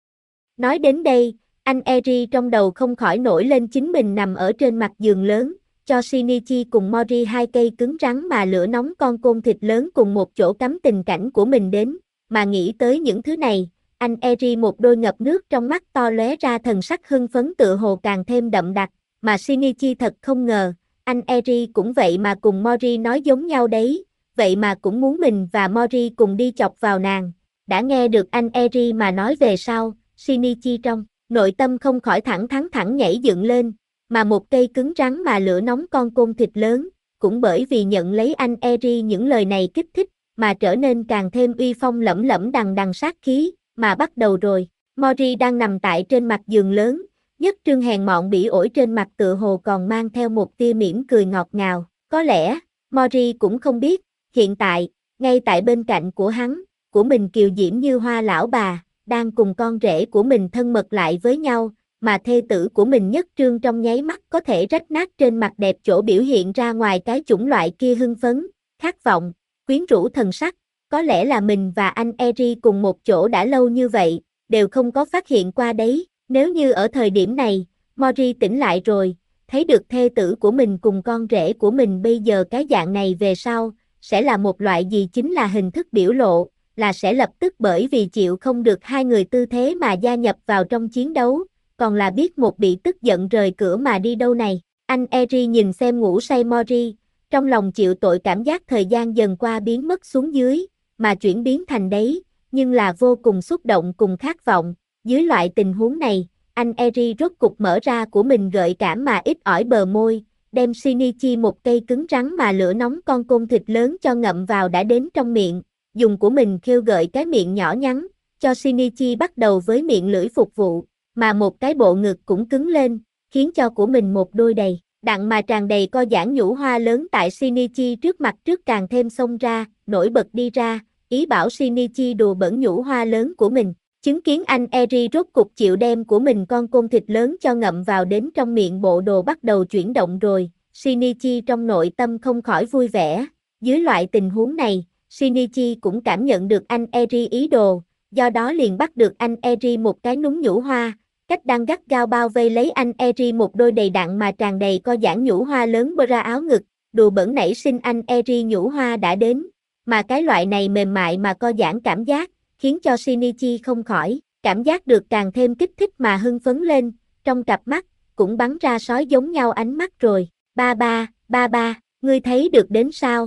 A: Nói đến đây, anh Eri trong đầu không khỏi nổi lên chính mình nằm ở trên mặt giường lớn, cho Shinichi cùng Mori hai cây cứng rắn mà lửa nóng con côn thịt lớn cùng một chỗ cắm tình cảnh của mình đến, mà nghĩ tới những thứ này, anh Eri một đôi ngập nước trong mắt to lóe ra thần sắc hưng phấn tựa hồ càng thêm đậm đặc, mà Shinichi thật không ngờ, anh Eri cũng vậy mà cùng Mori nói giống nhau đấy, vậy mà cũng muốn mình và Mori cùng đi chọc vào nàng, đã nghe được anh Eri mà nói về sau, Shinichi trong nội tâm không khỏi thẳng nhảy dựng lên, mà một cây cứng rắn mà lửa nóng con côn thịt lớn, cũng bởi vì nhận lấy anh Eri những lời này kích thích, mà trở nên càng thêm uy phong lẫm lẫm đằng đằng sát khí, mà bắt đầu rồi. Mori đang nằm tại trên mặt giường lớn, nhất trương hèn mọn bỉ ổi trên mặt tựa hồ còn mang theo một tia mỉm cười ngọt ngào, có lẽ, Mori cũng không biết, hiện tại, ngay tại bên cạnh của hắn, của mình kiều diễm như hoa lão bà, đang cùng con rể của mình thân mật lại với nhau, mà thê tử của mình nhất trương trong nháy mắt có thể rách nát trên mặt đẹp chỗ biểu hiện ra ngoài cái chủng loại kia hưng phấn, khát vọng, quyến rũ thần sắc, có lẽ là mình và anh Eri cùng một chỗ đã lâu như vậy, đều không có phát hiện qua đấy, nếu như ở thời điểm này, Mori tỉnh lại rồi, thấy được thê tử của mình cùng con rể của mình bây giờ cái dạng này về sau, sẽ là một loại gì, chính là hình thức biểu lộ, là sẽ lập tức bởi vì chịu không được hai người tư thế mà gia nhập vào trong chiến đấu, còn là biết một bị tức giận rời cửa mà đi đâu này. Anh Eri nhìn xem ngủ say Mori, trong lòng chịu tội cảm giác thời gian dần qua biến mất xuống dưới, mà chuyển biến thành đấy, nhưng là vô cùng xúc động cùng khát vọng. Dưới loại tình huống này, anh Eri rốt cục mở ra của mình gợi cảm mà ít ỏi bờ môi, đem Shinichi một cây cứng rắn mà lửa nóng con côn thịt lớn cho ngậm vào đã đến trong miệng, dùng của mình khêu gợi cái miệng nhỏ nhắn, cho Shinichi bắt đầu với miệng lưỡi phục vụ, mà một cái bộ ngực cũng cứng lên, khiến cho của mình một đôi đầy đặn mà tràn đầy co giãn nhũ hoa lớn tại Shinichi trước mặt trước càng thêm xông ra, nổi bật đi ra, ý bảo Shinichi đùa bỡn nhũ hoa lớn của mình. Chứng kiến anh Eri rốt cục chịu đem của mình con côn thịt lớn cho ngậm vào đến trong miệng, bộ đồ bắt đầu chuyển động rồi, Shinichi trong nội tâm không khỏi vui vẻ. Dưới loại tình huống này, Shinichi cũng cảm nhận được anh Eri ý đồ, do đó liền bắt được anh Eri một cái núm nhũ hoa, cách đang gắt gao bao vây lấy anh Eri một đôi đầy đặn mà tràn đầy co giãn nhũ hoa lớn bơ ra áo ngực, đùa bỡn nảy sinh anh Eri nhũ hoa đã đến, mà cái loại này mềm mại mà co giãn cảm giác, khiến cho Shinichi không khỏi cảm giác được càng thêm kích thích mà hưng phấn lên, trong cặp mắt cũng bắn ra sói giống nhau ánh mắt rồi. Ba ba, ngươi thấy được đến sao?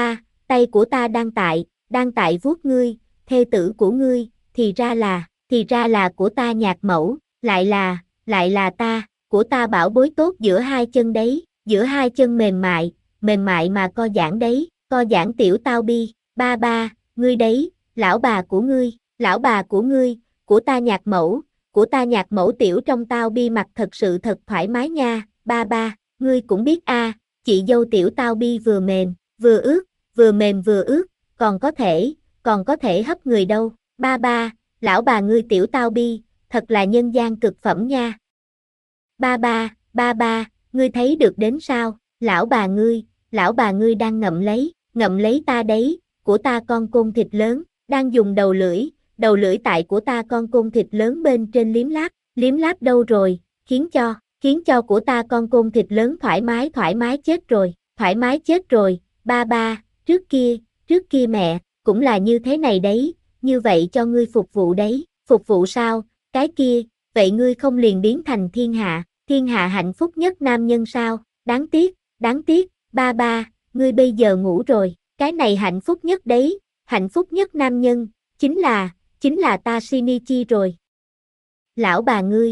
A: Tay của ta đang tại vuốt ngươi, thê tử của ngươi, thì ra là của ta nhạc mẫu, lại là ta, của ta bảo bối tốt giữa hai chân đấy, giữa hai chân mềm mại mà co giãn đấy, co giãn tiểu tao bi. Ba, ngươi đấy, lão bà của ngươi, của ta nhạc mẫu tiểu trong tao bi mặt thật sự thật thoải mái nha. Ba, ngươi cũng biết a, chị dâu tiểu tao bi vừa mềm, vừa ướt, còn có thể còn có thể hấp người đâu. Ba ba, lão bà ngươi tiểu tao bi, thật là nhân gian cực phẩm nha. Ba ba, ngươi thấy được đến sao? Lão bà ngươi đang ngậm lấy ta đấy, của ta con côn thịt lớn, đang dùng đầu lưỡi tại của ta con côn thịt lớn bên trên liếm láp đâu rồi, khiến cho của ta con côn thịt lớn thoải mái chết rồi, ba ba, trước kia mẹ, cũng là như thế này đấy, như vậy cho ngươi phục vụ đấy, phục vụ sao, cái kia, vậy ngươi không liền biến thành thiên hạ hạnh phúc nhất nam nhân sao, đáng tiếc, ba ba, ngươi bây giờ ngủ rồi, cái này hạnh phúc nhất đấy, hạnh phúc nhất nam nhân, chính là ta Shinichi rồi. Lão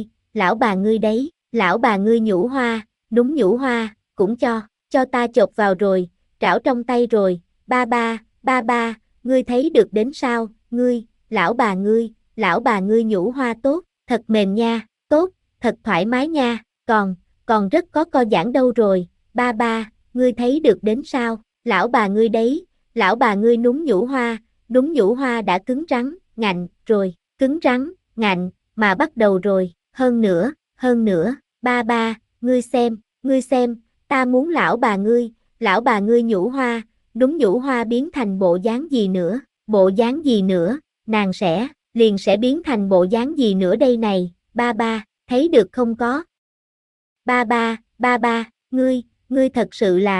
A: bà ngươi đấy, lão bà ngươi nhũ hoa, đúng nhũ hoa, cũng cho ta chộp vào rồi, trảo trong tay rồi, ba ba, ngươi thấy được đến sao, lão bà ngươi nhũ hoa tốt, thật mềm nha, tốt, thật thoải mái nha, còn rất có co giãn đâu rồi, ba ba, ngươi thấy được đến sao, lão bà ngươi đấy, lão bà ngươi đúng nhũ hoa đã cứng rắn, ngạnh, rồi, cứng rắn, ngạnh, mà bắt đầu rồi, hơn nữa, ba ba, ngươi xem, ta muốn lão bà ngươi nhũ hoa, đúng nhũ hoa biến thành bộ dáng gì nữa, nàng liền sẽ biến thành bộ dáng gì nữa đây này, ba ba, thấy được không có? Ba ba, ngươi thật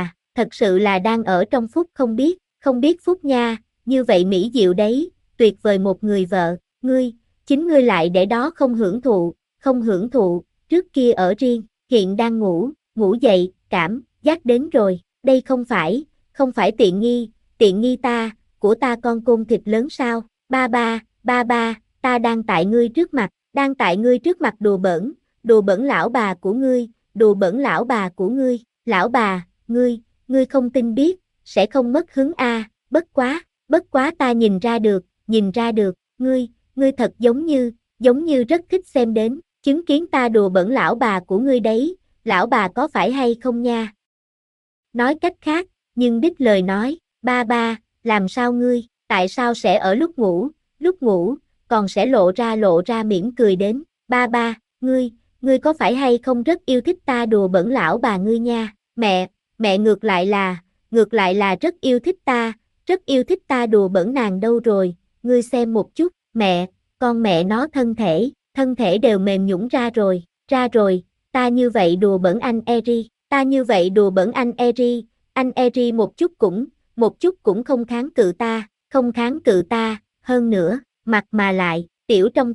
A: sự là đang ở trong phút không biết phút nha, như vậy mỹ diệu đấy, tuyệt vời một người vợ, chính ngươi lại để đó không hưởng thụ, trước kia ở riêng, hiện đang ngủ dậy, cảm giác đến rồi, đây không phải tiện nghi ta, của ta con côn thịt lớn sao, ba ba, ta đang tại ngươi trước mặt đùa bỡn lão bà của ngươi, lão bà, ngươi không tin biết, sẽ không mất hứng a, bất quá ta nhìn ra được, ngươi thật giống như rất thích xem đến, chứng kiến ta đùa bỡn lão bà của ngươi đấy, lão bà có phải hay không nha? Nói cách khác, nhưng đích lời nói, ba ba, làm sao tại sao sẽ ở lúc ngủ, còn sẽ lộ ra mỉm cười đến, ba ba, ngươi có phải hay không rất yêu thích ta đùa bỡn lão bà ngươi nha, mẹ ngược lại là rất yêu thích ta đùa bỡn nàng đâu rồi, ngươi xem một chút, con mẹ nó thân thể đều mềm nhũn ra rồi, ta như vậy đùa bỡn anh Eri một chút cũng không kháng cự ta, hơn nữa, mặt mà lại, tiểu trong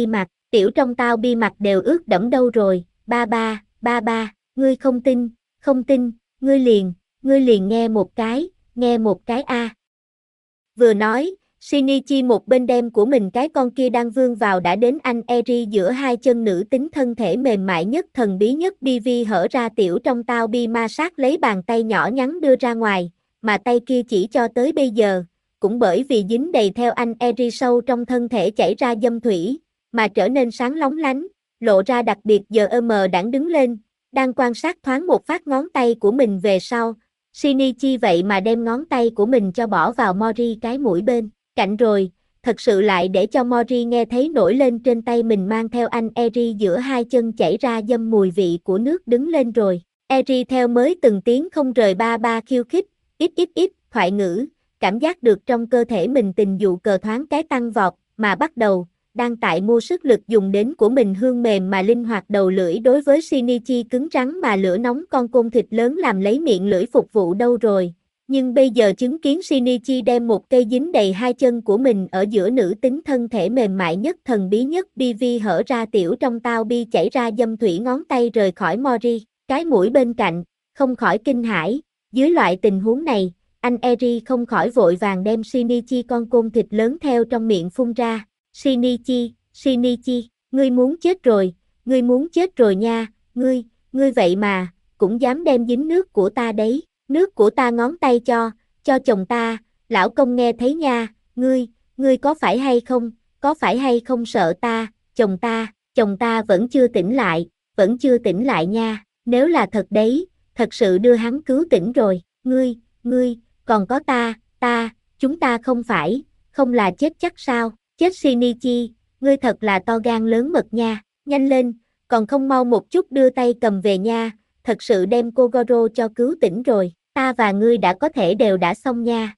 A: tao bi mặt đều ướt đẫm đâu rồi, ba ba, ngươi không tin, ngươi liền nghe một cái a. Vừa nói, Shinichi một bên đem của mình cái con kia đang vươn vào đã đến anh Eri giữa hai chân nữ tính thân thể mềm mại nhất thần bí nhất BV hở ra tiểu trong tao bi ma sát lấy bàn tay nhỏ nhắn đưa ra ngoài, mà tay kia chỉ cho tới bây giờ, cũng bởi vì dính đầy theo anh Eri sâu trong thân thể chảy ra dâm thủy, mà trở nên sáng lóng lánh, lộ ra đặc biệt giờ đãng đứng lên, đang quan sát thoáng một phát ngón tay của mình về sau, Shinichi vậy mà đem ngón tay của mình cho bỏ vào Mori cái mũi bên cạnh rồi, thật sự lại để cho Mori nghe thấy nổi lên trên tay mình mang theo anh Eri giữa hai chân chảy ra dâm mùi vị của nước đứng lên rồi. Eri theo mới từng tiếng không rời ba ba khiêu khích, ít, thoại ngữ, cảm giác được trong cơ thể mình tình dụ cờ thoáng cái tăng vọt, mà bắt đầu, đang tại mua sức lực dùng đến của mình hương mềm mà linh hoạt đầu lưỡi đối với Shinichi cứng rắn mà lửa nóng con côn thịt lớn làm lấy miệng lưỡi phục vụ đâu rồi. Nhưng bây giờ chứng kiến Shinichi đem một cây dính đầy hai chân của mình ở giữa nữ tính thân thể mềm mại nhất thần bí nhất BV hở ra tiểu trong tao bi chảy ra dâm thủy ngón tay rời khỏi Mori, cái mũi bên cạnh, không khỏi kinh hãi, dưới loại tình huống này, anh Eri không khỏi vội vàng đem Shinichi con côn thịt lớn theo trong miệng phun ra, Shinichi, ngươi muốn chết rồi nha, ngươi vậy mà, cũng dám đem dính nước của ta đấy. Nước của ta ngón tay cho chồng ta, lão công nghe thấy nha, ngươi có phải hay không sợ ta, chồng ta vẫn chưa tỉnh lại nha, nếu là thật đấy, thật sự đưa hắn cứu tỉnh rồi, ngươi, còn có ta, chúng ta không là chết chắc sao, chết Shinichi, ngươi thật là to gan lớn mật nha, nhanh lên, còn không mau một chút đưa tay cầm về nha, thật sự đem Kogoro cho cứu tỉnh rồi, ta và ngươi đã có thể đều đã xong nha.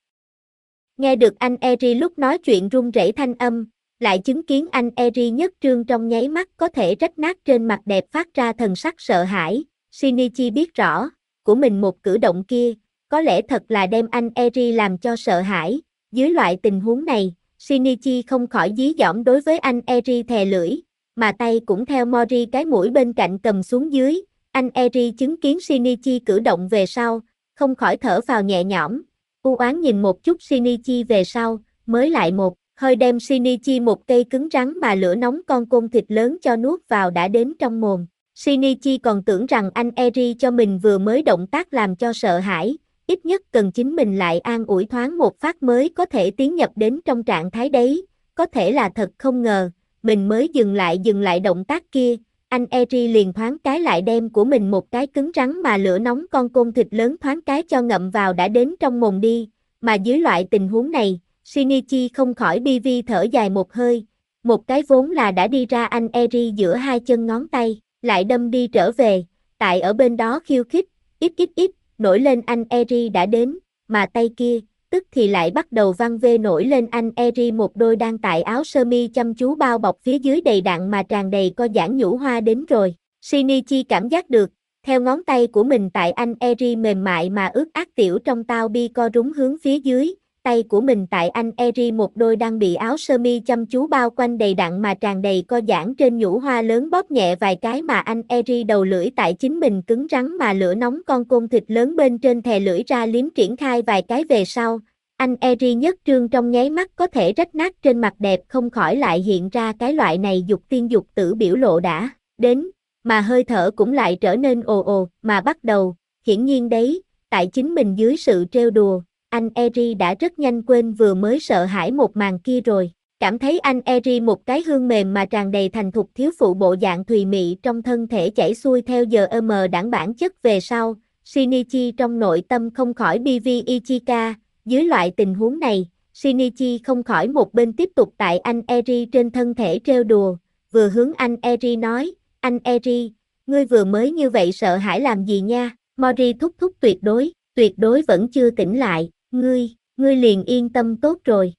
A: Nghe được anh Eri lúc nói chuyện run rẩy thanh âm, lại chứng kiến anh Eri nhất trương trong nháy mắt có thể rách nát trên mặt đẹp phát ra thần sắc sợ hãi, Shinichi biết rõ, của mình một cử động kia, có lẽ thật là đem anh Eri làm cho sợ hãi, dưới loại tình huống này, Shinichi không khỏi dí dỏm đối với anh Eri thè lưỡi, mà tay cũng theo Mori cái mũi bên cạnh cầm xuống dưới, anh Eri chứng kiến Shinichi cử động về sau, không khỏi thở phào nhẹ nhõm, u oán nhìn một chút Shinichi về sau, mới lại một hơi đem Shinichi một cây cứng rắn mà lửa nóng con côn thịt lớn cho nuốt vào đã đến trong mồm. Shinichi còn tưởng rằng anh Eri cho mình vừa mới động tác làm cho sợ hãi, ít nhất cần chính mình lại an ủi thoáng một phát mới có thể tiến nhập đến trong trạng thái đấy, có thể là thật không ngờ, mình mới dừng lại động tác kia, anh Eri liền thoáng cái lại đem của mình một cái cứng rắn mà lửa nóng con côn thịt lớn thoáng cái cho ngậm vào đã đến trong mồm đi, mà dưới loại tình huống này, Shinichi không khỏi bi vi thở dài một hơi, một cái vốn là đã đi ra anh Eri giữa hai chân ngón tay, lại đâm đi trở về, tại ở bên đó khiêu khích, ít, nổi lên anh Eri đã đến, mà tay kia, tức thì lại bắt đầu văng vê nổi lên anh Eri một đôi đang tại áo sơ mi chăm chú bao bọc phía dưới đầy đặn mà tràn đầy co giãn nhũ hoa đến rồi. Shinichi cảm giác được, theo ngón tay của mình tại anh Eri mềm mại mà ướt át tiểu trong tao bi co rúng hướng phía dưới, tay của mình tại anh Eri một đôi đang bị áo sơ mi chăm chú bao quanh đầy đặn mà tràn đầy co giãn trên nhũ hoa lớn bóp nhẹ vài cái mà anh Eri đầu lưỡi tại chính mình cứng rắn mà lửa nóng con côn thịt lớn bên trên thè lưỡi ra liếm triển khai vài cái về sau, anh Eri nhất trương trong nháy mắt có thể rách nát trên mặt đẹp không khỏi lại hiện ra cái loại này dục tiên dục tử biểu lộ đã đến, mà hơi thở cũng lại trở nên ồ ồ mà bắt đầu, hiển nhiên đấy, tại chính mình dưới sự trêu đùa. Anh Eri đã rất nhanh quên vừa mới sợ hãi một màn kia rồi, cảm thấy anh Eri một cái hương mềm mà tràn đầy thành thục thiếu phụ bộ dạng thùy mị trong thân thể chảy xuôi theo giờ đãng bản chất về sau, Shinichi trong nội tâm không khỏi bi vi Ichika, dưới loại tình huống này, Shinichi không khỏi một bên tiếp tục tại anh Eri trên thân thể trêu đùa, vừa hướng anh Eri nói, anh Eri, ngươi vừa mới như vậy sợ hãi làm gì nha, Mori thúc thúc tuyệt đối vẫn chưa tỉnh lại. Ngươi liền yên tâm tốt rồi.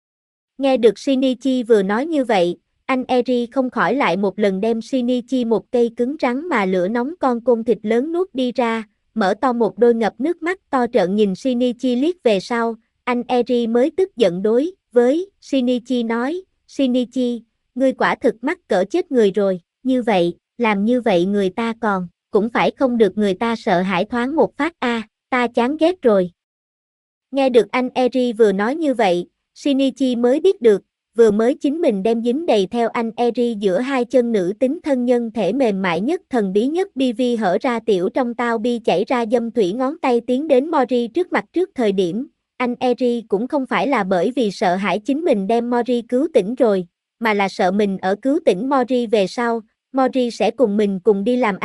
A: Nghe được Shinichi vừa nói như vậy, anh Eri không khỏi lại một lần đem Shinichi một cây cứng rắn mà lửa nóng con côn thịt lớn nuốt đi ra, mở to một đôi ngập nước mắt to trợn nhìn Shinichi liếc về sau, anh Eri mới tức giận đối với Shinichi nói, Shinichi, ngươi quả thực mắc cỡ chết người rồi, như vậy, làm như vậy người ta cũng phải không được người ta sợ hãi thoáng một phát ta chán ghét rồi. Nghe được anh Eri vừa nói như vậy, Shinichi mới biết được, vừa mới chính mình đem dính đầy theo anh Eri giữa hai chân nữ tính thân nhân thể mềm mại nhất thần bí nhất bi hở ra tiểu trong tao bi chảy ra dâm thủy ngón tay tiến đến Mori trước mặt trước thời điểm, anh Eri cũng không phải là bởi vì sợ hãi chính mình đem Mori cứu tỉnh rồi, mà là sợ mình ở cứu tỉnh Mori về sau, Mori sẽ cùng mình cùng đi làm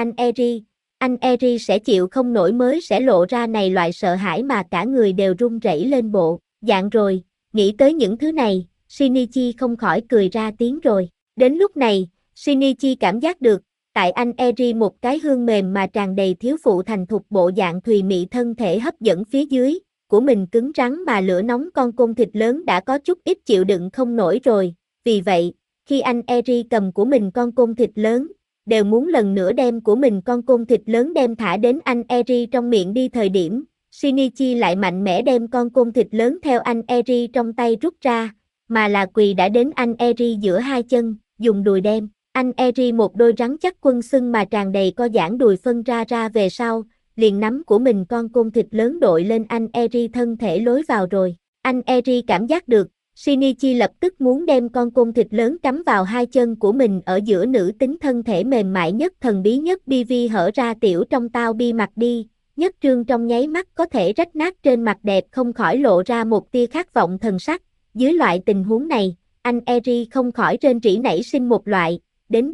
A: anh Eri sẽ chịu không nổi mới sẽ lộ ra này loại sợ hãi mà cả người đều run rẩy lên bộ, dạng rồi, nghĩ tới những thứ này, Shinichi không khỏi cười ra tiếng rồi. Đến lúc này, Shinichi cảm giác được, tại anh Eri một cái hương mềm mà tràn đầy thiếu phụ thành thục bộ dạng thùy mị thân thể hấp dẫn phía dưới, của mình cứng rắn mà lửa nóng con côn thịt lớn đã có chút ít chịu đựng không nổi rồi, vì vậy, khi anh Eri cầm của mình con côn thịt lớn, đều muốn lần nữa đem của mình con côn thịt lớn đem thả đến anh Eri trong miệng đi thời điểm, Shinichi lại mạnh mẽ đem con côn thịt lớn theo anh Eri trong tay rút ra, mà là quỳ đã đến anh Eri giữa hai chân, dùng đùi đem, anh Eri một đôi rắn chắc quân xưng mà tràn đầy co giãn đùi phân ra về sau, liền nắm của mình con côn thịt lớn đội lên anh Eri thân thể lối vào rồi, anh Eri cảm giác được, Shinichi lập tức muốn đem con côn thịt lớn cắm vào hai chân của mình ở giữa nữ tính thân thể mềm mại nhất thần bí nhất bi hở ra tiểu trong tao bi mặt đi, nhất trương trong nháy mắt có thể rách nát trên mặt đẹp không khỏi lộ ra một tia khát vọng thần sắc, dưới loại tình huống này, anh Eri không khỏi rên rỉ nảy sinh một loại, đến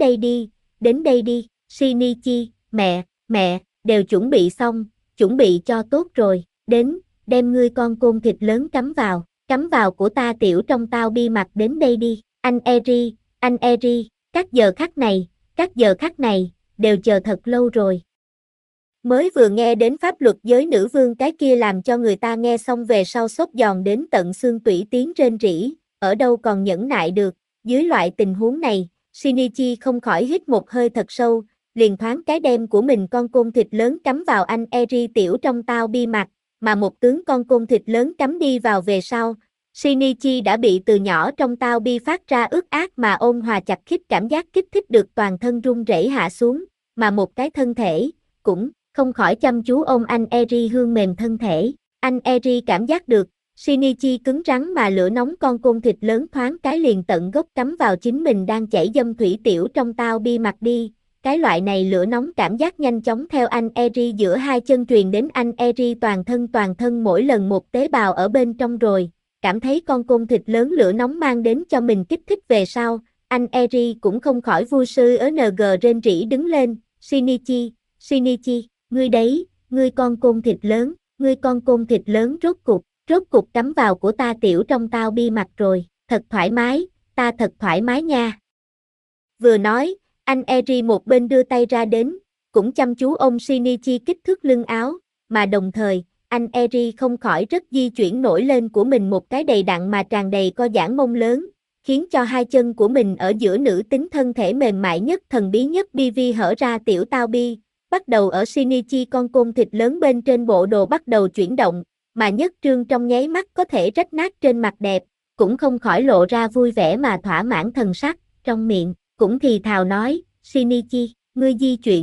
A: đây đi, Shinichi, mẹ, đều chuẩn bị xong, chuẩn bị cho tốt rồi, đến, đem ngươi con côn thịt lớn cắm vào. cắm vào của ta tiểu trong tao bi mặt đến đây đi, anh Eri, các giờ khắc này, đều chờ thật lâu rồi. Mới vừa nghe đến pháp luật giới nữ vương cái kia làm cho người ta nghe xong về sau sốt giòn đến tận xương tủy tiếng rên rỉ, ở đâu còn nhẫn nại được, dưới loại tình huống này, Shinichi không khỏi hít một hơi thật sâu, liền thoáng cái đem của mình con côn thịt lớn cắm vào anh Eri tiểu trong tao bi mặt, mà một tướng con côn thịt lớn cắm đi vào về sau, Shinichi đã bị từ nhỏ trong tao bi phát ra ướt át mà ôn hòa chặt khít cảm giác kích thích được toàn thân run rẩy hạ xuống, mà một cái thân thể, cũng không khỏi chăm chú ôm anh Eri hương mềm thân thể, anh Eri cảm giác được, Shinichi cứng rắn mà lửa nóng con côn thịt lớn thoáng cái liền tận gốc cắm vào chính mình đang chảy dâm thủy tiểu trong tao bi mặt đi, cái loại này lửa nóng cảm giác nhanh chóng theo anh Eri giữa hai chân truyền đến anh Eri toàn thân mỗi lần một tế bào ở bên trong rồi, cảm thấy con côn thịt lớn lửa nóng mang đến cho mình kích thích về sau, anh Eri cũng không khỏi vui sươi ở NG rên rỉ đứng lên, Shinichi, ngươi đấy, ngươi con côn thịt lớn rốt cục cắm vào của ta tiểu trong tao bi mặt rồi, thật thoải mái, ta thật thoải mái nha. Vừa nói, anh Eri một bên đưa tay ra đến, cũng chăm chú ôm Shinichi kích thước lưng áo, mà đồng thời, anh Eri không khỏi rất di chuyển nổi lên của mình một cái đầy đặn mà tràn đầy co giãn mông lớn, khiến cho hai chân của mình ở giữa nữ tính thân thể mềm mại nhất thần bí nhất BV hở ra tiểu tao bi, bắt đầu ở Shinichi con côn thịt lớn bên trên bộ đồ bắt đầu chuyển động, mà nhất trương trong nháy mắt có thể rách nát trên mặt đẹp, cũng không khỏi lộ ra vui vẻ mà thỏa mãn thần sắc, trong miệng, cũng thì thào nói, Shinichi, ngươi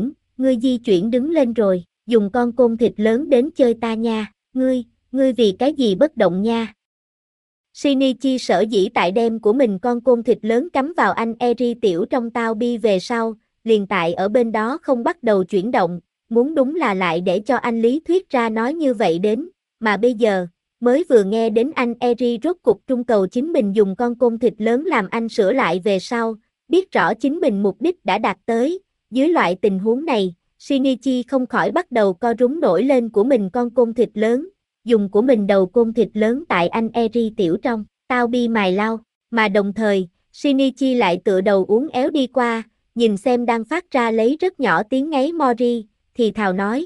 A: di chuyển đứng lên rồi, dùng con côn thịt lớn đến chơi ta nha, ngươi vì cái gì bất động nha. Shinichi sở dĩ tại đem của mình con côn thịt lớn cắm vào anh Eri tiểu trong tao bi về sau, liền tại ở bên đó không bắt đầu chuyển động, muốn đúng là lại để cho anh lý thuyết ra nói như vậy đến, mà bây giờ, mới vừa nghe đến anh Eri rốt cục trung cầu chính mình dùng con côn thịt lớn làm anh sửa lại về sau, biết rõ chính mình mục đích đã đạt tới, dưới loại tình huống này, Shinichi không khỏi bắt đầu co rúm nổi lên của mình con côn thịt lớn, dùng của mình đầu côn thịt lớn tại anh Eri tiểu trong, tao bi mài lau, mà đồng thời, Shinichi lại tựa đầu uốn éo đi qua, nhìn xem đang phát ra lấy rất nhỏ tiếng ngáy Mori, thì thào nói,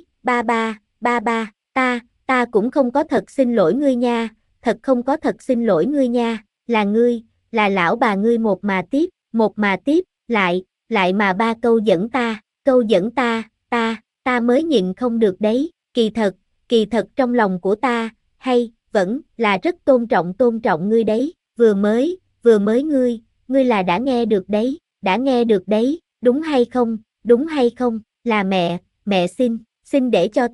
A: ba, ta cũng không có thật xin lỗi ngươi nha, thật không có thật xin lỗi ngươi nha, là ngươi, là lão bà ngươi một mà tiếp, lại mà ba câu dẫn ta, ta mới nhịn không được đấy, kỳ thật trong lòng của ta, hay, vẫn, là rất tôn trọng ngươi đấy, vừa mới ngươi là đã nghe được đấy, đúng hay không, là mẹ xin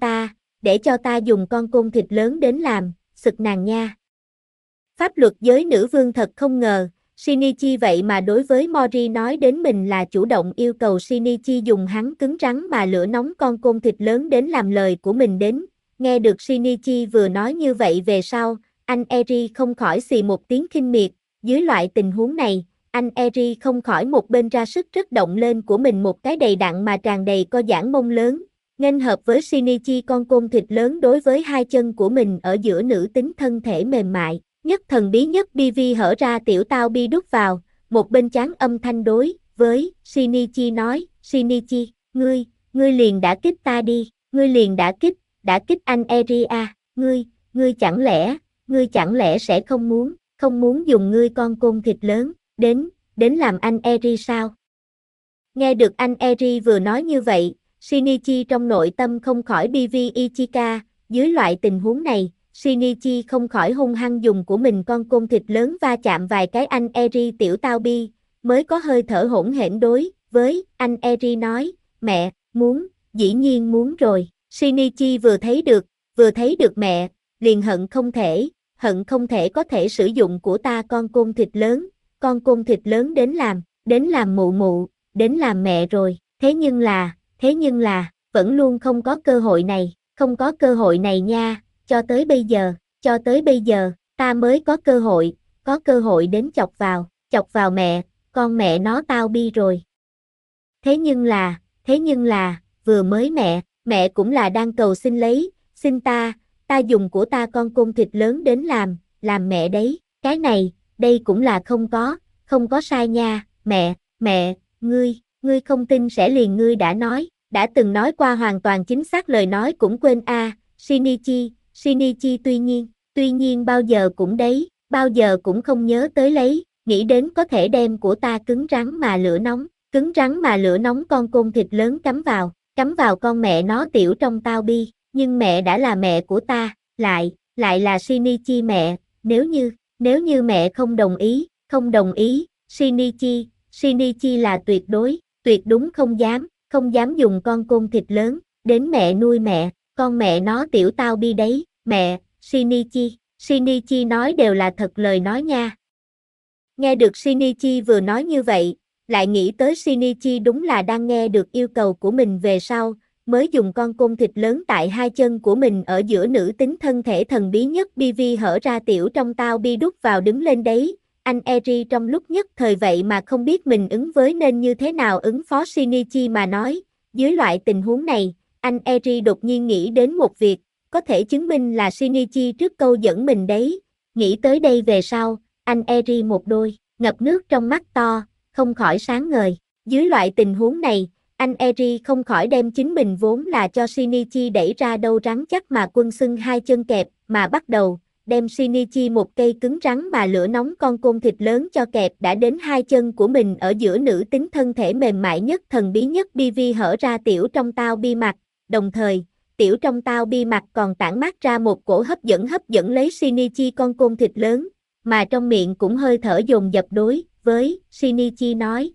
A: để cho ta dùng con côn thịt lớn đến làm, sực nàng nha. Pháp luật giới nữ vương thật không ngờ, Shinichi vậy mà đối với Mori nói đến mình là chủ động yêu cầu Shinichi dùng hắn cứng rắn mà lửa nóng con côn thịt lớn đến làm lời của mình đến, nghe được Shinichi vừa nói như vậy về sau, anh Eri không khỏi xì một tiếng khinh miệt, dưới loại tình huống này, anh Eri không khỏi một bên ra sức rất động lên của mình một cái đầy đặn mà tràn đầy co giãn mông lớn, nghênh hợp với Shinichi con côn thịt lớn đối với hai chân của mình ở giữa nữ tính thân thể mềm mại, nhất thần bí nhất BV hở ra tiểu tao bi đút vào, một bên chán âm thanh đối với Shinichi nói, Shinichi, ngươi liền đã kích ta đi, ngươi liền đã kích anh Eri à, ngươi chẳng lẽ sẽ không muốn dùng ngươi con côn thịt lớn, đến làm anh Eri sao? Nghe được anh Eri vừa nói như vậy, Shinichi trong nội tâm không khỏi BV Ichika, dưới loại tình huống này, Shinichi không khỏi hung hăng dùng của mình con côn thịt lớn va chạm vài cái anh Eri tiểu tao bi, mới có hơi thở hỗn hển đối với anh Eri nói, mẹ, dĩ nhiên muốn rồi. Shinichi vừa thấy được mẹ, liền hận không thể có thể sử dụng của ta con côn thịt lớn đến làm mụ, đến làm mẹ rồi, thế nhưng là, vẫn luôn không có cơ hội này nha, cho tới bây giờ, ta mới có cơ hội đến chọc vào mẹ, con mẹ nó tao bi rồi. Thế nhưng là, vừa mới mẹ cũng là đang cầu xin ta dùng của ta con côn thịt lớn đến làm, làm mẹ đấy, cái này, đây cũng là không có sai nha, mẹ, ngươi không tin sẽ liền ngươi đã từng nói qua hoàn toàn chính xác lời nói cũng quên Shinichi tuy nhiên bao giờ cũng không nhớ tới lấy, nghĩ đến có thể đem của ta cứng rắn mà lửa nóng con côn thịt lớn cắm vào con mẹ nó tiểu trong tao bi, nhưng mẹ đã là mẹ của ta, lại là Shinichi mẹ, nếu như mẹ không đồng ý, Shinichi là tuyệt đúng không dám dùng con côn thịt lớn, đến mẹ nuôi mẹ, con mẹ nó tiểu tao bi đấy, mẹ, Shinichi nói đều là thật lời nói nha. Nghe được Shinichi vừa nói như vậy, lại nghĩ tới Shinichi đúng là đang nghe được yêu cầu của mình về sau, mới dùng con côn thịt lớn tại hai chân của mình ở giữa nữ tính thân thể thần bí nhất BV hở ra tiểu trong tao bi đút vào đứng lên đấy. Anh Eri trong lúc nhất thời vậy mà không biết mình ứng với nên như thế nào ứng phó Shinichi mà nói, dưới loại tình huống này, anh Eri đột nhiên nghĩ đến một việc, có thể chứng minh là Shinichi trước câu dẫn mình đấy, nghĩ tới đây về sau, anh Eri một đôi, ngập nước trong mắt to, không khỏi sáng ngời, dưới loại tình huống này, anh Eri không khỏi đem chính mình vốn là cho Shinichi đẩy ra đâu rắn chắc mà quân xưng hai chân kẹp, mà bắt đầu, đem Shinichi một cây cứng rắn mà lửa nóng con côn thịt lớn cho kẹp đã đến hai chân của mình ở giữa nữ tính thân thể mềm mại nhất thần bí nhất BV hở ra tiểu trong tao bi mặt, đồng thời, tiểu trong tao bi mặt còn tản mát ra một cổ hấp dẫn lấy Shinichi con côn thịt lớn, mà trong miệng cũng hơi thở dồn dập đối với Shinichi nói,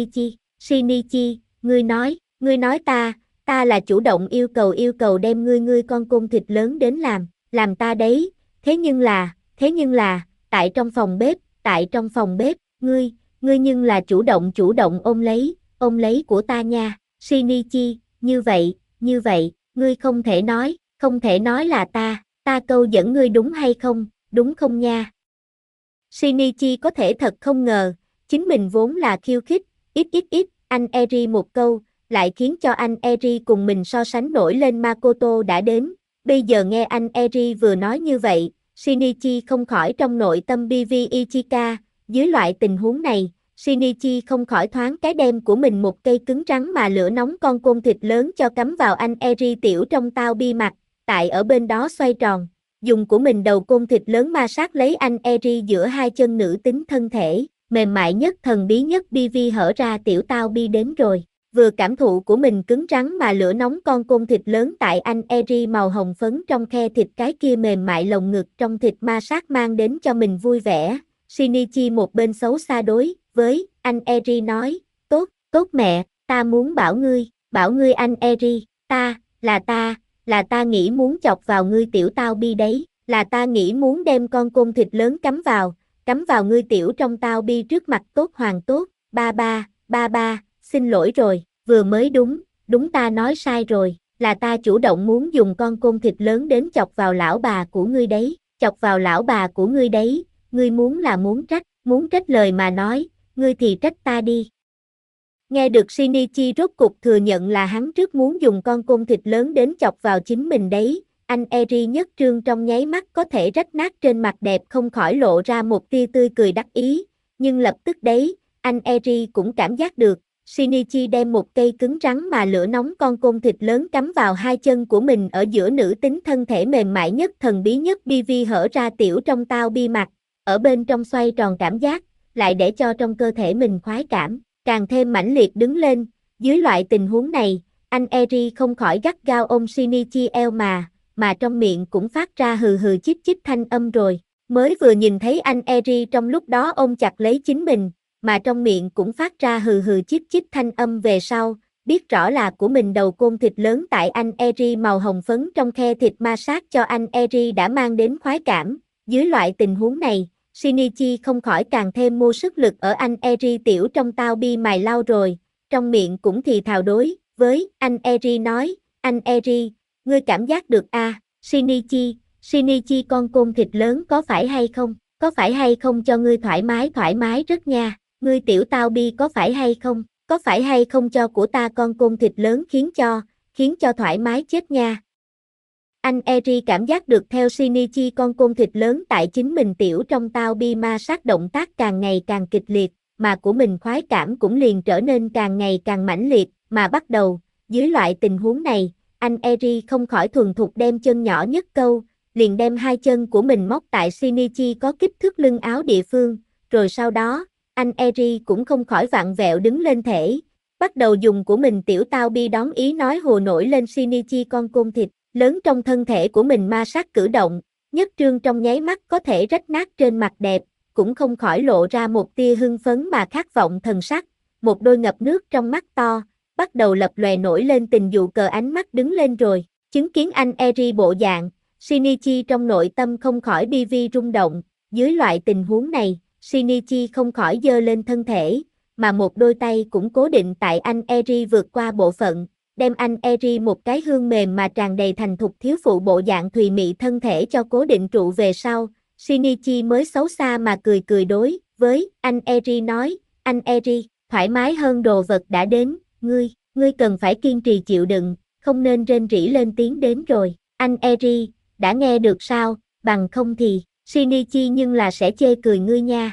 A: Shinichi, ngươi nói ta là chủ động yêu cầu đem ngươi con côn thịt lớn đến làm ta đấy, thế nhưng là, tại trong phòng bếp, ngươi nhưng là chủ động ôm lấy của ta nha, Shinichi, như vậy, ngươi không thể nói là ta câu dẫn ngươi đúng hay không, đúng không nha? Shinichi có thể thật không ngờ, chính mình vốn là khiêu khích, ít, anh Eri một câu, lại khiến cho anh Eri cùng mình so sánh nổi lên Makoto đã đến, bây giờ nghe anh Eri vừa nói như vậy, Shinichi không khỏi trong nội tâm BV Ichika, dưới loại tình huống này, Shinichi không khỏi thoáng cái đem của mình một cây cứng rắn mà lửa nóng con côn thịt lớn cho cắm vào anh Eri tiểu trong tao bi mặt, tại ở bên đó xoay tròn, dùng của mình đầu côn thịt lớn ma sát lấy anh Eri giữa hai chân nữ tính thân thể, mềm mại nhất thần bí nhất BV hở ra tiểu tao bi đến rồi. Vừa cảm thụ của mình cứng rắn mà lửa nóng con côn thịt lớn tại anh Eri màu hồng phấn trong khe thịt cái kia mềm mại lồng ngực trong thịt ma sát mang đến cho mình vui vẻ, Shinichi một bên xấu xa đối với anh Eri nói, tốt mẹ, ta muốn bảo ngươi anh Eri, là ta nghĩ muốn chọc vào ngươi tiểu tao bi đấy, là ta nghĩ muốn đem con côn thịt lớn cắm vào ngươi tiểu trong tao bi trước mặt tốt hoàng tốt, ba, xin lỗi rồi, vừa mới đúng ta nói sai rồi, là ta chủ động muốn dùng con côn thịt lớn đến chọc vào lão bà của ngươi đấy, ngươi muốn trách lời mà nói, ngươi thì trách ta đi. Nghe được Shinichi rốt cục thừa nhận là hắn trước muốn dùng con côn thịt lớn đến chọc vào chính mình đấy, anh Eri nhất trương trong nháy mắt có thể rách nát trên mặt đẹp không khỏi lộ ra một tia tươi cười đắc ý, nhưng lập tức đấy, anh Eri cũng cảm giác được, Shinichi đem một cây cứng rắn mà lửa nóng con côn thịt lớn cắm vào hai chân của mình ở giữa nữ tính thân thể mềm mại nhất thần bí nhất BV hở ra tiểu trong tao bi mặt, ở bên trong xoay tròn cảm giác, lại để cho trong cơ thể mình khoái cảm, càng thêm mãnh liệt đứng lên, dưới loại tình huống này, anh Eri không khỏi gắt gao ôm Shinichi eo mà trong miệng cũng phát ra hừ hừ chích thanh âm rồi, mới vừa nhìn thấy anh Eri trong lúc đó ôm chặt lấy chính mình, mà trong miệng cũng phát ra hừ hừ chích thanh âm về sau, biết rõ là của mình đầu côn thịt lớn tại anh Eri màu hồng phấn trong khe thịt ma sát cho anh Eri đã mang đến khoái cảm, dưới loại tình huống này, Shinichi không khỏi càng thêm mua sức lực ở anh Eri tiểu trong tao bi mài lau rồi, trong miệng cũng thì thào đối với anh Eri nói, anh Eri, ngươi cảm giác được Shinichi con côn thịt lớn có phải hay không cho ngươi thoải mái rất nha, ngươi tiểu tao bi có phải hay không cho của ta con côn thịt lớn khiến cho thoải mái chết nha. Anh Eri cảm giác được theo Shinichi con côn thịt lớn tại chính mình tiểu trong tao bi ma sát động tác càng ngày càng kịch liệt, mà của mình khoái cảm cũng liền trở nên càng ngày càng mãnh liệt, mà bắt đầu, dưới loại tình huống này, anh Eri không khỏi thuần thục đem chân nhỏ nhất câu, liền đem hai chân của mình móc tại Shinichi có kích thước lưng áo địa phương, rồi sau đó, anh Eri cũng không khỏi vặn vẹo đứng lên thể, bắt đầu dùng của mình tiểu tao bi đón ý nói hồ nổi lên Shinichi con côn thịt lớn trong thân thể của mình ma sát cử động, nhất trương trong nháy mắt có thể rách nát trên mặt đẹp, cũng không khỏi lộ ra một tia hưng phấn mà khát vọng thần sắc, một đôi ngập nước trong mắt to, bắt đầu lập lòe nổi lên tình dụ cờ ánh mắt đứng lên rồi, chứng kiến anh Eri bộ dạng, Shinichi trong nội tâm không khỏi bi vi rung động, dưới loại tình huống này, Shinichi không khỏi giơ lên thân thể, mà một đôi tay cũng cố định tại anh Eri vượt qua bộ phận, đem anh Eri một cái hương mềm mà tràn đầy thành thục thiếu phụ bộ dạng thùy mị thân thể cho cố định trụ về sau, Shinichi mới xấu xa mà cười cười đối với anh Eri nói, anh Eri, thoải mái hơn đồ vật đã đến, ngươi cần phải kiên trì chịu đựng, không nên rên rỉ lên tiếng đến rồi, anh Eri, đã nghe được sao, bằng không thì, Shinichi nhưng là sẽ chê cười ngươi nha.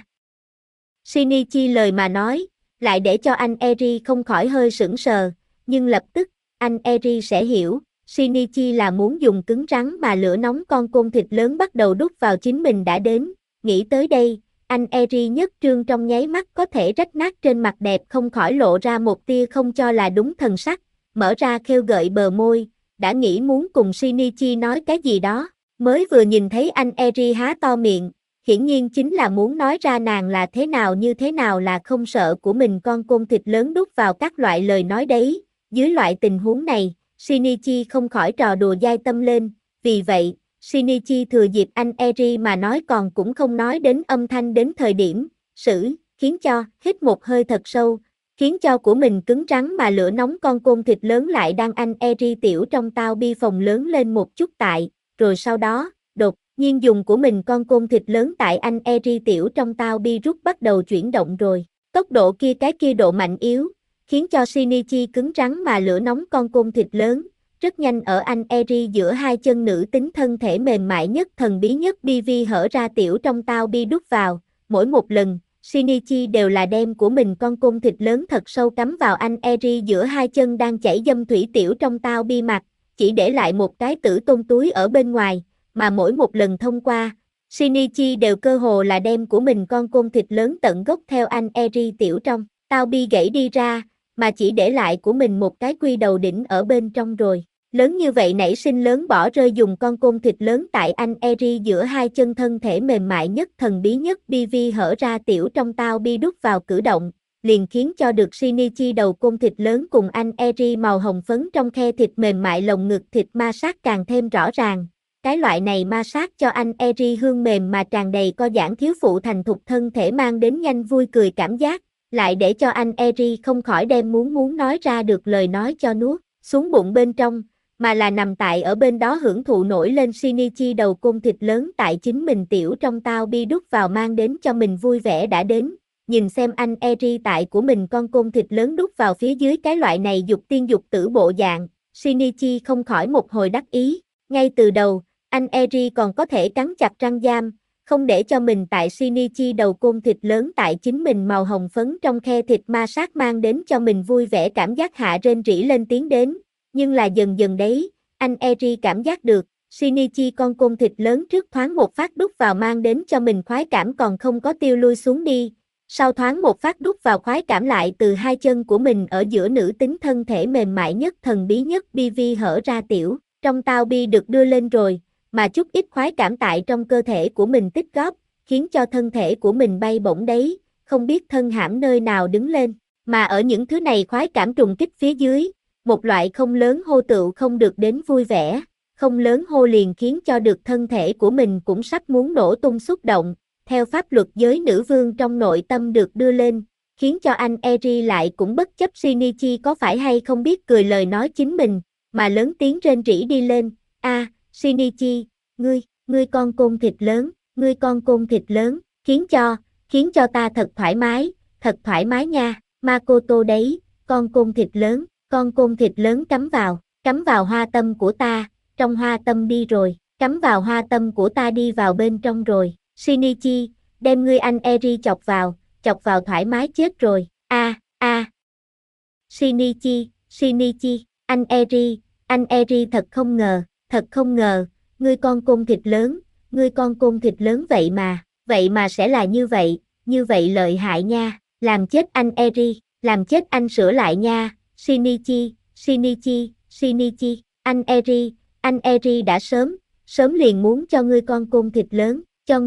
A: Shinichi lời mà nói, lại để cho anh Eri không khỏi hơi sững sờ, nhưng lập tức, anh Eri sẽ hiểu, Shinichi là muốn dùng cứng rắn mà lửa nóng con côn thịt lớn bắt đầu đút vào chính mình đã đến, nghĩ tới đây, anh Eri nhất trương trong nháy mắt có thể rách nát trên mặt đẹp không khỏi lộ ra một tia không cho là đúng thần sắc, mở ra khêu gợi bờ môi, đã nghĩ muốn cùng Shinichi nói cái gì đó, mới vừa nhìn thấy anh Eri há to miệng, hiển nhiên chính là muốn nói ra nàng là thế nào như thế nào là không sợ của mình con côn thịt lớn đút vào các loại lời nói đấy, dưới loại tình huống này, Shinichi không khỏi trò đùa dai tâm lên, vì vậy, Shinichi thừa dịp anh Eri mà nói còn cũng không nói đến âm thanh đến thời điểm, khiến cho, hít một hơi thật sâu, khiến cho của mình cứng rắn mà lửa nóng con côn thịt lớn lại đang anh Eri tiểu trong tao bi phòng lớn lên một chút tại, rồi sau đó, đột nhiên dùng của mình con côn thịt lớn tại anh Eri tiểu trong tao bi rút bắt đầu chuyển động rồi, tốc độ kia độ mạnh yếu, khiến cho Shinichi cứng rắn mà lửa nóng con côn thịt lớn, rất nhanh ở anh Eri giữa hai chân nữ tính thân thể mềm mại nhất thần bí nhất bi vi hở ra tiểu trong tao bi đút vào, mỗi một lần, Shinichi đều là đem của mình con côn thịt lớn thật sâu cắm vào anh Eri giữa hai chân đang chảy dâm thủy tiểu trong tao bi mặt, chỉ để lại một cái tử tôn túi ở bên ngoài, mà mỗi một lần thông qua, Shinichi đều cơ hồ là đem của mình con côn thịt lớn tận gốc theo anh Eri tiểu trong tao bi gãy đi ra, mà chỉ để lại của mình một cái quy đầu đỉnh ở bên trong rồi. Lớn như vậy nảy sinh lớn bỏ rơi dùng con côn thịt lớn tại anh Eri giữa hai chân thân thể mềm mại nhất thần bí nhất bi vi hở ra tiểu trong tao bi đút vào cử động, liền khiến cho được Shinichi đầu côn thịt lớn cùng anh Eri màu hồng phấn trong khe thịt mềm mại lồng ngực thịt ma sát càng thêm rõ ràng. Cái loại này ma sát cho anh Eri hương mềm mà tràn đầy co giãn thiếu phụ thành thục thân thể mang đến nhanh vui cười cảm giác, lại để cho anh Eri không khỏi đem muốn nói ra được lời nói cho nuốt xuống bụng bên trong, mà là nằm tại ở bên đó hưởng thụ nổi lên Shinichi đầu côn thịt lớn tại chính mình tiểu trong tao bi đút vào mang đến cho mình vui vẻ đã đến, nhìn xem anh Eri tại của mình con côn thịt lớn đút vào phía dưới cái loại này dục tiên dục tử bộ dạng, Shinichi không khỏi một hồi đắc ý, ngay từ đầu, anh Eri còn có thể cắn chặt răng giam, không để cho mình tại Shinichi đầu côn thịt lớn tại chính mình màu hồng phấn trong khe thịt ma sát mang đến cho mình vui vẻ cảm giác hạ rên rỉ lên tiếng đến, nhưng là dần dần đấy, anh Eri cảm giác được, Shinichi con côn thịt lớn trước thoáng một phát đút vào mang đến cho mình khoái cảm còn không có tiêu lui xuống đi, sau thoáng một phát đút vào khoái cảm lại từ hai chân của mình ở giữa nữ tính thân thể mềm mại nhất thần bí nhất bi vi hở ra tiểu, trong tao bi được đưa lên rồi, mà chút ít khoái cảm tại trong cơ thể của mình tích góp, khiến cho thân thể của mình bay bổng đấy, không biết thân hãm nơi nào đứng lên, mà ở những thứ này khoái cảm trùng kích phía dưới, một loại không lớn hô tựu không được đến vui vẻ, không lớn hô liền khiến cho được thân thể của mình cũng sắp muốn nổ tung xúc động, theo pháp luật giới nữ vương trong nội tâm được đưa lên, khiến cho anh Eri lại cũng bất chấp Shinichi có phải hay không biết cười lời nói chính mình, mà lớn tiếng rên rỉ đi lên, Shinichi, ngươi con côn thịt lớn, ngươi con côn thịt lớn, khiến cho ta thật thoải mái nha, Makoto đấy, con côn thịt lớn cắm vào hoa tâm của ta, trong hoa tâm đi rồi, cắm vào hoa tâm của ta đi vào bên trong rồi, Shinichi, đem ngươi anh Eri chọc vào thoải mái chết rồi, Shinichi, anh Eri thật không ngờ, ngươi con côn thịt lớn vậy mà sẽ là như vậy lợi hại nha, làm chết anh Eri, làm chết anh sửa lại nha, Shinichi, anh Eri đã sớm liền muốn cho ngươi con côn thịt lớn,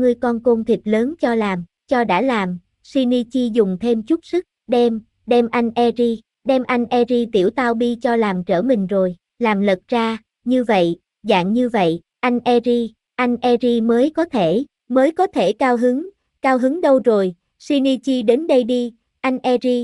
A: cho đã làm, Shinichi dùng thêm chút sức, đem anh Eri tiểu tao bi cho làm trở mình rồi, làm lật ra, dạng như vậy, anh Eri mới có thể cao hứng đâu rồi, Shinichi đến đây đi, anh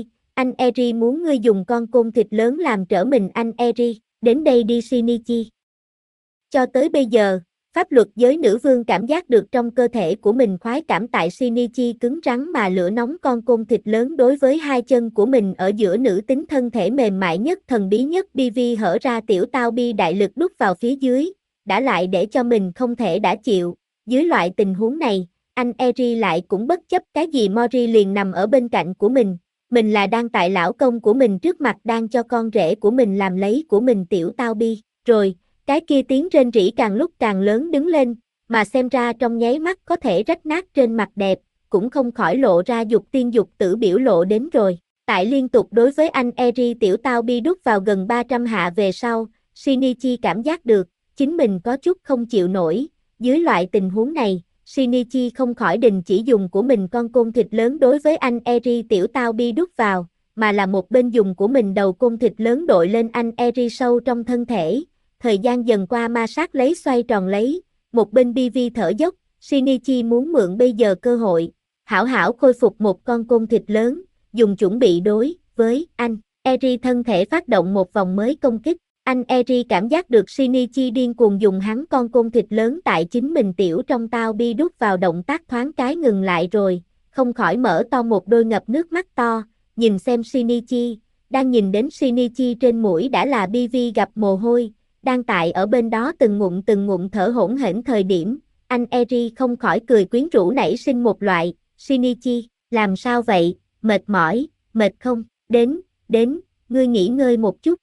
A: Eri muốn ngươi dùng con côn thịt lớn làm trở mình anh Eri, đến đây đi Shinichi. Cho tới bây giờ, pháp luật giới nữ vương cảm giác được trong cơ thể của mình khoái cảm tại Shinichi cứng rắn mà lửa nóng con côn thịt lớn đối với hai chân của mình ở giữa nữ tính thân thể mềm mại nhất thần bí nhất BV hở ra tiểu tao bi đại lực đút vào phía dưới, đã lại để cho mình không thể đã chịu, dưới loại tình huống này, anh Eri lại cũng bất chấp cái gì Mori liền nằm ở bên cạnh của mình là đang tại lão công của mình trước mặt đang cho con rể của mình làm lấy của mình tiểu tao bi, rồi. Cái kia tiếng rên rỉ càng lúc càng lớn đứng lên, mà xem ra trong nháy mắt có thể rách nát trên mặt đẹp, cũng không khỏi lộ ra dục tiên dục tử biểu lộ đến rồi. Tại liên tục đối với anh Eri tiểu tao bi đút vào gần 300 hạ về sau, Shinichi cảm giác được, chính mình có chút không chịu nổi. Dưới loại tình huống này, Shinichi không khỏi đình chỉ dùng của mình con côn thịt lớn đối với anh Eri tiểu tao bi đút vào, mà là một bên dùng của mình đầu côn thịt lớn đội lên anh Eri sâu trong thân thể. Thời gian dần qua ma sát lấy xoay tròn lấy, một bên BV thở dốc, Shinichi muốn mượn bây giờ cơ hội, hảo khôi phục một con côn thịt lớn, dùng chuẩn bị đối với anh Eri thân thể phát động một vòng mới công kích, anh Eri cảm giác được Shinichi điên cuồng dùng hắn con côn thịt lớn tại chính mình tiểu trong tao bi đút vào động tác thoáng cái ngừng lại rồi, không khỏi mở to một đôi ngập nước mắt to, nhìn xem Shinichi, đang nhìn đến Shinichi trên mũi đã là BV gặp mồ hôi. Đang tại ở bên đó từng ngụm thở hổn hển thời điểm, anh Eri không khỏi cười quyến rũ nảy sinh một loại, Shinichi, làm sao vậy, mệt mỏi, mệt không, đến, ngươi nghỉ ngơi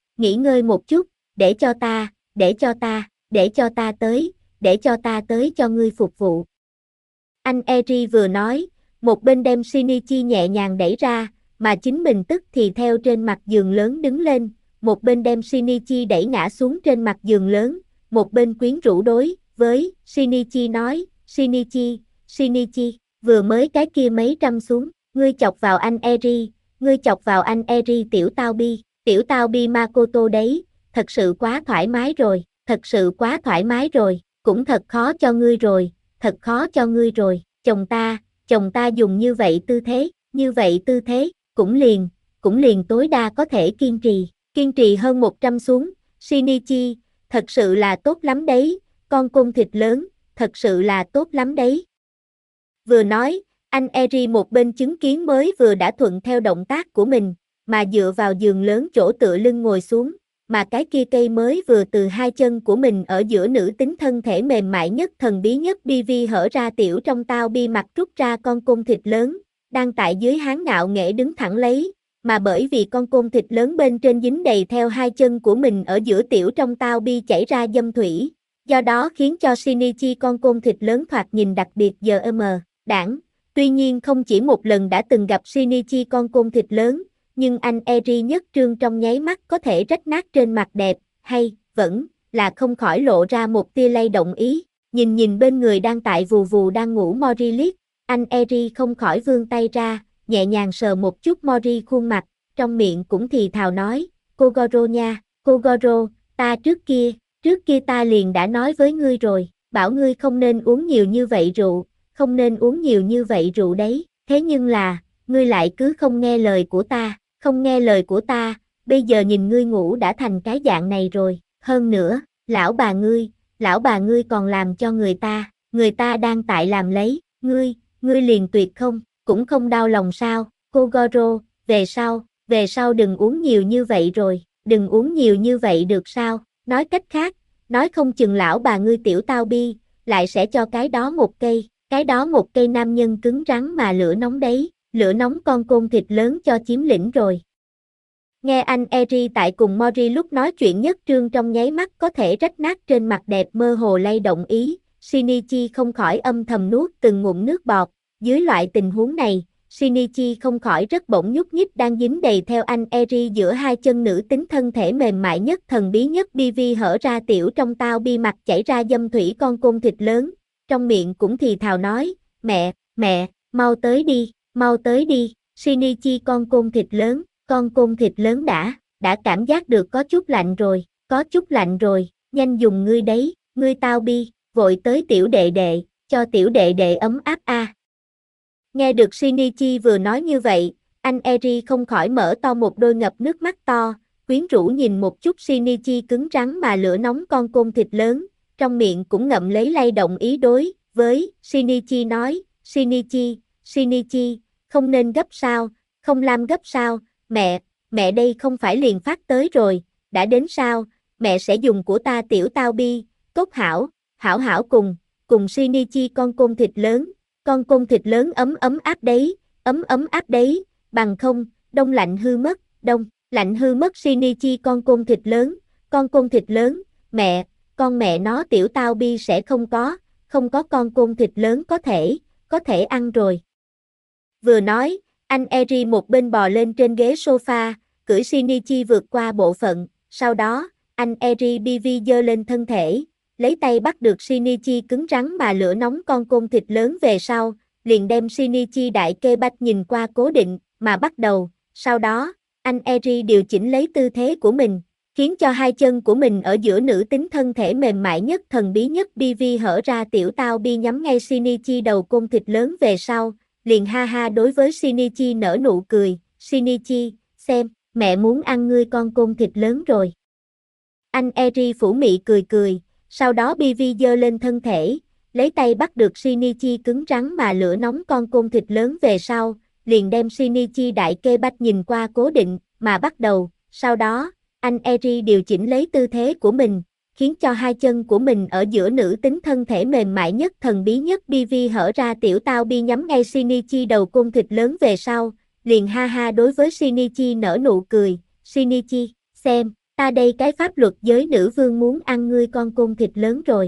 A: một chút, để cho ta tới cho ngươi phục vụ. Anh Eri vừa nói, một bên đem Shinichi nhẹ nhàng đẩy ra, mà chính mình tức thì theo trên mặt giường lớn đứng lên. Một bên đem Shinichi đẩy ngã xuống trên mặt giường lớn, một bên quyến rũ đối với Shinichi nói, Shinichi, vừa mới cái kia mấy trăm xuống, ngươi chọc vào anh Eri tiểu tao bi Makoto đấy, thật sự quá thoải mái rồi, cũng thật khó cho ngươi rồi, chồng ta dùng như vậy tư thế, cũng liền tối đa có thể kiên trì hơn 100 xuống, Shinichi, thật sự là tốt lắm đấy, con côn thịt lớn, thật sự là tốt lắm đấy. Vừa nói, anh Eri một bên chứng kiến mới vừa đã thuận theo động tác của mình, mà dựa vào giường lớn chỗ tựa lưng ngồi xuống, mà cái kia cây mới vừa từ hai chân của mình ở giữa nữ tính thân thể mềm mại nhất thần bí nhất BV hở ra tiểu trong tao bi mặt rút ra con côn thịt lớn, đang tại dưới háng ngạo nghễ đứng thẳng lấy. Mà bởi vì con côn thịt lớn bên trên dính đầy theo hai chân của mình ở giữa tiểu trong tao bi chảy ra dâm thủy, do đó khiến cho Shinichi con côn thịt lớn thoạt nhìn đặc biệt đãng. Tuy nhiên không chỉ một lần đã từng gặp Shinichi con côn thịt lớn, nhưng anh Eri nhất trương trong nháy mắt có thể rách nát trên mặt đẹp, hay vẫn là không khỏi lộ ra một tia lay động ý, nhìn bên người đang tại vù vù đang ngủ Mori liếc, anh Eri không khỏi vươn tay ra, nhẹ nhàng sờ một chút Mori khuôn mặt, trong miệng cũng thì thào nói, Kogoro nha, Kogoro, ta trước kia ta liền đã nói với ngươi rồi, bảo ngươi không nên uống nhiều như vậy rượu đấy, thế nhưng là, ngươi lại cứ không nghe lời của ta, bây giờ nhìn ngươi ngủ đã thành cái dạng này rồi, hơn nữa, lão bà ngươi còn làm cho người ta đang tại làm lấy, ngươi liền tuyệt cũng không đau lòng sao, Kogoro, về sau đừng uống nhiều như vậy rồi, đừng uống nhiều như vậy được sao, nói cách khác, nói không chừng lão bà ngươi tiểu tao bi, lại sẽ cho cái đó một cây nam nhân cứng rắn mà lửa nóng đấy, lửa nóng con côn thịt lớn cho chiếm lĩnh rồi. Nghe anh Eri tại cùng Mori lúc nói chuyện nhất trương trong nháy mắt có thể rách nát trên mặt đẹp mơ hồ lay động ý, Shinichi không khỏi âm thầm nuốt từng ngụm nước bọt, dưới loại tình huống này, Shinichi không khỏi rất bỗng nhúc nhích đang dính đầy theo anh Eri giữa hai chân nữ tính thân thể mềm mại nhất thần bí nhất BV hở ra tiểu trong tao bi mặt chảy ra dâm thủy con côn thịt lớn, trong miệng cũng thì thào nói, mẹ, mau tới đi, Shinichi con côn thịt lớn đã cảm giác được có chút lạnh rồi, nhanh dùng ngươi đấy, ngươi tao bi, vội tới tiểu đệ đệ, cho tiểu đệ đệ ấm áp a. Nghe được Shinichi vừa nói như vậy, anh Eri không khỏi mở to một đôi ngập nước mắt to, quyến rũ nhìn một chút Shinichi cứng rắn mà lửa nóng con côn thịt lớn, trong miệng cũng ngậm lấy lay động ý đối với Shinichi nói, Shinichi, không nên gấp sao, không làm gấp sao, mẹ đây không phải liền phát tới rồi, đã đến sao, mẹ sẽ dùng của ta tiểu tao bi, cốt hảo cùng Shinichi con côn thịt lớn ấm áp đấy, bằng không, đông lạnh hư mất Shinichi con côn thịt lớn, con mẹ nó tiểu tao bi sẽ không có con côn thịt lớn có thể ăn rồi. Vừa nói, anh Eri một bên bò lên trên ghế sofa, cưỡi Shinichi vượt qua bộ phận, sau đó, anh Eri BV giơ lên thân thể, lấy tay bắt được Shinichi cứng rắn mà lửa nóng con côn thịt lớn về sau, liền đem Shinichi đại kê bách nhìn qua cố định, mà bắt đầu, sau đó, anh Eri điều chỉnh lấy tư thế của mình, khiến cho hai chân của mình ở giữa nữ tính thân thể mềm mại nhất thần bí nhất BV hở ra tiểu tao bi nhắm ngay Shinichi đầu côn thịt lớn về sau, liền ha ha đối với Shinichi nở nụ cười, Shinichi, xem, mẹ muốn ăn ngươi con côn thịt lớn rồi. Anh Eri phủ mị cười, sau đó BV giơ lên thân thể, lấy tay bắt được Shinichi cứng rắn mà lửa nóng con côn thịt lớn về sau, liền đem Shinichi đại kê bách nhìn qua cố định, mà bắt đầu, sau đó, anh Eri điều chỉnh lấy tư thế của mình, khiến cho hai chân của mình ở giữa nữ tính thân thể mềm mại nhất thần bí nhất BV hở ra tiểu tao bi nhắm ngay Shinichi đầu côn thịt lớn về sau, liền ha ha đối với Shinichi nở nụ cười, Shinichi, xem, ta đây cái pháp luật giới nữ vương muốn ăn ngươi con côn thịt lớn rồi.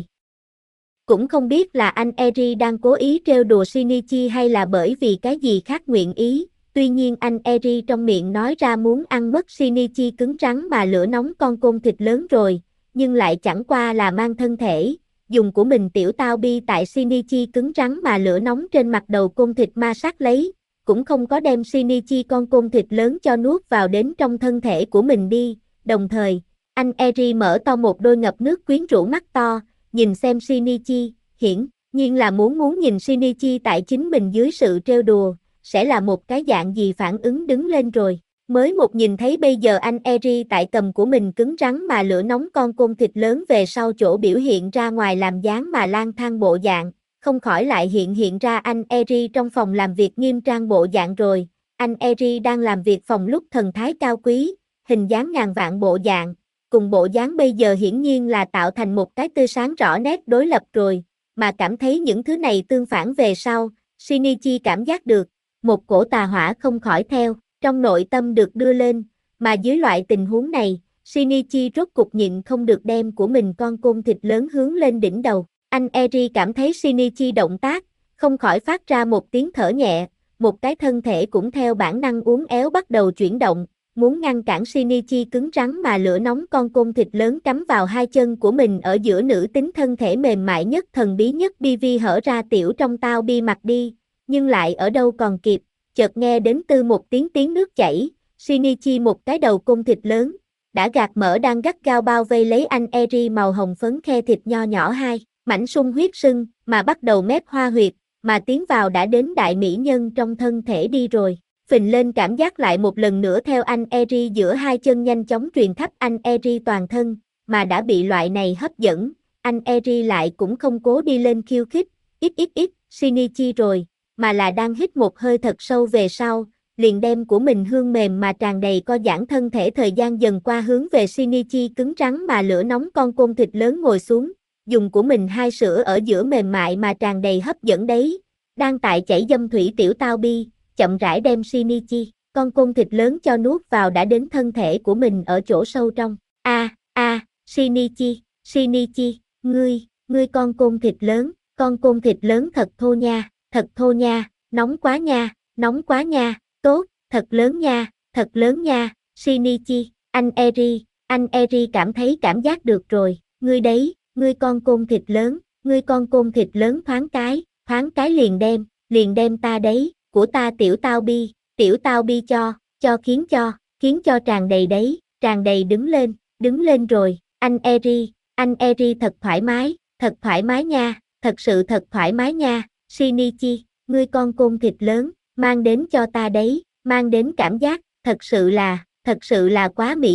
A: Cũng không biết là anh Eri đang cố ý trêu đùa Shinichi hay là bởi vì cái gì khác nguyện ý, tuy nhiên anh Eri trong miệng nói ra muốn ăn mất Shinichi cứng rắn mà lửa nóng con côn thịt lớn rồi, nhưng lại chẳng qua là mang thân thể, dùng của mình tiểu tao bi tại Shinichi cứng rắn mà lửa nóng trên mặt đầu côn thịt ma sát lấy, cũng không có đem Shinichi con côn thịt lớn cho nuốt vào đến trong thân thể của mình đi, đồng thời, anh Eri mở to một đôi ngập nước quyến rũ mắt to, nhìn xem Shinichi, hiển nhiên là muốn nhìn Shinichi tại chính mình dưới sự trêu đùa, sẽ là một cái dạng gì phản ứng đứng lên rồi. Mới một nhìn thấy bây giờ anh Eri tại cầm của mình cứng rắn mà lửa nóng con côn thịt lớn về sau chỗ biểu hiện ra ngoài làm dáng mà lang thang bộ dạng, không khỏi lại hiện ra anh Eri trong phòng làm việc nghiêm trang bộ dạng rồi. Anh Eri đang làm việc phòng lúc thần thái cao quý, hình dáng ngàn vạn bộ dạng, cùng bộ dáng bây giờ hiển nhiên là tạo thành một cái tươi sáng rõ nét đối lập rồi, mà cảm thấy những thứ này tương phản về sau, Shinichi cảm giác được, một cổ tà hỏa không khỏi theo, trong nội tâm được đưa lên, mà dưới loại tình huống này, Shinichi rốt cục nhịn không được đem của mình con côn thịt lớn hướng lên đỉnh đầu, anh Eri cảm thấy Shinichi động tác, không khỏi phát ra một tiếng thở nhẹ, một cái thân thể cũng theo bản năng uốn éo bắt đầu chuyển động, muốn ngăn cản Shinichi cứng rắn mà lửa nóng con côn thịt lớn cắm vào hai chân của mình ở giữa nữ tính thân thể mềm mại nhất thần bí nhất BV hở ra tiểu trong tao bi mặt đi, nhưng lại ở đâu còn kịp, chợt nghe đến từ một tiếng nước chảy, Shinichi một cái đầu côn thịt lớn, đã gạt mở đang gắt gao bao vây lấy anh Eri màu hồng phấn khe thịt nho nhỏ hai, mảnh sung huyết sưng, mà bắt đầu mép hoa huyệt, mà tiến vào đã đến đại mỹ nhân trong thân thể đi rồi. Phình lên cảm giác lại một lần nữa theo anh Eri giữa hai chân nhanh chóng truyền khắp anh Eri toàn thân, mà đã bị loại này hấp dẫn, anh Eri lại cũng không cố đi lên khiêu khích, ít, Shinichi rồi, mà là đang hít một hơi thật sâu về sau, liền đem của mình hương mềm mà tràn đầy co giãn thân thể thời gian dần qua hướng về Shinichi cứng rắn mà lửa nóng con côn thịt lớn ngồi xuống, dùng của mình hai sữa ở giữa mềm mại mà tràn đầy hấp dẫn đấy, đang tại chảy dâm thủy tiểu tao bi, chậm rãi đem Shinichi, con côn thịt lớn cho nuốt vào đã đến thân thể của mình ở chỗ sâu trong. Shinichi, Shinichi, ngươi con côn thịt lớn, con côn thịt lớn thật thô nha, nóng quá nha, tốt, thật lớn nha, Shinichi, anh Eri cảm thấy cảm giác được rồi, ngươi đấy, ngươi con côn thịt lớn thoáng cái liền đem ta đấy, của ta tiểu tao bi cho khiến cho tràn đầy đấy, tràn đầy đứng lên rồi, anh Eri thật thoải mái nha, thật sự thật thoải mái nha, Shinichi, ngươi con côn thịt lớn, mang đến cho ta đấy, mang đến cảm giác, thật sự là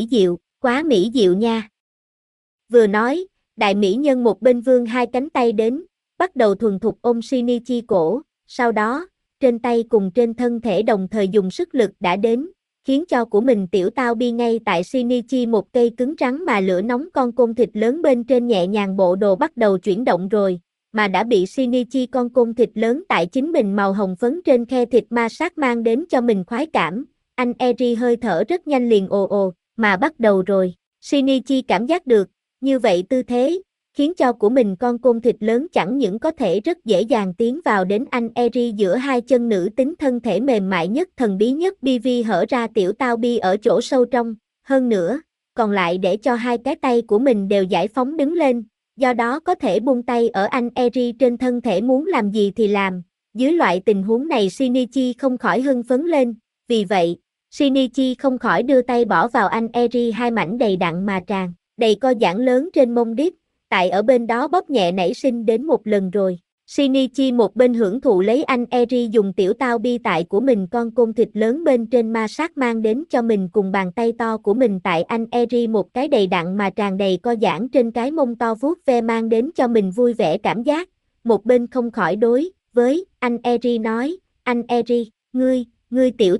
A: quá mỹ diệu nha. Vừa nói, đại mỹ nhân một bên vươn hai cánh tay đến, bắt đầu thuần thục ôm Shinichi cổ, sau đó, trên tay cùng trên thân thể đồng thời dùng sức lực đã đến, khiến cho của mình tiểu tao bi ngay tại Shinichi một cây cứng rắn mà lửa nóng con côn thịt lớn bên trên nhẹ nhàng bộ đồ bắt đầu chuyển động rồi, mà đã bị Shinichi con côn thịt lớn tại chính mình màu hồng phấn trên khe thịt ma sát mang đến cho mình khoái cảm, anh Eri hơi thở rất nhanh liền ồ mà bắt đầu rồi, Shinichi cảm giác được, như vậy tư thế, khiến cho của mình con côn thịt lớn chẳng những có thể rất dễ dàng tiến vào đến anh Eri giữa hai chân nữ tính thân thể mềm mại nhất thần bí nhất BV hở ra tiểu tao bi ở chỗ sâu trong, hơn nữa, còn lại để cho hai cái tay của mình đều giải phóng đứng lên, do đó có thể buông tay ở anh Eri trên thân thể muốn làm gì thì làm, dưới loại tình huống này Shinichi không khỏi hưng phấn lên, vì vậy, Shinichi không khỏi đưa tay bỏ vào anh Eri hai mảnh đầy đặn mà tràn, đầy co giãn lớn trên mông đít, tại ở bên đó bóp nhẹ nảy sinh đến một lần rồi. Shinichi một bên hưởng thụ lấy anh Eri dùng tiểu tao bi tại của mình con côn thịt lớn bên trên ma sát mang đến cho mình cùng bàn tay to của mình tại anh Eri một cái đầy đặn mà tràn đầy co giãn trên cái mông to vuốt ve mang đến cho mình vui vẻ cảm giác, một bên không khỏi đối với anh Eri nói, anh Eri, ngươi tiểu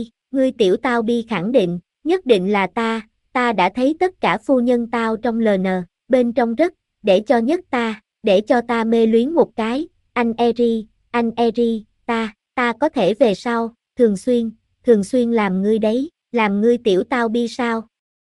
A: tao bi khẳng định, nhất định là ta đã thấy tất cả phu nhân tao trong LN, bên trong rất, để cho ta mê luyến một cái, anh Eri, ta có thể về sau, thường xuyên làm ngươi đấy, làm ngươi tiểu tao bi sao?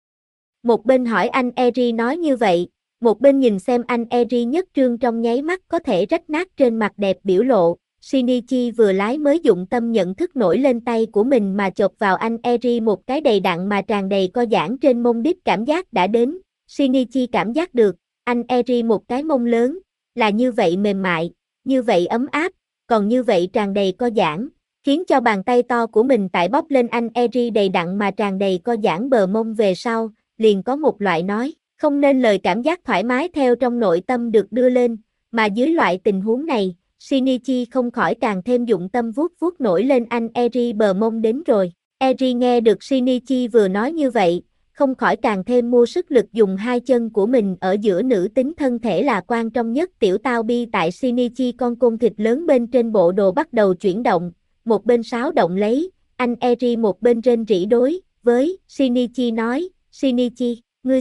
A: Một bên hỏi anh Eri nói như vậy, một bên nhìn xem anh Eri nhất trương trong nháy mắt có thể rách nát trên mặt đẹp biểu lộ, Shinichi vừa lái mới dụng tâm nhận thức nổi lên tay của mình mà chộp vào anh Eri một cái đầy đặn mà tràn đầy co giãn trên mông đít cảm giác đã đến, Shinichi cảm giác được, anh Eri một cái mông lớn, là như vậy mềm mại, như vậy ấm áp, còn như vậy tràn đầy co giãn, khiến cho bàn tay to của mình tại bóp lên anh Eri đầy đặn mà tràn đầy co giãn bờ mông về sau, liền có một loại nói, không nên lời cảm giác thoải mái theo trong nội tâm được đưa lên, mà dưới loại tình huống này, Shinichi không khỏi càng thêm dụng tâm vuốt vuốt nổi lên anh Eri bờ mông đến rồi. Eri nghe được Shinichi vừa nói như vậy, không khỏi càng thêm mua sức lực dùng hai chân của mình ở giữa nữ tính thân thể là quan trọng nhất tiểu tao bi tại Shinichi con côn thịt lớn bên trên bộ đồ bắt đầu chuyển động, một bên sáo động lấy, anh Eri một bên rên rỉ đối với Shinichi nói, Shinichi, ngươi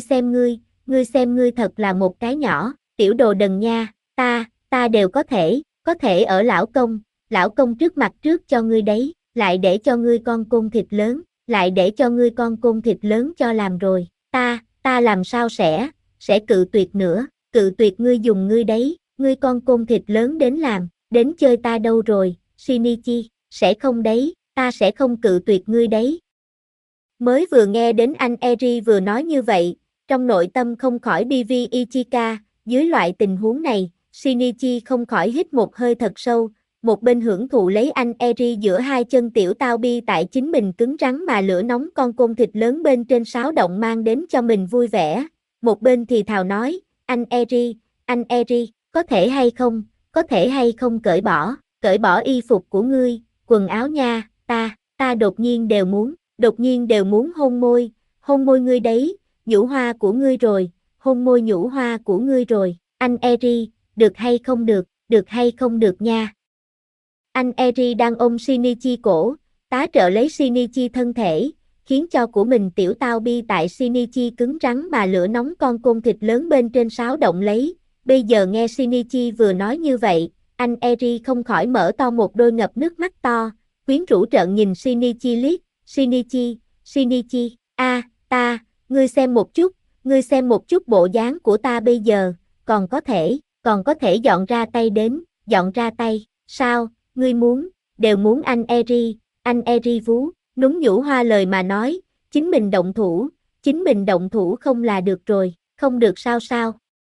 A: xem ngươi thật là một cái nhỏ, tiểu đồ đần nha, ta đều có thể ở lão công trước mặt trước cho ngươi đấy, lại để cho ngươi con côn thịt lớn cho làm rồi, ta làm sao sẽ cự tuyệt nữa, cự tuyệt ngươi dùng ngươi đấy, ngươi con côn thịt lớn đến làm, đến chơi ta đâu rồi, Shinichi, sẽ không đấy, ta sẽ không cự tuyệt ngươi đấy. Mới vừa nghe đến anh Eri vừa nói như vậy, trong nội tâm không khỏi BV Ichika, dưới loại tình huống này, Shinichi không khỏi hít một hơi thật sâu, một bên hưởng thụ lấy anh Eri giữa hai chân tiểu tao bi tại chính mình cứng rắn mà lửa nóng con côn thịt lớn bên trên sáo động mang đến cho mình vui vẻ, một bên thì thào nói, anh Eri, có thể hay không cởi bỏ y phục của ngươi, quần áo nha, ta đột nhiên đều muốn hôn môi ngươi đấy, nhũ hoa của ngươi rồi, hôn môi nhũ hoa của ngươi rồi, anh Eri, được hay không được nha. Anh Eri đang ôm Shinichi cổ, tá trợ lấy Shinichi thân thể, khiến cho của mình tiểu tao bi tại Shinichi cứng rắn mà lửa nóng con côn thịt lớn bên trên xáo động lấy. Bây giờ nghe Shinichi vừa nói như vậy, anh Eri không khỏi mở to một đôi ngập nước mắt to, quyến rũ trợn nhìn Shinichi liếc. Shinichi, ngươi xem một chút bộ dáng của ta bây giờ, còn có thể dọn ra tay, sao, ngươi đều muốn anh Eri vú, núng nhũ hoa lời mà nói, chính mình động thủ không là được rồi, không được sao.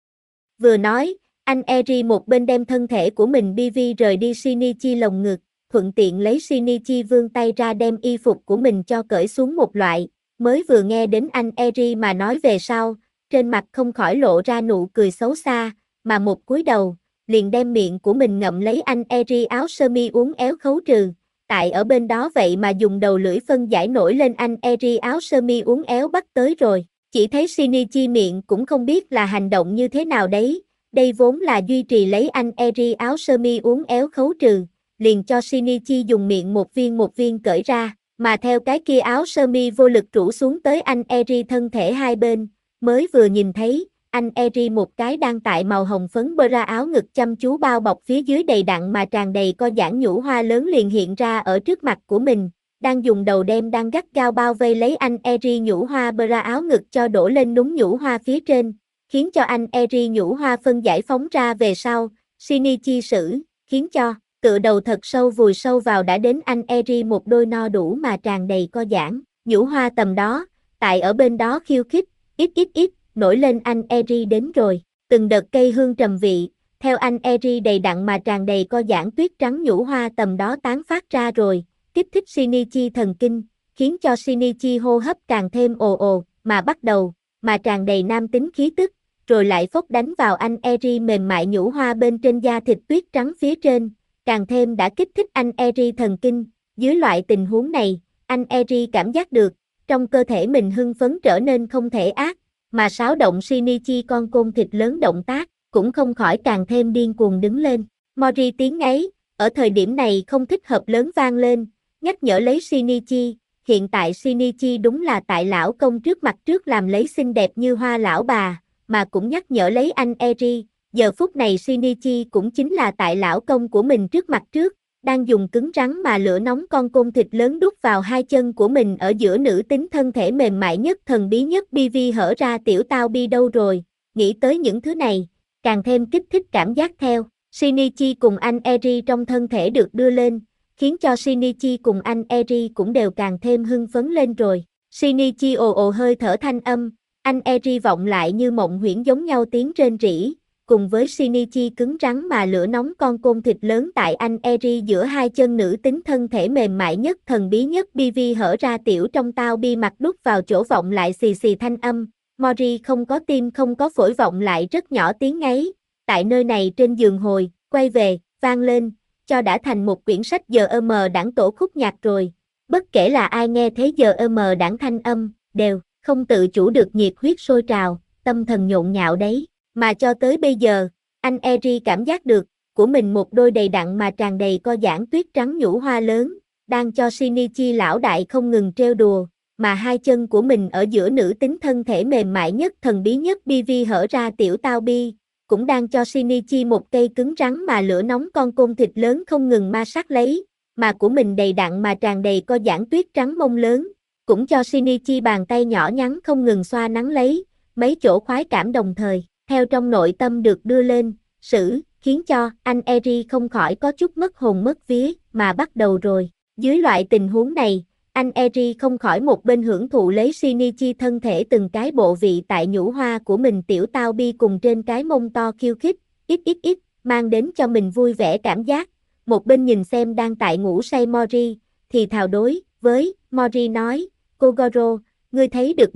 A: Vừa nói, anh Eri một bên đem thân thể của mình BV rời đi Shinichi lồng ngực, thuận tiện lấy Shinichi vươn tay ra đem y phục của mình cho cởi xuống một loại, mới vừa nghe đến anh Eri mà nói về sau, trên mặt không khỏi lộ ra nụ cười xấu xa, mà một cúi đầu, liền đem miệng của mình ngậm lấy anh Eri áo sơ mi uốn éo khấu trừ, tại ở bên đó vậy mà dùng đầu lưỡi phân giải nổi lên anh Eri áo sơ mi uốn éo bắt tới rồi, chỉ thấy Shinichi miệng cũng không biết là hành động như thế nào đấy, đây vốn là duy trì lấy anh Eri áo sơ mi uốn éo khấu trừ, liền cho Shinichi dùng miệng một viên cởi ra, mà theo cái kia áo sơ mi vô lực rũ xuống tới anh Eri thân thể hai bên, mới vừa nhìn thấy, anh Eri một cái đang tại màu hồng phấn bra áo ngực chăm chú bao bọc phía dưới đầy đặn mà tràn đầy co giãn nhũ hoa lớn liền hiện ra ở trước mặt của mình, đang dùng đầu đem đang gắt gao bao vây lấy anh Eri nhũ hoa bra áo ngực cho đổ lên núng nhũ hoa phía trên, khiến cho anh Eri nhũ hoa phân giải phóng ra về sau, Shinichi khiến cho tựa đầu thật sâu vùi sâu vào đã đến anh Eri một đôi no đủ mà tràn đầy co giãn, nhũ hoa tầm đó, tại ở bên đó khiêu khích, ít, nổi lên anh Eri đến rồi, từng đợt cây hương trầm vị, theo anh Eri đầy đặn mà tràn đầy co giãn tuyết trắng nhũ hoa tầm đó tán phát ra rồi, kích thích Shinichi thần kinh, khiến cho Shinichi hô hấp càng thêm ồ mà bắt đầu, mà tràn đầy nam tính khí tức, rồi lại phốc đánh vào anh Eri mềm mại nhũ hoa bên trên da thịt tuyết trắng phía trên, càng thêm đã kích thích anh Eri thần kinh, dưới loại tình huống này, anh Eri cảm giác được, trong cơ thể mình hưng phấn trở nên không thể ác, mà xáo động Shinichi con côn thịt lớn động tác, cũng không khỏi càng thêm điên cuồng đứng lên. Mori tiếng ấy, ở thời điểm này không thích hợp lớn vang lên, nhắc nhở lấy Shinichi, hiện tại Shinichi đúng là tại lão công trước mặt trước làm lấy xinh đẹp như hoa lão bà, mà cũng nhắc nhở lấy anh Eri, giờ phút này Shinichi cũng chính là tại lão công của mình trước mặt trước, đang dùng cứng rắn mà lửa nóng con côn thịt lớn đút vào hai chân của mình ở giữa nữ tính thân thể mềm mại nhất thần bí nhất BV hở ra tiểu tao bi đâu rồi, nghĩ tới những thứ này, càng thêm kích thích cảm giác theo, Shinichi cùng anh Eri trong thân thể được đưa lên, khiến cho Shinichi cùng anh Eri cũng đều càng thêm hưng phấn lên rồi, Shinichi ồ hơi thở thanh âm, anh Eri vọng lại như mộng huyễn giống nhau tiếng rên rỉ. Cùng với Shinichi cứng rắn mà lửa nóng con côn thịt lớn tại anh Eri giữa hai chân nữ tính thân thể mềm mại nhất thần bí nhất BV hở ra tiểu trong tao bi mặt đút vào chỗ vọng lại xì xì thanh âm, Mori không có tim không có phổi vọng lại rất nhỏ tiếng ngáy, tại nơi này trên giường hồi, quay về, vang lên, cho đã thành một quyển sách DRM đảng tổ khúc nhạc rồi, bất kể là ai nghe thấy DRM đảng thanh âm, đều không tự chủ được nhiệt huyết sôi trào, tâm thần nhộn nhạo đấy. Mà cho tới bây giờ, anh Eri cảm giác được, của mình một đôi đầy đặn mà tràn đầy co giãn tuyết trắng nhũ hoa lớn, đang cho Shinichi lão đại không ngừng trêu đùa, mà hai chân của mình ở giữa nữ tính thân thể mềm mại nhất thần bí nhất BV hở ra tiểu tao bi, cũng đang cho Shinichi một cây cứng rắn mà lửa nóng con côn thịt lớn không ngừng ma sát lấy, mà của mình đầy đặn mà tràn đầy co giãn tuyết trắng mông lớn, cũng cho Shinichi bàn tay nhỏ nhắn không ngừng xoa nắng lấy, mấy chỗ khoái cảm đồng thời. Theo trong nội tâm được đưa lên, khiến cho anh Eri không khỏi có chút mất hồn mất vía, mà bắt đầu rồi. Dưới loại tình huống này, anh Eri không khỏi một bên hưởng thụ lấy Shinichi thân thể từng cái bộ vị tại nhũ hoa của mình tiểu tao bi cùng trên cái mông to khiêu khích, ít, mang đến cho mình vui vẻ cảm giác. Một bên nhìn xem đang tại ngủ say Mori, thì thào đối với Mori nói, Kogoro, ngươi thấy được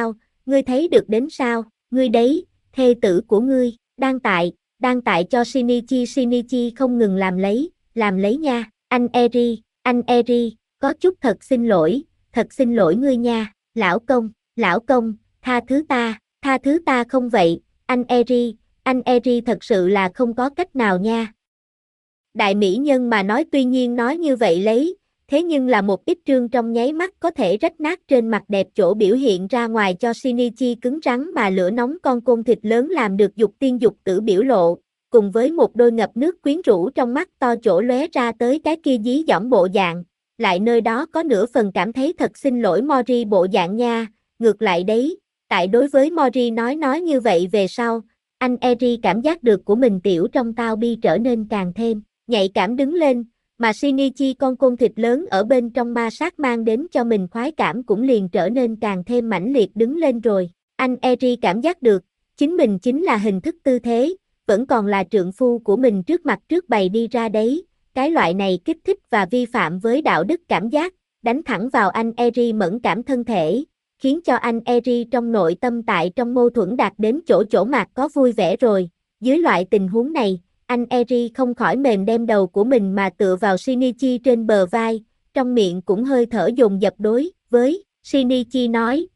A: đến sao, ngươi đấy. Thê tử của ngươi, đang tại cho Shinichi không ngừng làm lấy nha, anh Eri, có chút thật xin lỗi ngươi nha, lão công, tha thứ ta không vậy, anh Eri thật sự là không có cách nào nha. Đại mỹ nhân mà nói tuy nhiên nói như vậy lấy, thế nhưng là một ít trương trong nháy mắt có thể rách nát trên mặt đẹp chỗ biểu hiện ra ngoài cho Shinichi cứng rắn mà lửa nóng con côn thịt lớn làm được dục tiên dục tử biểu lộ, cùng với một đôi ngập nước quyến rũ trong mắt to chỗ lóe ra tới cái kia dí dỏm bộ dạng, lại nơi đó có nửa phần cảm thấy thật xin lỗi Mori bộ dạng nha, ngược lại đấy, tại đối với Mori nói như vậy về sau, anh Eri cảm giác được của mình tiểu trong tao bi trở nên càng thêm nhạy cảm đứng lên, mà Shinichi con côn thịt lớn ở bên trong ma sát mang đến cho mình khoái cảm cũng liền trở nên càng thêm mãnh liệt đứng lên rồi. Anh Eri cảm giác được, chính mình chính là hình thức tư thế, vẫn còn là trượng phu của mình trước mặt trước bày đi ra đấy, cái loại này kích thích và vi phạm với đạo đức cảm giác, đánh thẳng vào anh Eri mẫn cảm thân thể, khiến cho anh Eri trong nội tâm tại trong mâu thuẫn đạt đến chỗ mạc có vui vẻ rồi. Dưới loại tình huống này, anh Eri không khỏi mềm đem đầu của mình mà tựa vào Shinichi trên bờ vai, trong miệng cũng hơi thở dồn dập đối với Shinichi nói,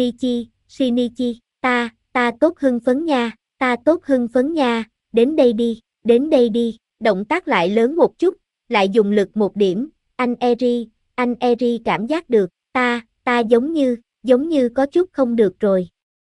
A: Shinichi, ta tốt hưng phấn nha, ta tốt hưng phấn nha, đến đây đi, động tác lại lớn một chút, lại dùng lực một điểm, anh Eri cảm giác được, ta giống như có chút không được rồi.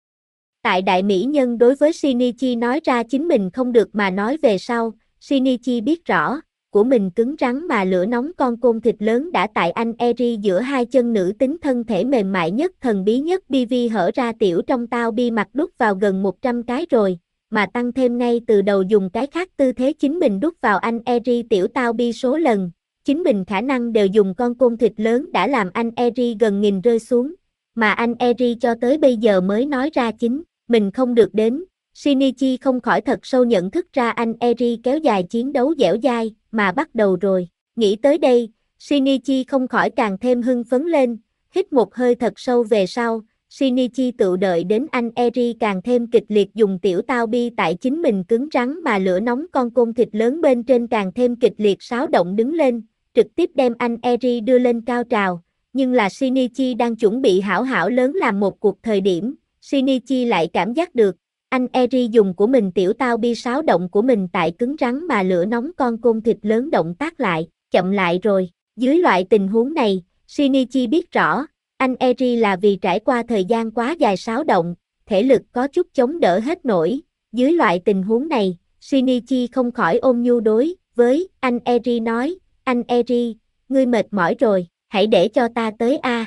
A: Tại đại mỹ nhân đối với Shinichi nói ra chính mình không được mà nói về sau, Shinichi biết rõ, của mình cứng rắn mà lửa nóng con côn thịt lớn đã tại anh Eri giữa hai chân nữ tính thân thể mềm mại nhất thần bí nhất BV hở ra tiểu trong tao bi mặt đút vào gần 100 cái rồi, mà tăng thêm ngay từ đầu dùng cái khác tư thế chính mình đút vào anh Eri tiểu tao bi số lần, chính mình khả năng đều dùng con côn thịt lớn đã làm anh Eri gần nghìn rơi xuống, mà anh Eri cho tới bây giờ mới nói ra chính mình không được đến. Shinichi không khỏi thật sâu nhận thức ra anh Eri kéo dài chiến đấu dẻo dai, mà bắt đầu rồi. Nghĩ tới đây, Shinichi không khỏi càng thêm hưng phấn lên, hít một hơi thật sâu về sau, Shinichi tự đợi đến anh Eri càng thêm kịch liệt dùng tiểu tao bi tại chính mình cứng rắn mà lửa nóng con côn thịt lớn bên trên càng thêm kịch liệt xáo động đứng lên, trực tiếp đem anh Eri đưa lên cao trào, nhưng là Shinichi đang chuẩn bị hảo hảo lớn làm một cuộc thời điểm, Shinichi lại cảm giác được, anh Eri dùng của mình tiểu tao bi xáo động của mình tại cứng rắn mà lửa nóng con côn thịt lớn động tác lại, chậm lại rồi. Dưới loại tình huống này, Shinichi biết rõ, anh Eri là vì trải qua thời gian quá dài xáo động, thể lực có chút chống đỡ hết nổi. Dưới loại tình huống này, Shinichi không khỏi ôm nhu đối với anh Eri nói, anh Eri, ngươi mệt mỏi rồi, hãy để cho ta tới a.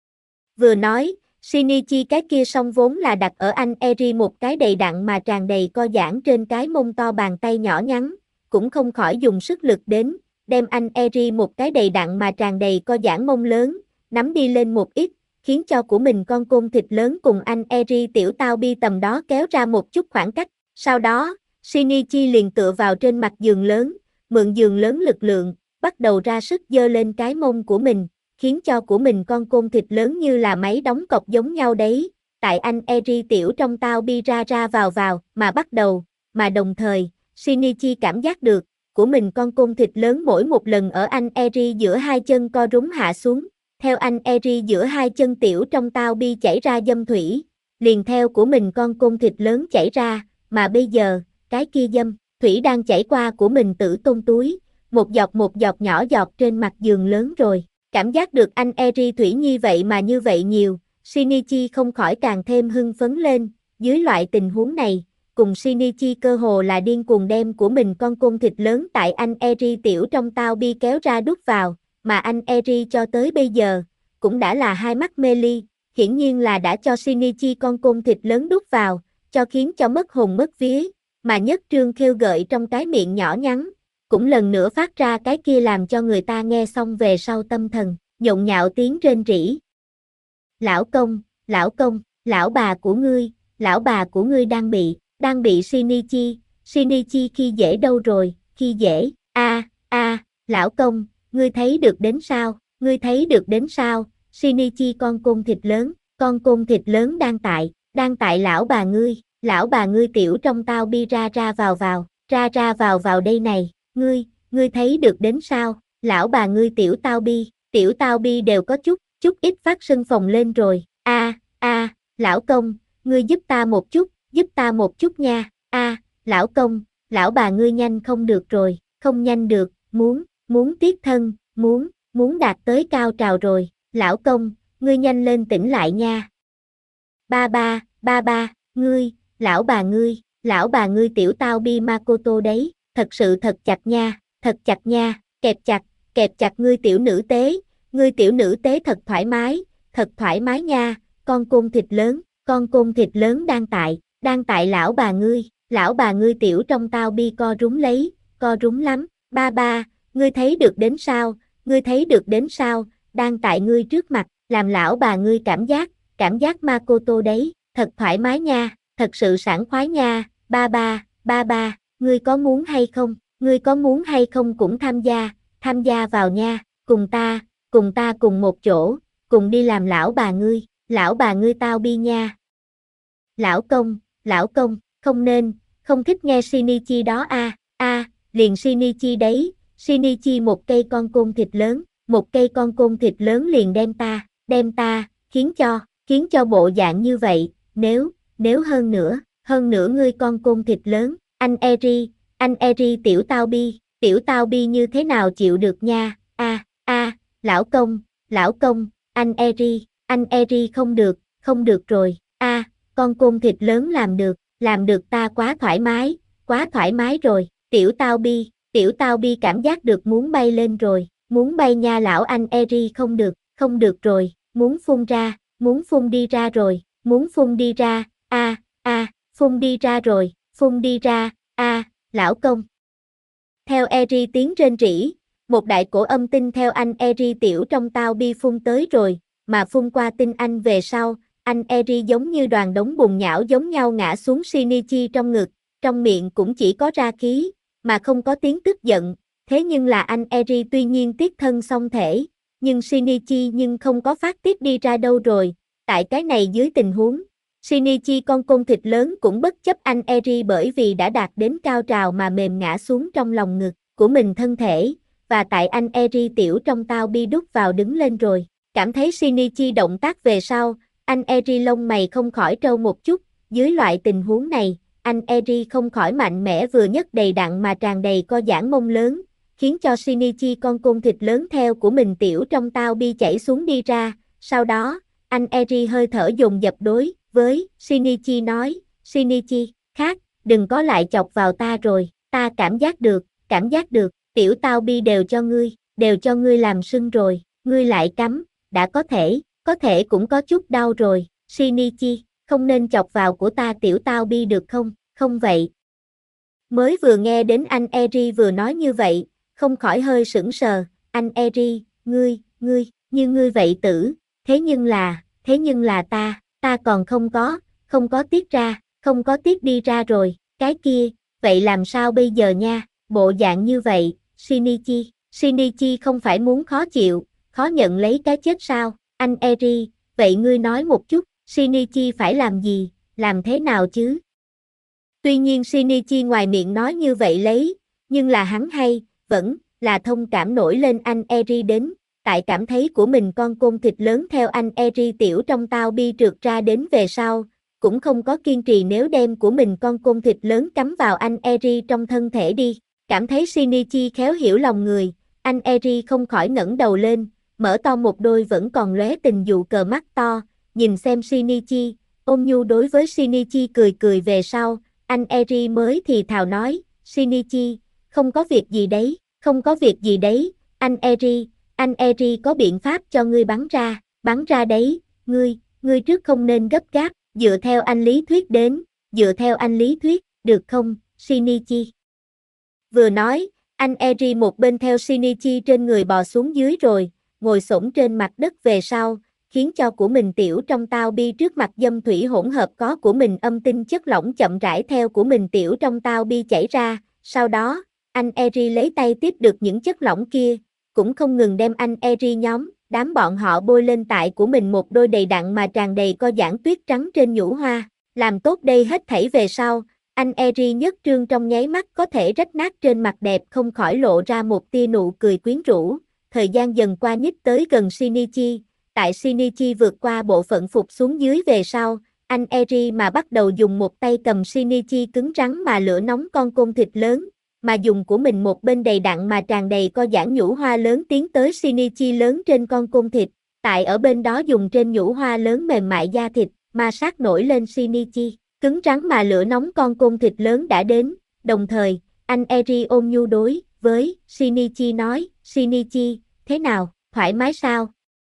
A: Vừa nói, Shinichi cái kia song vốn là đặt ở anh Eri một cái đầy đặn mà tràn đầy co giãn trên cái mông to bàn tay nhỏ nhắn, cũng không khỏi dùng sức lực đến, đem anh Eri một cái đầy đặn mà tràn đầy co giãn mông lớn, nắm đi lên một ít, khiến cho của mình con côn thịt lớn cùng anh Eri tiểu tao bi tầm đó kéo ra một chút khoảng cách, sau đó, Shinichi liền tựa vào trên mặt giường lớn, mượn giường lớn lực lượng, bắt đầu ra sức giơ lên cái mông của mình, khiến cho của mình con côn thịt lớn như là máy đóng cọc giống nhau đấy, tại anh Eri tiểu trong tao bi ra vào mà bắt đầu, mà đồng thời, Shinichi cảm giác được, của mình con côn thịt lớn mỗi một lần ở anh Eri giữa hai chân co rúm hạ xuống, theo anh Eri giữa hai chân tiểu trong tao bi chảy ra dâm thủy, liền theo của mình con côn thịt lớn chảy ra, mà bây giờ, cái kia dâm thủy đang chảy qua của mình tử tôn túi, một giọt nhỏ giọt trên mặt giường lớn rồi. Cảm giác được anh Eri thủy nhi vậy mà như vậy nhiều, Shinichi không khỏi càng thêm hưng phấn lên, dưới loại tình huống này, cùng Shinichi cơ hồ là điên cuồng đem của mình con côn thịt lớn tại anh Eri tiểu trong tao bi kéo ra đút vào, mà anh Eri cho tới bây giờ, cũng đã là hai mắt mê ly, hiển nhiên là đã cho Shinichi con côn thịt lớn đút vào, cho khiến cho mất hồn mất vía, mà nhất trương khêu gợi trong cái miệng nhỏ nhắn, cũng lần nữa phát ra cái kia làm cho người ta nghe xong về sau tâm thần, nhộn nhạo tiếng rên rỉ. Lão công, lão bà của ngươi đang bị Shinichi khi dễ đâu rồi, khi dễ, lão công, ngươi thấy được đến sao, Shinichi con côn thịt lớn đang tại lão bà ngươi tiểu trong tao bi ra vào đây này. Ngươi thấy được đến sao, lão bà ngươi tiểu tao bi đều có chút ít phát sưng phồng lên rồi, lão công, ngươi giúp ta một chút nha, lão công, lão bà ngươi nhanh không được rồi, không nhanh được, muốn tiết thân, muốn đạt tới cao trào rồi, lão công, ngươi nhanh lên tỉnh lại nha. Ba ba, ngươi, lão bà ngươi tiểu tao bi Makoto đấy, thật sự thật chặt nha, kẹp chặt ngươi tiểu nữ tế thật thoải mái nha, con côn thịt lớn đang tại lão bà ngươi tiểu trong tao bi co rúm lắm, ba, ngươi thấy được đến sao, đang tại ngươi trước mặt, làm lão bà ngươi cảm giác Makoto đấy, thật thoải mái nha, thật sự sảng khoái nha, ba, ngươi có muốn hay không cũng tham gia vào nha, cùng ta cùng một chỗ, cùng đi làm lão bà ngươi tao bi nha. Lão công, không nên, không thích nghe Shinichi đó liền Shinichi đấy, Shinichi một cây con côn thịt lớn liền đem ta, khiến cho bộ dạng như vậy, nếu hơn nữa ngươi con côn thịt lớn, anh Eri tiểu tao bi như thế nào chịu được nha, lão công, anh Eri không được rồi, con côn thịt lớn làm được ta quá thoải mái rồi, tiểu tao bi cảm giác được muốn bay lên rồi, muốn bay nha lão anh Eri không được rồi, muốn phun đi ra rồi, phun đi ra, lão công. Theo Eri tiếng rên rỉ, một đại cổ âm tinh theo anh Eri tiểu trong tao bi phun tới rồi, mà phun qua tinh anh về sau, anh Eri giống như đoàn đống bùn nhão giống nhau ngã xuống Shinichi trong ngực, trong miệng cũng chỉ có ra khí, mà không có tiếng tức giận, thế nhưng là anh Eri tuy nhiên tiết thân song thể, nhưng Shinichi không có phát tiết đi ra đâu rồi, tại cái này dưới tình huống, Shinichi con côn thịt lớn cũng bất chấp anh Eri bởi vì đã đạt đến cao trào mà mềm ngã xuống trong lòng ngực của mình thân thể, và tại anh Eri tiểu trong tao bi đút vào đứng lên rồi, cảm thấy Shinichi động tác về sau, anh Eri lông mày không khỏi trâu một chút, dưới loại tình huống này, anh Eri không khỏi mạnh mẽ vừa nhất đầy đặn mà tràn đầy co giãn mông lớn, khiến cho Shinichi con côn thịt lớn theo của mình tiểu trong tao bi chảy xuống đi ra, sau đó, anh Eri hơi thở dồn dập đối với Shinichi nói, Shinichi, khác, đừng có lại chọc vào ta rồi, ta cảm giác được, tiểu tao bi đều cho ngươi làm sưng rồi, ngươi lại cắm, đã có thể cũng có chút đau rồi, Shinichi, không nên chọc vào của ta tiểu tao bi được không vậy. Mới vừa nghe đến anh Eri vừa nói như vậy, không khỏi hơi sững sờ, anh Eri, ngươi, như ngươi vậy tử, thế nhưng là ta còn không có tiết đi ra rồi, cái kia, vậy làm sao bây giờ nha, bộ dạng như vậy, Shinichi không phải muốn khó chịu, khó nhận lấy cái chết sao, anh Eri, vậy ngươi nói một chút, Shinichi phải làm gì, làm thế nào chứ? Tuy nhiên Shinichi ngoài miệng nói như vậy lấy, nhưng là hắn vẫn là thông cảm nổi lên anh Eri đến, tại cảm thấy của mình con côn thịt lớn theo anh Eri tiểu trong tao bi trượt ra đến về sau, cũng không có kiên trì nếu đem của mình con côn thịt lớn cắm vào anh Eri trong thân thể đi, cảm thấy Shinichi khéo hiểu lòng người, anh Eri không khỏi ngẩng đầu lên, mở to một đôi vẫn còn lóe tình dụ cờ mắt to, nhìn xem Shinichi, ôn nhu đối với Shinichi cười về sau, anh Eri mới thì thào nói, Shinichi, không có việc gì đấy, anh Eri có biện pháp cho ngươi bắn ra đấy, ngươi trước không nên gấp gáp, dựa theo anh lý thuyết, được không, Shinichi. Vừa nói, anh Eri một bên theo Shinichi trên người bò xuống dưới rồi, ngồi xổm trên mặt đất về sau, khiến cho của mình tiểu trong tao bi trước mặt dâm thủy hỗn hợp có của mình âm tinh chất lỏng chậm rãi theo của mình tiểu trong tao bi chảy ra, sau đó, anh Eri lấy tay tiếp được những chất lỏng kia, cũng không ngừng đem anh Eri đám bọn họ bôi lên tại của mình một đôi đầy đặn mà tràn đầy co giãn tuyết trắng trên nhũ hoa, làm tốt đây hết thảy về sau, anh Eri nhất trương trong nháy mắt có thể rách nát trên mặt đẹp không khỏi lộ ra một tia nụ cười quyến rũ, thời gian dần qua nhích tới gần Shinichi, tại Shinichi vượt qua bộ phận phục xuống dưới về sau, anh Eri mà bắt đầu dùng một tay cầm Shinichi cứng rắn mà lửa nóng con côn thịt lớn, mà dùng của mình một bên đầy đặn mà tràn đầy co giãn nhũ hoa lớn tiến tới Shinichi lớn trên con côn thịt, tại ở bên đó dùng trên nhũ hoa lớn mềm mại da thịt, ma sát nổi lên Shinichi, cứng rắn mà lửa nóng con côn thịt lớn đã đến, đồng thời, anh Eri ôm nhu đối với Shinichi nói, Shinichi, thế nào, thoải mái sao?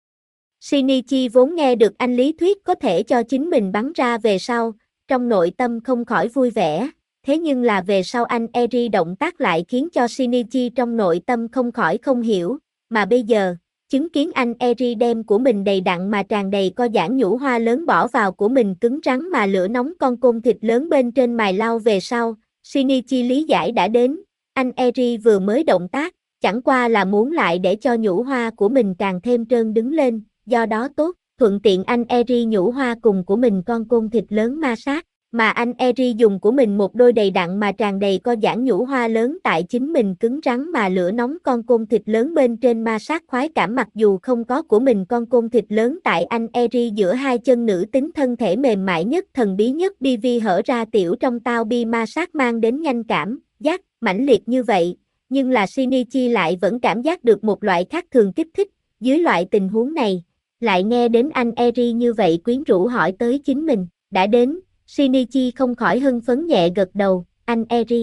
A: Shinichi vốn nghe được anh lý thuyết có thể cho chính mình bắn ra về sau, trong nội tâm không khỏi vui vẻ, thế nhưng là về sau anh Eri động tác lại khiến cho Shinichi trong nội tâm không khỏi không hiểu, mà bây giờ, chứng kiến anh Eri đem của mình đầy đặn mà tràn đầy co giãn nhũ hoa lớn bỏ vào của mình cứng rắn mà lửa nóng con côn thịt lớn bên trên mài lau về sau, Shinichi lý giải đã đến, anh Eri vừa mới động tác, chẳng qua là muốn lại để cho nhũ hoa của mình càng thêm trơn đứng lên, do đó tốt, thuận tiện anh Eri nhũ hoa cùng của mình con côn thịt lớn ma sát, mà anh Eri dùng của mình một đôi đầy đặn mà tràn đầy co giãn nhũ hoa lớn tại chính mình cứng rắn mà lửa nóng con côn thịt lớn bên trên ma sát khoái cảm mặc dù không có của mình con côn thịt lớn tại anh Eri giữa hai chân nữ tính thân thể mềm mại nhất thần bí nhất BV hở ra tiểu trong tao bi ma sát mang đến nhanh cảm, giác, mãnh liệt như vậy, nhưng là Shinichi lại vẫn cảm giác được một loại khác thường kích thích, dưới loại tình huống này, lại nghe đến anh Eri như vậy quyến rũ hỏi tới chính mình, đã đến, Shinichi không khỏi hưng phấn nhẹ gật đầu, anh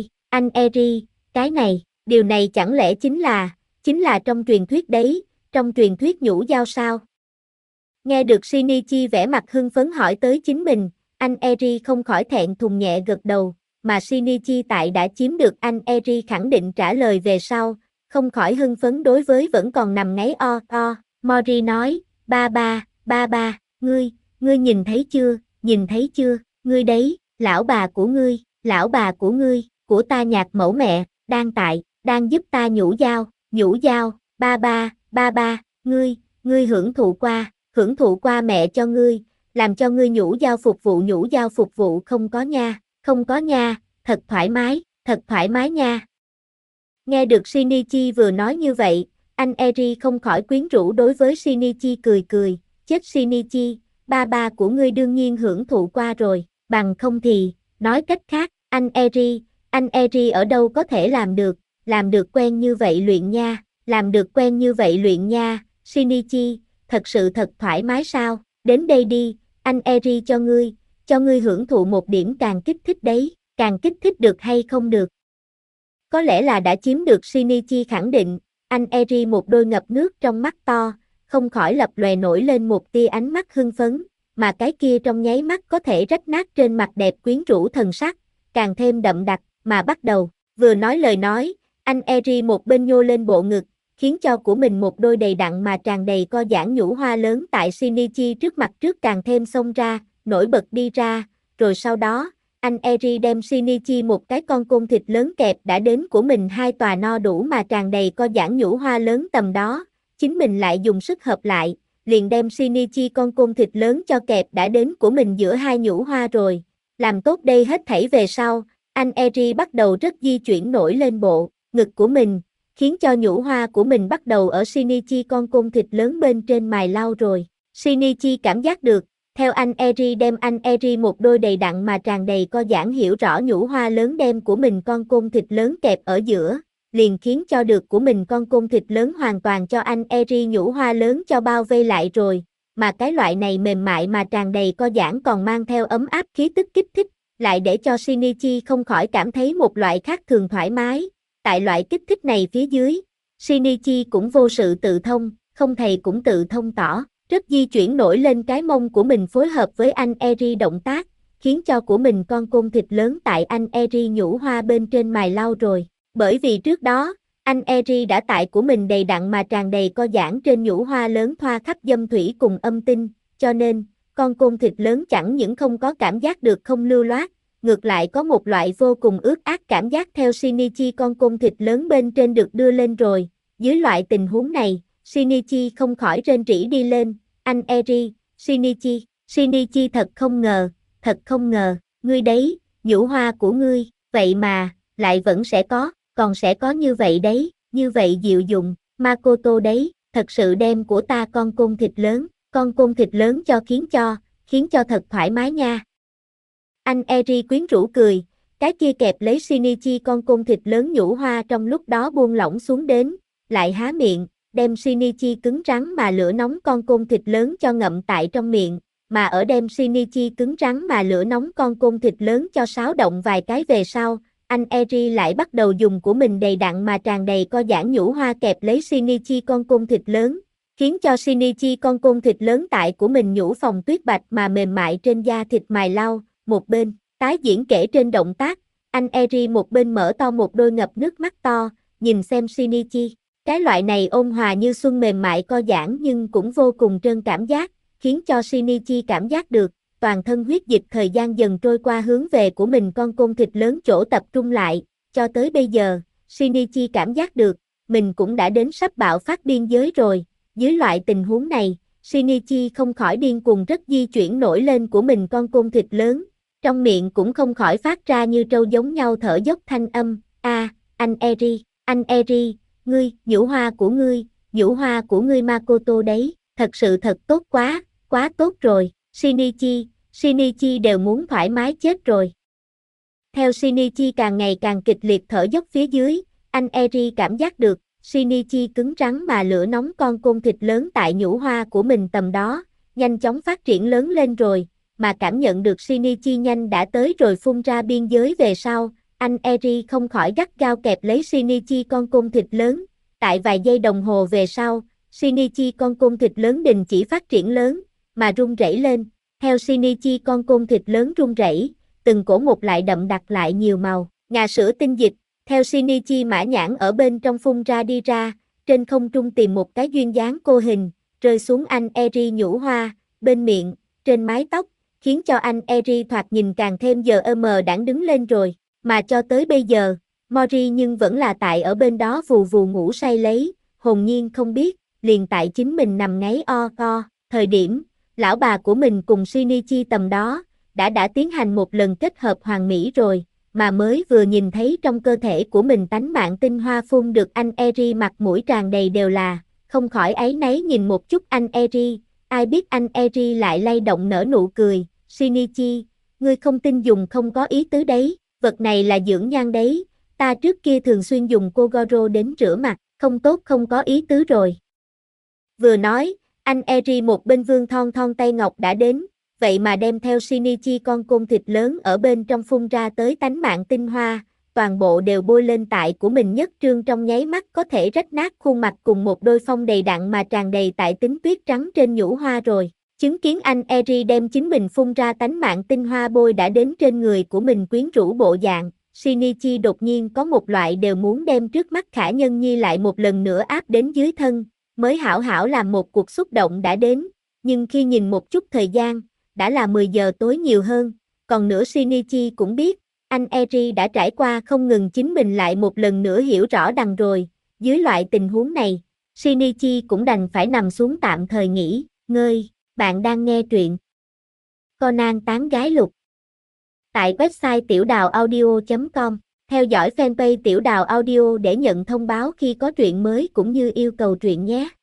A: Eri, cái này, điều này chẳng lẽ chính là trong truyền thuyết đấy, trong truyền thuyết nhũ dao sao? Nghe được Shinichi vẻ mặt hưng phấn hỏi tới chính mình, anh Eri không khỏi thẹn thùng nhẹ gật đầu, mà Shinichi tại đã chiếm được anh Eri khẳng định trả lời về sau, không khỏi hưng phấn đối với vẫn còn nằm ngáy Mori nói, ba ba, ngươi nhìn thấy chưa, ngươi đấy, lão bà của ngươi, của ta nhạc mẫu mẹ, đang giúp ta nhũ dao, ba ba, ngươi hưởng thụ qua mẹ cho ngươi, làm cho ngươi nhũ dao phục vụ không có nha, thật thoải mái nha. Nghe được Shinichi vừa nói như vậy, anh Eri không khỏi quyến rũ đối với Shinichi cười, chết Shinichi, ba của ngươi đương nhiên hưởng thụ qua rồi, bằng không thì, nói cách khác, anh Eri ở đâu có thể làm được quen như vậy luyện nha, Shinichi, thật sự thật thoải mái sao, đến đây đi, anh Eri cho ngươi hưởng thụ một điểm càng kích thích đấy, càng kích thích được hay không được. Có lẽ là đã chiếm được Shinichi khẳng định, anh Eri một đôi ngập nước trong mắt to, không khỏi lập lòe nổi lên một tia ánh mắt hưng phấn, mà cái kia trong nháy mắt có thể rách nát trên mặt đẹp quyến rũ thần sắc, càng thêm đậm đặc, mà bắt đầu, vừa nói lời nói, anh Eri một bên nhô lên bộ ngực, khiến cho của mình một đôi đầy đặn mà tràn đầy co giãn nhũ hoa lớn tại Shinichi trước mặt trước càng thêm xông ra, nổi bật đi ra, rồi sau đó, anh Eri đem Shinichi một cái con côn thịt lớn kẹp đã đến của mình hai tòa no đủ mà tràn đầy co giãn nhũ hoa lớn tầm đó, chính mình lại dùng sức hợp lại, liền đem Shinichi con côn thịt lớn cho kẹp đã đến của mình giữa hai nhũ hoa rồi, làm tốt đây hết thảy về sau, anh Eri bắt đầu rất di chuyển nổi lên bộ ngực của mình, khiến cho nhũ hoa của mình bắt đầu ở Shinichi con côn thịt lớn bên trên mài lau rồi, Shinichi cảm giác được, theo anh Eri đem anh Eri một đôi đầy đặn mà tràn đầy co giãn hiểu rõ nhũ hoa lớn đem của mình con côn thịt lớn kẹp ở giữa, liền khiến cho được của mình con côn thịt lớn hoàn toàn cho anh Eri nhũ hoa lớn cho bao vây lại rồi, mà cái loại này mềm mại mà tràn đầy co giãn còn mang theo ấm áp khí tức kích thích, lại để cho Shinichi không khỏi cảm thấy một loại khác thường thoải mái, tại loại kích thích này phía dưới, Shinichi cũng vô sự tự thông, không thầy cũng tự thông tỏ. Rất di chuyển nổi lên cái mông của mình phối hợp với anh Eri động tác, khiến cho của mình con côn thịt lớn tại anh Eri nhũ hoa bên trên mài lau rồi. Bởi vì trước đó, anh Eri đã tại của mình đầy đặn mà tràn đầy co giãn trên nhũ hoa lớn thoa khắp dâm thủy cùng âm tinh, cho nên, con côn thịt lớn chẳng những không có cảm giác được không lưu loát, ngược lại có một loại vô cùng ướt át cảm giác theo Shinichi con côn thịt lớn bên trên được đưa lên rồi. Dưới loại tình huống này, Shinichi không khỏi rên rỉ đi lên, anh Eri, Shinichi thật không ngờ, ngươi đấy, nhũ hoa của ngươi, vậy mà, lại vẫn còn sẽ có như vậy đấy, như vậy dịu dụng, Makoto đấy, thật sự đem của ta con côn thịt lớn cho khiến cho thật thoải mái nha. Anh Eri quyến rũ cười, Cái kia kẹp lấy Shinichi con côn thịt lớn nhũ hoa trong lúc đó buông lỏng xuống đến, lại há miệng, đem Shinichi cứng rắn mà lửa nóng con côn thịt lớn cho ngậm tại trong miệng, mà ở đem Shinichi cứng rắn mà lửa nóng con côn thịt lớn cho xáo động vài cái về sau, anh Eri lại bắt đầu dùng của mình đầy đặn mà tràn đầy co giãn nhũ hoa kẹp lấy Shinichi con côn thịt lớn, khiến cho Shinichi con côn thịt lớn tại của mình nhũ phòng tuyết bạch mà mềm mại trên da thịt mài lau, một bên, tái diễn kể trên động tác, anh Eri một bên mở to một đôi ngập nước mắt to, nhìn xem Shinichi. Cái loại này ôn hòa như xuân mềm mại co giãn nhưng cũng vô cùng trơn cảm giác, khiến cho Shinichi cảm giác được, toàn thân huyết dịch thời gian dần trôi qua hướng về của mình con côn thịt lớn chỗ tập trung lại, cho tới bây giờ, Shinichi cảm giác được, mình cũng đã đến sắp bạo phát biên giới rồi, dưới loại tình huống này, Shinichi không khỏi điên cuồng rất di chuyển nổi lên của mình con côn thịt lớn, trong miệng cũng không khỏi phát ra như trâu giống nhau thở dốc thanh âm, anh Eri, ngươi, nhũ hoa của ngươi Makoto đấy, thật sự thật tốt quá tốt rồi, Shinichi đều muốn thoải mái chết rồi. Theo Shinichi càng ngày càng kịch liệt thở dốc phía dưới, anh Eri cảm giác được, Shinichi cứng rắn mà lửa nóng con côn thịt lớn tại nhũ hoa của mình tầm đó, nhanh chóng phát triển lớn lên rồi, mà cảm nhận được Shinichi nhanh đã tới rồi phun ra biên giới về sau, anh Eri không khỏi gắt gao kẹp lấy Shinichi con côn thịt lớn, tại vài giây đồng hồ về sau, Shinichi con côn thịt lớn đình chỉ phát triển lớn, mà rung rẩy lên, theo Shinichi con côn thịt lớn rung rẩy, từng cổ một lại đậm đặc lại nhiều màu, ngà sữa tinh dịch, theo Shinichi mã nhãn ở bên trong phun ra đi ra, trên không trung tìm một cái duyên dáng cô hình, rơi xuống anh Eri nhũ hoa, bên miệng, trên mái tóc, khiến cho anh Eri thoạt nhìn càng thêm giờ đãng đứng lên rồi, mà cho tới bây giờ, Mori nhưng vẫn là tại ở bên đó vù vù ngủ say lấy, hồn nhiên không biết, liền tại chính mình nằm ngáy thời điểm, lão bà của mình cùng Shinichi tầm đó, đã tiến hành một lần kết hợp hoàn mỹ rồi, mà mới vừa nhìn thấy trong cơ thể của mình tánh mạng tinh hoa phun được anh Eri mặt mũi tràn đầy đều là, không khỏi áy náy nhìn một chút anh Eri, ai biết anh Eri lại lay động nở nụ cười, Shinichi, ngươi không tin dùng không có ý tứ đấy, vật này là dưỡng nhan đấy, ta trước kia thường xuyên dùng Kogoro đến rửa mặt, không tốt không có ý tứ rồi. Vừa nói, anh Eri một bên vương thon thon tay ngọc đã đến, vậy mà đem theo Shinichi con côn thịt lớn ở bên trong phun ra tới tánh mạng tinh hoa, toàn bộ đều bôi lên tại của mình nhất trương trong nháy mắt có thể rách nát khuôn mặt cùng một đôi phong đầy đặn mà tràn đầy tại tính tuyết trắng trên nhũ hoa rồi. Chứng kiến anh Eri đem chính mình phun ra tánh mạng tinh hoa bôi đã đến trên người của mình quyến rũ bộ dạng, Shinichi đột nhiên có một loại đều muốn đem trước mắt Khả Nhân Nhi lại một lần nữa áp đến dưới thân, mới hảo hảo làm một cuộc xúc động đã đến, nhưng khi nhìn một chút thời gian, đã là 10 giờ tối nhiều hơn, còn nữa Shinichi cũng biết, anh Eri đã trải qua không ngừng chính mình lại một lần nữa hiểu rõ đằng rồi, dưới loại tình huống này, Shinichi cũng đành phải nằm xuống tạm thời nghỉ ngơi. Bạn đang nghe truyện Conan tán gái lục tại website tiểu đào audio.com, theo dõi fanpage tiểu đào audio để nhận thông báo khi có truyện mới cũng như yêu cầu truyện nhé.